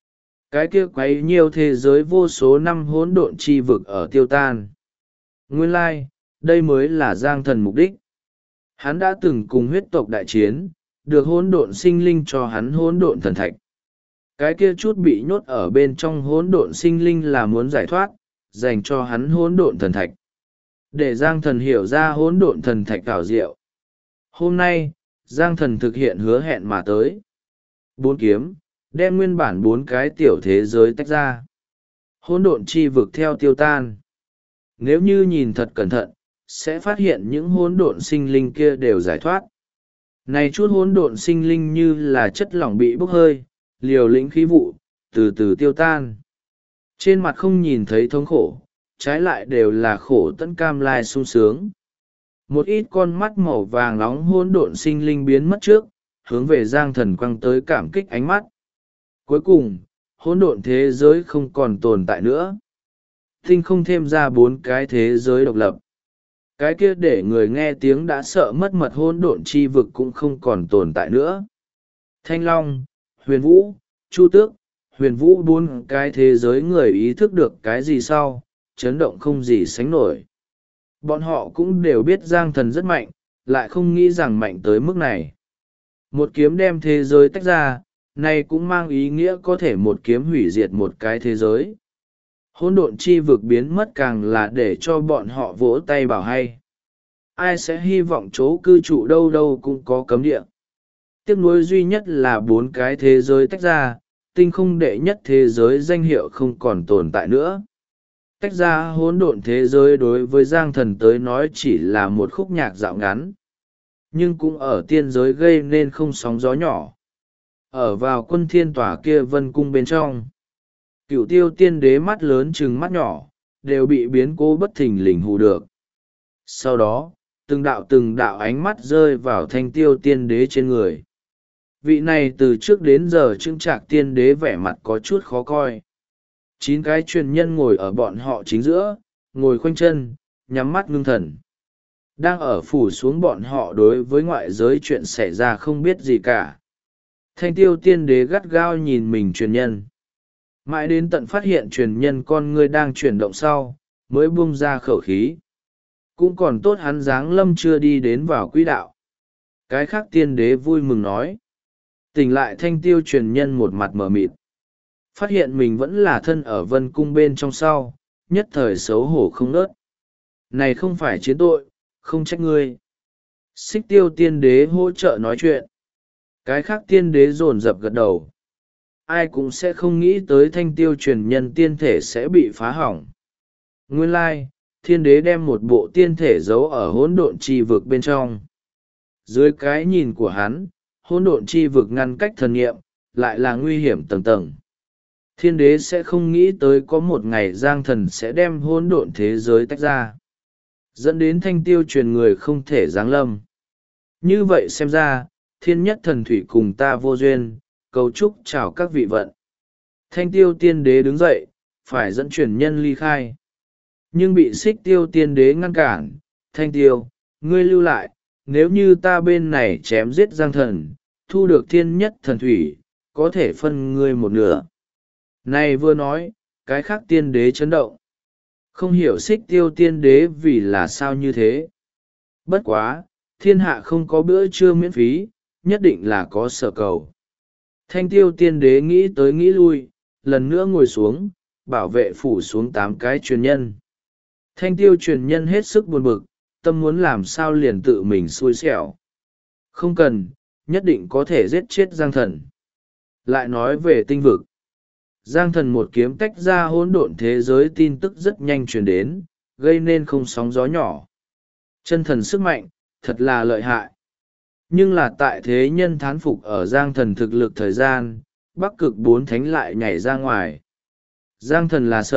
Cái kia quấy nhiều thế giới vô số năm hỗn độn chi vực ở tiêu tan. Nguyên lai, đây mới là Giang Thần mục đích. Hắn đã từng cùng huyết tộc đại chiến, được hỗn độn sinh linh cho hắn hỗn độn thần thạch. Cái kia chút bị nhốt ở bên trong hỗn độn sinh linh là muốn giải thoát, dành cho hắn hỗn độn thần thạch. Để Giang Thần hiểu ra hỗn độn thần thạch ảo diệu. Hôm nay, Giang Thần thực hiện hứa hẹn mà tới. Bốn kiếm, đem nguyên bản bốn cái tiểu thế giới tách ra. Hỗn độn chi vực theo tiêu tan. Nếu như nhìn thật cẩn thận, sẽ phát hiện những hỗn độn sinh linh kia đều giải thoát. Này chút hỗn độn sinh linh như là chất lỏng bị bốc hơi, liều lĩnh khí vụ, từ từ tiêu tan. Trên mặt không nhìn thấy thống khổ, trái lại đều là khổ tận cam lai sung sướng. Một ít con mắt màu vàng nóng hỗn độn sinh linh biến mất trước, hướng về Giang Thần quăng tới cảm kích ánh mắt. Cuối cùng, hỗn độn thế giới không còn tồn tại nữa. Tinh không thêm ra bốn cái thế giới độc lập. Cái kia để người nghe tiếng đã sợ mất mật hỗn độn chi vực cũng không còn tồn tại nữa. Thanh Long, Huyền Vũ, Chu Tước, Huyền Vũ, bốn cái thế giới người ý thức được cái gì sau, chấn động không gì sánh nổi. Bọn họ cũng đều biết Giang Thần rất mạnh, lại không nghĩ rằng mạnh tới mức này. Một kiếm đem thế giới tách ra, này cũng mang ý nghĩa có thể một kiếm hủy diệt một cái thế giới. Hỗn độn chi vực biến mất càng là để cho bọn họ vỗ tay bảo hay. Ai sẽ hy vọng chỗ cư trụ đâu đâu cũng có cấm địa. Tiếc nuối duy nhất là bốn cái thế giới tách ra, tinh không đệ nhất thế giới danh hiệu không còn tồn tại nữa. Tách ra hỗn độn thế giới đối với Giang Thần tới nói chỉ là một khúc nhạc dạo ngắn. Nhưng cũng ở tiên giới gây nên không sóng gió nhỏ. Ở vào quân thiên tòa kia vân cung bên trong. Cửu tiêu tiên đế mắt lớn chừng mắt nhỏ, đều bị biến cố bất thình lình hù được. Sau đó, từng đạo ánh mắt rơi vào thanh tiêu tiên đế trên người. Vị này từ trước đến giờ trưng trạc tiên đế vẻ mặt có chút khó coi. 9 cái truyền nhân ngồi ở bọn họ chính giữa, ngồi khoanh chân, nhắm mắt ngưng thần. Đang ở phủ xuống bọn họ đối với ngoại giới chuyện xảy ra không biết gì cả. Thanh tiêu tiên đế gắt gao nhìn mình truyền nhân. Mãi đến tận phát hiện truyền nhân con ngươi đang chuyển động sau, mới buông ra khẩu khí. Cũng còn tốt hắn giáng lâm chưa đi đến vào quỹ đạo. Cái khác tiên đế vui mừng nói. Tỉnh lại Thanh Tiêu truyền nhân một mặt mờ mịt. Phát hiện mình vẫn là thân ở vân cung bên trong sau, nhất thời xấu hổ không nớt. Này không phải chiến tội, không trách ngươi. Xích Tiêu tiên đế hỗ trợ nói chuyện. Cái khác tiên đế dồn dập gật đầu. Ai cũng sẽ không nghĩ tới Thanh Tiêu truyền nhân tiên thể sẽ bị phá hỏng. Nguyên lai, thiên đế đem một bộ tiên thể giấu ở hỗn độn chi vực bên trong. Dưới cái nhìn của hắn, hỗn độn chi vực ngăn cách thần nghiệm, lại là nguy hiểm tầng tầng. Thiên đế sẽ không nghĩ tới có một ngày Giang Thần sẽ đem hỗn độn thế giới tách ra, dẫn đến Thanh Tiêu truyền người không thể giáng lâm. Như vậy xem ra, thiên nhất thần thủy cùng ta vô duyên, cầu chúc chào các vị vận. Thanh Tiêu tiên đế đứng dậy, phải dẫn truyền nhân ly khai. Nhưng bị Xích Tiêu tiên đế ngăn cản. Thanh Tiêu, ngươi lưu lại, nếu như ta bên này chém giết Giang Thần, thu được thiên nhất thần thủy, có thể phân ngươi một nửa. Này vừa nói, cái khác tiên đế chấn động. Không hiểu Xích Tiêu tiên đế vì là sao như thế. Bất quá, thiên hạ không có bữa trưa miễn phí, nhất định là có sở cầu. Thanh Tiêu tiên đế nghĩ tới nghĩ lui, lần nữa ngồi xuống, bảo vệ phủ xuống 8 cái truyền nhân. Thanh Tiêu truyền nhân hết sức buồn bực, tâm muốn làm sao liền tự mình xui xẻo. Không cần, nhất định có thể giết chết Giang Thần. Lại nói về tinh vực. Giang Thần một kiếm tách ra hỗn độn thế giới, tin tức rất nhanh truyền đến, gây nên không sóng gió nhỏ. Chân thần sức mạnh, thật là lợi hại. Nhưng là tại thế nhân thán phục ở Giang Thần thực lực thời gian, Bắc Cực 4 thánh lại nhảy ra ngoài. Giang Thần là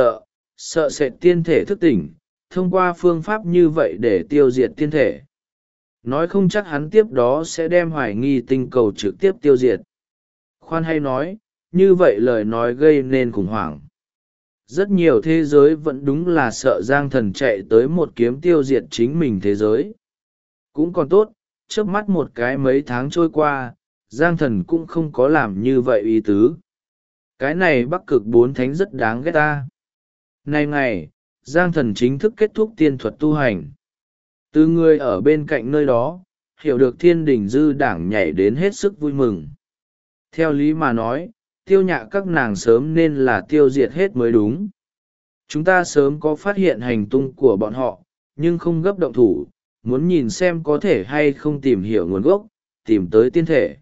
sợ sệt tiên thể thức tỉnh, thông qua phương pháp như vậy để tiêu diệt tiên thể. Nói không chắc hắn tiếp đó sẽ đem hoài nghi tinh cầu trực tiếp tiêu diệt. Khoan hay nói, như vậy lời nói gây nên khủng hoảng. Rất nhiều thế giới vẫn đúng là sợ Giang Thần chạy tới một kiếm tiêu diệt chính mình thế giới. Cũng còn tốt, chớp mắt một cái mấy tháng trôi qua, Giang Thần cũng không có làm như vậy ý tứ. Cái này Bắc Cực 4 thánh rất đáng ghét ta. Này ngày, Giang Thần chính thức kết thúc tiên thuật tu hành. Từ người ở bên cạnh nơi đó, hiểu được Thiên Đình Dư Đảng nhảy đến hết sức vui mừng. Theo lý mà nói, tiêu nhạ các nàng sớm nên là tiêu diệt hết mới đúng. Chúng ta sớm có phát hiện hành tung của bọn họ, nhưng không gấp động thủ, muốn nhìn xem có thể hay không tìm hiểu nguồn gốc, tìm tới tiên thể.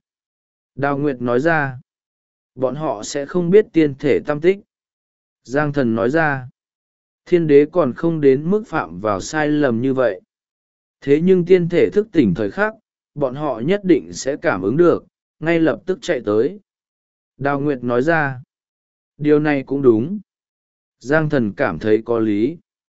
Đào Nguyệt nói ra, bọn họ sẽ không biết tiên thể tâm tích. Giang Thần nói ra, thiên đế còn không đến mức phạm vào sai lầm như vậy. Thế nhưng tiên thể thức tỉnh thời khắc, bọn họ nhất định sẽ cảm ứng được, ngay lập tức chạy tới. Đào Nguyệt nói ra, điều này cũng đúng. Giang Thần cảm thấy có lý.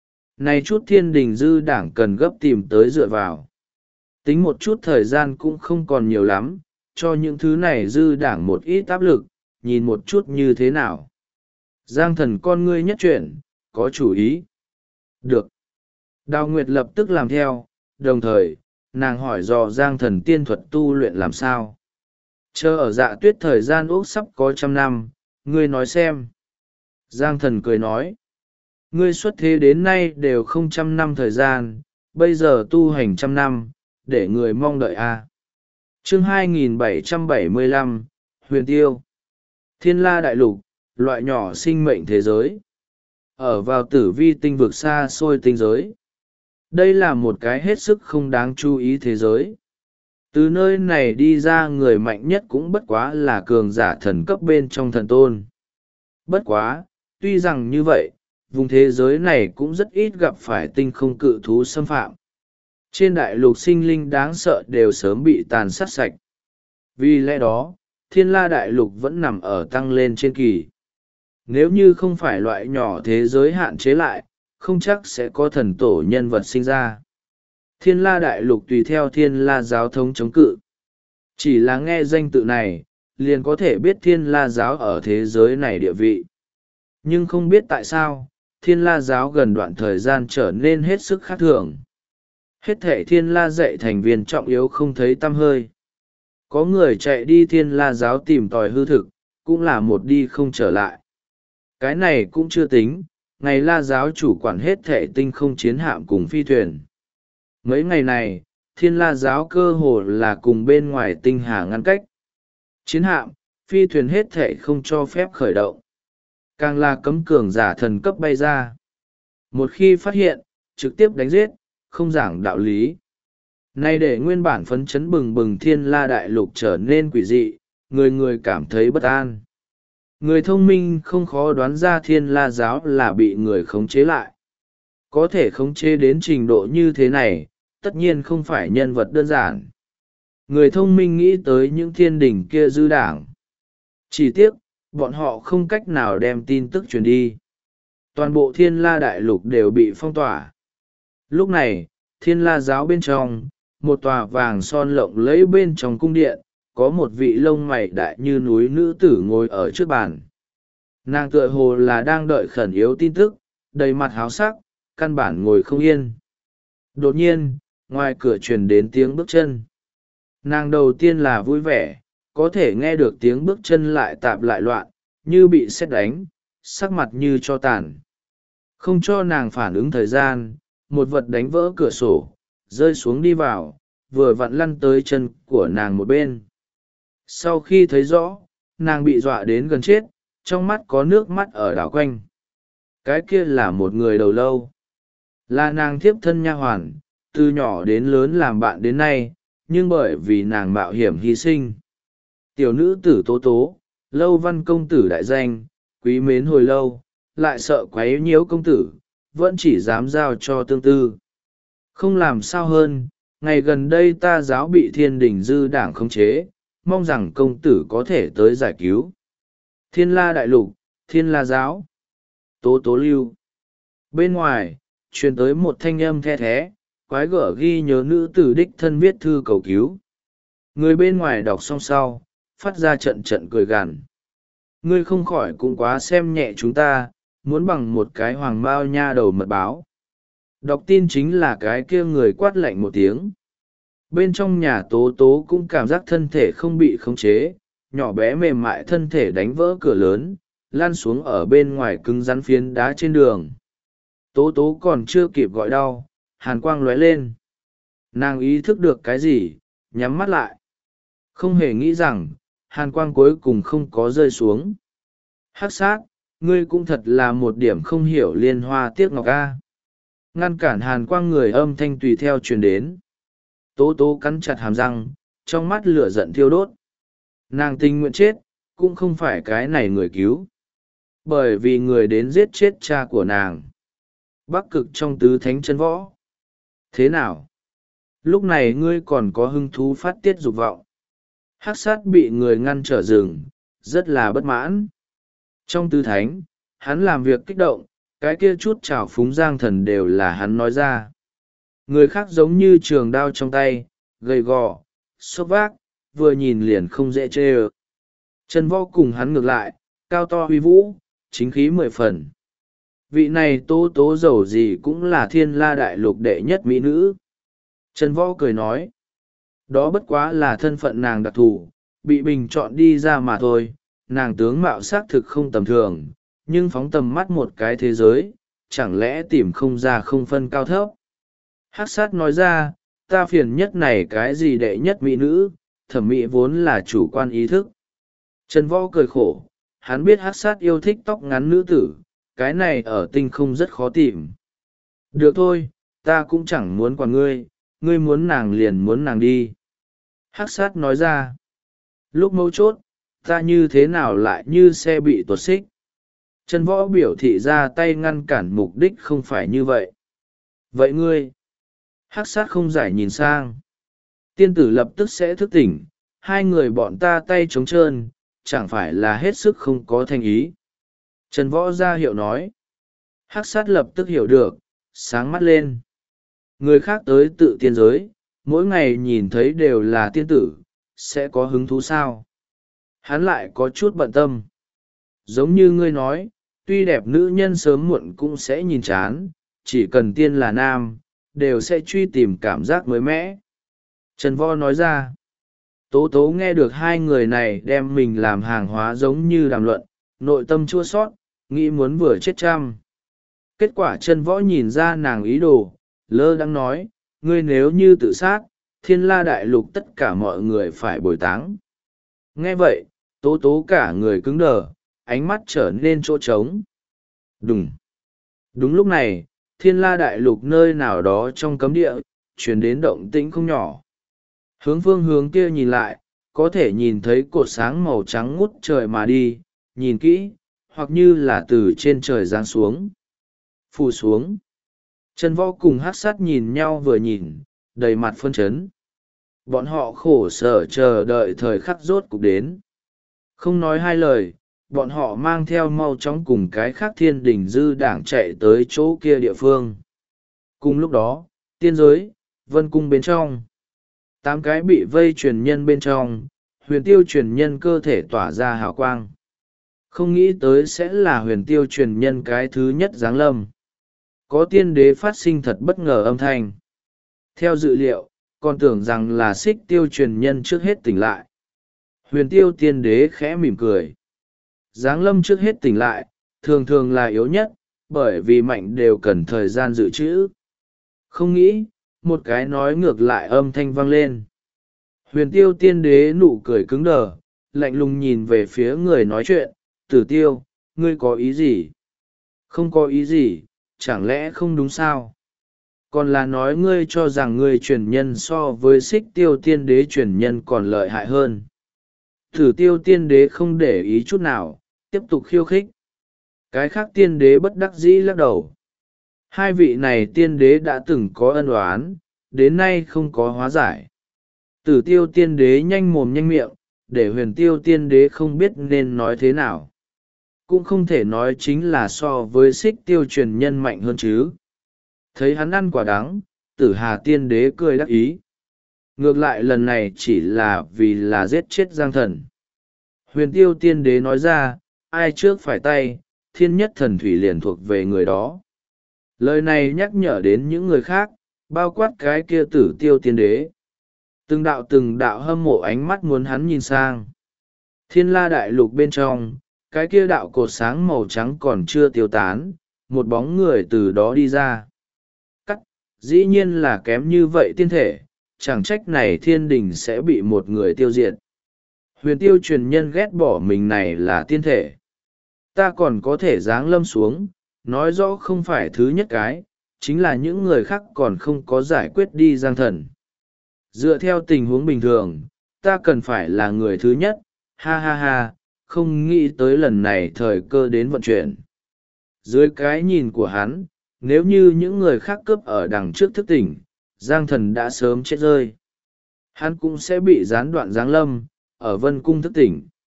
Này chút Thiên Đình Dư Đảng cần gấp tìm tới dựa vào. Tính một chút thời gian cũng không còn nhiều lắm, cho những thứ này Dư Đảng một ít áp lực, nhìn một chút như thế nào. Giang Thần con ngươi nhất chuyển, có chủ ý. Được. Đào Nguyệt lập tức làm theo, đồng thời, nàng hỏi dò Giang Thần tiên thuật tu luyện làm sao. Chờ ở Dạ Tuyết thời gian úc sắp có 100 năm, ngươi nói xem. Giang Thần cười nói, ngươi xuất thế đến nay đều không 100 năm thời gian, bây giờ tu hành 100 năm, để người mong đợi a. Chương 2775, Huyền Tiêu. Thiên La Đại Lục, loại nhỏ sinh mệnh thế giới. Ở vào tử vi tinh vực xa xôi tinh giới. Đây là một cái hết sức không đáng chú ý thế giới. Từ nơi này đi ra người mạnh nhất cũng bất quá là cường giả thần cấp bên trong thần tôn. Bất quá, tuy rằng như vậy, vùng thế giới này cũng rất ít gặp phải tinh không cự thú xâm phạm. Trên đại lục sinh linh đáng sợ đều sớm bị tàn sát sạch. Vì lẽ đó, Thiên La Đại Lục vẫn nằm ở tăng lên trên kỳ. Nếu như không phải loại nhỏ thế giới hạn chế lại, không chắc sẽ có thần tổ nhân vật sinh ra. Thiên La Đại Lục tùy theo Thiên La giáo thống chống cự. Chỉ là nghe danh tự này, liền có thể biết Thiên La giáo ở thế giới này địa vị. Nhưng không biết tại sao, Thiên La giáo gần đoạn thời gian trở nên hết sức khác thường. Hết thể Thiên La dạy thành viên trọng yếu không thấy tăm hơi. Có người chạy đi Thiên La giáo tìm tòi hư thực, cũng là một đi không trở lại. Cái này cũng chưa tính, ngày La giáo chủ quản hết thệ tinh không chiến hạm cùng phi thuyền. Mấy ngày này, Thiên La giáo cơ hồ là cùng bên ngoài tinh hà ngăn cách. Chiến hạm, phi thuyền hết thệ không cho phép khởi động. Càng là cấm cường giả thần cấp bay ra. Một khi phát hiện, trực tiếp đánh giết, không giảng đạo lý. Nay để nguyên bản phấn chấn bừng bừng Thiên La đại lục trở nên quỷ dị, người người cảm thấy bất an. Người thông minh không khó đoán ra Thiên La giáo là bị người khống chế lại. Có thể khống chế đến trình độ như thế này, tất nhiên không phải nhân vật đơn giản. Người thông minh nghĩ tới những thiên đình kia dư đảng. Chỉ tiếc, bọn họ không cách nào đem tin tức truyền đi. Toàn bộ Thiên La đại lục đều bị phong tỏa. Lúc này, Thiên La giáo bên trong, một tòa vàng son lộng lẫy bên trong cung điện, có một vị lông mày đại như núi nữ tử ngồi ở trước bàn. Nàng tựa hồ là đang đợi khẩn yếu tin tức, đầy mặt háo sắc, căn bản ngồi không yên. Đột nhiên, ngoài cửa truyền đến tiếng bước chân. Nàng đầu tiên là vui vẻ, có thể nghe được tiếng bước chân lại tạp lại loạn, như bị sét đánh, sắc mặt như cho tàn. Không cho nàng phản ứng thời gian, một vật đánh vỡ cửa sổ, rơi xuống đi vào, vừa vặn lăn tới chân của nàng một bên. Sau khi thấy rõ, nàng bị dọa đến gần chết, trong mắt có nước mắt ở đảo quanh. Cái kia là một người đầu lâu. Là nàng thiếp thân nha hoàn, từ nhỏ đến lớn làm bạn đến nay, nhưng bởi vì nàng mạo hiểm hy sinh. Tiểu nữ tử Tố Tố, Lâu Văn công tử đại danh, quý mến hồi lâu, lại sợ quấy nhiễu công tử, vẫn chỉ dám giao cho tương tư. Không làm sao hơn, ngày gần đây ta giáo bị thiên đình dư đảng khống chế, mong rằng công tử có thể tới giải cứu. Thiên La đại lục, Thiên La giáo, Tố Tố lưu. Bên ngoài, truyền tới một thanh âm the thé, quái gở ghi nhớ nữ tử đích thân viết thư cầu cứu. Người bên ngoài đọc xong sau, phát ra trận trận cười gằn. Ngươi không khỏi cũng quá xem nhẹ chúng ta, muốn bằng một cái hoàng bao nha đầu mật báo. Đọc tin chính là cái kia người quát lạnh một tiếng. Bên trong nhà Tố Tố cũng cảm giác thân thể không bị khống chế, nhỏ bé mềm mại thân thể đánh vỡ cửa lớn, lan xuống ở bên ngoài cứng rắn phiến đá trên đường. Tố Tố còn chưa kịp gọi đau, hàn quang lóe lên. Nàng ý thức được cái gì, nhắm mắt lại. Không hề nghĩ rằng, hàn quang cuối cùng không có rơi xuống. Hắc sát, ngươi cũng thật là một điểm không hiểu liên hoa tiếc ngọc a. Ngăn cản hàn quang người âm thanh tùy theo truyền đến. Tố Tố cắn chặt hàm răng, trong mắt lửa giận thiêu đốt. Nàng tình nguyện chết, cũng không phải cái này người cứu. Bởi vì người đến giết chết cha của nàng. Bắc cực trong tứ thánh chân võ. Thế nào? Lúc này ngươi còn có hứng thú phát tiết dục vọng. Hắc sát bị người ngăn trở rừng, rất là bất mãn. Trong tứ thánh, hắn làm việc kích động, cái kia chút trào phúng giang thần đều là hắn nói ra. Người khác giống như trường đao trong tay, gầy gò, xốc vác, vừa nhìn liền không dễ chê ơ. Trần Võ cùng hắn ngược lại, cao to uy vũ, chính khí 10 phần. Vị này Tố Tố dầu gì cũng là Thiên La đại lục đệ nhất mỹ nữ. Trần Võ cười nói, đó bất quá là thân phận nàng đặc thù, bị bình chọn đi ra mà thôi. Nàng tướng mạo xác thực không tầm thường, nhưng phóng tầm mắt một cái thế giới, chẳng lẽ tìm không ra không phân cao thấp. Hắc sát nói ra, ta phiền nhất này cái gì đệ nhất mỹ nữ, thẩm mỹ vốn là chủ quan ý thức. Trần Võ cười khổ, hắn biết hắc sát yêu thích tóc ngắn nữ tử, cái này ở tinh không rất khó tìm. Được thôi, ta cũng chẳng muốn quản ngươi, ngươi muốn nàng liền muốn nàng đi. Hắc sát nói ra, lúc mấu chốt, ta như thế nào lại như xe bị tuột xích. Trần Võ biểu thị ra tay ngăn cản, mục đích không phải như vậy. Vậy ngươi? Hắc sát không giải nhìn sang. Tiên tử lập tức sẽ thức tỉnh, hai người bọn ta tay trống trơn, chẳng phải là hết sức không có thành ý. Trần Võ ra hiệu nói. Hắc sát lập tức hiểu được, sáng mắt lên. Người khác tới tự tiên giới, mỗi ngày nhìn thấy đều là tiên tử, sẽ có hứng thú sao? Hắn lại có chút bận tâm. Giống như ngươi nói, tuy đẹp nữ nhân sớm muộn cũng sẽ nhìn chán, chỉ cần tiên là nam, đều sẽ truy tìm cảm giác mới mẻ. Trần Võ nói ra. Tố Tố nghe được hai người này đem mình làm hàng hóa giống như đàm luận, nội tâm chua sót, nghĩ muốn vừa chết trăm. Kết quả chân võ nhìn ra nàng ý đồ, lơ đãng nói, ngươi nếu như tự sát, thiên la đại lục tất cả mọi người phải bồi táng. Nghe vậy, tố tố cả người cứng đờ, ánh mắt trở nên chỗ trống. Đúng lúc này, thiên la đại lục nơi nào đó trong cấm địa, chuyển đến động tĩnh không nhỏ. Hướng phương hướng kia nhìn lại, có thể nhìn thấy cột sáng màu trắng ngút trời mà đi, nhìn kỹ, hoặc như là từ trên trời giáng xuống. Phù xuống. Chân võ cùng hắc sát nhìn nhau vừa nhìn, đầy mặt phân chấn. Bọn họ khổ sở chờ đợi thời khắc rốt cục đến. Không nói hai lời, bọn họ mang theo mau chóng cùng cái khác thiên đình dư đảng chạy tới chỗ kia địa phương. Cùng lúc đó, tiên giới, vân cung bên trong. 8 cái bị vây truyền nhân bên trong, huyền tiêu truyền nhân cơ thể tỏa ra hào quang. Không nghĩ tới sẽ là huyền tiêu truyền nhân cái thứ nhất giáng lâm. Có tiên đế phát sinh thật bất ngờ âm thanh. Theo dự liệu, còn tưởng rằng là xích tiêu truyền nhân trước hết tỉnh lại. Huyền tiêu tiên đế khẽ mỉm cười. Giáng lâm trước hết tỉnh lại, thường thường là yếu nhất, bởi vì mạnh đều cần thời gian dự trữ. Không nghĩ, một cái nói ngược lại âm thanh vang lên. Huyền tiêu tiên đế nụ cười cứng đờ, lạnh lùng nhìn về phía người nói chuyện, Tử Tiêu, ngươi có ý gì? Không có ý gì, chẳng lẽ không đúng sao? Còn là nói ngươi cho rằng ngươi truyền nhân so với xích tiêu tiên đế truyền nhân còn lợi hại hơn. Tử Tiêu tiên đế không để ý chút nào, tiếp tục khiêu khích. Cái khác tiên đế bất đắc dĩ lắc đầu. Hai vị này tiên đế đã từng có ân oán, đến nay không có hóa giải. Tử Tiêu tiên đế nhanh mồm nhanh miệng, để huyền tiêu tiên đế không biết nên nói thế nào. Cũng không thể nói chính là so với xích tiêu truyền nhân mạnh hơn chứ. Thấy hắn ăn quả đắng, Tử Hà tiên đế cười đắc ý. Ngược lại lần này chỉ là vì là giết chết Giang Thần. Huyền tiêu tiên đế nói ra, ai trước phải tay, thiên nhất thần thủy liền thuộc về người đó. Lời này nhắc nhở đến những người khác, bao quát cái kia Tử Tiêu tiên đế. Từng đạo hâm mộ ánh mắt muốn hắn nhìn sang. Thiên la đại lục bên trong, cái kia đạo cột sáng màu trắng còn chưa tiêu tán, một bóng người từ đó đi ra. Dĩ nhiên là kém như vậy tiên thể, chẳng trách này thiên đình sẽ bị một người tiêu diệt. Huyền tiêu truyền nhân ghét bỏ mình này là tiên thể. Ta còn có thể giáng lâm xuống, nói rõ không phải thứ nhất cái, chính là những người khác còn không có giải quyết đi Giang Thần. Dựa theo tình huống bình thường, ta cần phải là người thứ nhất, ha ha ha, không nghĩ tới lần này thời cơ đến vận chuyển. Dưới cái nhìn của hắn, nếu như những người khác cướp ở đằng trước thức tỉnh, Giang Thần đã sớm chết rơi. Hắn cũng sẽ bị gián đoạn giáng lâm, ở vân cung thức tỉnh.